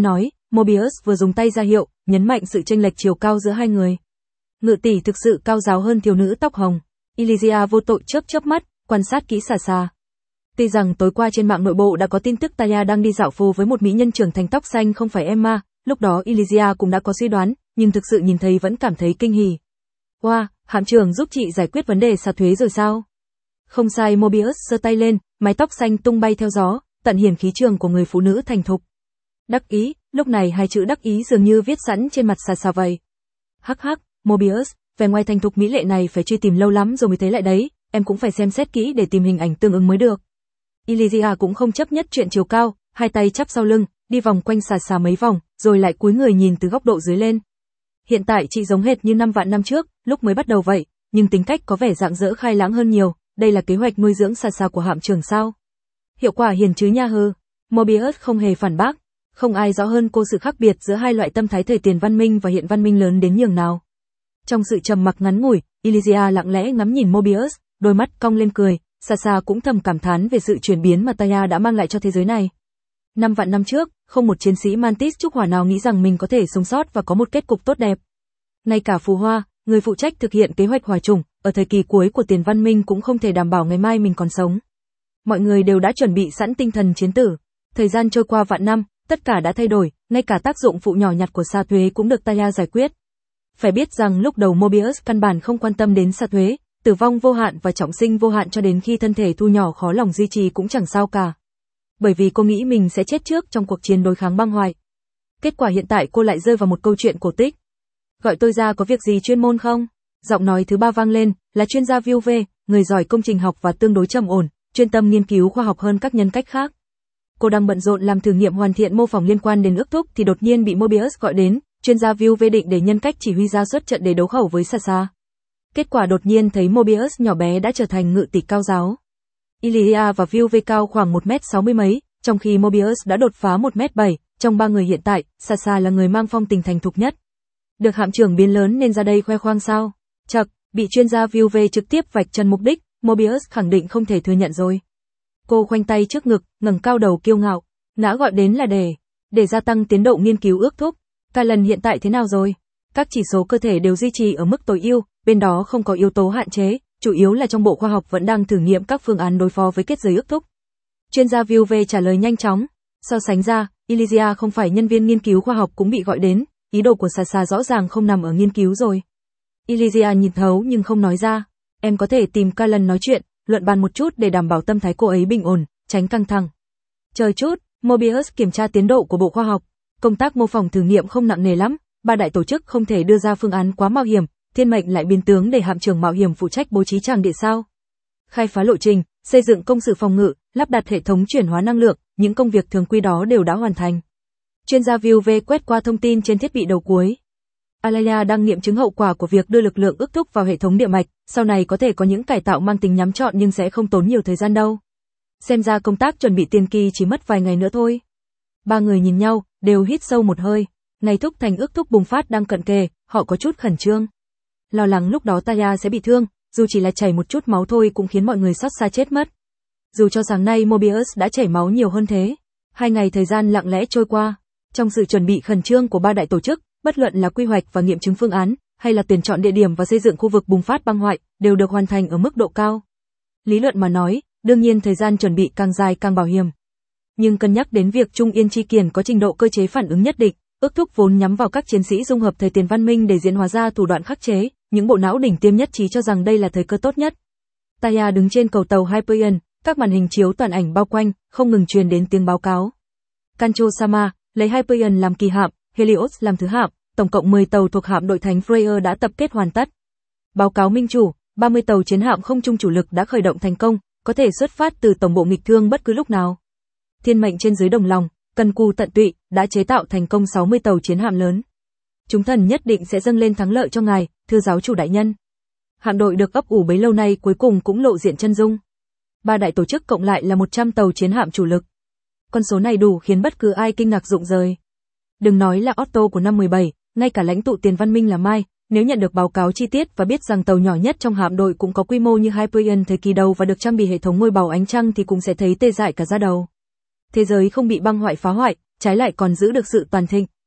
Mobius vừa dùng tay ra hiệu, nhấn mạnh sự chênh lệch chiều cao giữa hai người. Ngự tỷ thực sự cao ráo hơn thiếu nữ tóc hồng. Elysia vô tội chớp mắt, quan sát kỹ xa. Tuy rằng tối qua trên mạng nội bộ đã có tin tức Taya đang đi dạo phố với một mỹ nhân trưởng thành tóc xanh không phải Emma, lúc đó Elysia cũng đã có suy đoán, nhưng thực sự nhìn thấy vẫn cảm thấy kinh hỉ. Wow, hạm trưởng giúp chị giải quyết vấn đề xả thuế rồi sao? Không sai, Mobius giơ tay lên, mái tóc xanh tung bay theo gió, tận hiển khí trường của người phụ nữ thành thục. Đắc ý, lúc này hai chữ đắc ý dường như viết sẵn trên mặt xa vậy. Hắc hắc, Mobius, vẻ ngoài thành thục mỹ lệ này phải truy tìm lâu lắm rồi mới thấy lại đấy, em cũng phải xem xét kỹ để tìm hình ảnh tương ứng mới được. Elysia cũng không chấp nhất chuyện chiều cao, hai tay chắp sau lưng, đi vòng quanh xa mấy vòng, rồi lại cúi người nhìn từ góc độ dưới lên. Hiện tại chị giống hệt như 5 vạn năm trước, lúc mới bắt đầu vậy, nhưng tính cách có vẻ rạng rỡ khai lãng hơn nhiều, đây là kế hoạch nuôi dưỡng xa của hạm trưởng sao? Hiệu quả hiền chứ nha hơ. Mobius không hề phản bác, không ai rõ hơn cô sự khác biệt giữa hai loại tâm thái thời tiền văn minh và hiện văn minh lớn đến nhường nào. Trong sự trầm mặc ngắn ngủi, Elysia lặng lẽ ngắm nhìn Mobius, đôi mắt cong lên cười, xa cũng thầm cảm thán về sự chuyển biến mà Taya đã mang lại cho thế giới này. 5 vạn năm trước, không một chiến sĩ Mantis trúc hỏa nào nghĩ rằng mình có thể sống sót và có một kết cục tốt đẹp. Ngay cả Phù Hoa, người phụ trách thực hiện kế hoạch hòa chủng, ở thời kỳ cuối của tiền văn minh cũng không thể đảm bảo ngày mai mình còn sống. Mọi người đều đã chuẩn bị sẵn tinh thần chiến tử. Thời gian trôi qua vạn năm, tất cả đã thay đổi, ngay cả tác dụng phụ nhỏ nhặt của xả thuế cũng được Taya giải quyết. Phải biết rằng lúc đầu Mobius căn bản không quan tâm đến xả thuế, tử vong vô hạn và trọng sinh vô hạn cho đến khi thân thể thu nhỏ khó lòng duy trì cũng chẳng sao cả. Bởi vì cô nghĩ mình sẽ chết trước trong cuộc chiến đối kháng băng hoại. Kết quả hiện tại cô lại rơi vào một câu chuyện cổ tích. Gọi tôi ra có việc gì chuyên môn không? Giọng nói thứ ba vang lên, là chuyên gia VUV, người giỏi công trình học và tương đối trầm ổn, chuyên tâm nghiên cứu khoa học hơn các nhân cách khác. Cô đang bận rộn làm thử nghiệm hoàn thiện mô phỏng liên quan đến ước thúc thì đột nhiên bị Mobius gọi đến, chuyên gia VUV định để nhân cách chỉ huy ra xuất trận để đấu khẩu với xa. Kết quả đột nhiên thấy Mobius nhỏ bé đã trở thành ngự tỷ cao giáo. Elysia và VUV cao khoảng 1m60 mấy, trong khi Mobius đã đột phá 1m7, trong ba người hiện tại, xa là người mang phong tình thành thục nhất. Được hạm trưởng biến lớn nên ra đây khoe khoang sao? Chậc, bị chuyên gia VUV trực tiếp vạch trần mục đích, Mobius khẳng định không thể thừa nhận rồi. Cô khoanh tay trước ngực, ngẩng cao đầu kiêu ngạo, nã gọi đến là để gia tăng tiến độ nghiên cứu ước thúc. Callan hiện tại thế nào rồi? Các chỉ số cơ thể đều duy trì ở mức tối ưu, bên đó không có yếu tố hạn chế, chủ yếu là trong bộ khoa học vẫn đang thử nghiệm các phương án đối phó với kết giới ước thúc. Chuyên gia VUV trả lời nhanh chóng. So sánh ra, Elysia không phải nhân viên nghiên cứu khoa học cũng bị gọi đến, ý đồ của xa rõ ràng không nằm ở nghiên cứu rồi. Elysia nhìn thấu nhưng không nói ra. Em có thể tìm Callan nói chuyện, luận bàn một chút để đảm bảo tâm thái cô ấy bình ổn, tránh căng thẳng. Chờ chút, Mobius kiểm tra tiến độ của bộ khoa học. Công tác mô phỏng thử nghiệm không nặng nề lắm, ba đại tổ chức không thể đưa ra phương án quá mạo hiểm, thiên mệnh lại biến tướng để hạm trưởng mạo hiểm phụ trách bố trí tràng địa sao. Khai phá lộ trình, xây dựng công sự phòng ngự, lắp đặt hệ thống chuyển hóa năng lượng, những công việc thường quy đó đều đã hoàn thành. Chuyên gia VUV quét qua thông tin trên thiết bị đầu cuối. Alaya đang nghiệm chứng hậu quả của việc đưa lực lượng ước thúc vào hệ thống địa mạch, sau này có thể có những cải tạo mang tính nhắm chọn nhưng sẽ không tốn nhiều thời gian đâu. Xem ra công tác chuẩn bị tiền kỳ chỉ mất vài ngày nữa thôi. Ba người nhìn nhau, đều hít sâu một hơi. Ngày thúc thành ước thúc bùng phát đang cận kề, họ có chút khẩn trương. Lo lắng lúc đó Taya sẽ bị thương, dù chỉ là chảy một chút máu thôi cũng khiến mọi người xót xa chết mất. Dù cho sáng nay Mobius đã chảy máu nhiều hơn thế. 2 ngày thời gian lặng lẽ trôi qua. Trong sự chuẩn bị khẩn trương của ba đại tổ chức, bất luận là quy hoạch và nghiệm chứng phương án, hay là tuyển chọn địa điểm và xây dựng khu vực bùng phát băng hoại, đều được hoàn thành ở mức độ cao. Lý luận mà nói, đương nhiên thời gian chuẩn bị càng dài càng bảo hiểm. Nhưng cân nhắc đến việc Trung Yên Chi Kiển có trình độ cơ chế phản ứng nhất định, ước thúc vốn nhắm vào các chiến sĩ dung hợp thời tiền văn minh để diễn hóa ra thủ đoạn khắc chế, những bộ não đỉnh tiêm nhất trí cho rằng đây là thời cơ tốt nhất. Taya đứng trên cầu tàu Hyperion, các màn hình chiếu toàn ảnh bao quanh, không ngừng truyền đến tiếng báo cáo. Kancho-sama, lấy Hyperion làm kỳ hạm, Helios làm thứ hạm, tổng cộng 10 tàu thuộc hạm đội thánh Freya đã tập kết hoàn tất. Báo cáo minh chủ, 30 tàu chiến hạm không trung chủ lực đã khởi động thành công, có thể xuất phát từ tổng bộ nghịch thương bất cứ lúc nào. Thiên mệnh trên dưới đồng lòng, cần cù tận tụy, đã chế tạo thành công 60 tàu chiến hạm lớn. Chúng thần nhất định sẽ dâng lên thắng lợi cho ngài, thưa giáo chủ đại nhân. Hạm đội được ấp ủ bấy lâu nay cuối cùng cũng lộ diện chân dung. Ba đại tổ chức cộng lại là 100 tàu chiến hạm chủ lực. Con số này đủ khiến bất cứ ai kinh ngạc rụng rời. Đừng nói là Otto của năm 17, ngay cả lãnh tụ tiền văn minh là Mai, nếu nhận được báo cáo chi tiết và biết rằng tàu nhỏ nhất trong hạm đội cũng có quy mô như Hyperion thời kỳ đầu và được trang bị hệ thống ngôi báu ánh trăng thì cũng sẽ thấy tê dại cả da đầu. Thế giới không bị băng hoại phá hoại, trái lại còn giữ được sự toàn thịnh.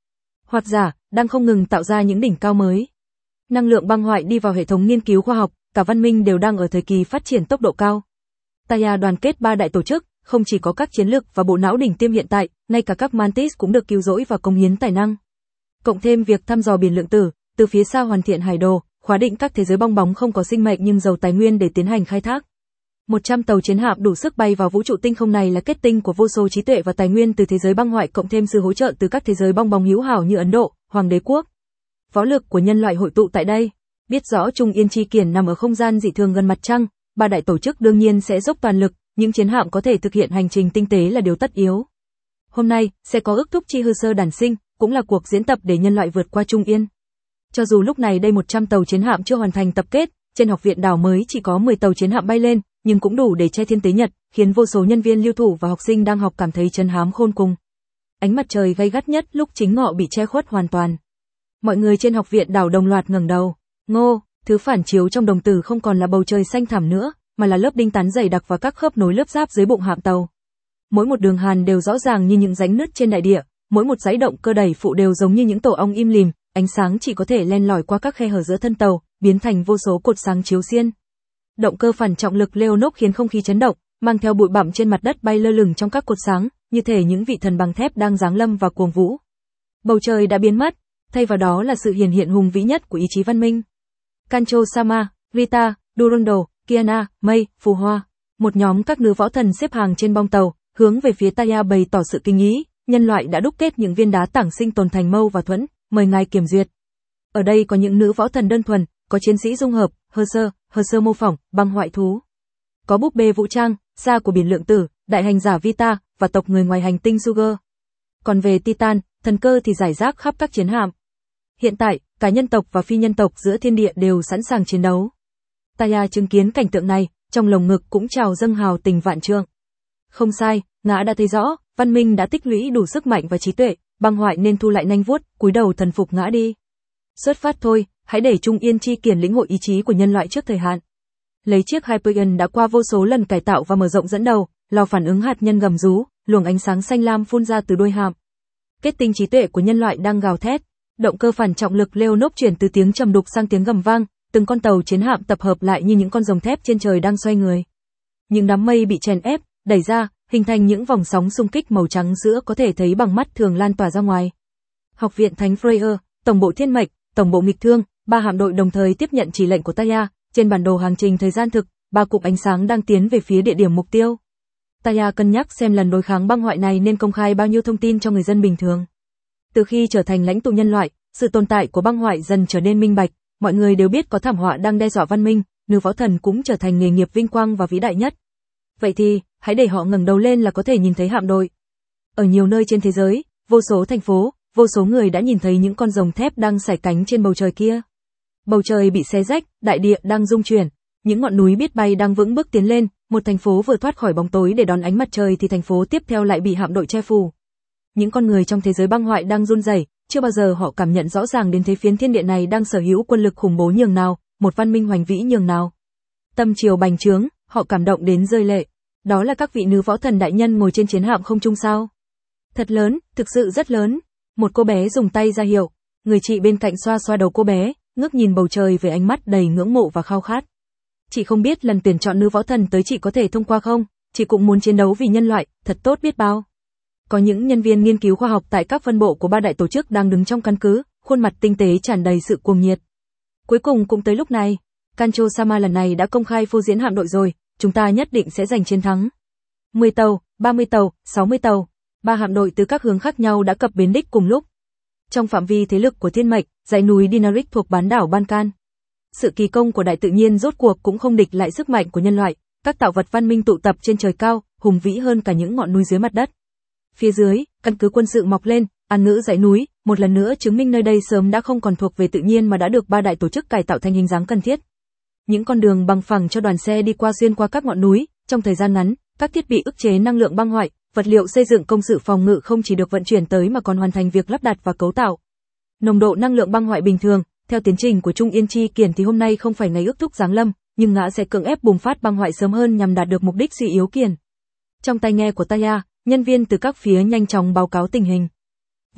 Hoặc giả, đang không ngừng tạo ra những đỉnh cao mới. Năng lượng băng hoại đi vào hệ thống nghiên cứu khoa học, cả văn minh đều đang ở thời kỳ phát triển tốc độ cao. Taya đoàn kết ba đại tổ chức, không chỉ có các chiến lược và bộ não đỉnh tiêm hiện tại, ngay cả các Mantis cũng được cứu rỗi và cống hiến tài năng. Cộng thêm việc thăm dò biển lượng tử, từ phía xa hoàn thiện hải đồ, khóa định các thế giới bong bóng không có sinh mệnh nhưng giàu tài nguyên để tiến hành khai thác. 100 tàu chiến hạm đủ sức bay vào vũ trụ tinh không này là kết tinh của vô số trí tuệ và tài nguyên từ thế giới băng hoại cộng thêm sự hỗ trợ từ các thế giới bong bóng hữu hảo như Ấn Độ, Hoàng đế quốc. Võ lực của nhân loại hội tụ tại đây. Biết rõ Trung Yên Chi Kiển nằm ở không gian dị thường gần mặt trăng, ba đại tổ chức đương nhiên sẽ dốc toàn lực, những chiến hạm có thể thực hiện hành trình tinh tế là điều tất yếu. Hôm nay, sẽ có ước thúc chi hư sơ đản sinh, cũng là cuộc diễn tập để nhân loại vượt qua Trung Yên. Cho dù lúc này đây 100 tàu chiến hạm chưa hoàn thành tập kết, trên học viện đảo mới chỉ có 10 tàu chiến hạm bay lên, nhưng cũng đủ để che thiên tế nhật, khiến vô số nhân viên lưu thủ và học sinh đang học cảm thấy chấn hám khôn cùng. Ánh mặt trời gay gắt nhất lúc chính ngọ bị che khuất hoàn toàn. Mọi người trên học viện đảo đồng loạt ngẩng đầu. Ngô, thứ phản chiếu trong đồng tử không còn là bầu trời xanh thẳm nữa, mà là lớp đinh tán dày đặc và các khớp nối lớp giáp dưới bụng hạm tàu. Mỗi một đường hàn đều rõ ràng như những rãnh nứt trên đại địa, mỗi một dãy động cơ đẩy phụ đều giống như những tổ ong im lìm, ánh sáng chỉ có thể len lỏi qua các khe hở giữa thân tàu, biến thành vô số cột sáng chiếu xiên. Động cơ phản trọng lực Leonov khiến không khí chấn động, mang theo bụi bặm trên mặt đất bay lơ lửng trong các cột sáng, như thể những vị thần bằng thép đang giáng lâm và cuồng vũ. Bầu trời đã biến mất, thay vào đó là sự hiển hiện hùng vĩ nhất của ý chí văn minh. Kancho Sama, Rita, Durando, Kiana, Mei, Phù Hoa, một nhóm các nữ võ thần xếp hàng trên bong tàu, hướng về phía Taya bày tỏ sự kinh ý, nhân loại đã đúc kết những viên đá tảng sinh tồn thành mâu và thuẫn, mời ngài kiểm duyệt. Ở đây có những nữ võ thần đơn thuần, có chiến sĩ dung hợp, hơ sơ mô phỏng, băng hoại thú. Có búp bê vũ trang, Sa của biển lượng tử, đại hành giả Vita, và tộc người ngoài hành tinh Sugar. Còn về Titan, thần cơ thì rải rác khắp các chiến hạm. Hiện tại, cả nhân tộc và phi nhân tộc giữa thiên địa đều sẵn sàng chiến đấu. Taya chứng kiến cảnh tượng này, trong lồng ngực cũng trào dâng hào tình vạn trượng. Không sai, ngã đã thấy rõ, văn minh đã tích lũy đủ sức mạnh và trí tuệ, băng hoại nên thu lại nanh vuốt, cúi đầu thần phục ngã đi. Xuất phát thôi, hãy để Trung Yên Chi Kiển lĩnh hội ý chí của nhân loại trước thời hạn. Lấy chiếc Hyperion đã qua vô số lần cải tạo và mở rộng dẫn đầu, lò phản ứng hạt nhân gầm rú, luồng ánh sáng xanh lam phun ra từ đuôi hạm. Kết tinh trí tuệ của nhân loại đang gào thét, động cơ phản trọng lực Leonov chuyển từ tiếng trầm đục sang tiếng gầm vang, từng con tàu chiến hạm tập hợp lại như những con rồng thép trên trời đang xoay người. Những đám mây bị chèn ép, đẩy ra, hình thành những vòng sóng xung kích màu trắng giữa có thể thấy bằng mắt thường lan tỏa ra ngoài. Học viện Thánh Freya, tổng bộ thiên mệnh, tổng bộ nghịch thương, ba hạm đội đồng thời tiếp nhận chỉ lệnh của Taya, trên bản đồ hành trình thời gian thực, ba cụm ánh sáng đang tiến về phía địa điểm mục tiêu. Taya cân nhắc xem lần đối kháng băng hoại này nên công khai bao nhiêu thông tin cho người dân bình thường. Từ khi trở thành lãnh tụ nhân loại, sự tồn tại của băng hoại dần trở nên minh bạch, mọi người đều biết có thảm họa đang đe dọa văn minh, nữ võ thần cũng trở thành nghề nghiệp vinh quang và vĩ đại nhất. Vậy thì, hãy để họ ngẩng đầu lên là có thể nhìn thấy hạm đội. Ở nhiều nơi trên thế giới, vô số thành phố, vô số người đã nhìn thấy những con rồng thép đang sải cánh trên bầu trời kia. Bầu trời bị xé rách, đại địa đang rung chuyển, những ngọn núi biết bay đang vững bước tiến lên, một thành phố vừa thoát khỏi bóng tối để đón ánh mặt trời thì thành phố tiếp theo lại bị hạm đội che phủ. Những con người trong thế giới băng hoại đang run rẩy, chưa bao giờ họ cảm nhận rõ ràng đến thế phiến thiên địa này đang sở hữu quân lực khủng bố nhường nào, một văn minh hoành vĩ nhường nào. Tâm triều bành trướng, họ cảm động đến rơi lệ. Đó là các vị nữ võ thần đại nhân ngồi trên chiến hạm không trung sao? Thật lớn, thực sự rất lớn. Một cô bé dùng tay ra hiệu, người chị bên cạnh xoa xoa đầu cô bé, ngước nhìn bầu trời với ánh mắt đầy ngưỡng mộ và khao khát. Chị không biết lần tuyển chọn nữ võ thần tới chị có thể thông qua không, chị cũng muốn chiến đấu vì nhân loại, thật tốt biết bao. Có những nhân viên nghiên cứu khoa học tại các phân bộ của ba đại tổ chức đang đứng trong căn cứ, khuôn mặt tinh tế tràn đầy sự cuồng nhiệt. Cuối cùng cũng tới lúc này, Kancho Sama lần này đã công khai phô diễn hạm đội rồi, chúng ta nhất định sẽ giành chiến thắng. 10 tàu, 30 tàu, 60 tàu, ba hạm đội từ các hướng khác nhau đã cập bến đích cùng lúc. Trong phạm vi thế lực của thiên mệnh, dãy núi Dinaric thuộc bán đảo Balkan. Sự kỳ công của đại tự nhiên rốt cuộc cũng không địch lại sức mạnh của nhân loại, các tạo vật văn minh tụ tập trên trời cao, hùng vĩ hơn cả những ngọn núi dưới mặt đất. Phía dưới, căn cứ quân sự mọc lên, An Ngữ dãy núi, một lần nữa chứng minh nơi đây sớm đã không còn thuộc về tự nhiên mà đã được ba đại tổ chức cải tạo thành hình dáng cần thiết. Những con đường bằng phẳng cho đoàn xe đi qua xuyên qua các ngọn núi, trong thời gian ngắn, các thiết bị ức chế năng lượng băng hoại, vật liệu xây dựng công sự phòng ngự không chỉ được vận chuyển tới mà còn hoàn thành việc lắp đặt và cấu tạo. Nồng độ năng lượng băng hoại bình thường, theo tiến trình của Trung Yên Chi Kiển thì hôm nay không phải ngày ước thúc giáng lâm, nhưng ngã sẽ cưỡng ép bùng phát băng hoại sớm hơn nhằm đạt được mục đích suy yếu Kiển. Trong tai nghe của Taya, nhân viên từ các phía nhanh chóng báo cáo tình hình.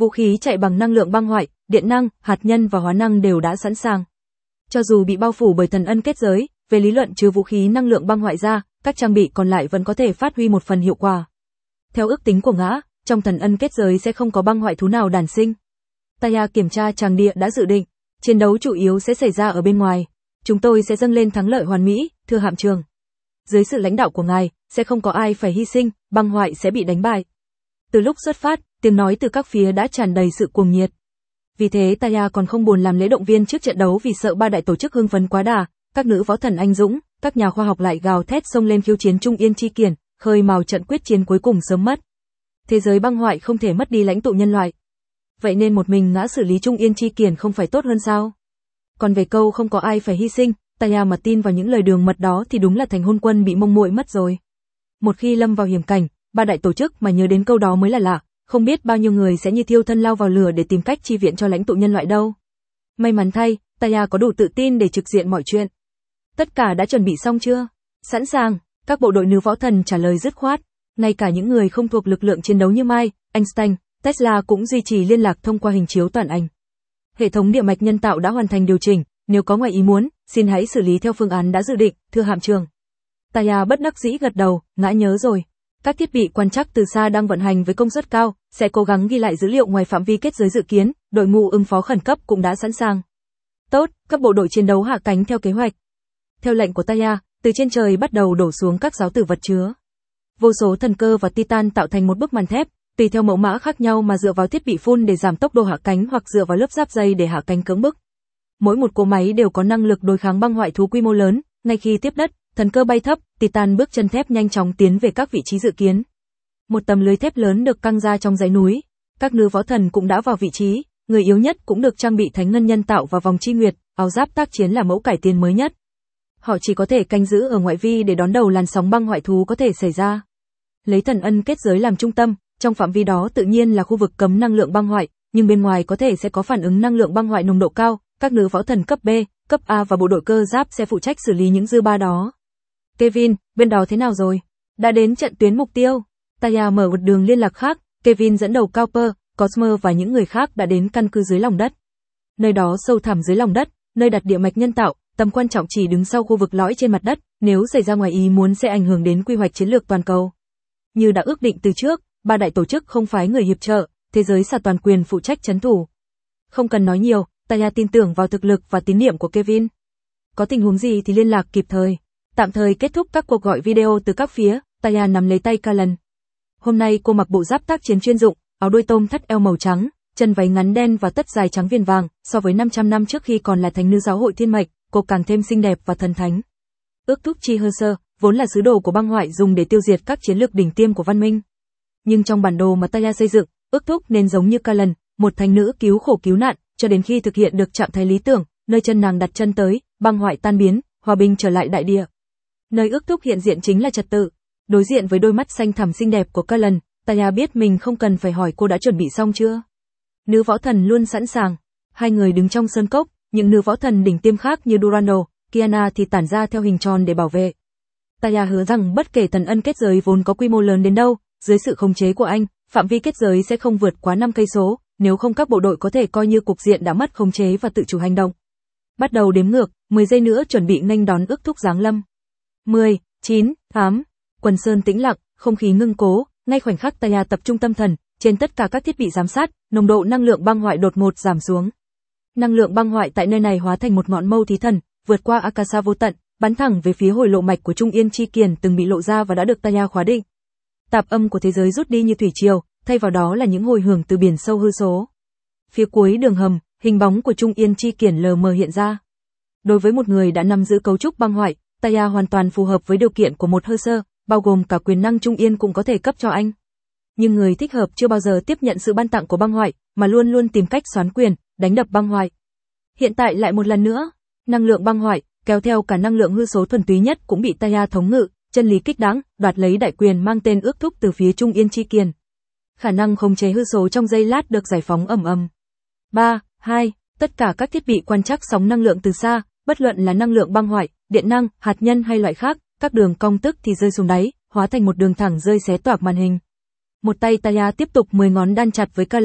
Vũ khí chạy bằng năng lượng băng hoại, điện năng, hạt nhân và hóa năng đều đã sẵn sàng. Cho dù bị bao phủ bởi thần ân kết giới, về lý luận trừ vũ khí năng lượng băng hoại ra, các trang bị còn lại vẫn có thể phát huy một phần hiệu quả. Theo ước tính của Ngã, trong thần ân kết giới sẽ không có băng hoại thú nào đản sinh. Taya kiểm tra tràng địa đã dự định, chiến đấu chủ yếu sẽ xảy ra ở bên ngoài. Chúng tôi sẽ dâng lên thắng lợi hoàn mỹ, thưa hạm trưởng. Dưới sự lãnh đạo của ngài, sẽ không có ai phải hy sinh, băng hoại sẽ bị đánh bại. Từ lúc xuất phát, tiếng nói từ các phía đã tràn đầy sự cuồng nhiệt. Vì thế Taya còn không buồn làm lễ động viên trước trận đấu vì sợ ba đại tổ chức hưng phấn quá đà, các nữ võ thần anh dũng, các nhà khoa học lại gào thét xông lên khiêu chiến Trung Yên Chi Kiển, khơi mào trận quyết chiến cuối cùng sớm mất. Thế giới băng hoại không thể mất đi lãnh tụ nhân loại. Vậy nên một mình Ngã xử lý Trung Yên Chi Kiển không phải tốt hơn sao? Còn về câu không có ai phải hy sinh, Taya mà tin vào những lời đường mật đó thì đúng là thành hôn quân bị mông muội mất rồi. Một khi lâm vào hiểm cảnh, ba đại tổ chức mà nhớ đến câu đó mới là lạ, không biết bao nhiêu người sẽ như thiêu thân lao vào lửa để tìm cách chi viện cho lãnh tụ nhân loại đâu. May mắn thay, Taya có đủ tự tin để trực diện mọi chuyện. Tất cả đã chuẩn bị xong chưa? Sẵn sàng, các bộ đội nữ võ thần trả lời dứt khoát. Ngay cả những người không thuộc lực lượng chiến đấu như Mai, Einstein, Tesla cũng duy trì liên lạc thông qua hình chiếu toàn ảnh. Hệ thống địa mạch nhân tạo đã hoàn thành điều chỉnh, nếu có ngoài ý muốn, xin hãy xử lý theo phương án đã dự định, thưa hạm trưởng. Taya bất đắc dĩ gật đầu, Ngã nhớ rồi. Các thiết bị quan trắc từ xa đang vận hành với công suất cao, sẽ cố gắng ghi lại dữ liệu ngoài phạm vi kết giới dự kiến, đội ngũ ứng phó khẩn cấp cũng đã sẵn sàng. Tốt, các bộ đội chiến đấu hạ cánh theo kế hoạch. Theo lệnh của Taya, từ trên trời bắt đầu đổ xuống các giáo tử vật chứa. Vô số thần cơ và titan tạo thành một bức màn thép, tùy theo mẫu mã khác nhau mà dựa vào thiết bị phun để giảm tốc độ hạ cánh hoặc dựa vào lớp giáp dây để hạ cánh cưỡng bức. Mỗi một cỗ máy đều có năng lực đối kháng băng hoại thú quy mô lớn, ngay khi tiếp đất, thần cơ bay thấp, titan bước chân thép nhanh chóng tiến về các vị trí dự kiến. Một tấm lưới thép lớn được căng ra trong dãy núi, các nữ võ thần cũng đã vào vị trí, người yếu nhất cũng được trang bị thánh ngân nhân tạo và vòng chi nguyệt, áo giáp tác chiến là mẫu cải tiến mới nhất. Họ chỉ có thể canh giữ ở ngoại vi để đón đầu làn sóng băng hoại thú có thể xảy ra. Lấy thần ân kết giới làm trung tâm, trong phạm vi đó tự nhiên là khu vực cấm năng lượng băng hoại, nhưng bên ngoài có thể sẽ có phản ứng năng lượng băng hoại nồng độ cao, các nữ võ thần cấp B, cấp A và bộ đội cơ giáp sẽ phụ trách xử lý những dư ba đó. Kevin, bên đó thế nào rồi? Đã đến trận tuyến mục tiêu. Taya mở một đường liên lạc khác, Kevin dẫn đầu Cooper, Cosmo và những người khác đã đến căn cứ dưới lòng đất. Nơi đó sâu thẳm dưới lòng đất, nơi đặt địa mạch nhân tạo, tầm quan trọng chỉ đứng sau khu vực lõi trên mặt đất, nếu xảy ra ngoài ý muốn sẽ ảnh hưởng đến quy hoạch chiến lược toàn cầu. Như đã ước định từ trước, ba đại tổ chức không phái người hiệp trợ, thế giới xà toàn quyền phụ trách trấn thủ. Không cần nói nhiều, Taya tin tưởng vào thực lực và tín nhiệm của Kevin. Có tình huống gì thì liên lạc kịp thời. Tạm thời kết thúc các cuộc gọi video từ các phía, Taya nắm lấy tay Callan. Hôm nay cô mặc bộ giáp tác chiến chuyên dụng, áo đuôi tôm thắt eo màu trắng, chân váy ngắn đen và tất dài trắng viền vàng, so với 500 năm trước khi còn là thánh nữ giáo hội thiên mạch, cô càng thêm xinh đẹp và thần thánh. Ước thúc Chi Hơ Sơ, vốn là sứ đồ của băng hoại dùng để tiêu diệt các chiến lược đỉnh tiêm của văn minh. Nhưng trong bản đồ mà Taya xây dựng, ước thúc nên giống như Callan, một thánh nữ cứu khổ cứu nạn, cho đến khi thực hiện được trạng thái lý tưởng, nơi chân nàng đặt chân tới, băng hoại tan biến, hòa bình trở lại đại địa. Nơi ước thúc hiện diện chính là trật tự. Đối diện với đôi mắt xanh thẳm xinh đẹp của Callan, Taya biết mình không cần phải hỏi cô đã chuẩn bị xong chưa. Nữ võ thần luôn sẵn sàng. Hai người đứng trong sơn cốc, những nữ võ thần đỉnh tiêm khác như Durando, Kiana thì tản ra theo hình tròn để bảo vệ. Taya hứa rằng bất kể thần ân kết giới vốn có quy mô lớn đến đâu, dưới sự khống chế của anh, phạm vi kết giới sẽ không vượt quá 5 cây số, nếu không các bộ đội có thể coi như cục diện đã mất khống chế và tự chủ hành động. Bắt đầu đếm ngược, 10 giây nữa chuẩn bị nghênh đón ước thúc giáng lâm. 10, 9, 8. Quần sơn tĩnh lặng, không khí ngưng cố, ngay khoảnh khắc Taya tập trung tâm thần, trên tất cả các thiết bị giám sát, nồng độ năng lượng băng hoại đột ngột giảm xuống. Năng lượng băng hoại tại nơi này hóa thành một ngọn mâu thí thần, vượt qua Akasa vô tận, bắn thẳng về phía hồi lộ mạch của Trung Yên Chi Kiển từng bị lộ ra và đã được Taya khóa định. Tạp âm của thế giới rút đi như thủy triều, thay vào đó là những hồi hưởng từ biển sâu hư số. Phía cuối đường hầm, hình bóng của Trung Yên Chi Kiển lờ mờ hiện ra. Đối với một người đã nắm giữ cấu trúc băng hoại, Taya hoàn toàn phù hợp với điều kiện của một Hơ Sơ, bao gồm cả quyền năng Trung Yên cũng có thể cấp cho anh. Nhưng người thích hợp chưa bao giờ tiếp nhận sự ban tặng của băng hoại, mà luôn luôn tìm cách xoán quyền, đánh đập băng hoại. Hiện tại lại một lần nữa, năng lượng băng hoại, kéo theo cả năng lượng hư số thuần túy nhất cũng bị Taya thống ngự, chân lý kích đáng, đoạt lấy đại quyền mang tên ước thúc từ phía Trung Yên Chi Kiển. Khả năng khống chế hư số trong giây lát được giải phóng ầm ầm. 3, 2, tất cả các thiết bị quan trắc sóng năng lượng từ xa, bất luận là năng lượng băng hoại, điện năng, hạt nhân hay loại khác, các đường cong tức thì rơi xuống đáy, hóa thành một đường thẳng rơi xé toạc màn hình. Một tay Taya tiếp tục 10 ngón đan chặt với Callan,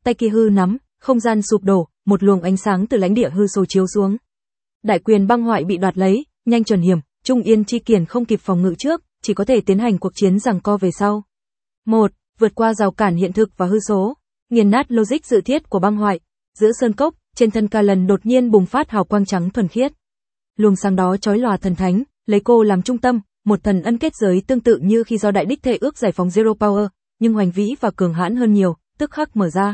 tay kia hư nắm, không gian sụp đổ, một luồng ánh sáng từ lãnh địa hư số chiếu xuống. Đại quyền băng hoại bị đoạt lấy, nhanh chuẩn hiểm, Trung Yên Chi Kiển không kịp phòng ngự trước, chỉ có thể tiến hành cuộc chiến giằng co về sau. 1. Vượt qua rào cản hiện thực và hư số, nghiền nát logic dự thiết của băng hoại. Giữa sơn cốc, trên thân Callan đột nhiên bùng phát hào quang trắng thuần khiết. Luồng sáng đó chói lòa thần thánh, lấy cô làm trung tâm, một thần ân kết giới tương tự như khi do đại đích thể ước giải phóng Zero Power, nhưng hoành vĩ và cường hãn hơn nhiều, tức khắc mở ra.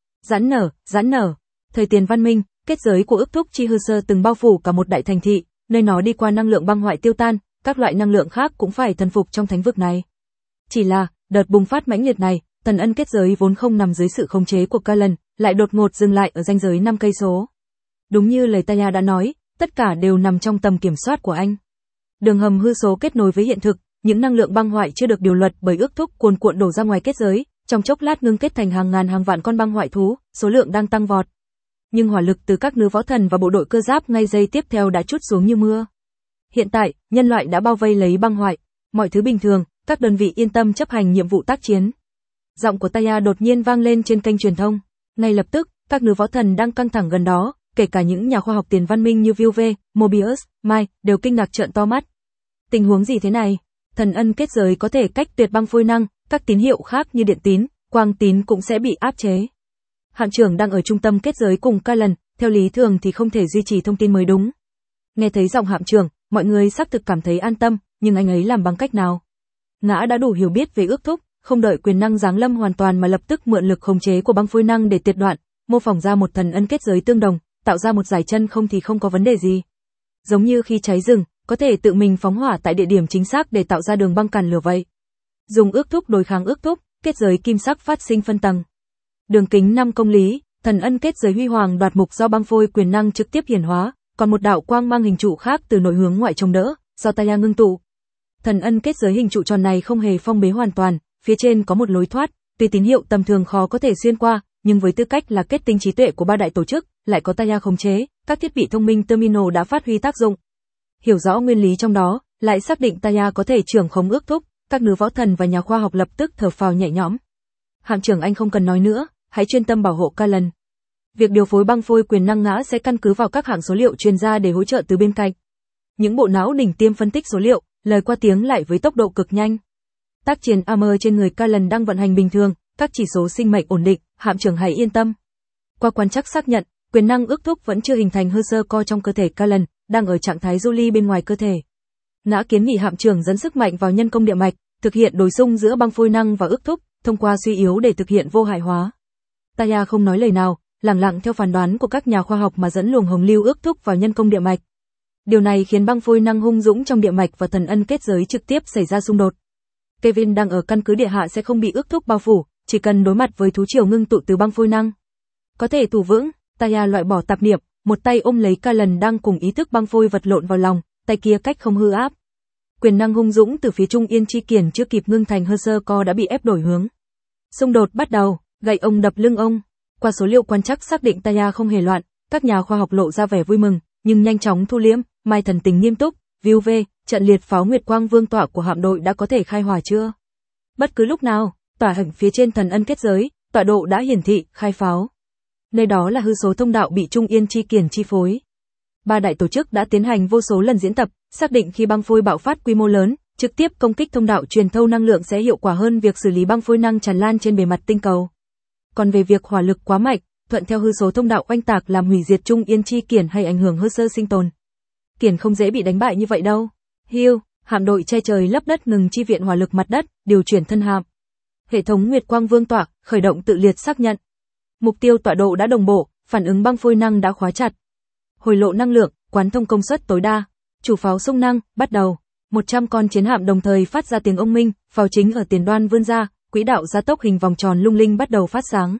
Giãn nở. Thời tiền văn minh, kết giới của ước thúc chi hư sơ từng bao phủ cả một đại thành thị, nơi nó đi qua năng lượng băng hoại tiêu tan, các loại năng lượng khác cũng phải thần phục trong thánh vực này. Chỉ là, đợt bùng phát mãnh liệt này, thần ân kết giới vốn không nằm dưới sự khống chế của Callan, lại đột ngột dừng lại ở ranh giới 5 cây số. Đúng như lời Taya đã nói, tất cả đều nằm trong tầm kiểm soát của anh. Đường hầm hư số kết nối với hiện thực, những năng lượng băng hoại chưa được điều luật bởi ước thúc cuồn cuộn đổ ra ngoài kết giới, trong chốc lát ngưng kết thành hàng ngàn hàng vạn con băng hoại thú, số lượng đang tăng vọt. Nhưng hỏa lực từ các nữ võ thần và bộ đội cơ giáp ngay giây tiếp theo đã trút xuống như mưa. Hiện tại, nhân loại đã bao vây lấy băng hoại, mọi thứ bình thường, các đơn vị yên tâm chấp hành nhiệm vụ tác chiến. Giọng của Taya đột nhiên vang lên trên kênh truyền thông. Ngay lập tức, các nữ võ thần đang căng thẳng gần đó, kể cả những nhà khoa học tiền văn minh như Vilve, Mobius, Mai, đều kinh ngạc trợn to mắt. Tình huống gì thế này? Thần ân kết giới có thể cách tuyệt băng phôi năng, các tín hiệu khác như điện tín, quang tín cũng sẽ bị áp chế. Hạm trưởng đang ở trung tâm kết giới cùng Callan, theo lý thường thì không thể duy trì thông tin mới đúng. Nghe thấy giọng hạm trưởng, mọi người xác thực cảm thấy an tâm, nhưng anh ấy làm bằng cách nào? Ngã đã đủ hiểu biết về ước thúc, không đợi quyền năng giáng lâm hoàn toàn mà lập tức mượn lực khống chế của băng phôi năng để tuyệt đoạn, mô phỏng ra một thần ân kết giới tương đồng, tạo ra một dải chân không thì không có vấn đề gì. Giống như khi cháy rừng, có thể tự mình phóng hỏa tại địa điểm chính xác để tạo ra đường băng cản lửa vậy. Dùng ước thúc đối kháng ước thúc, kết giới kim sắc phát sinh phân tầng. Đường kính 5 công lý, thần ân kết giới huy hoàng đoạt mục do băng phôi quyền năng trực tiếp hiển hóa, còn một đạo quang mang hình trụ khác từ nội hướng ngoại chống đỡ, do Taya ngưng tụ. Thần ân kết giới hình trụ tròn này không hề phong bế hoàn toàn, phía trên có một lối thoát, tuy tín hiệu tầm thường khó có thể xuyên qua, nhưng với tư cách là kết tinh trí tuệ của ba đại tổ chức, lại có Taya khống chế, các thiết bị thông minh terminal đã phát huy tác dụng. Hiểu rõ nguyên lý trong đó, lại xác định Taya có thể trưởng khống ước thúc, các nữ võ thần và nhà khoa học lập tức thở phào nhẹ nhõm. Hạm trưởng anh không cần nói nữa, hãy chuyên tâm bảo hộ Callan. Việc điều phối băng phôi quyền năng ngã sẽ căn cứ vào các hạng số liệu truyền ra để hỗ trợ từ bên cạnh. Những bộ não đỉnh tiêm phân tích số liệu, lời qua tiếng lại với tốc độ cực nhanh. Tác chiến armor trên người Callan đang vận hành bình thường, các chỉ số sinh mệnh ổn định, hạm trưởng hãy yên tâm. Qua quan trắc xác nhận, quyền năng ước thúc vẫn chưa hình thành hư sơ co trong cơ thể Callan, đang ở trạng thái du ly bên ngoài cơ thể. Ngã kiến nghị hạm trưởng dẫn sức mạnh vào nhân công địa mạch, thực hiện đối xung giữa băng phôi năng và ước thúc, thông qua suy yếu để thực hiện vô hại hóa. Taya không nói lời nào, lặng lặng theo phán đoán của các nhà khoa học mà dẫn luồng hồng lưu ước thúc vào nhân công địa mạch. Điều này khiến băng phôi năng hung dũng trong địa mạch và thần ân kết giới trực tiếp xảy ra xung đột. Kevin đang ở căn cứ địa hạ sẽ không bị ước thúc bao phủ, chỉ cần đối mặt với thú triều ngưng tụ từ băng phôi năng. Có thể thủ vững, Taya loại bỏ tạp niệm, một tay ôm lấy Callan đang cùng ý thức băng phôi vật lộn vào lòng, tay kia cách không hư áp. Quyền năng hung dũng từ phía Trung Yên Chi Kiển chưa kịp ngưng thành hơ sơ co đã bị ép đổi hướng. Xung đột bắt đầu, gậy ông đập lưng ông. Qua số liệu quan trắc xác định Taya không hề loạn, các nhà khoa học lộ ra vẻ vui mừng, nhưng nhanh chóng thu liễm. Mai thần tình nghiêm túc, Vilve, trận liệt pháo Nguyệt Quang Vương tọa của hạm đội đã có thể khai hỏa chưa? Bất cứ lúc nào, tỏa hình phía trên thần ân kết giới, tọa độ đã hiển thị khai pháo. Nơi đó là hư số thông đạo bị Trung Yên Chi Kiển chi phối. Ba đại tổ chức đã tiến hành vô số lần diễn tập, xác định khi băng phôi bạo phát quy mô lớn, trực tiếp công kích thông đạo truyền thâu năng lượng sẽ hiệu quả hơn việc xử lý băng phôi năng tràn lan trên bề mặt tinh cầu. Còn về việc hỏa lực quá mạnh, thuận theo hư số thông đạo oanh tạc làm hủy diệt Trung Yên Chi Kiển hay ảnh hưởng hư sơ sinh tồn. Kiển không dễ bị đánh bại như vậy đâu. Hill, hạm đội che trời lấp đất ngừng chi viện hỏa lực mặt đất, điều chuyển thân hạm. Hệ thống Nguyệt Quang Vương tọa, khởi động tự liệt xác nhận. Mục tiêu tọa độ đã đồng bộ, phản ứng băng phôi năng đã khóa chặt. Hồi lộ năng lượng, quán thông công suất tối đa. Chủ pháo xung năng, bắt đầu. 100 con chiến hạm đồng thời phát ra tiếng ông minh, pháo chính ở tiền đoan vươn ra, quỹ đạo gia tốc hình vòng tròn lung linh bắt đầu phát sáng.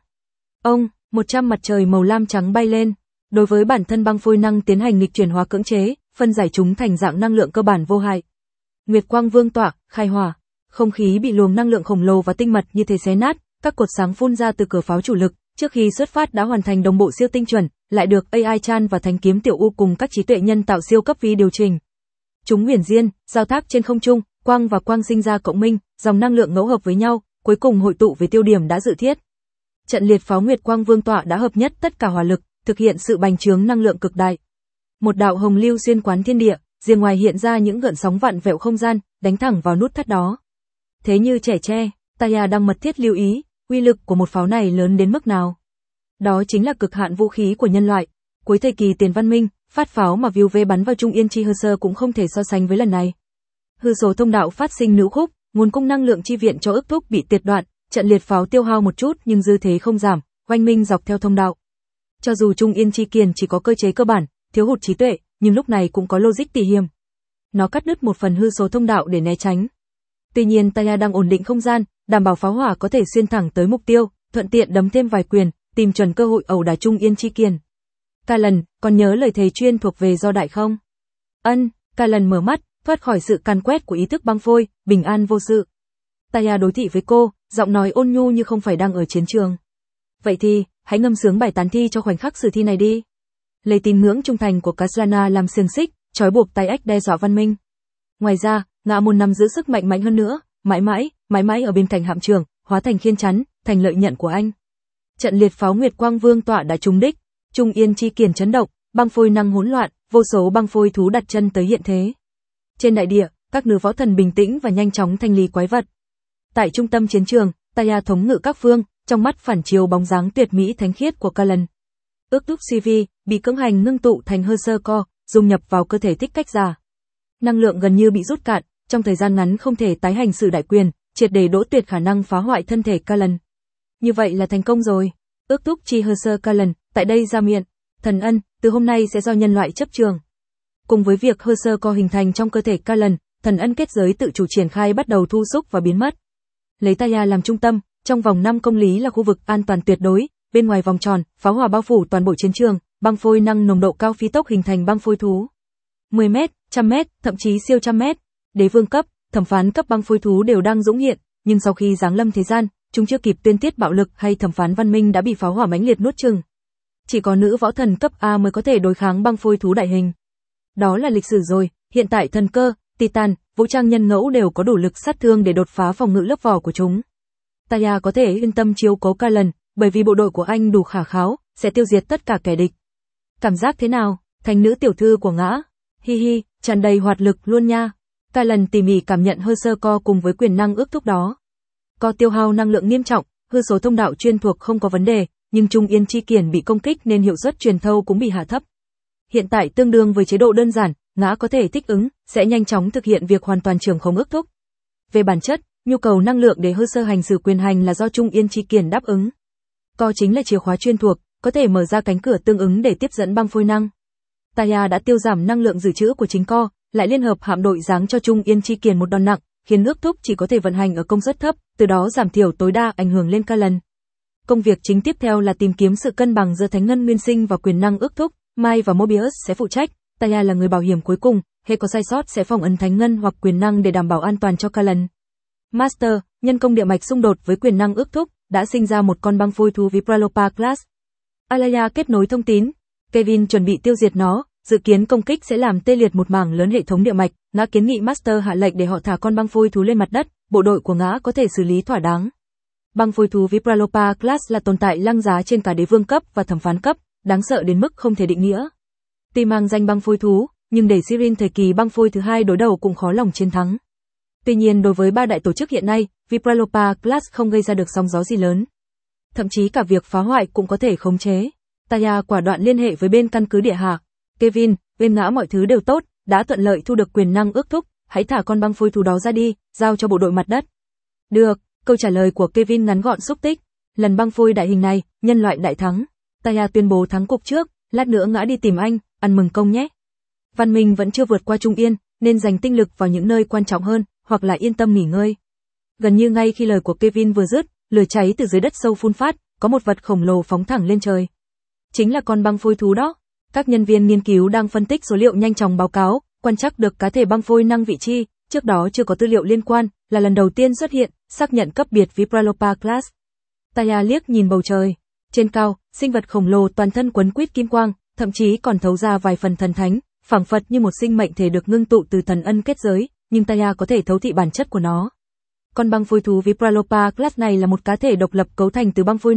100 mặt trời màu lam trắng bay lên. Đối với bản thân băng phôi năng tiến hành nghịch chuyển hóa cưỡng chế, phân giải chúng thành dạng năng lượng cơ bản vô hại. Nguyệt Quang Vương tọa, khai hỏa. Không khí bị luồng năng lượng khổng lồ và tinh mật như thể xé nát, các cột sáng phun ra từ cửa pháo chủ lực, trước khi xuất phát đã hoàn thành đồng bộ siêu tinh chuẩn, lại được AI Chan và Thánh kiếm Tiểu U cùng các trí tuệ nhân tạo siêu cấp vi điều chỉnh. Chúng huyền diên, giao thác trên không trung, quang và quang sinh ra cộng minh, dòng năng lượng ngẫu hợp với nhau, cuối cùng hội tụ về tiêu điểm đã dự thiết. Trận liệt pháo Nguyệt Quang Vương tọa đã hợp nhất tất cả hỏa lực, thực hiện sự bành trướng năng lượng cực đại. Một đạo hồng lưu xuyên quán thiên địa, riêng ngoài hiện ra những gợn sóng vặn vẹo không gian, đánh thẳng vào nút thắt đó. Thế như trẻ tre, Taya đang mật thiết lưu ý, uy lực của một pháo này lớn đến mức nào. Đó chính là cực hạn vũ khí của nhân loại. Cuối thời kỳ tiền văn minh, phát pháo mà Viu Vê bắn vào Trung Yên Chi Hơ Sơ cũng không thể so sánh với lần này. Hư số thông đạo phát sinh nữ khúc, nguồn cung năng lượng chi viện cho ước thúc bị tiệt đoạn, trận liệt pháo tiêu hao một chút nhưng dư thế không giảm, oanh minh dọc theo thông đạo. Cho dù Trung Yên Chi Kiền chỉ có cơ chế cơ bản, thiếu hụt trí tuệ, nhưng lúc này cũng có logic tỉ hiểm. Nó cắt đứt một phần hư số thông đạo để né tránh. Tuy nhiên Taya đang ổn định không gian, đảm bảo pháo hỏa có thể xuyên thẳng tới mục tiêu, thuận tiện đấm thêm vài quyền, tìm chuẩn cơ hội ẩu đả Trung Yên Chi Kiền. Callan, còn nhớ lời thầy chuyên thuộc về do đại không? Ân, Callan mở mắt, thoát khỏi sự càn quét của ý thức băng phôi, bình an vô sự. Taya đối thị với cô, giọng nói ôn nhu như không phải đang ở chiến trường. Vậy thì, hãy ngâm sướng bài tán thi cho khoảnh khắc sử thi này đi. Lấy tín ngưỡng trung thành của Kaslana làm xiềng xích, trói buộc tay ếch đe dọa văn minh. Ngoài ra, ngã muốn nắm giữ sức mạnh mạnh hơn nữa, mãi mãi ở bên cạnh hạm trưởng, hóa thành khiên chắn, thành lợi nhận của anh. Trận liệt pháo Nguyệt Quang Vương tọa đã trúng đích, Trung Yên Chi Kiền chấn động, băng phôi năng hỗn loạn, vô số băng phôi thú đặt chân tới hiện thế. Trên đại địa, các nữ võ thần bình tĩnh và nhanh chóng thanh lý quái vật. Tại trung tâm chiến trường, Taya thống ngự các phương, trong mắt phản chiếu bóng dáng tuyệt mỹ thánh khiết của Callan. Ước thúc CV bị cưỡng hành ngưng tụ thành hơ sơ co, dung nhập vào cơ thể tích cách giả. Năng lượng gần như bị rút cạn, trong thời gian ngắn không thể tái hành sự đại quyền, triệt để đỗ tuyệt khả năng phá hoại thân thể Callan. Như vậy là thành công rồi. Ước thúc chi hơ sơ Callan, tại đây ra miệng. Thần ân, từ hôm nay sẽ do nhân loại chấp trường. Cùng với việc hơ sơ co hình thành trong cơ thể Callan, thần ân kết giới tự chủ triển khai bắt đầu thu xúc và biến mất. Lấy Taya làm trung tâm, trong vòng 5 công lý là khu vực an toàn tuyệt đối, bên ngoài vòng tròn, pháo hỏa bao phủ toàn bộ chiến trường, băng phôi năng nồng độ cao phi tốc hình thành băng phôi thú. 10 mét, 100 mét, thậm chí siêu trăm mét. Đế vương cấp, thẩm phán cấp băng phôi thú đều đang dũng hiện, nhưng sau khi giáng lâm thế gian, chúng chưa kịp tuyên tiết bạo lực hay thẩm phán văn minh đã bị pháo hỏa mãnh liệt nuốt chửng. Chỉ có nữ võ thần cấp A mới có thể đối kháng băng phôi thú đại hình. Đó là lịch sử rồi, hiện tại thần cơ, Titan, vũ trang nhân ngẫu đều có đủ lực sát thương để đột phá phòng ngự lớp vỏ của chúng. Taya có thể yên tâm chiếu cố Callan, bởi vì bộ đội của anh đủ khả kháo, sẽ tiêu diệt tất cả kẻ địch. Cảm giác thế nào, thành nữ tiểu thư của ngã? Hi hi, tràn đầy hoạt lực luôn nha. Callan tỉ mỉ cảm nhận hơ sơ co cùng với quyền năng ước thúc đó. Co tiêu hao năng lượng nghiêm trọng, hư số thông đạo chuyên thuộc không có vấn đề, nhưng Trung Yên Chi Kiền bị công kích nên hiệu suất truyền thâu cũng bị hạ thấp. Hiện tại tương đương với chế độ đơn giản, ngã có thể thích ứng, sẽ nhanh chóng thực hiện việc hoàn toàn trưởng khống ước thúc. Về bản chất, nhu cầu năng lượng để hơ sơ hành xử quyền hành là do Trung Yên Chi Kiền đáp ứng. Co chính là chìa khóa chuyên thuộc, có thể mở ra cánh cửa tương ứng để tiếp dẫn băng phôi năng. Taya đã tiêu giảm năng lượng dự trữ của chính co, lại liên hợp hạm đội giáng cho Trung Yên Chi Kiền một đòn nặng, khiến ước thúc chỉ có thể vận hành ở công suất thấp, từ đó giảm thiểu tối đa ảnh hưởng lên Callan. Công việc chính tiếp theo là tìm kiếm sự cân bằng giữa thánh ngân nguyên sinh và quyền năng ước thúc, Mai và Mobius sẽ phụ trách, Taya là người bảo hiểm cuối cùng, hễ có sai sót sẽ phong ấn thánh ngân hoặc quyền năng để đảm bảo an toàn cho Callan. Master, nhân công địa mạch xung đột với quyền năng ước thúc, đã sinh ra một con băng phôi thú Vipralopa Class. Alaya kết nối thông tín, Kevin chuẩn bị tiêu diệt nó, dự kiến công kích sẽ làm tê liệt một mảng lớn hệ thống địa mạch, ngã kiến nghị Master hạ lệnh để họ thả con băng phôi thú lên mặt đất, bộ đội của ngã có thể xử lý thỏa đáng. Băng phôi thú Vipralopa Class là tồn tại lăng giá trên cả đế vương cấp và thẩm phán cấp, đáng sợ đến mức không thể định nghĩa. Tuy mang danh băng phôi thú, nhưng để Sirin thời kỳ băng phôi thứ hai đối đầu cũng khó lòng chiến thắng. Tuy nhiên đối với ba đại tổ chức hiện nay, Vipralopa Class không gây ra được sóng gió gì lớn. Thậm chí cả việc phá hoại cũng có thể khống chế. Taya quả đoạn liên hệ với bên căn cứ địa hạ. Kevin, bên ngã mọi thứ đều tốt, đã thuận lợi thu được quyền năng ước thúc, hãy thả con băng phôi thú đó ra đi, giao cho bộ đội mặt đất. Được, câu trả lời của Kevin ngắn gọn xúc tích. Lần băng phôi đại hình này, nhân loại đại thắng. Taya tuyên bố thắng cuộc trước, lát nữa ngã đi tìm anh, ăn mừng công nhé. Văn minh vẫn chưa vượt qua Trung Yên, nên dành tinh lực vào những nơi quan trọng hơn, hoặc là yên tâm nghỉ ngơi. Gần như ngay khi lời của Kevin vừa dứt, lửa cháy từ dưới đất sâu phun phát, có một vật khổng lồ phóng thẳng lên trời. Chính là con băng phôi thú đó. Các nhân viên nghiên cứu đang phân tích số liệu nhanh chóng báo cáo, quan trắc được cá thể băng phôi năng vị chi, trước đó chưa có tư liệu liên quan, là lần đầu tiên xuất hiện, xác nhận cấp biệt Vipralopa Class. Taya liếc nhìn bầu trời. Trên cao, sinh vật khổng lồ toàn thân quấn quýt kim quang, thậm chí còn thấu ra vài phần thần thánh, phảng phất như một sinh mệnh thể được ngưng tụ từ thần ân kết giới, nhưng Taya có thể thấu thị bản chất của nó. Con băng phôi thú Vipralopa Class này là một cá thể độc lập cấu thành từ băng phôi năng,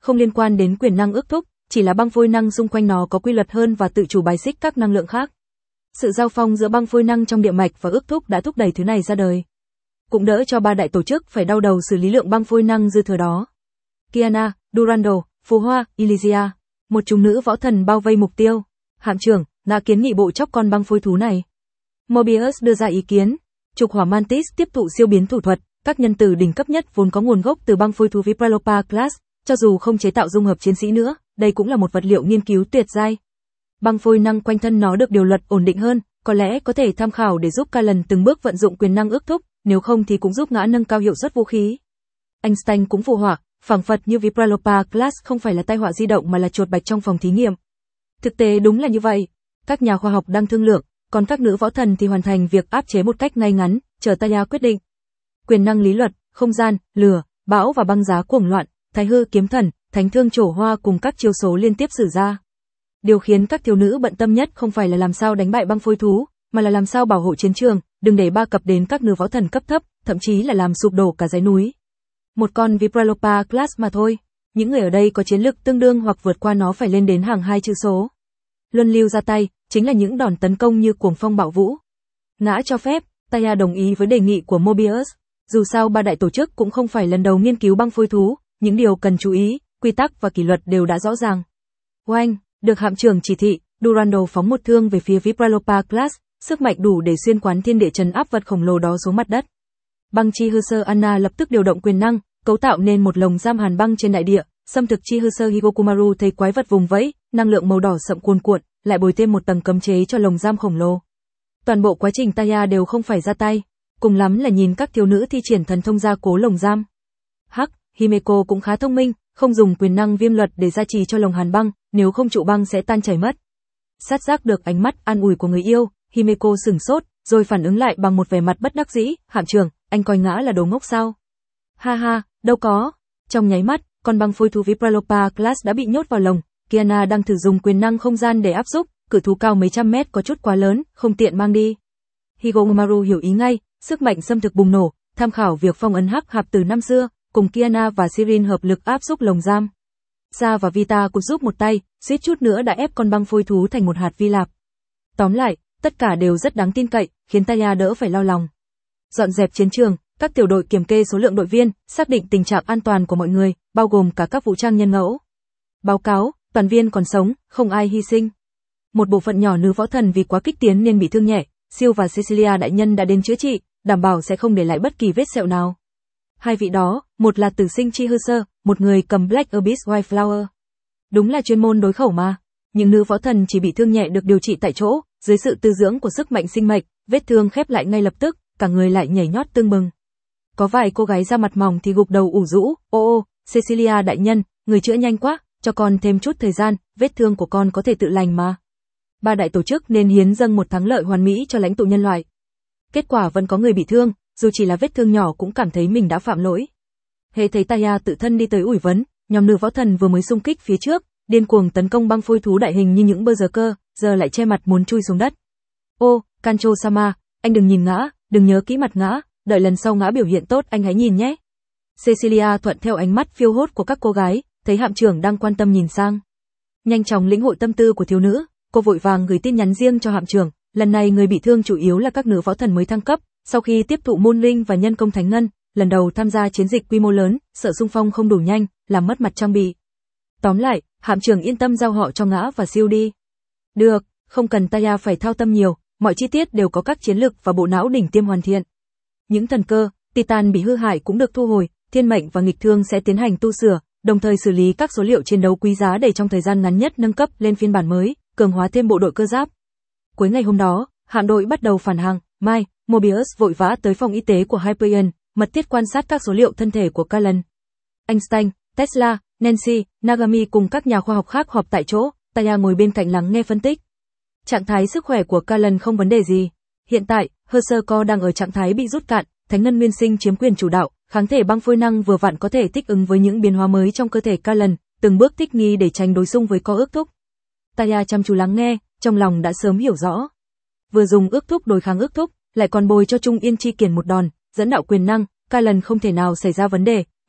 không liên quan đến quyền năng ước thúc, chỉ là băng phôi năng xung quanh nó có quy luật hơn và tự chủ bài xích các năng lượng khác. Sự giao phong giữa băng phôi năng trong địa mạch và ước thúc đã thúc đẩy thứ này ra đời. Cũng đỡ cho ba đại tổ chức phải đau đầu xử lý lượng băng phôi năng dư thừa đó. Kiana, Durando, Phù Hoa, Elysia, một chúng nữ võ thần bao vây mục tiêu. Hạm trưởng, đã kiến nghị bộ chóc con băng phôi thú này. Mobius đưa ra ý kiến. Trục hỏa Mantis tiếp thụ siêu biến thủ thuật, các nhân tử đỉnh cấp nhất vốn có nguồn gốc từ băng phôi thú Vipralopa class, cho dù không chế tạo dung hợp chiến sĩ nữa, đây cũng là một vật liệu nghiên cứu tuyệt giai. Băng phôi năng quanh thân nó được điều luật ổn định hơn, có lẽ có thể tham khảo để giúp Callan từng bước vận dụng quyền năng ước thúc, nếu không thì cũng giúp ngã nâng cao hiệu suất vũ khí. Einstein cũng phụ họa, phảng phất như Vipralopa class không phải là tai họa di động mà là chuột bạch trong phòng thí nghiệm. Thực tế đúng là như vậy. Các nhà khoa học đang thương lượng, còn các nữ võ thần thì hoàn thành việc áp chế một cách ngay ngắn, chờ Taya quyết định. Quyền năng lý luật, không gian, lửa, bão và băng giá cuồng loạn, thái hư kiếm thần, thánh thương trổ hoa cùng các chiêu số liên tiếp sử ra. Điều khiến các thiếu nữ bận tâm nhất không phải là làm sao đánh bại băng phôi thú, mà là làm sao bảo hộ chiến trường, đừng để ba cập đến các nữ võ thần cấp thấp, thậm chí là làm sụp đổ cả dãy núi. Một con Vipralopa class mà thôi, những người ở đây có chiến lực tương đương hoặc vượt qua nó phải lên đến hàng 2 chữ số. Luân lưu ra tay, chính là những đòn tấn công như cuồng phong bạo vũ. Ngã cho phép, Taya đồng ý với đề nghị của Mobius. Dù sao ba đại tổ chức cũng không phải lần đầu nghiên cứu băng phôi thú, những điều cần chú ý, quy tắc và kỷ luật đều đã rõ ràng. Oanh, được hạm trưởng chỉ thị, Durando phóng một thương về phía Vipralopa class, sức mạnh đủ để xuyên quán thiên địa trấn áp vật khổng lồ đó xuống mặt đất. Băng chi hư sơ Anna lập tức điều động quyền năng, cấu tạo nên một lồng giam hàn băng trên đại địa. Xâm thực chi hư sơ Higokumaru thấy quái vật vùng vẫy, năng lượng màu đỏ sậm cuồn cuộn, lại bồi thêm một tầng cấm chế cho lồng giam khổng lồ. Toàn bộ quá trình Taya đều không phải ra tay, cùng lắm là nhìn các thiếu nữ thi triển thần thông gia cố lồng giam. Hắc, Himeko cũng khá thông minh, không dùng quyền năng viêm luật để gia trì cho lồng hàn băng, nếu không trụ băng sẽ tan chảy mất. Sát giác được ánh mắt an ủi của người yêu, Himeko sửng sốt, rồi phản ứng lại bằng một vẻ mặt bất đắc dĩ, hạm trưởng, anh coi ngã là đồ ngốc sao? Ha ha, đâu có. Trong nháy mắt, con băng phôi thú Vipralopa class đã bị nhốt vào lồng. Kiana đang thử dùng quyền năng không gian để áp xúc, cự thú cao mấy trăm mét có chút quá lớn, không tiện mang đi. Higomaru hiểu ý ngay, sức mạnh xâm thực bùng nổ, tham khảo việc phong ấn hắc hạp từ năm xưa, cùng Kiana và Sirin hợp lực áp xúc lồng giam. Sa và Vita cũng giúp một tay, suýt chút nữa đã ép con băng phôi thú thành một hạt vi lạp. Tóm lại, tất cả đều rất đáng tin cậy, khiến Taya đỡ phải lo lòng. Dọn dẹp chiến trường, các tiểu đội kiểm kê số lượng đội viên, xác định tình trạng an toàn của mọi người, bao gồm cả các vũ trang nhân ngẫu. Báo cáo, toàn viên còn sống, không ai hy sinh. Một bộ phận nhỏ nữ võ thần vì quá kích tiến nên bị thương nhẹ, Siêu và Cecilia đại nhân đã đến chữa trị, đảm bảo sẽ không để lại bất kỳ vết sẹo nào. Hai vị đó, một là tử sinh chi hư sơ, một người cầm Black Abyss White Flower. Đúng là chuyên môn đối khẩu mà. Những nữ võ thần chỉ bị thương nhẹ được điều trị tại chỗ, dưới sự tư dưỡng của sức mạnh sinh mệnh, vết thương khép lại ngay lập tức, cả người lại nhảy nhót tưng bừng. Có vài cô gái da mặt mỏng thì gục đầu ủ rũ, ô, Cecilia đại nhân, người chữa nhanh quá, cho con thêm chút thời gian, vết thương của con có thể tự lành mà. Ba đại tổ chức nên hiến dâng một thắng lợi hoàn mỹ cho lãnh tụ nhân loại. Kết quả vẫn có người bị thương, dù chỉ là vết thương nhỏ cũng cảm thấy mình đã phạm lỗi. Hễ thấy Taya tự thân đi tới ủi vấn, nhóm nữ võ thần vừa mới xung kích phía trước, điên cuồng tấn công băng phôi thú đại hình như những berserker, giờ lại che mặt muốn chui xuống đất. Ô, Kancho-sama, anh đừng nhìn ngã, đừng nhớ kỹ mặt ngã, đợi lần sau ngã biểu hiện tốt anh hãy nhìn nhé. Cecilia thuận theo ánh mắt phiêu hốt của các cô gái, thấy hạm trưởng đang quan tâm nhìn sang. Nhanh chóng lĩnh hội tâm tư của thiếu nữ, cô vội vàng gửi tin nhắn riêng cho hạm trưởng, lần này người bị thương chủ yếu là các nữ võ thần mới thăng cấp, sau khi tiếp thụ môn linh và nhân công thánh ngân, lần đầu tham gia chiến dịch quy mô lớn, sợ xung phong không đủ nhanh, làm mất mặt trang bị. Tóm lại, hạm trưởng yên tâm giao họ cho ngã và siêu đi. Được, không cần Taya phải thao tâm nhiều, mọi chi tiết đều có các chiến lực và bộ não đỉnh tiêm hoàn thiện. Những thần cơ, Titan bị hư hại cũng được thu hồi, thiên mệnh và nghịch thương sẽ tiến hành tu sửa, đồng thời xử lý các số liệu chiến đấu quý giá để trong thời gian ngắn nhất nâng cấp lên phiên bản mới, cường hóa thêm bộ đội cơ giáp. Cuối ngày hôm đó, hạm đội bắt đầu phản hàng, Mai, Mobius vội vã tới phòng y tế của Hyperion, mật thiết quan sát các số liệu thân thể của Callan. Einstein, Tesla, Nancy, Nagami cùng các nhà khoa học khác họp tại chỗ, Taya ngồi bên cạnh lắng nghe phân tích. Trạng thái sức khỏe của Callan không vấn đề gì. Hiện tại, Herserco đang ở trạng thái bị rút cạn, thánh ngân nguyên sinh chiếm quyền chủ đạo, kháng thể băng phôi năng vừa vặn có thể thích ứng với những biến hóa mới trong cơ thể Callan, từng bước thích nghi để tránh đối xung với co ước thúc. Taya chăm chú lắng nghe, trong lòng đã sớm hiểu rõ. Vừa dùng ước thúc đối kháng ước thúc, lại còn bồi cho Trung Yên Chi Kiển một đòn, dẫn đạo quyền năng, Callan không thể nào xảy ra vấn đề,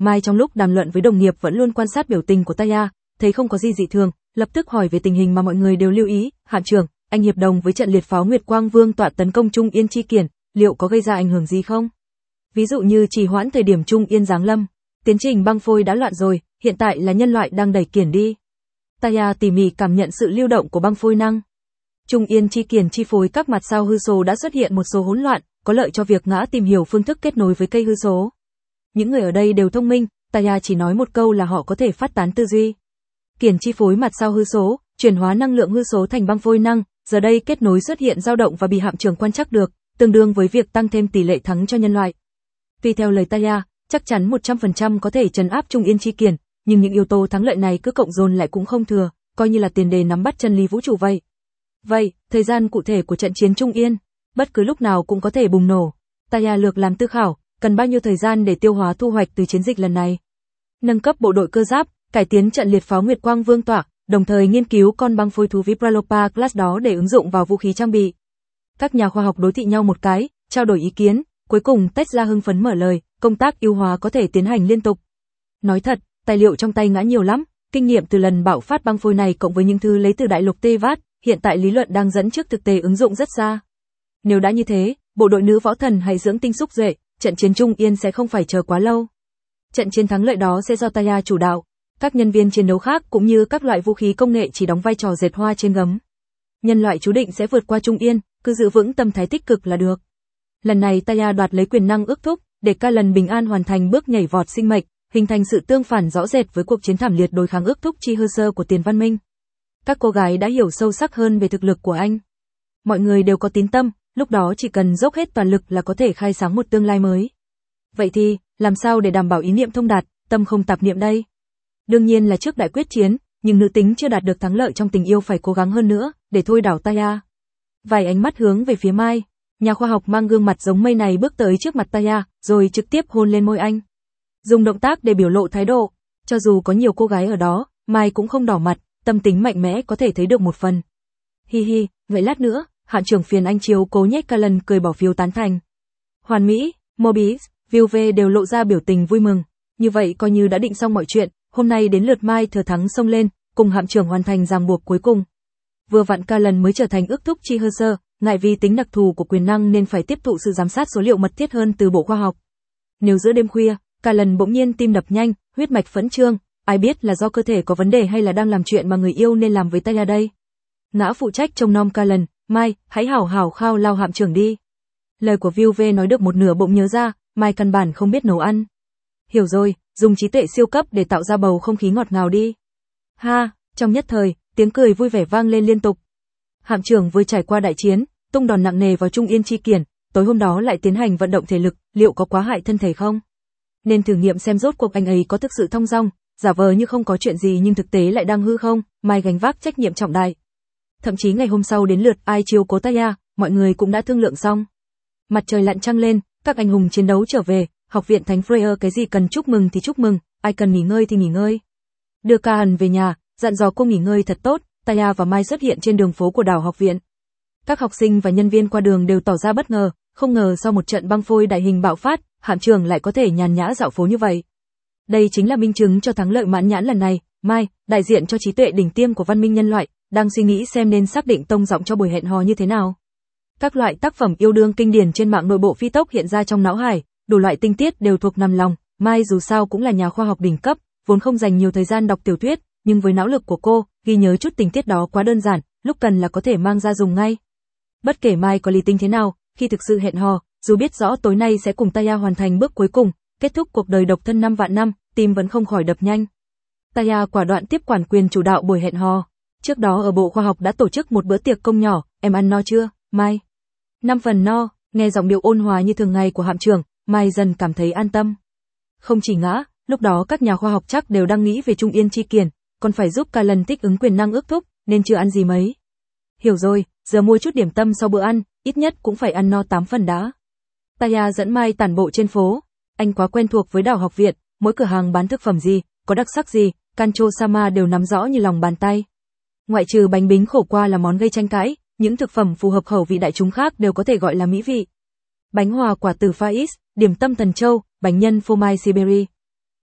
Mai trong lúc đàm luận với đồng nghiệp vẫn luôn quan sát biểu tình của Taya, thấy không có gì dị thường, lập tức hỏi về tình hình mà mọi người đều lưu ý. Hạm trưởng, anh hiệp đồng với trận liệt pháo Nguyệt Quang Vương tọa tấn công Trung Yên Chi Kiển, liệu có gây ra ảnh hưởng gì không? Ví dụ như trì hoãn thời điểm Trung Yên giáng lâm. Tiến trình băng phôi đã loạn rồi, hiện tại là nhân loại đang đẩy Kiển đi. Taya tỉ mỉ cảm nhận sự lưu động của băng phôi năng. Trung Yên Chi Kiển chi phối các mặt sao hư số đã xuất hiện một số hỗn loạn, có lợi cho việc ngã tìm hiểu phương thức kết nối với cây hư số. Những người ở đây đều thông minh, Taya chỉ nói một câu là họ có thể phát tán tư duy. Kiển chi phối mặt sao hư số, chuyển hóa năng lượng hư số thành băng phôi năng, giờ đây kết nối xuất hiện dao động và bị hạm trưởng quan trắc được, tương đương với việc tăng thêm tỷ lệ thắng cho nhân loại. Tuy theo lời Taya, chắc chắn 100% có thể trấn áp Trung Yên Chi Kiển, nhưng những yếu tố thắng lợi này cứ cộng dồn lại cũng không thừa, coi như là tiền đề nắm bắt chân lý vũ trụ vậy. Vậy, thời gian cụ thể của trận chiến Trung Yên, bất cứ lúc nào cũng có thể bùng nổ. Taya lược làm tư khảo, cần bao nhiêu thời gian để tiêu hóa thu hoạch từ chiến dịch lần này? Nâng cấp bộ đội cơ giáp, cải tiến trận liệt pháo Nguyệt Quang Vương tọa, đồng thời nghiên cứu con băng phôi thú Vipralopa class đó để ứng dụng vào vũ khí trang bị. Các nhà khoa học đối thị nhau một cái, trao đổi ý kiến, cuối cùng Tesla hưng phấn mở lời, công tác ưu hóa có thể tiến hành liên tục. Nói thật, tài liệu trong tay ngã nhiều lắm, kinh nghiệm từ lần bạo phát băng phôi này cộng với những thứ lấy từ đại lục Tevat, hiện tại lý luận đang dẫn trước thực tế ứng dụng rất xa. Nếu đã như thế, bộ đội nữ võ thần hãy dưỡng tinh xúc duệ, trận chiến Trung Yên sẽ không phải chờ quá lâu. Trận chiến thắng lợi đó sẽ do Taya chủ đạo, các nhân viên chiến đấu khác cũng như các loại vũ khí công nghệ chỉ đóng vai trò dệt hoa trên gấm. Nhân loại chú định sẽ vượt qua Trung Yên, cứ giữ vững tâm thái tích cực là được. Lần này Taya đoạt lấy quyền năng ước thúc, để Kalan bình an hoàn thành bước nhảy vọt sinh mệnh, hình thành sự tương phản rõ rệt với cuộc chiến thảm liệt đối kháng ước thúc chi hư sơ của tiền văn minh. Các cô gái đã hiểu sâu sắc hơn về thực lực của anh. Mọi người đều có tín tâm, lúc đó chỉ cần dốc hết toàn lực là có thể khai sáng một tương lai mới. Vậy thì, làm sao để đảm bảo ý niệm thông đạt, tâm không tạp niệm đây? Đương nhiên là trước đại quyết chiến, nhưng nữ tính chưa đạt được thắng lợi trong tình yêu phải cố gắng hơn nữa, để thôi đảo Taya. Vài ánh mắt hướng về phía Mai, nhà khoa học mang gương mặt giống mây này bước tới trước mặt Taya, rồi trực tiếp hôn lên môi anh. Dùng động tác để biểu lộ thái độ, cho dù có nhiều cô gái ở đó, Mai cũng không đỏ mặt, tâm tính mạnh mẽ có thể thấy được một phần. Hi hi, vậy lát nữa, hạm trưởng phiền anh chiếu cố nhé. Kalan cười bỏ phiếu tán thành. Hoàn Mỹ, Mobius, VUV đều lộ ra biểu tình vui mừng. Như vậy coi như đã định xong mọi chuyện, hôm nay đến lượt Mai thừa thắng xông lên, cùng hạm trưởng hoàn thành ràng buộc cuối cùng. Vừa vặn Kalan mới trở thành ước thúc chi hơ sơ, ngại vì tính đặc thù của quyền năng nên phải tiếp thụ sự giám sát số liệu mật thiết hơn từ bộ khoa học. Nếu giữa đêm khuya, Kalan bỗng nhiên tim đập nhanh, huyết mạch phẫn trương, ai biết là do cơ thể có vấn đề hay là đang làm chuyện mà người yêu nên làm với Taya đây. Ngã phụ trách trông nom Kalan, Mai, hãy hảo hảo khao lao hạm trưởng đi. Lời của VUV nói được một nửa bỗng nhớ ra, Mai căn bản không biết nấu ăn. Hiểu rồi, dùng trí tuệ siêu cấp để tạo ra bầu không khí ngọt ngào đi. Ha, trong nhất thời, tiếng cười vui vẻ vang lên liên tục. Hạm trưởng vừa trải qua đại chiến, tung đòn nặng nề vào Trung Yên Chi Kiển, tối hôm đó lại tiến hành vận động thể lực, liệu có quá hại thân thể không? Nên thử nghiệm xem rốt cuộc anh ấy có thực sự thong dong, giả vờ như không có chuyện gì nhưng thực tế lại đang hư không, Mai gánh vác trách nhiệm trọng đại. Thậm chí ngày hôm sau đến lượt ai chiếu cố Taya, mọi người cũng đã thương lượng xong. Mặt trời lặn trăng lên, các anh hùng chiến đấu trở về, học viện Thánh Freya cái gì cần chúc mừng thì chúc mừng, ai cần nghỉ ngơi thì nghỉ ngơi. Đưa Kahan về nhà, dặn dò cô nghỉ ngơi thật tốt, Taya và Mai xuất hiện trên đường phố của đảo học viện. Các học sinh và nhân viên qua đường đều tỏ ra bất ngờ, không ngờ sau một trận băng phôi đại hình bạo phát, hạm trưởng lại có thể nhàn nhã dạo phố như vậy. Đây chính là minh chứng cho thắng lợi mãn nhãn lần này. Mai, đại diện cho trí tuệ đỉnh tiêm của văn minh nhân loại, đang suy nghĩ xem nên xác định tông giọng cho buổi hẹn hò như thế nào. Các loại tác phẩm yêu đương kinh điển trên mạng nội bộ phi tốc hiện ra trong não hải, đủ loại tinh tiết đều thuộc nằm lòng. Mai dù sao cũng là nhà khoa học đỉnh cấp, vốn không dành nhiều thời gian đọc tiểu thuyết, nhưng với não lực của cô, ghi nhớ chút tình tiết đó quá đơn giản, lúc cần là có thể mang ra dùng ngay. Bất kể Mai có lý tính thế nào, khi thực sự hẹn hò, dù biết rõ tối nay sẽ cùng Taya hoàn thành bước cuối cùng, kết thúc cuộc đời độc thân 5 vạn năm, tim vẫn không khỏi đập nhanh. Taya quả đoạn tiếp quản quyền chủ đạo buổi hẹn hò. Trước đó ở Bộ Khoa học đã tổ chức một bữa tiệc công nhỏ, em ăn no chưa, Mai? 5 phần no, nghe giọng điệu ôn hòa như thường ngày của hạm trưởng, Mai dần cảm thấy an tâm. Không chỉ ngã, lúc đó các nhà khoa học chắc đều đang nghĩ về Trung Yên Chi Kiển, còn phải giúp Kalan thích ứng quyền năng ước thúc, nên chưa ăn gì mấy. Hiểu rồi, giờ mua chút điểm tâm sau bữa ăn, ít nhất cũng phải ăn no 8 phần đã. Taya dẫn Mai tản bộ trên phố, anh quá quen thuộc với đảo học viện, mỗi cửa hàng bán thực phẩm gì, có đặc sắc gì, Kancho-sama đều nắm rõ như lòng bàn tay. Ngoại trừ bánh bính khổ qua là món gây tranh cãi, những thực phẩm phù hợp khẩu vị đại chúng khác đều có thể gọi là mỹ vị. Bánh hòa quả từ Faiz, điểm tâm Thần Châu, bánh nhân phô mai Siberia.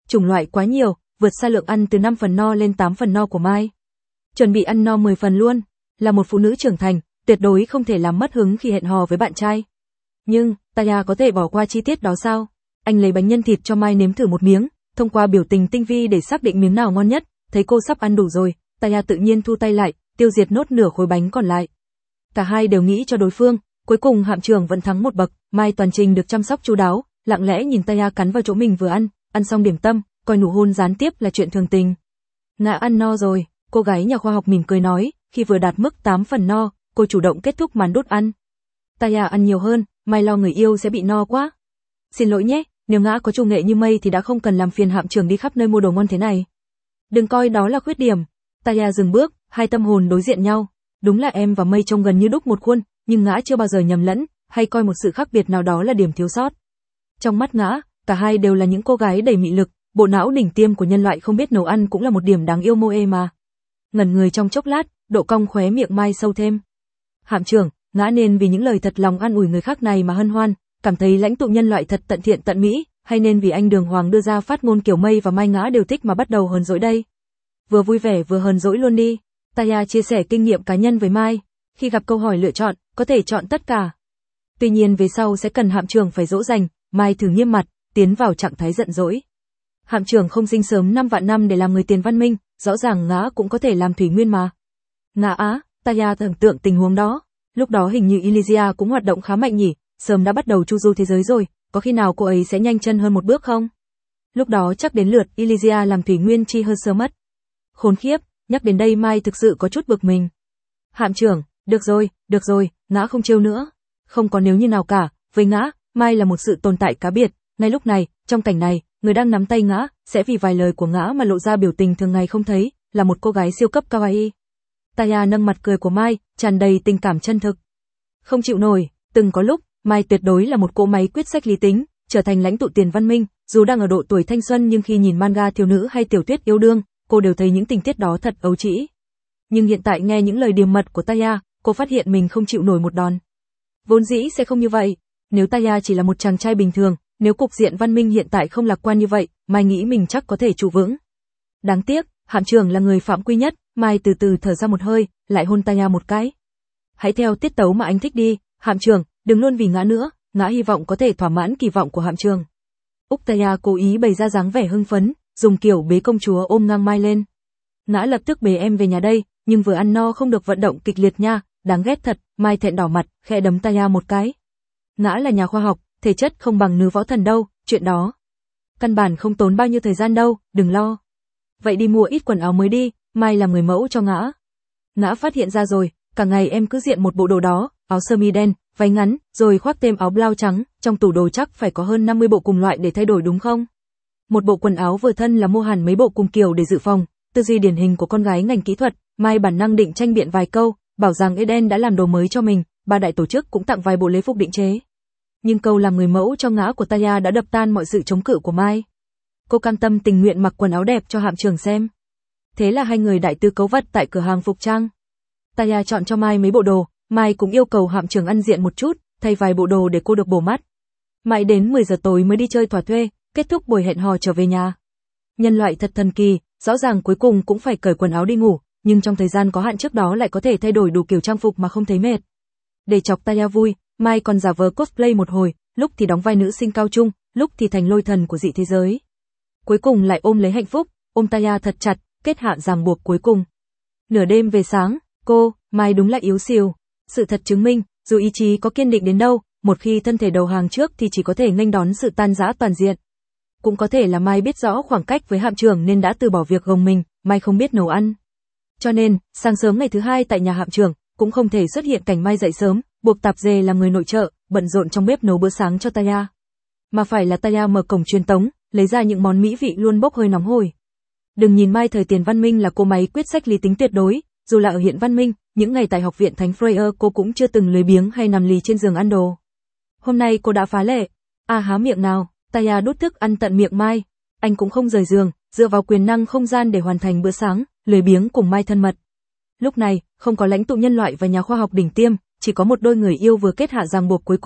chủng loại quá nhiều, vượt xa lượng ăn từ 5 phần no lên 8 phần no của Mai. Chuẩn bị ăn no 10 phần luôn, là một phụ nữ trưởng thành, tuyệt đối không thể làm mất hứng khi hẹn hò với bạn trai. Nhưng, Taya có thể bỏ qua chi tiết đó sao? Anh lấy bánh nhân thịt cho Mai nếm thử một miếng, thông qua biểu tình tinh vi để xác định miếng nào ngon nhất, thấy cô sắp ăn đủ rồi, Taya tự nhiên thu tay lại, tiêu diệt nốt nửa khối bánh còn lại. Cả hai đều nghĩ cho đối phương, cuối cùng Hạm Trưởng vẫn thắng một bậc, Mai toàn trình được chăm sóc chu đáo, lặng lẽ nhìn Taya cắn vào chỗ mình vừa ăn xong điểm tâm, coi nụ hôn gián tiếp là chuyện thường tình. Ngã ăn no rồi, cô gái nhà khoa học mỉm cười nói, khi vừa đạt mức 8 phần no, cô chủ động kết thúc màn đút ăn. Taya ăn nhiều hơn, Mai lo người yêu sẽ bị no quá. Xin lỗi nhé, nếu Ngã có chủ nghệ như mây thì đã không cần làm phiền Hạm Trưởng đi khắp nơi mua đồ ngon thế này. Đừng coi đó là khuyết điểm. Taya dừng bước, hai tâm hồn đối diện nhau. Đúng là em và Mây trông gần như đúc một khuôn, nhưng Ngã chưa bao giờ nhầm lẫn, hay coi một sự khác biệt nào đó là điểm thiếu sót. Trong mắt Ngã, cả hai đều là những cô gái đầy mị lực, bộ não đỉnh tiêm của nhân loại không biết nấu ăn cũng là một điểm đáng yêu mô ê mà. Ngẩn người trong chốc lát, độ cong khóe miệng Mai sâu thêm. Hạm Trưởng, Ngã nên vì những lời thật lòng an ủi người khác này mà hân hoan, cảm thấy lãnh tụ nhân loại thật tận thiện tận mỹ, hay nên vì anh đường hoàng đưa ra phát ngôn kiểu Mây và Mai Ngã đều thích mà bắt đầu hờn dỗi đây? Vừa vui vẻ vừa hờn dỗi luôn đi. Taya chia sẻ kinh nghiệm cá nhân với Mai, khi gặp câu hỏi lựa chọn, có thể chọn tất cả. Tuy nhiên về sau sẽ cần Hạm Trưởng phải dỗ dành, Mai thử nghiêm mặt, tiến vào trạng thái giận dỗi. Hạm Trưởng không sinh sớm 5 vạn năm để làm người tiền văn minh, rõ ràng Ngã cũng có thể làm thủy nguyên mà. Ngã á, Taya tưởng tượng tình huống đó, lúc đó hình như Elysia cũng hoạt động khá mạnh nhỉ, sớm đã bắt đầu chu du thế giới rồi, có khi nào cô ấy sẽ nhanh chân hơn một bước không? Lúc đó chắc đến lượt Elysia làm thủy nguyên chi hơn sớm mất. Khốn khiếp, nhắc đến đây Mai thực sự có chút bực mình. Hạm Trưởng, được rồi, Ngã không trêu nữa. Không có nếu như nào cả, với Ngã, Mai là một sự tồn tại cá biệt, ngay lúc này, trong cảnh này, người đang nắm tay Ngã, sẽ vì vài lời của Ngã mà lộ ra biểu tình thường ngày không thấy, là một cô gái siêu cấp kawaii. Taya nâng mặt cười của Mai, tràn đầy tình cảm chân thực. Không chịu nổi, từng có lúc, Mai tuyệt đối là một cỗ máy quyết sách lý tính, trở thành lãnh tụ tiền văn minh, dù đang ở độ tuổi thanh xuân nhưng khi nhìn manga thiếu nữ hay tiểu thuyết yêu đương, cô đều thấy những tình tiết đó thật ấu trĩ. Nhưng hiện tại nghe những lời điềm mật của Taya, cô phát hiện mình không chịu nổi một đòn. Vốn dĩ sẽ không như vậy, nếu Taya chỉ là một chàng trai bình thường, nếu cục diện văn minh hiện tại không lạc quan như vậy, Mai nghĩ mình chắc có thể trụ vững. Đáng tiếc, Hạm Trưởng là người phạm quy nhất, Mai từ từ thở ra một hơi, lại hôn Taya một cái. Hãy theo tiết tấu mà anh thích đi, Hạm Trưởng, đừng luôn vì Ngã nữa, Ngã hy vọng có thể thỏa mãn kỳ vọng của Hạm Trưởng. Taya cố ý bày ra dáng vẻ hưng phấn, dùng kiểu bế công chúa ôm ngang Mai lên. Ngã lập tức bế em về nhà đây, nhưng vừa ăn no không được vận động kịch liệt nha, đáng ghét thật, Mai thẹn đỏ mặt, khẽ đấm Taya một cái. Ngã là nhà khoa học, thể chất không bằng nữ võ thần đâu, chuyện đó. Căn bản không tốn bao nhiêu thời gian đâu, đừng lo. Vậy đi mua ít quần áo mới đi, Mai làm người mẫu cho Ngã. Ngã phát hiện ra rồi, cả ngày em cứ diện một bộ đồ đó, áo sơ mi đen, váy ngắn, rồi khoác thêm áo blau trắng, trong tủ đồ chắc phải có hơn 50 bộ cùng loại để thay đổi đúng không? Một bộ quần áo vừa thân là mua hẳn mấy bộ cùng kiểu để dự phòng, tư duy điển hình của con gái ngành kỹ thuật, Mai bản năng định tranh biện vài câu, bảo rằng Eden đã làm đồ mới cho mình, ba đại tổ chức cũng tặng vài bộ lễ phục định chế. Nhưng câu làm người mẫu cho Ngã của Taya đã đập tan mọi sự chống cự của Mai. Cô cam tâm tình nguyện mặc quần áo đẹp cho Hạm Trưởng xem. Thế là hai người đại tư cấu vật tại cửa hàng phục trang. Taya chọn cho Mai mấy bộ đồ, Mai cũng yêu cầu Hạm Trưởng ăn diện một chút, thay vài bộ đồ để cô được bổ mắt. Mãi đến 10 giờ tối mới đi chơi thỏa thuê, kết thúc buổi hẹn hò trở về nhà. Nhân loại thật thần kỳ, rõ ràng cuối cùng cũng phải cởi quần áo đi ngủ, nhưng trong thời gian có hạn trước đó lại có thể thay đổi đủ kiểu trang phục mà không thấy mệt. Để chọc Taya vui, Mai còn giả vờ cosplay một hồi, lúc thì đóng vai nữ sinh cao trung, lúc thì thành lôi thần của dị thế giới. Cuối cùng lại ôm lấy hạnh phúc, ôm Taya thật chặt, kết hạ ràng buộc cuối cùng. Nửa đêm về sáng, Mai đúng là yếu xìu. Sự thật chứng minh, dù ý chí có kiên định đến đâu, một khi thân thể đầu hàng trước thì chỉ có thể nghênh đón sự tan rã toàn diện. Cũng có thể là Mai biết rõ khoảng cách với Hạm Trưởng nên đã từ bỏ việc gồng mình, Mai không biết nấu ăn. Cho nên, sáng sớm ngày thứ hai tại nhà Hạm Trưởng, cũng không thể xuất hiện cảnh Mai dậy sớm, buộc tạp dề làm người nội trợ, bận rộn trong bếp nấu bữa sáng cho Taya. Mà phải là Taya mở cổng truyền tống, lấy ra những món mỹ vị luôn bốc hơi nóng hổi. Đừng nhìn Mai thời tiền văn minh là cô máy quyết sách lý tính tuyệt đối, dù là ở hiện văn minh, những ngày tại học viện Thánh Freya cô cũng chưa từng lười biếng hay nằm lì trên giường ăn đồ. Hôm nay cô đã phá lệ. Há miệng nào, Taya đút thức ăn tận miệng Mai. Anh cũng không rời giường, dựa vào quyền năng không gian để hoàn thành bữa sáng, lười biếng cùng Mai thân mật. Lúc này, không có lãnh tụ nhân loại và nhà khoa học đỉnh tiêm, chỉ có một đôi người yêu vừa kết hạ ràng buộc cuối cùng,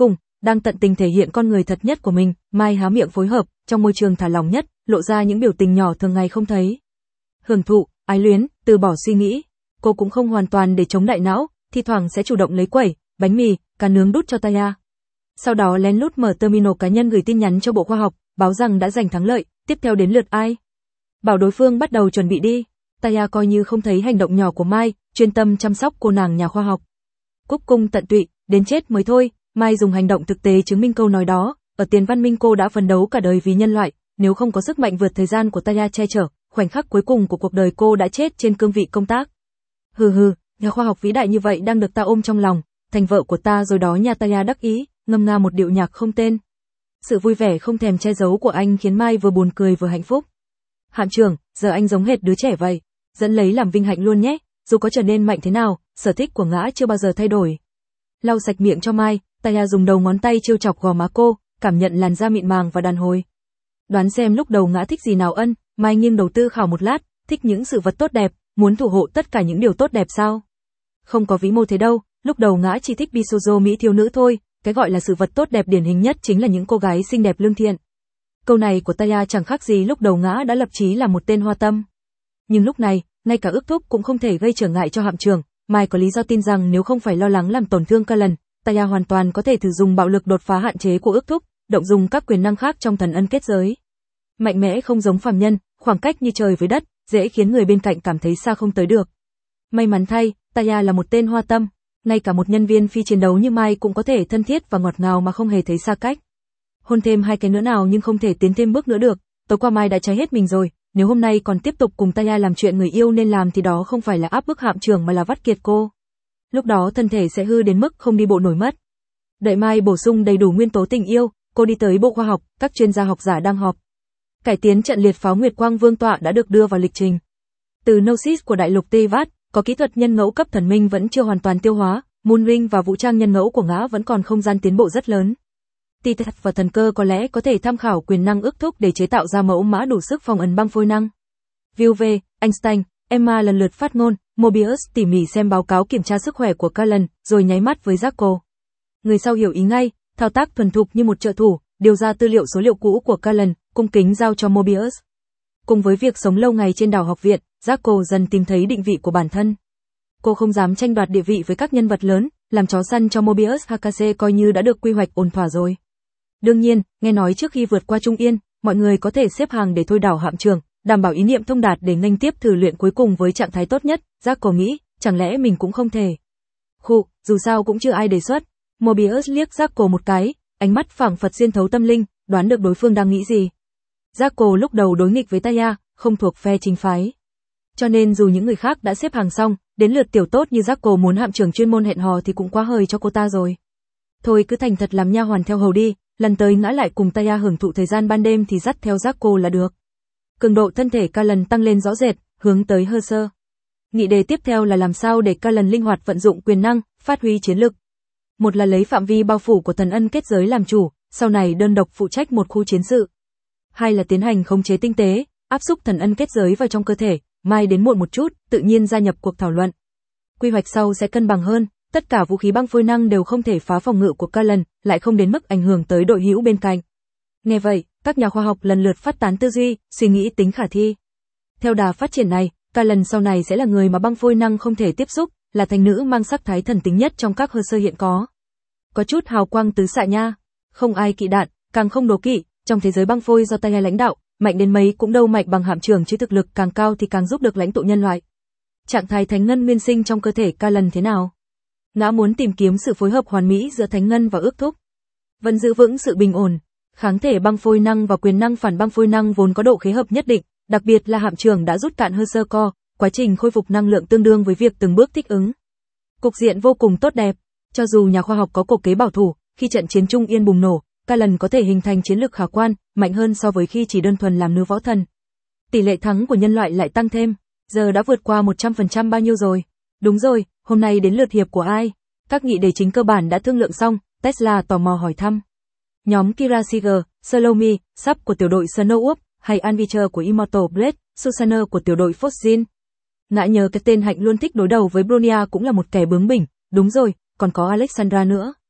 đang tận tình thể hiện con người thật nhất của mình, Mai há miệng phối hợp, trong môi trường thả lỏng nhất, lộ ra những biểu tình nhỏ thường ngày không thấy. Hưởng thụ, ái luyến, từ bỏ suy nghĩ. Cô cũng không hoàn toàn để chống đại não, thi thoảng sẽ chủ động lấy quẩy, bánh mì, cá nướng đút cho Taya. Sau đó lén lút mở terminal cá nhân gửi tin nhắn cho Bộ Khoa học, báo rằng đã giành thắng lợi, tiếp theo đến lượt ai. Bảo đối phương bắt đầu chuẩn bị đi. Taya coi như không thấy hành động nhỏ của Mai, chuyên tâm chăm sóc cô nàng nhà khoa học. Cúc cung tận tụy, đến chết mới thôi, Mai dùng hành động thực tế chứng minh câu nói đó, ở tiền văn minh cô đã phấn đấu cả đời vì nhân loại, nếu không có sức mạnh vượt thời gian của Taya che chở, khoảnh khắc cuối cùng của cuộc đời cô đã chết trên cương vị công tác. Hừ, nhà khoa học vĩ đại như vậy đang được ta ôm trong lòng, thành vợ của ta rồi đó nha. Taya đắc ý, ngâm nga một điệu nhạc không tên. Sự vui vẻ không thèm che giấu của anh khiến Mai vừa buồn cười vừa hạnh phúc. Hạm trưởng, giờ anh giống hệt đứa trẻ vậy, dẫn lấy làm vinh hạnh luôn nhé, dù có trở nên mạnh thế nào, sở thích của Ngã chưa bao giờ thay đổi. Lau sạch miệng cho Mai, Taya dùng đầu ngón tay trêu chọc gò má cô, cảm nhận làn da mịn màng và đàn hồi. Đoán xem lúc đầu Ngã thích gì nào ân, Mai nghiêng đầu tư khảo một lát, thích những sự vật tốt đẹp, muốn thủ hộ tất cả những điều tốt đẹp sao? Không có vĩ mô thế đâu, lúc đầu Ngã chỉ thích Bisuzo mỹ thiếu nữ thôi, cái gọi là sự vật tốt đẹp điển hình nhất chính là những cô gái xinh đẹp lương thiện. Câu này của Taya chẳng khác gì lúc đầu Ngã đã lập chí là một tên hoa tâm. Nhưng lúc này, ngay cả ước thúc cũng không thể gây trở ngại cho hạm trưởng, Mai có lý do tin rằng nếu không phải lo lắng làm tổn thương Cullen, Taya hoàn toàn có thể thử dùng bạo lực đột phá hạn chế của ước thúc, động dùng các quyền năng khác trong thần ân kết giới. Mạnh mẽ không giống phàm nhân, khoảng cách như trời với đất, dễ khiến người bên cạnh cảm thấy xa không tới được. May mắn thay, Taya là một tên hoa tâm, ngay cả một nhân viên phi chiến đấu như Mai cũng có thể thân thiết và ngọt ngào mà không hề thấy xa cách. Hôn thêm hai cái nữa nào nhưng không thể tiến thêm bước nữa được, tối qua Mai đã cháy hết mình rồi, nếu hôm nay còn tiếp tục cùng Taya làm chuyện người yêu nên làm thì đó không phải là áp bức hạm trưởng mà là vắt kiệt cô. Lúc đó thân thể sẽ hư đến mức không đi bộ nổi mất. Đợi Mai bổ sung đầy đủ nguyên tố tình yêu, cô đi tới Bộ Khoa học, các chuyên gia học giả đang họp. Cải tiến trận liệt pháo Nguyệt Quang Vương tọa đã được đưa vào lịch trình. Từ Gnosis của đại lục Tevat, có kỹ thuật nhân ngẫu cấp thần minh vẫn chưa hoàn toàn tiêu hóa, Moonring và vũ trang nhân ngẫu của Ngã vẫn còn không gian tiến bộ rất lớn. Titat và thần cơ có lẽ có thể tham khảo quyền năng ước thúc để chế tạo ra mẫu mã đủ sức phòng ấn băng phôi năng. Vilve, Einstein, Emma lần lượt phát ngôn, Mobius tỉ mỉ xem báo cáo kiểm tra sức khỏe của Cullen, rồi nháy mắt với Jaco. Người sau hiểu ý ngay, thao tác thuần thục như một trợ thủ, điều ra tư liệu số liệu cũ của Cullen, cung kính giao cho Mobius. Cùng với việc sống lâu ngày trên đảo học viện, Jaco dần tìm thấy định vị của bản thân. Cô không dám tranh đoạt địa vị với các nhân vật lớn, làm chó săn cho Mobius Hakase coi như đã được quy hoạch ổn thỏa rồi. Đương nhiên, nghe nói trước khi vượt qua Trung Yên, mọi người có thể xếp hàng để thôi đảo hạm trưởng, đảm bảo ý niệm thông đạt để nghênh tiếp thử luyện cuối cùng với trạng thái tốt nhất. Jaco nghĩ, chẳng lẽ mình cũng không thể. Khụ, dù sao cũng chưa ai đề xuất. Mobius liếc Jaco một cái, ánh mắt phảng phật xuyên thấu tâm linh, đoán được đối phương đang nghĩ gì. Jaco lúc đầu đối nghịch với Taya, không thuộc phe chính phái. Cho nên dù những người khác đã xếp hàng xong, đến lượt tiểu tốt như Jaco muốn hạm trưởng chuyên môn hẹn hò thì cũng quá hời cho cô ta rồi. Thôi cứ thành thật làm nha hoàn theo hầu đi, lần tới Ngã lại cùng Taya hưởng thụ thời gian ban đêm thì dắt theo Jaco là được. Cường độ thân thể Cullen tăng lên rõ rệt, hướng tới Herser. Nghị đề tiếp theo là làm sao để Cullen linh hoạt vận dụng quyền năng, phát huy chiến lực. Một là lấy phạm vi bao phủ của thần ân kết giới làm chủ, sau này đơn độc phụ trách một khu chiến sự. Hai là tiến hành khống chế tinh tế, áp xúc thần ân kết giới vào trong cơ thể. Mai đến muộn một chút, tự nhiên gia nhập cuộc thảo luận. Quy hoạch sau sẽ cân bằng hơn, tất cả vũ khí băng phôi năng đều không thể phá phòng ngự của Cullen, lại không đến mức ảnh hưởng tới đội hữu bên cạnh. Nghe vậy, các nhà khoa học lần lượt phát tán tư duy, suy nghĩ tính khả thi. Theo đà phát triển này, Cullen sau này sẽ là người mà băng phôi năng không thể tiếp xúc, là thành nữ mang sắc thái thần tính nhất trong các hồ sơ hiện có. Có chút hào quang tứ xạ nha, không ai kỵ đạn, càng không đố kỵ, trong thế giới băng phôi do Taya lãnh đạo, mạnh đến mấy cũng đâu mạnh bằng hạm trưởng chứ thực lực càng cao thì càng giúp được lãnh tụ nhân loại. Trạng thái thánh ngân nguyên sinh trong cơ thể Cullen thế nào? Ngã muốn tìm kiếm sự phối hợp hoàn mỹ giữa thánh ngân và ước thúc. Vẫn giữ vững sự bình ổn. Kháng thể băng phôi năng và quyền năng phản băng phôi năng vốn có độ khế hợp nhất định, đặc biệt là hạm trưởng đã rút cạn Herser Core, quá trình khôi phục năng lượng tương đương với việc từng bước thích ứng. Cục diện vô cùng tốt đẹp, cho dù nhà khoa học có cổ kế bảo thủ, khi trận chiến Trung Yên bùng nổ, Cullen có thể hình thành chiến lược khả quan, mạnh hơn so với khi chỉ đơn thuần làm nữ võ thần. Tỷ lệ thắng của nhân loại lại tăng thêm, giờ đã vượt qua 100% bao nhiêu rồi? Đúng rồi, hôm nay đến lượt hiệp của ai? Các nghị đề chính cơ bản đã thương lượng xong, Tesla tò mò hỏi thăm. Nhóm Kira Seeger, Salome, Sub của tiểu đội Snowup, hay Anvicher của Immortal Blade, Susanna của tiểu đội Fortune. Ngã nhớ cái tên Hạnh luôn thích đối đầu với Bronia cũng là một kẻ bướng bỉnh, đúng rồi, còn có Alexandra nữa.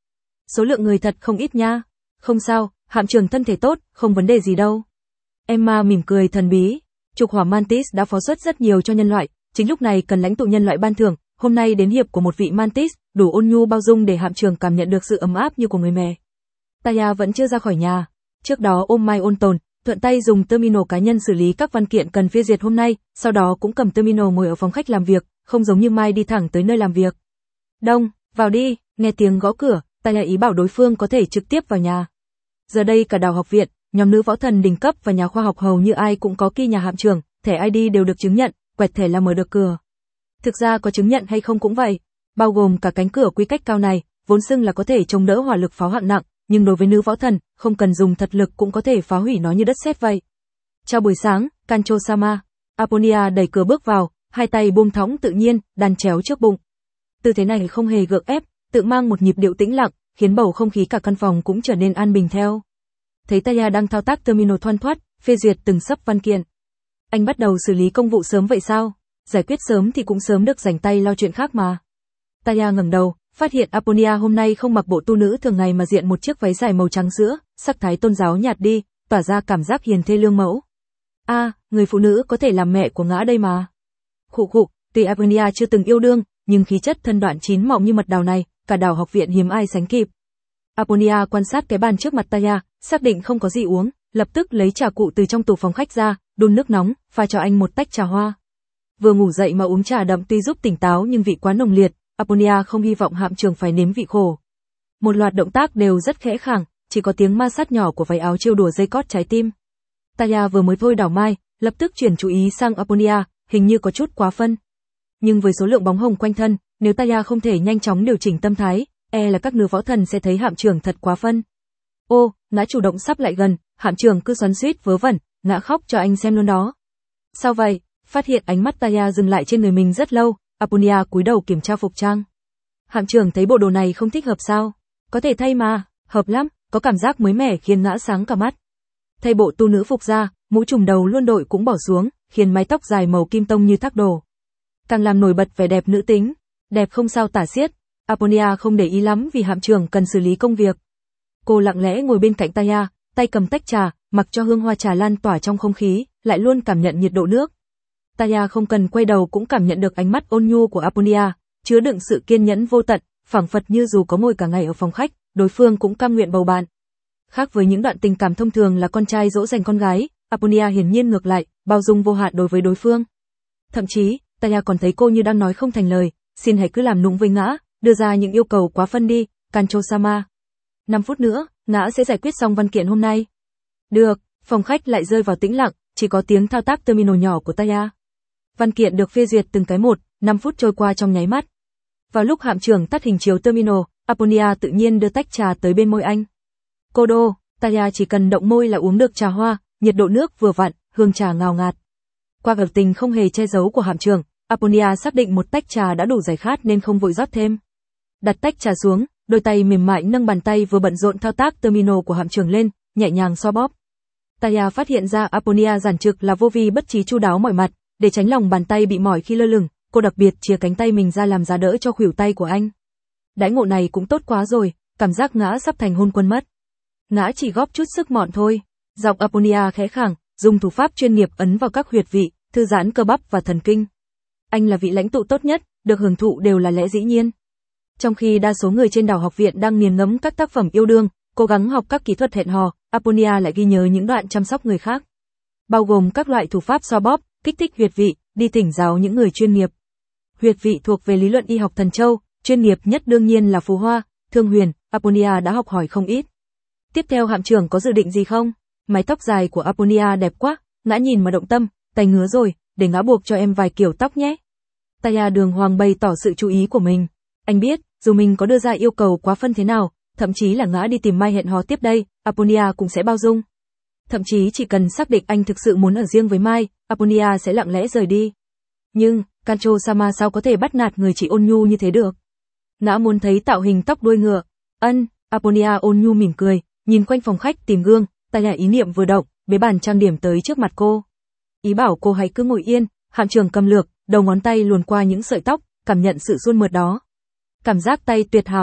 Số lượng người thật không ít nha. Không sao, hạm trưởng thân thể tốt, không vấn đề gì đâu. Emma mỉm cười thần bí. Trục hỏa Mantis đã phó xuất rất nhiều cho nhân loại, chính lúc này cần lãnh tụ nhân loại ban thưởng, hôm nay đến hiệp của một vị Mantis, đủ ôn nhu bao dung để hạm trưởng cảm nhận được sự ấm áp như của người mẹ. Taya vẫn chưa ra khỏi nhà. Trước đó ôm Mai ôn tồn, thuận tay dùng terminal cá nhân xử lý các văn kiện cần phê duyệt hôm nay, sau đó cũng cầm terminal ngồi ở phòng khách làm việc, không giống như Mai đi thẳng tới nơi làm việc. Đông, vào đi, nghe tiếng gõ cửa, Taya ý bảo đối phương có thể trực tiếp vào nhà. Giờ đây cả đào học viện, nhóm nữ võ thần đỉnh cấp và nhà khoa học hầu như ai cũng có key nhà hạm trưởng, thẻ ID đều được chứng nhận, quẹt thẻ là mở được cửa. Thực ra có chứng nhận hay không cũng vậy, bao gồm cả cánh cửa quy cách cao này, vốn xưng là có thể chống đỡ hỏa lực pháo hạng nặng, nhưng đối với nữ võ thần, không cần dùng thật lực cũng có thể phá hủy nó như đất sét vậy. Chào buổi sáng, Kancho-sama. Apollonia đẩy cửa bước vào, hai tay buông thõng tự nhiên, đan chéo trước bụng. Tư thế này không hề gượng ép, tự mang một nhịp điệu tĩnh lặng, khiến bầu không khí cả căn phòng cũng trở nên an bình theo. Thấy Taya đang thao tác terminal thoăn thoắt, phê duyệt từng sấp văn kiện. Anh bắt đầu xử lý công vụ sớm vậy sao? Giải quyết sớm thì cũng sớm được rảnh tay lo chuyện khác mà. Taya ngẩng đầu, phát hiện Apollonia hôm nay không mặc bộ tu nữ thường ngày mà diện một chiếc váy dài màu trắng sữa, sắc thái tôn giáo nhạt đi, tỏa ra cảm giác hiền thê lương mẫu. Người phụ nữ có thể làm mẹ của ngã đây mà. Khụ khụ, tuy Apollonia chưa từng yêu đương, nhưng khí chất thân đoạn chín mọng như mật đào này, cả đào học viện hiếm ai sánh kịp. Apollonia quan sát cái bàn trước mặt Taya, xác định không có gì uống, lập tức lấy trà cụ từ trong tủ phòng khách ra, đun nước nóng, pha cho anh một tách trà hoa. Vừa ngủ dậy mà uống trà đậm tuy giúp tỉnh táo nhưng vị quá nồng liệt, Apollonia không hy vọng hạm trưởng phải nếm vị khổ. Một loạt động tác đều rất khẽ khàng, chỉ có tiếng ma sát nhỏ của váy áo trêu đùa dây cót trái tim. Taya vừa mới thôi đảo mai, lập tức chuyển chú ý sang Apollonia, hình như có chút quá phân. Nhưng với số lượng bóng hồng quanh thân, nếu Taya không thể nhanh chóng điều chỉnh tâm thái, là các nữ võ thần sẽ thấy hạm trưởng thật quá phân. Ô, ngã chủ động sắp lại gần, hạm trưởng cứ xoắn xuýt vớ vẩn, ngã khóc cho anh xem luôn đó. Sao vậy? Phát hiện ánh mắt Taya dừng lại trên người mình rất lâu, Apollonia cúi đầu kiểm tra phục trang. Hạm trưởng thấy bộ đồ này không thích hợp sao? Có thể thay mà, hợp lắm, có cảm giác mới mẻ khiến ngã sáng cả mắt. Thay bộ tu nữ phục ra, mũ trùm đầu luôn đội cũng bỏ xuống, khiến mái tóc dài màu kim tông như thác đổ. Càng làm nổi bật vẻ đẹp nữ tính, đẹp không sao tả xiết. Apollonia không để ý lắm vì hạm trưởng cần xử lý công việc. Cô lặng lẽ ngồi bên cạnh Taya, tay cầm tách trà, mặc cho hương hoa trà lan tỏa trong không khí, lại luôn cảm nhận nhiệt độ nước. Taya không cần quay đầu cũng cảm nhận được ánh mắt ôn nhu của Apollonia, chứa đựng sự kiên nhẫn vô tận, phảng phất như dù có ngồi cả ngày ở phòng khách, đối phương cũng cam nguyện bầu bạn. Khác với những đoạn tình cảm thông thường là con trai dỗ dành con gái, Apollonia hiển nhiên ngược lại, bao dung vô hạn đối với đối phương. Thậm chí, Taya còn thấy cô như đang nói không thành lời, xin hãy cứ làm nũng với ngã, đưa ra những yêu cầu quá phân đi, Kancho-sama. 5 phút nữa, ngã sẽ giải quyết xong văn kiện hôm nay. Được, phòng khách lại rơi vào tĩnh lặng, chỉ có tiếng thao tác terminal nhỏ của Taya. Văn kiện được phê duyệt từng cái một, 5 phút trôi qua trong nháy mắt. Vào lúc hạm trưởng tắt hình chiếu terminal, Apollonia tự nhiên đưa tách trà tới bên môi anh. Cô đô, Taya chỉ cần động môi là uống được trà hoa, nhiệt độ nước vừa vặn, hương trà ngào ngạt. Qua cảm tình không hề che giấu của hạm trưởng, Apollonia xác định một tách trà đã đủ giải khát nên không vội rót thêm. Đặt tách trà xuống, đôi tay mềm mại nâng bàn tay vừa bận rộn thao tác terminal của hạm trưởng lên, nhẹ nhàng xoa bóp. Taya phát hiện ra Apollonia giản trực là vô vi bất trí chu đáo mọi mặt, để tránh lòng bàn tay bị mỏi khi lơ lửng, cô đặc biệt chìa cánh tay mình ra làm giá đỡ cho khuỷu tay của anh. Đãi ngộ này cũng tốt quá rồi, cảm giác ngã sắp thành hôn quân mất. Ngã chỉ góp chút sức mọn thôi. Giọng Apollonia khẽ khàng, dùng thủ pháp chuyên nghiệp ấn vào các huyệt vị, thư giãn cơ bắp và thần kinh. Anh là vị lãnh tụ tốt nhất, được hưởng thụ đều là lẽ dĩ nhiên. Trong khi đa số người trên đảo học viện đang nghiền ngẫm các tác phẩm yêu đương, cố gắng học các kỹ thuật hẹn hò, Apollonia lại ghi nhớ những đoạn chăm sóc người khác, bao gồm các loại thủ pháp xoa bóp, kích thích huyệt vị, đi thỉnh giáo những người chuyên nghiệp. Huyệt vị thuộc về lý luận y học thần châu, chuyên nghiệp nhất đương nhiên là phù hoa, thương huyền, Apollonia đã học hỏi không ít. Tiếp theo hạm trưởng có dự định gì không? Mái tóc dài của Apollonia đẹp quá, ngã nhìn mà động tâm, tay ngứa rồi, để ngã buộc cho em vài kiểu tóc nhé. Taya đường hoàng bày tỏ sự chú ý của mình. Anh biết, dù mình có đưa ra yêu cầu quá phân thế nào, thậm chí là ngã đi tìm Mai hẹn hò tiếp đây, Apollonia cũng sẽ bao dung. Thậm chí chỉ cần xác định anh thực sự muốn ở riêng với Mai, Apollonia sẽ lặng lẽ rời đi. Nhưng, Kancho-sama sao có thể bắt nạt người chị ôn nhu như thế được? Ngã muốn thấy tạo hình tóc đuôi ngựa. Apollonia ôn nhu mỉm cười, nhìn quanh phòng khách tìm gương, Taya ý niệm vừa động, bế bàn trang điểm tới trước mặt cô. Ý bảo cô hãy cứ ngồi yên, hạm trưởng cầm lược, đầu ngón tay luồn qua những sợi tóc, cảm nhận sự suôn mượt đó. Cảm giác tay tuyệt hảo.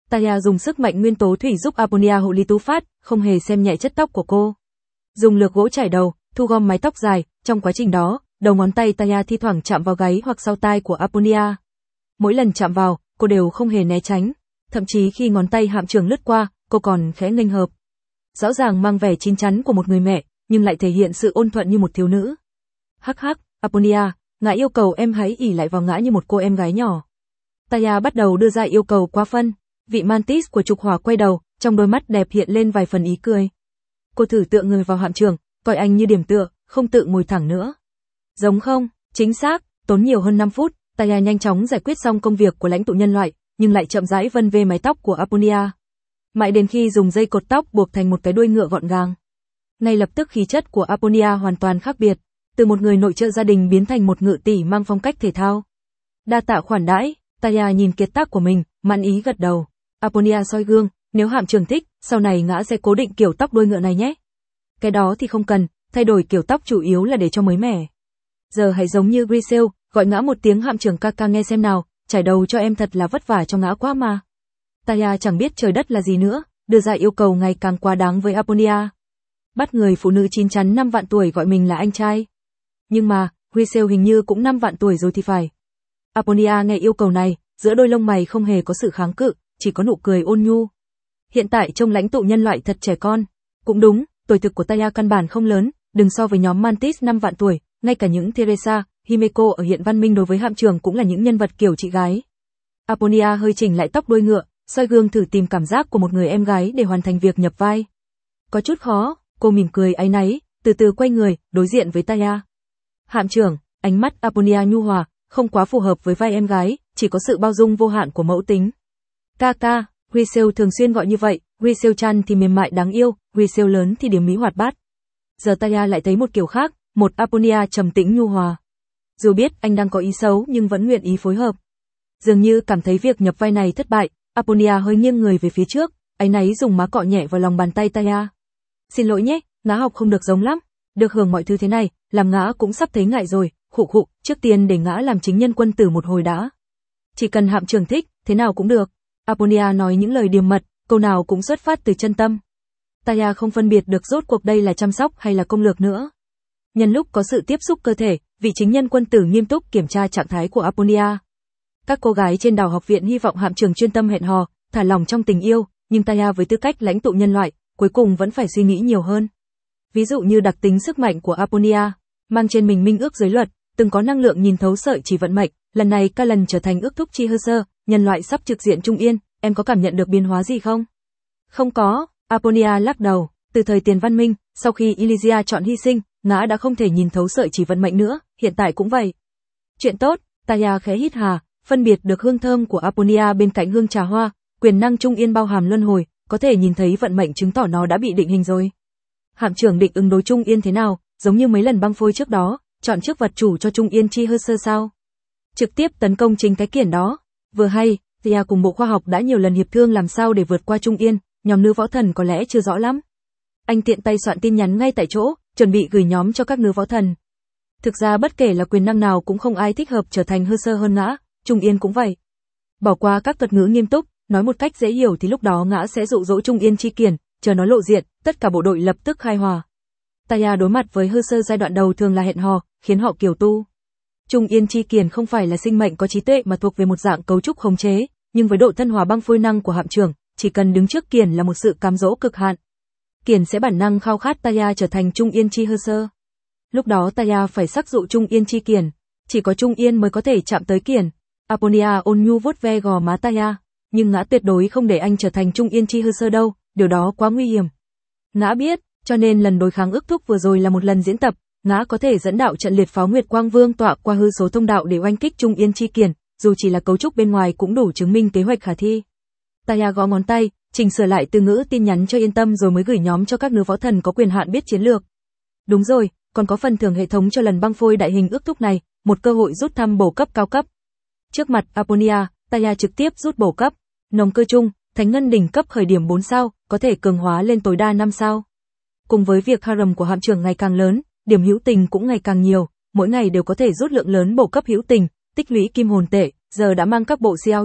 Taya dùng sức mạnh nguyên tố thủy giúp Apollonia hộ lý tú phát, không hề xem nhẹ chất tóc của cô. Dùng lược gỗ chải đầu, thu gom mái tóc dài, trong quá trình đó, đầu ngón tay Taya thi thoảng chạm vào gáy hoặc sau tai của Apollonia. Mỗi lần chạm vào, cô đều không hề né tránh, thậm chí khi ngón tay hạm trưởng lướt qua, cô còn khẽ nghênh hợp. Rõ ràng mang vẻ chín chắn của một người mẹ, nhưng lại thể hiện sự ôn thuận như một thiếu nữ. Hắc hắc, Apollonia, ngã yêu cầu em hãy ỷ lại vào ngã như một cô em gái nhỏ. Taya bắt đầu đưa ra yêu cầu quá phân. Vị Mantis của trục hỏa quay đầu, trong đôi mắt đẹp hiện lên vài phần ý cười. Cô thử tựa người vào hạm trưởng, coi anh như điểm tựa, không tự ngồi thẳng nữa. Giống không? Chính xác, tốn nhiều hơn 5 phút, Taya nhanh chóng giải quyết xong công việc của lãnh tụ nhân loại, nhưng lại chậm rãi vân về mái tóc của Apollonia. Mãi đến khi dùng dây cột tóc buộc thành một cái đuôi ngựa gọn gàng. Ngay lập tức khí chất của Apollonia hoàn toàn khác biệt, từ một người nội trợ gia đình biến thành một ngự tỷ mang phong cách thể thao. Đa tạ khoản đãi, Taya nhìn kiệt tác của mình, mãn ý gật đầu. Apollonia soi gương, nếu hạm trưởng thích, sau này ngã sẽ cố định kiểu tóc đuôi ngựa này nhé. Cái đó thì không cần, thay đổi kiểu tóc chủ yếu là để cho mới mẻ. Giờ hãy giống như Grisel, gọi ngã một tiếng hạm trưởng ca ca nghe xem nào, trải đầu cho em thật là vất vả cho ngã quá mà. Taya chẳng biết trời đất là gì nữa, đưa ra yêu cầu ngày càng quá đáng với Apollonia. Bắt người phụ nữ chín chắn 5 vạn tuổi gọi mình là anh trai. Nhưng mà, Grisel hình như cũng 5 vạn tuổi rồi thì phải. Apollonia nghe yêu cầu này, giữa đôi lông mày không hề có sự kháng cự, chỉ có nụ cười ôn nhu. Hiện tại trông lãnh tụ nhân loại thật trẻ con. Cũng đúng, tuổi thực của Taya căn bản không lớn, đừng so với nhóm Mantis 5 vạn tuổi, ngay cả những Teresa, Himeko ở hiện văn minh đối với hạm trưởng cũng là những nhân vật kiểu chị gái. Apollonia hơi chỉnh lại tóc đuôi ngựa, soi gương thử tìm cảm giác của một người em gái để hoàn thành việc nhập vai. Có chút khó, cô mỉm cười áy náy, từ từ quay người, đối diện với Taya. Hạm trưởng, ánh mắt Apollonia nhu hòa, không quá phù hợp với vai em gái, chỉ có sự bao dung vô hạn của mẫu tính. Kaka, Grisel thường xuyên gọi như vậy, Grisel-chan thì mềm mại đáng yêu, Grisel lớn thì điểm mỹ hoạt bát. Giờ Taya lại thấy một kiểu khác, một Apollonia trầm tĩnh nhu hòa. Dù biết anh đang có ý xấu nhưng vẫn nguyện ý phối hợp. Dường như cảm thấy việc nhập vai này thất bại, Apollonia hơi nghiêng người về phía trước, áy náy dùng má cọ nhẹ vào lòng bàn tay Taya. Xin lỗi nhé, ngã học không được giống lắm, được hưởng mọi thứ thế này, làm ngã cũng sắp thấy ngại rồi, khụ khụ, trước tiên để ngã làm chính nhân quân tử một hồi đã. Chỉ cần hạm trưởng thích, thế nào cũng được. Apollonia nói những lời điềm mật, câu nào cũng xuất phát từ chân tâm. Taya không phân biệt được rốt cuộc đây là chăm sóc hay là công lược nữa. Nhân lúc có sự tiếp xúc cơ thể, vị chính nhân quân tử nghiêm túc kiểm tra trạng thái của Apollonia. Các cô gái trên đảo học viện hy vọng hạm trưởng chuyên tâm hẹn hò, thả lỏng trong tình yêu, nhưng Taya với tư cách lãnh tụ nhân loại, cuối cùng vẫn phải suy nghĩ nhiều hơn. Ví dụ như đặc tính sức mạnh của Apollonia, mang trên mình minh ước giới luật, từng có năng lượng nhìn thấu sợi chỉ vận mệnh, lần này ca lần trở thành ước thúc chi hơ sơ, nhân loại sắp trực diện Trung Yên, em có cảm nhận được biến hóa gì không? Không có, Apollonia lắc đầu, từ thời tiền văn minh, sau khi Elysia chọn hy sinh, ngã đã không thể nhìn thấu sợi chỉ vận mệnh nữa, hiện tại cũng vậy. Chuyện tốt, Taya khẽ hít hà, phân biệt được hương thơm của Apollonia bên cạnh hương trà hoa, quyền năng Trung Yên bao hàm luân hồi, có thể nhìn thấy vận mệnh chứng tỏ nó đã bị định hình rồi. Hạm trưởng định ứng đối Trung Yên thế nào, giống như mấy lần băng phôi trước đó, chọn trước vật chủ cho Trung Yên chi hơ sơ sao? Trực tiếp tấn công chính cái kiển đó. Vừa hay, Tia cùng Bộ Khoa học đã nhiều lần hiệp thương làm sao để vượt qua Trung Yên, nhóm nữ võ thần có lẽ chưa rõ lắm. Anh tiện tay soạn tin nhắn ngay tại chỗ, chuẩn bị gửi nhóm cho các nữ võ thần. Thực ra bất kể là quyền năng nào cũng không ai thích hợp trở thành hơ sơ hơn ngã, Trung Yên cũng vậy. Bỏ qua các thuật ngữ nghiêm túc, nói một cách dễ hiểu thì lúc đó ngã sẽ dụ dỗ Trung Yên chi kiển, chờ nó lộ diện, tất cả bộ đội lập tức khai hòa. Taya đối mặt với hơ sơ giai đoạn đầu thường là hẹn hò, khiến họ kiều tu. Trung Yên chi kiển không phải là sinh mệnh có trí tuệ mà thuộc về một dạng cấu trúc khống chế, nhưng với độ thân hòa băng phôi năng của hạm trưởng, chỉ cần đứng trước kiển là một sự cám dỗ cực hạn. Kiển sẽ bản năng khao khát Taya trở thành Trung Yên chi hơ sơ. Lúc đó Taya phải sắc dụ Trung Yên chi kiển, chỉ có Trung Yên mới có thể chạm tới kiển. Apollonia ôn nhu vuốt ve gò má Taya, nhưng ngã tuyệt đối không để anh trở thành Trung Yên chi hơ sơ đâu, điều đó quá nguy hiểm. Ngã biết, cho nên lần đối kháng ước thúc vừa rồi là một lần diễn tập, ngã có thể dẫn đạo trận liệt pháo Nguyệt Quang Vương tọa qua hư số thông đạo để oanh kích Trung Yên chi kiển, dù chỉ là cấu trúc bên ngoài cũng đủ chứng minh kế hoạch khả thi. Taya gõ ngón tay, chỉnh sửa lại từ ngữ tin nhắn cho yên tâm rồi mới gửi nhóm cho các nữ võ thần có quyền hạn biết chiến lược. Đúng rồi, còn có phần thưởng hệ thống cho lần băng phôi đại hình ước thúc này, một cơ hội rút thăm bổ cấp cao cấp. Trước mặt Apollonia, Taya trực tiếp rút bổ cấp, nồng cơ trung, thánh ngân đỉnh cấp khởi điểm 4 sao, có thể cường hóa lên tối đa 5 sao. Cùng với việc harem của hạm trưởng ngày càng lớn, điểm hữu tình cũng ngày càng nhiều, mỗi ngày đều có thể rút lượng lớn bổ cấp hữu tình, tích lũy kim hồn tệ, giờ đã mang các bộ Xiao Yun,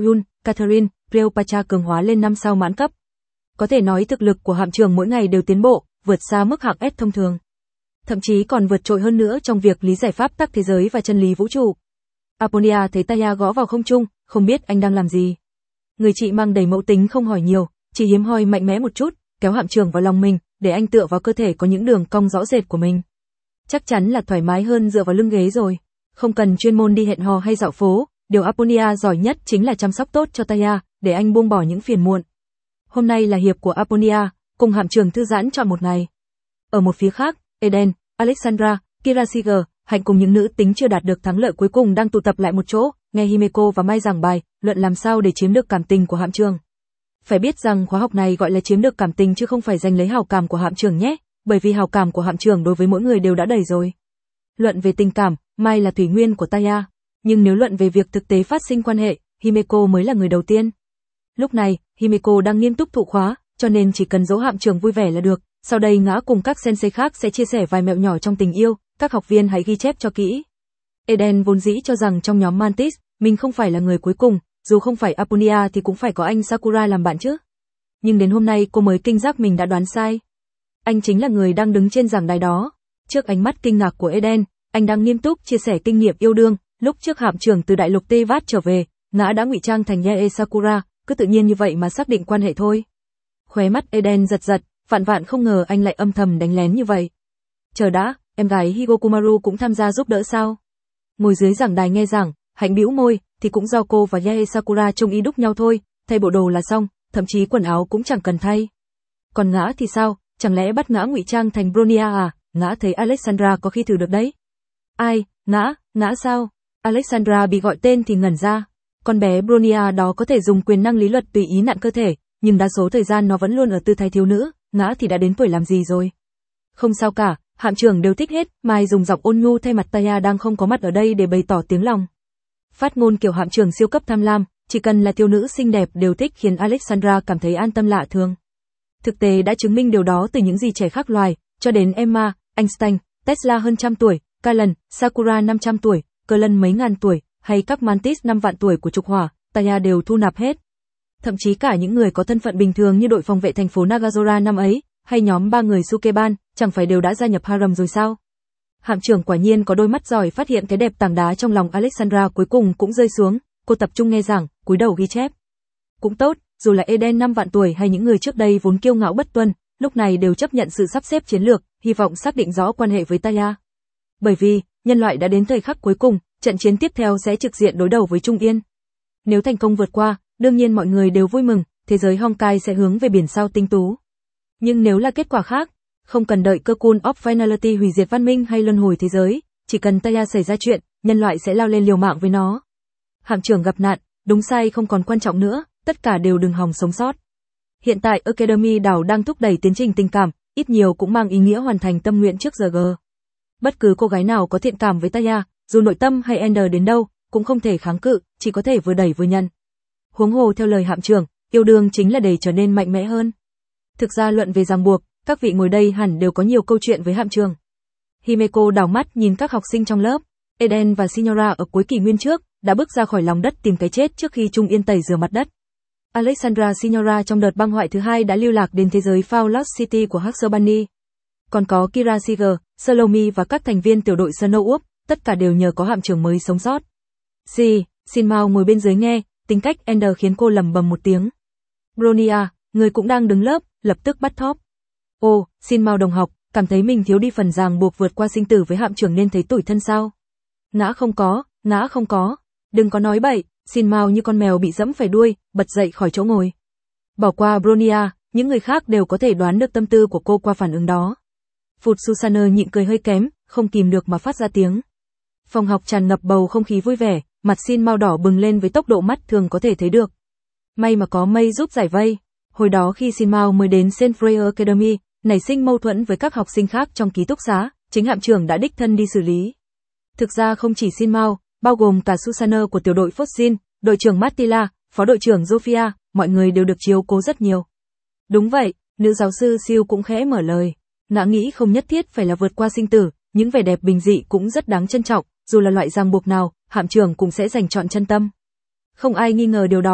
Catherine, Cleopatra cường hóa lên 5 sao mãn cấp. Có thể nói thực lực của hạm trưởng mỗi ngày đều tiến bộ, vượt xa mức hạng S thông thường. Thậm chí còn vượt trội hơn nữa trong việc lý giải pháp tắc thế giới và chân lý vũ trụ. Apollonia thấy Taya gõ vào không trung, không biết anh đang làm gì. Người chị mang đầy mẫu tính không hỏi nhiều, chỉ hiếm hoi mạnh mẽ một chút, kéo hạm trưởng vào lòng mình, để anh tựa vào cơ thể có những đường cong rõ rệt của mình. Chắc chắn là thoải mái hơn dựa vào lưng ghế rồi. Không cần chuyên môn đi hẹn hò hay dạo phố, điều Apollonia giỏi nhất chính là chăm sóc tốt cho Taya, để anh buông bỏ những phiền muộn. Hôm nay là hiệp của Apollonia, cùng hạm trưởng thư giãn chọn một ngày. Ở một phía khác, Eden, Alexandra, Kira Seeger, Hạnh cùng những nữ tính chưa đạt được thắng lợi cuối cùng đang tụ tập lại một chỗ, nghe Himeko và Mai giảng bài, luận làm sao để chiếm được cảm tình của hạm trưởng. Phải biết rằng khóa học này gọi là chiếm được cảm tình chứ không phải giành lấy hảo cảm của hạm trưởng nhé, bởi vì hảo cảm của hạm trưởng đối với mỗi người đều đã đầy rồi. Luận về tình cảm, Mai là thủy nguyên của Taya, nhưng nếu luận về việc thực tế phát sinh quan hệ, Himeko mới là người đầu tiên. Lúc này, Himeko đang nghiêm túc thụ khóa, cho nên chỉ cần dỗ hạm trưởng vui vẻ là được. Sau đây Ngã cùng các sensei khác sẽ chia sẻ vài mẹo nhỏ trong tình yêu, các học viên hãy ghi chép cho kỹ. Eden vốn dĩ cho rằng trong nhóm Mantis, mình không phải là người cuối cùng, dù không phải Apollonia thì cũng phải có anh Sakura làm bạn chứ. Nhưng đến hôm nay cô mới kinh giác mình đã đoán sai. Anh chính là người đang đứng trên giảng đài đó. Trước ánh mắt kinh ngạc của Eden, anh đang nghiêm túc chia sẻ kinh nghiệm yêu đương, lúc trước hạm trưởng từ đại lục Teyvat trở về, Ngã đã ngụy trang thành Yae Sakura, cứ tự nhiên như vậy mà xác định quan hệ thôi. Khóe mắt Eden giật giật, vạn không ngờ anh lại âm thầm đánh lén như vậy. Chờ đã, em gái Higokumaru cũng tham gia giúp đỡ sao? Ngồi dưới giảng đài nghe giảng, Hạnh bĩu môi, thì cũng do cô và Yae Sakura trông y đúc nhau thôi, thay bộ đồ là xong, thậm chí quần áo cũng chẳng cần thay. Còn Ngã thì sao, chẳng lẽ bắt Ngã ngụy trang thành Bronia à? Ngã thấy Alexandra có khi thử được đấy. Ai, Ngã sao? Alexandra bị gọi tên thì ngẩn ra. Con bé Bronia đó có thể dùng quyền năng lý luật tùy ý nặn cơ thể, nhưng đa số thời gian nó vẫn luôn ở tư thái thiếu nữ, Ngã thì đã đến tuổi làm gì rồi. Không sao cả, hạm trưởng đều thích hết, Mai dùng giọng ôn nhu thay mặt Taya đang không có mặt ở đây để bày tỏ tiếng lòng. Phát ngôn kiểu hạm trưởng siêu cấp tham lam, chỉ cần là thiếu nữ xinh đẹp đều thích khiến Alexandra cảm thấy an tâm lạ thường. Thực tế đã chứng minh điều đó từ những gì trẻ khác loài, cho đến Emma, Einstein, Tesla hơn 100 tuổi, Callan, Sakura 500 tuổi, Cullen mấy ngàn tuổi, hay các Mantis 5 vạn tuổi của trục hỏa, Taya đều thu nạp hết. Thậm chí cả những người có thân phận bình thường như đội phòng vệ thành phố Nagazora năm ấy, hay nhóm 3 người Sukeban, chẳng phải đều đã gia nhập harem rồi sao? Hạm trưởng quả nhiên có đôi mắt giỏi phát hiện cái đẹp tảng đá trong lòng Alexandra cuối cùng cũng rơi xuống, cô tập trung nghe giảng, cúi đầu ghi chép. Cũng tốt, dù là Eden 5 vạn tuổi hay những người trước đây vốn kiêu ngạo bất tuân, lúc này đều chấp nhận sự sắp xếp chiến lược, hy vọng xác định rõ quan hệ với Taya. Bởi vì, nhân loại đã đến thời khắc cuối cùng, trận chiến tiếp theo sẽ trực diện đối đầu với Trung Yên. Nếu thành công vượt qua, đương nhiên mọi người đều vui mừng, thế giới Honkai sẽ hướng về biển sao tinh tú. Nhưng nếu là kết quả khác, không cần đợi Cocoon of Finality hủy diệt văn minh hay luân hồi thế giới, chỉ cần Taya xảy ra chuyện, nhân loại sẽ lao lên liều mạng với nó. Hạm trưởng gặp nạn, đúng sai không còn quan trọng nữa, tất cả đều đừng hòng sống sót. Hiện tại Academy đảo đang thúc đẩy tiến trình tình cảm, ít nhiều cũng mang ý nghĩa hoàn thành tâm nguyện trước giờ G. Bất cứ cô gái nào có thiện cảm với Taya, dù nội tâm hay Ender đến đâu, cũng không thể kháng cự, chỉ có thể vừa đẩy vừa nhận. Huống hồ theo lời hạm trưởng, yêu đương chính là để trở nên mạnh mẽ hơn. Thực ra luận về ràng buộc, các vị ngồi đây hẳn đều có nhiều câu chuyện với hạm trưởng. Himeko đảo mắt nhìn các học sinh trong lớp, Eden và Signora ở cuối kỷ nguyên trước, đã bước ra khỏi lòng đất tìm cái chết trước khi Trung Yên tẩy rửa mặt đất. Alexandra Signora trong đợt băng hoại thứ hai đã lưu lạc đến thế giới Foul Lost City của Haxobani. Còn có Kira Seeger, Salome và các thành viên tiểu đội Snow Up, tất cả đều nhờ có hạm trưởng mới sống sót. Xin Mao ngồi bên dưới nghe, tính cách Ender khiến cô lầm bầm một tiếng. Bronia, người cũng đang đứng lớp, lập tức bắt thóp. Ô, xin Mao đồng học, cảm thấy mình thiếu đi phần ràng buộc vượt qua sinh tử với hạm trưởng nên thấy tủi thân sao? Ngã không có. Đừng có nói bậy, xin Mao như con mèo bị dẫm phải đuôi, bật dậy khỏi chỗ ngồi. Bỏ qua Bronia, những người khác đều có thể đoán được tâm tư của cô qua phản ứng đó. Phụt Susanna nhịn cười hơi kém, không kìm được mà phát ra tiếng. Phòng học tràn ngập bầu không khí vui vẻ, mặt xin Mao đỏ bừng lên với tốc độ mắt thường có thể thấy được. May mà có Mây giúp giải vây. Hồi đó khi Xin Mao mới đến Saint Freya Academy, nảy sinh mâu thuẫn với các học sinh khác trong ký túc xá, chính hạm trưởng đã đích thân đi xử lý. Thực ra không chỉ Xin Mao, bao gồm cả Susanna của tiểu đội Foxin, đội trưởng Mattila, phó đội trưởng Zofia, mọi người đều được chiếu cố rất nhiều. Đúng vậy, nữ giáo sư Siêu cũng khẽ mở lời. Ngã nghĩ không nhất thiết phải là vượt qua sinh tử, những vẻ đẹp bình dị cũng rất đáng trân trọng, dù là loại ràng buộc nào, hạm trưởng cũng sẽ dành trọn chân tâm. Không ai nghi ngờ điều đó.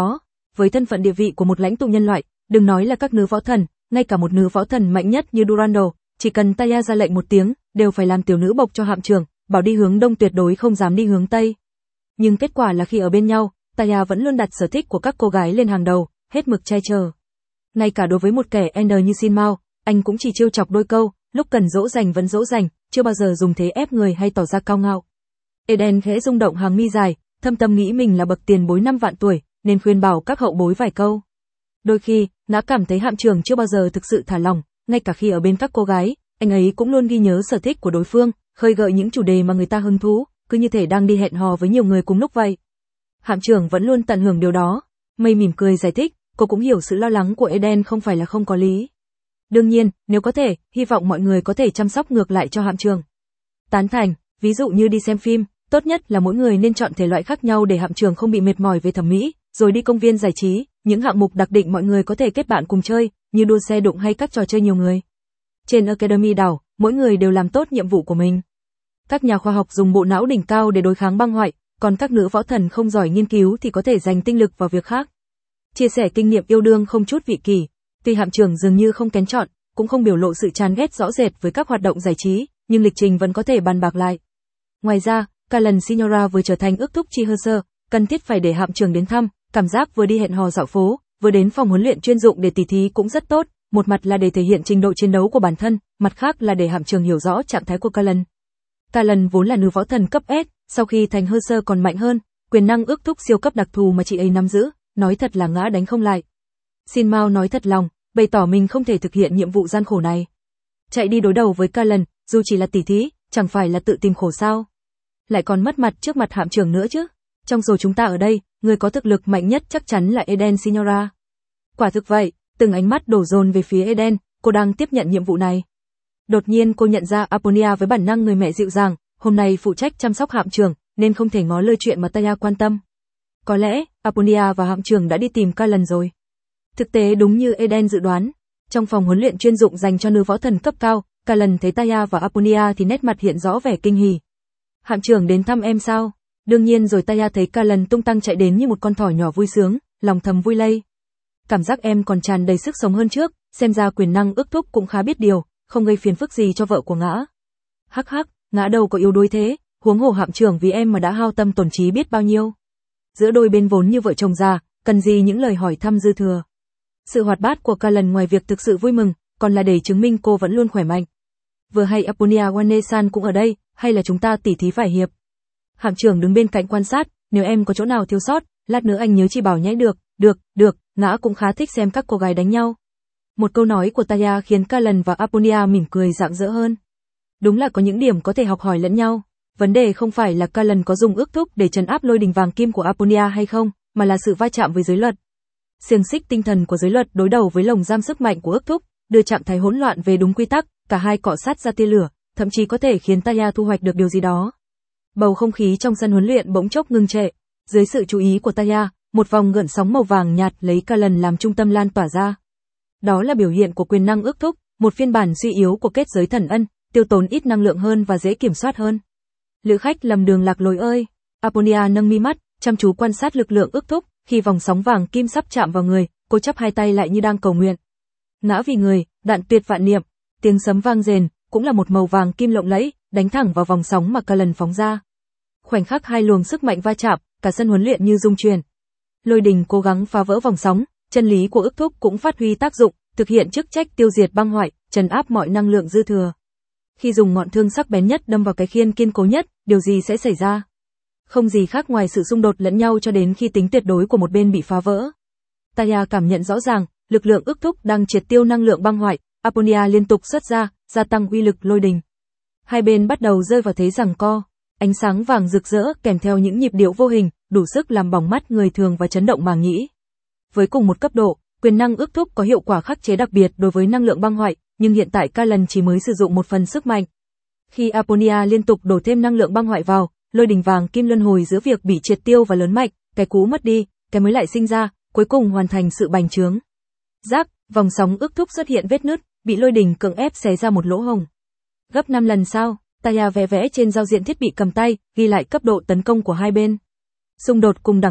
Với thân phận địa vị của một lãnh tụ nhân loại, đừng nói là các nữ võ thần, ngay cả một nữ võ thần mạnh nhất như Durandal, chỉ cần Taya ra lệnh một tiếng, đều phải làm tiểu nữ bộc cho Hạm Trưởng, bảo đi hướng đông tuyệt đối không dám đi hướng tây. Nhưng kết quả là khi ở bên nhau, Taya vẫn luôn đặt sở thích của các cô gái lên hàng đầu, hết mực che chở. Ngay cả đối với một kẻ Ender như Shin Mao, anh cũng chỉ trêu chọc đôi câu, lúc cần dỗ dành vẫn dỗ dành, chưa bao giờ dùng thế ép người hay tỏ ra cao ngạo. Eden khẽ rung động hàng mi dài, thâm tâm nghĩ mình là bậc tiền bối 5 vạn tuổi, nên khuyên bảo các hậu bối vài câu. Đôi khi, Ngã cảm thấy Hạm Trưởng chưa bao giờ thực sự thả lỏng, ngay cả khi ở bên các cô gái, anh ấy cũng luôn ghi nhớ sở thích của đối phương, khơi gợi những chủ đề mà người ta hứng thú, cứ như thể đang đi hẹn hò với nhiều người cùng lúc vậy. Hạm Trưởng vẫn luôn tận hưởng điều đó. Mây mỉm cười giải thích, cô cũng hiểu sự lo lắng của Eden không phải là không có lý. Đương nhiên, nếu có thể, hy vọng mọi người có thể chăm sóc ngược lại cho Hạm Trưởng. Tán thành, ví dụ như đi xem phim, tốt nhất là mỗi người nên chọn thể loại khác nhau để Hạm Trưởng không bị mệt mỏi về thẩm mỹ, rồi đi công viên giải trí, những hạng mục đặc định mọi người có thể kết bạn cùng chơi, như đua xe đụng hay các trò chơi nhiều người. Trên Academy đảo, mỗi người đều làm tốt nhiệm vụ của mình. Các nhà khoa học dùng bộ não đỉnh cao để đối kháng băng hoại, còn các nữ võ thần không giỏi nghiên cứu thì có thể dành tinh lực vào việc khác. Chia sẻ kinh nghiệm yêu đương không chút vị kỷ, tuy Hạm Trưởng dường như không kén chọn, cũng không biểu lộ sự chán ghét rõ rệt với các hoạt động giải trí, nhưng lịch trình vẫn có thể bàn bạc lại. Ngoài ra, Callan Signora vừa trở thành ước thúc Chi Hơ Sơ, cần thiết phải để Hạm Trưởng đến thăm, cảm giác vừa đi hẹn hò dạo phố, vừa đến phòng huấn luyện chuyên dụng để tỉ thí cũng rất tốt, một mặt là để thể hiện trình độ chiến đấu của bản thân, mặt khác là để Hạm Trưởng hiểu rõ trạng thái của Callan. Callan vốn là nữ võ thần cấp S, sau khi thành Hơ Sơ còn mạnh hơn, quyền năng ước thúc siêu cấp đặc thù mà chị ấy nắm giữ, nói thật là Ngã đánh không lại. Shin Mao nói thật lòng, bày tỏ mình không thể thực hiện nhiệm vụ gian khổ này. Chạy đi đối đầu với Callan, dù chỉ là tỉ thí, chẳng phải là tự tìm khổ sao? Lại còn mất mặt trước mặt Hạm Trưởng nữa chứ. Trong số chúng ta ở đây, người có thực lực mạnh nhất chắc chắn là Eden Signora. Quả thực vậy, từng ánh mắt đổ dồn về phía Eden, cô đang tiếp nhận nhiệm vụ này. Đột nhiên cô nhận ra Apollonia với bản năng người mẹ dịu dàng, hôm nay phụ trách chăm sóc Hạm Trưởng, nên không thể ngó lơ chuyện mà Taya quan tâm. Có lẽ, Apollonia và Hạm Trưởng đã đi tìm Callan rồi. Thực tế đúng như Eden dự đoán, trong phòng huấn luyện chuyên dụng dành cho nữ võ thần cấp cao, Callan thấy Taya và Apollonia thì nét mặt hiện rõ vẻ kinh hỉ. Hạm Trưởng đến thăm em sao? Đương nhiên rồi. Taya thấy Callan tung tăng chạy đến như một con thỏ nhỏ vui sướng, lòng thầm vui lây. Cảm giác em còn tràn đầy sức sống hơn trước, xem ra quyền năng ước thúc cũng khá biết điều, không gây phiền phức gì cho vợ của Ngã. Hắc hắc, Ngã đâu có yếu đuối thế, huống hồ Hạm Trưởng vì em mà đã hao tâm tổn trí biết bao nhiêu. Giữa đôi bên vốn như vợ chồng già, cần gì những lời hỏi thăm dư thừa. Sự hoạt bát của Callan ngoài việc thực sự vui mừng, còn là để chứng minh cô vẫn luôn khỏe mạnh. Vừa hay Apollonia Wane-san cũng ở đây, hay là chúng ta tỉ thí vài hiệp. Hạm Trưởng đứng bên cạnh quan sát, nếu em có chỗ nào thiếu sót, lát nữa anh nhớ chỉ bảo nhé. Được, Ngã cũng khá thích xem các cô gái đánh nhau. Một câu nói của Taya khiến Callan và Apollonia mỉm cười rạng rỡ hơn. Đúng là có những điểm có thể học hỏi lẫn nhau. Vấn đề không phải là Callan có dùng ước thúc để trấn áp lôi đình vàng kim của Apollonia hay không, mà là sự va chạm với giới luật. Xiềng xích tinh thần của giới luật đối đầu với lồng giam sức mạnh của ước thúc, đưa trạng thái hỗn loạn về đúng quy tắc, cả hai cọ sát ra tia lửa, thậm chí có thể khiến Taya thu hoạch được điều gì đó. Bầu không khí trong sân huấn luyện bỗng chốc ngưng trệ. Dưới sự chú ý của Taya, một vòng gợn sóng màu vàng nhạt lấy Callan làm trung tâm lan tỏa ra. Đó là biểu hiện của quyền năng ước thúc, một phiên bản suy yếu của kết giới thần ân, tiêu tốn ít năng lượng hơn và dễ kiểm soát hơn. Lữ khách lầm đường lạc lối ơi! Apollonia nâng mi mắt, chăm chú quan sát lực lượng ước thúc, khi vòng sóng vàng kim sắp chạm vào người, cô chắp hai tay lại như đang cầu nguyện. Ngã vì người, đạn tuyệt vạn niệm, tiếng sấm vang rền, cũng là một màu vàng kim lộng lẫy, đánh thẳng vào vòng sóng mà Callan phóng ra. Khoảnh khắc hai luồng sức mạnh va chạm, cả sân huấn luyện như rung chuyển. Lôi đình cố gắng phá vỡ vòng sóng, chân lý của ước thúc cũng phát huy tác dụng, thực hiện chức trách tiêu diệt băng hoại, trấn áp mọi năng lượng dư thừa. Khi dùng ngọn thương sắc bén nhất đâm vào cái khiên kiên cố nhất, điều gì sẽ xảy ra? Không gì khác ngoài sự xung đột lẫn nhau cho đến khi tính tuyệt đối của một bên bị phá vỡ. Taya cảm nhận rõ ràng, lực lượng ước thúc đang triệt tiêu năng lượng băng hoại, Apollonia liên tục xuất ra, gia tăng uy lực lôi đình. Hai bên bắt đầu rơi vào thế giằng co. Ánh sáng vàng rực rỡ kèm theo những nhịp điệu vô hình, đủ sức làm bỏng mắt người thường và chấn động màng nhĩ. Với cùng một cấp độ, quyền năng ước thúc có hiệu quả khắc chế đặc biệt đối với năng lượng băng hoại, nhưng hiện tại Callan chỉ mới sử dụng một phần sức mạnh. Khi Apollonia liên tục đổ thêm năng lượng băng hoại vào, lôi đình vàng kim luân hồi giữa việc bị triệt tiêu và lớn mạnh, cái cũ mất đi, cái mới lại sinh ra, cuối cùng hoàn thành sự bành trướng. Rác, vòng sóng ước thúc xuất hiện vết nứt, bị lôi đình cưỡng ép xé ra một lỗ hổng. Gấp 5 lần sao? Taya vẽ trên giao diện thiết bị cầm tay, ghi lại cấp độ tấn công của hai bên. Xung đột cùng đẳng cấp,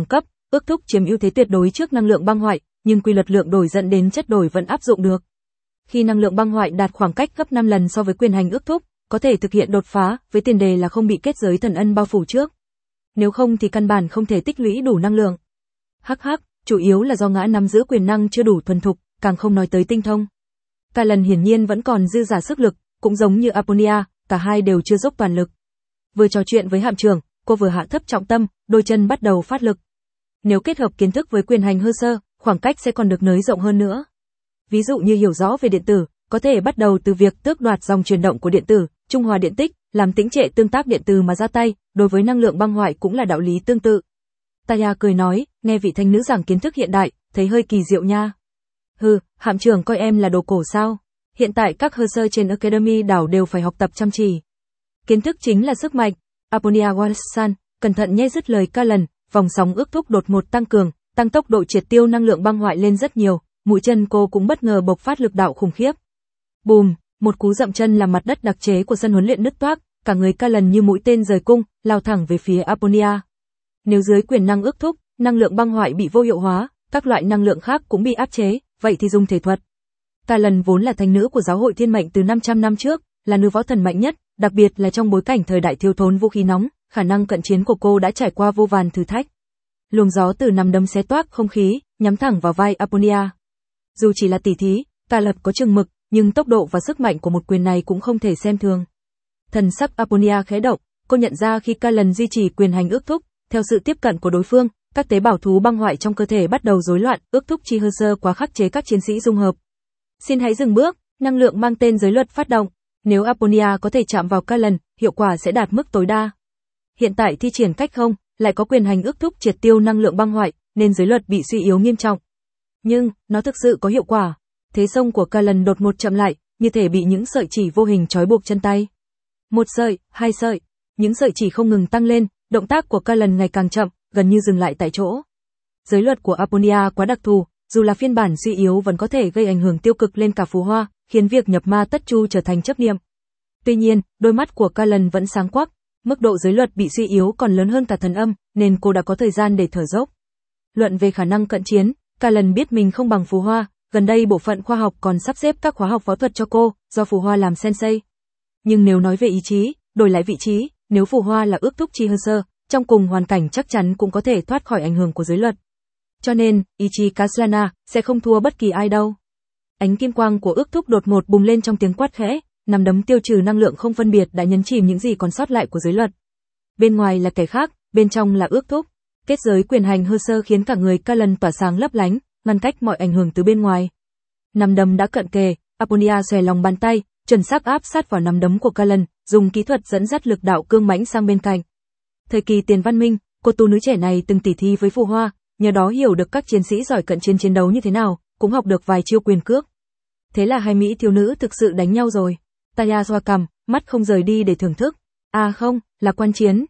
ước thúc chiếm ưu thế tuyệt đối trước năng lượng băng hoại, nhưng quy luật lượng đổi dẫn đến chất đổi vẫn áp dụng được. Khi năng lượng băng hoại đạt khoảng cách gấp 5 lần so với quyền hành ước thúc, có thể thực hiện đột phá, với tiền đề là không bị kết giới thần ân bao phủ trước. Nếu không thì căn bản không thể tích lũy đủ năng lượng. Hắc hắc, chủ yếu là do ngã nắm giữ quyền năng chưa đủ thuần thục, càng không nói tới tinh thông. Callan hiển nhiên vẫn còn dư giả sức lực, cũng giống như Apollonia, cả hai đều chưa dốc toàn lực. Vừa trò chuyện với hạm trưởng, cô vừa hạ thấp trọng tâm, đôi chân bắt đầu phát lực. Nếu kết hợp kiến thức với quyền hành hư sơ, khoảng cách sẽ còn được nới rộng hơn nữa. Ví dụ như hiểu rõ về điện tử, có thể bắt đầu từ việc tước đoạt dòng chuyển động của điện tử, trung hòa điện tích, làm tĩnh trệ tương tác điện từ mà ra tay, đối với năng lượng băng hoại cũng là đạo lý tương tự. Taya cười nói, nghe vị thanh nữ giảng kiến thức hiện đại, thấy hơi kỳ diệu nha. Hừ, hạm trưởng coi em là đồ cổ sao? Hiện tại các hơ sơ trên Academy đảo đều phải học tập chăm chỉ. Kiến thức chính là sức mạnh. Apollonia Watson, cẩn thận nhét dứt lời Callan, vòng sóng ước thúc đột ngột tăng cường, tăng tốc độ triệt tiêu năng lượng băng hoại lên rất nhiều, mũi chân cô cũng bất ngờ bộc phát lực đạo khủng khiếp. Bùm, một cú dậm chân làm mặt đất đặc chế của sân huấn luyện nứt toác, cả người Callan như mũi tên rời cung, lao thẳng về phía Apollonia. Nếu dưới quyền năng ước thúc, năng lượng băng hoại bị vô hiệu hóa, các loại năng lượng khác cũng bị áp chế, vậy thì dùng thể thuật. Callan vốn là thánh nữ của giáo hội thiên mệnh từ 500 năm trước, là nữ võ thần mạnh nhất, đặc biệt là trong bối cảnh thời đại thiếu thốn vũ khí nóng, khả năng cận chiến của cô đã trải qua vô vàn thử thách. Luồng gió từ nắm đấm xé toác không khí, nhắm thẳng vào vai Apollonia. Dù chỉ là tỉ thí, Callan có chừng mực, nhưng tốc độ và sức mạnh của một quyền này cũng không thể xem thường. Thần sắc Apollonia khẽ động, cô nhận ra khi Callan duy trì quyền hành ước thúc, theo sự tiếp cận của đối phương, các tế bào thú băng hoại trong cơ thể bắt đầu rối loạn, ước thúc chi hơ sơ quá khắc chế các chiến sĩ dung hợp. Xin hãy dừng bước, năng lượng mang tên giới luật phát động. Nếu Apollonia có thể chạm vào Callan, hiệu quả sẽ đạt mức tối đa. Hiện tại thi triển cách không, lại có quyền hành ước thúc triệt tiêu năng lượng băng hoại, nên giới luật bị suy yếu nghiêm trọng. Nhưng, nó thực sự có hiệu quả. Thế xông của Callan đột ngột chậm lại, như thể bị những sợi chỉ vô hình trói buộc chân tay. Một sợi, hai sợi, những sợi chỉ không ngừng tăng lên, động tác của Callan ngày càng chậm, gần như dừng lại tại chỗ. Giới luật của Apollonia quá đặc thù, dù là phiên bản suy yếu vẫn có thể gây ảnh hưởng tiêu cực lên cả phù hoa, khiến việc nhập ma tất chu trở thành chấp niệm. Tuy nhiên, đôi mắt của Callan vẫn sáng quắc, mức độ giới luật bị suy yếu còn lớn hơn cả thần âm, nên cô đã có thời gian để thở dốc. Luận về khả năng cận chiến, Callan biết mình không bằng phù hoa, gần đây bộ phận khoa học còn sắp xếp các khóa học võ thuật cho cô, do phù hoa làm sensei. Nhưng nếu nói về ý chí, đổi lại vị trí, nếu phù hoa là ước thúc chi hơ sơ, trong cùng hoàn cảnh chắc chắn cũng có thể thoát khỏi ảnh hưởng của giới luật. Cho nên, ý chí Caslana sẽ không thua bất kỳ ai đâu. Ánh kim quang của ước thúc đột ngột bùng lên trong tiếng quát khẽ, nắm đấm tiêu trừ năng lượng không phân biệt đã nhấn chìm những gì còn sót lại của giới luật. Bên ngoài là kẻ khác, bên trong là ước thúc. Kết giới quyền hành hơ sơ khiến cả người Callan tỏa sáng lấp lánh, ngăn cách mọi ảnh hưởng từ bên ngoài. Nắm đấm đã cận kề, Apollonia xòe lòng bàn tay, chuẩn xác áp sát vào nắm đấm của Callan, dùng kỹ thuật dẫn dắt lực đạo cương mãnh sang bên cạnh. Thời kỳ tiền văn minh, cô tu nữ trẻ này từng tỉ thí với phù hoa, nhờ đó hiểu được các chiến sĩ giỏi cận chiến chiến đấu như thế nào, cũng học được vài chiêu quyền cước. Thế là hai mỹ thiếu nữ thực sự đánh nhau rồi. Taya xoa cằm, mắt không rời đi để thưởng thức. À không, là quan chiến.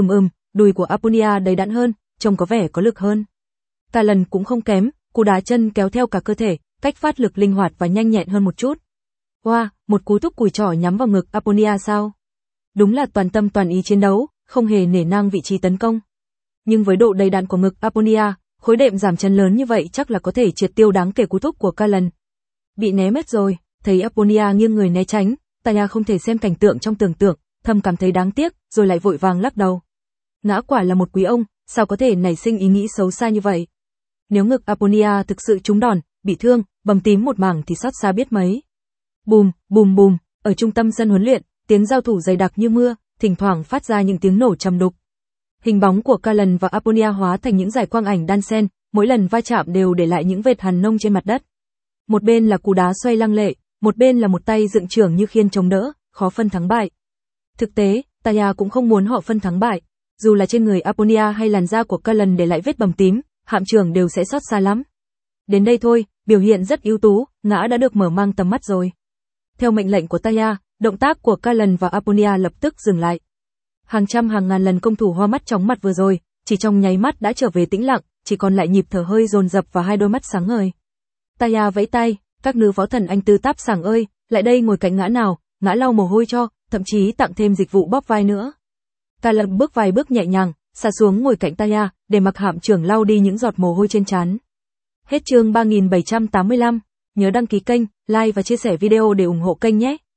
Đùi của Apollonia đầy đặn hơn, trông có vẻ có lực hơn. Callan cũng không kém, cú đá chân kéo theo cả cơ thể, cách phát lực linh hoạt và nhanh nhẹn hơn một chút. Wow, một cú thúc cùi trỏ nhắm vào ngực Apollonia sao? Đúng là toàn tâm toàn ý chiến đấu, không hề nể nang vị trí tấn công. Nhưng với độ đầy đặn của ngực Apollonia, khối đệm giảm chân lớn như vậy chắc là có thể triệt tiêu đáng kể cú thúc của Callan. Bị né mất rồi, thấy Apollonia nghiêng người né tránh, Taya không thể xem cảnh tượng trong tưởng tượng, thầm cảm thấy đáng tiếc, rồi lại vội vàng lắc đầu. Ngã quả là một quý ông, sao có thể nảy sinh ý nghĩ xấu xa như vậy? Nếu ngực Apollonia thực sự trúng đòn, bị thương, bầm tím một mảng thì xót xa biết mấy. Bùm, bùm bùm, ở trung tâm sân huấn luyện, tiếng giao thủ dày đặc như mưa, thỉnh thoảng phát ra những tiếng nổ trầm đục. Hình bóng của Callan và Apollonia hóa thành những dải quang ảnh đan xen, mỗi lần va chạm đều để lại những vệt hằn nông trên mặt đất. Một bên là cú đá xoay lăng lệ, một bên là một tay dựng chưởng như khiên chống đỡ, khó phân thắng bại. Thực tế, Taya cũng không muốn họ phân thắng bại, dù là trên người Apollonia hay làn da của Callan để lại vết bầm tím, hạm trưởng đều sẽ xót xa lắm. Đến đây thôi, biểu hiện rất ưu tú, ngã đã được mở mang tầm mắt rồi. Theo mệnh lệnh của Taya, động tác của Callan và Apollonia lập tức dừng lại. Hàng trăm hàng ngàn lần công thủ hoa mắt chóng mặt vừa rồi, chỉ trong nháy mắt đã trở về tĩnh lặng, chỉ còn lại nhịp thở hơi dồn dập và hai đôi mắt sáng ngời. Taya vẫy tay, các nữ võ thần anh tư táp sảng ơi, lại đây ngồi cạnh ngã nào, ngã lau mồ hôi cho, thậm chí tặng thêm dịch vụ bóp vai nữa. Callan bước vài bước nhẹ nhàng, Xà xuống ngồi cạnh Taya, để mặc Hạm trưởng lau đi những giọt mồ hôi trên trán. Hết chương 3785. Nhớ đăng ký kênh, like và chia sẻ video để ủng hộ kênh nhé.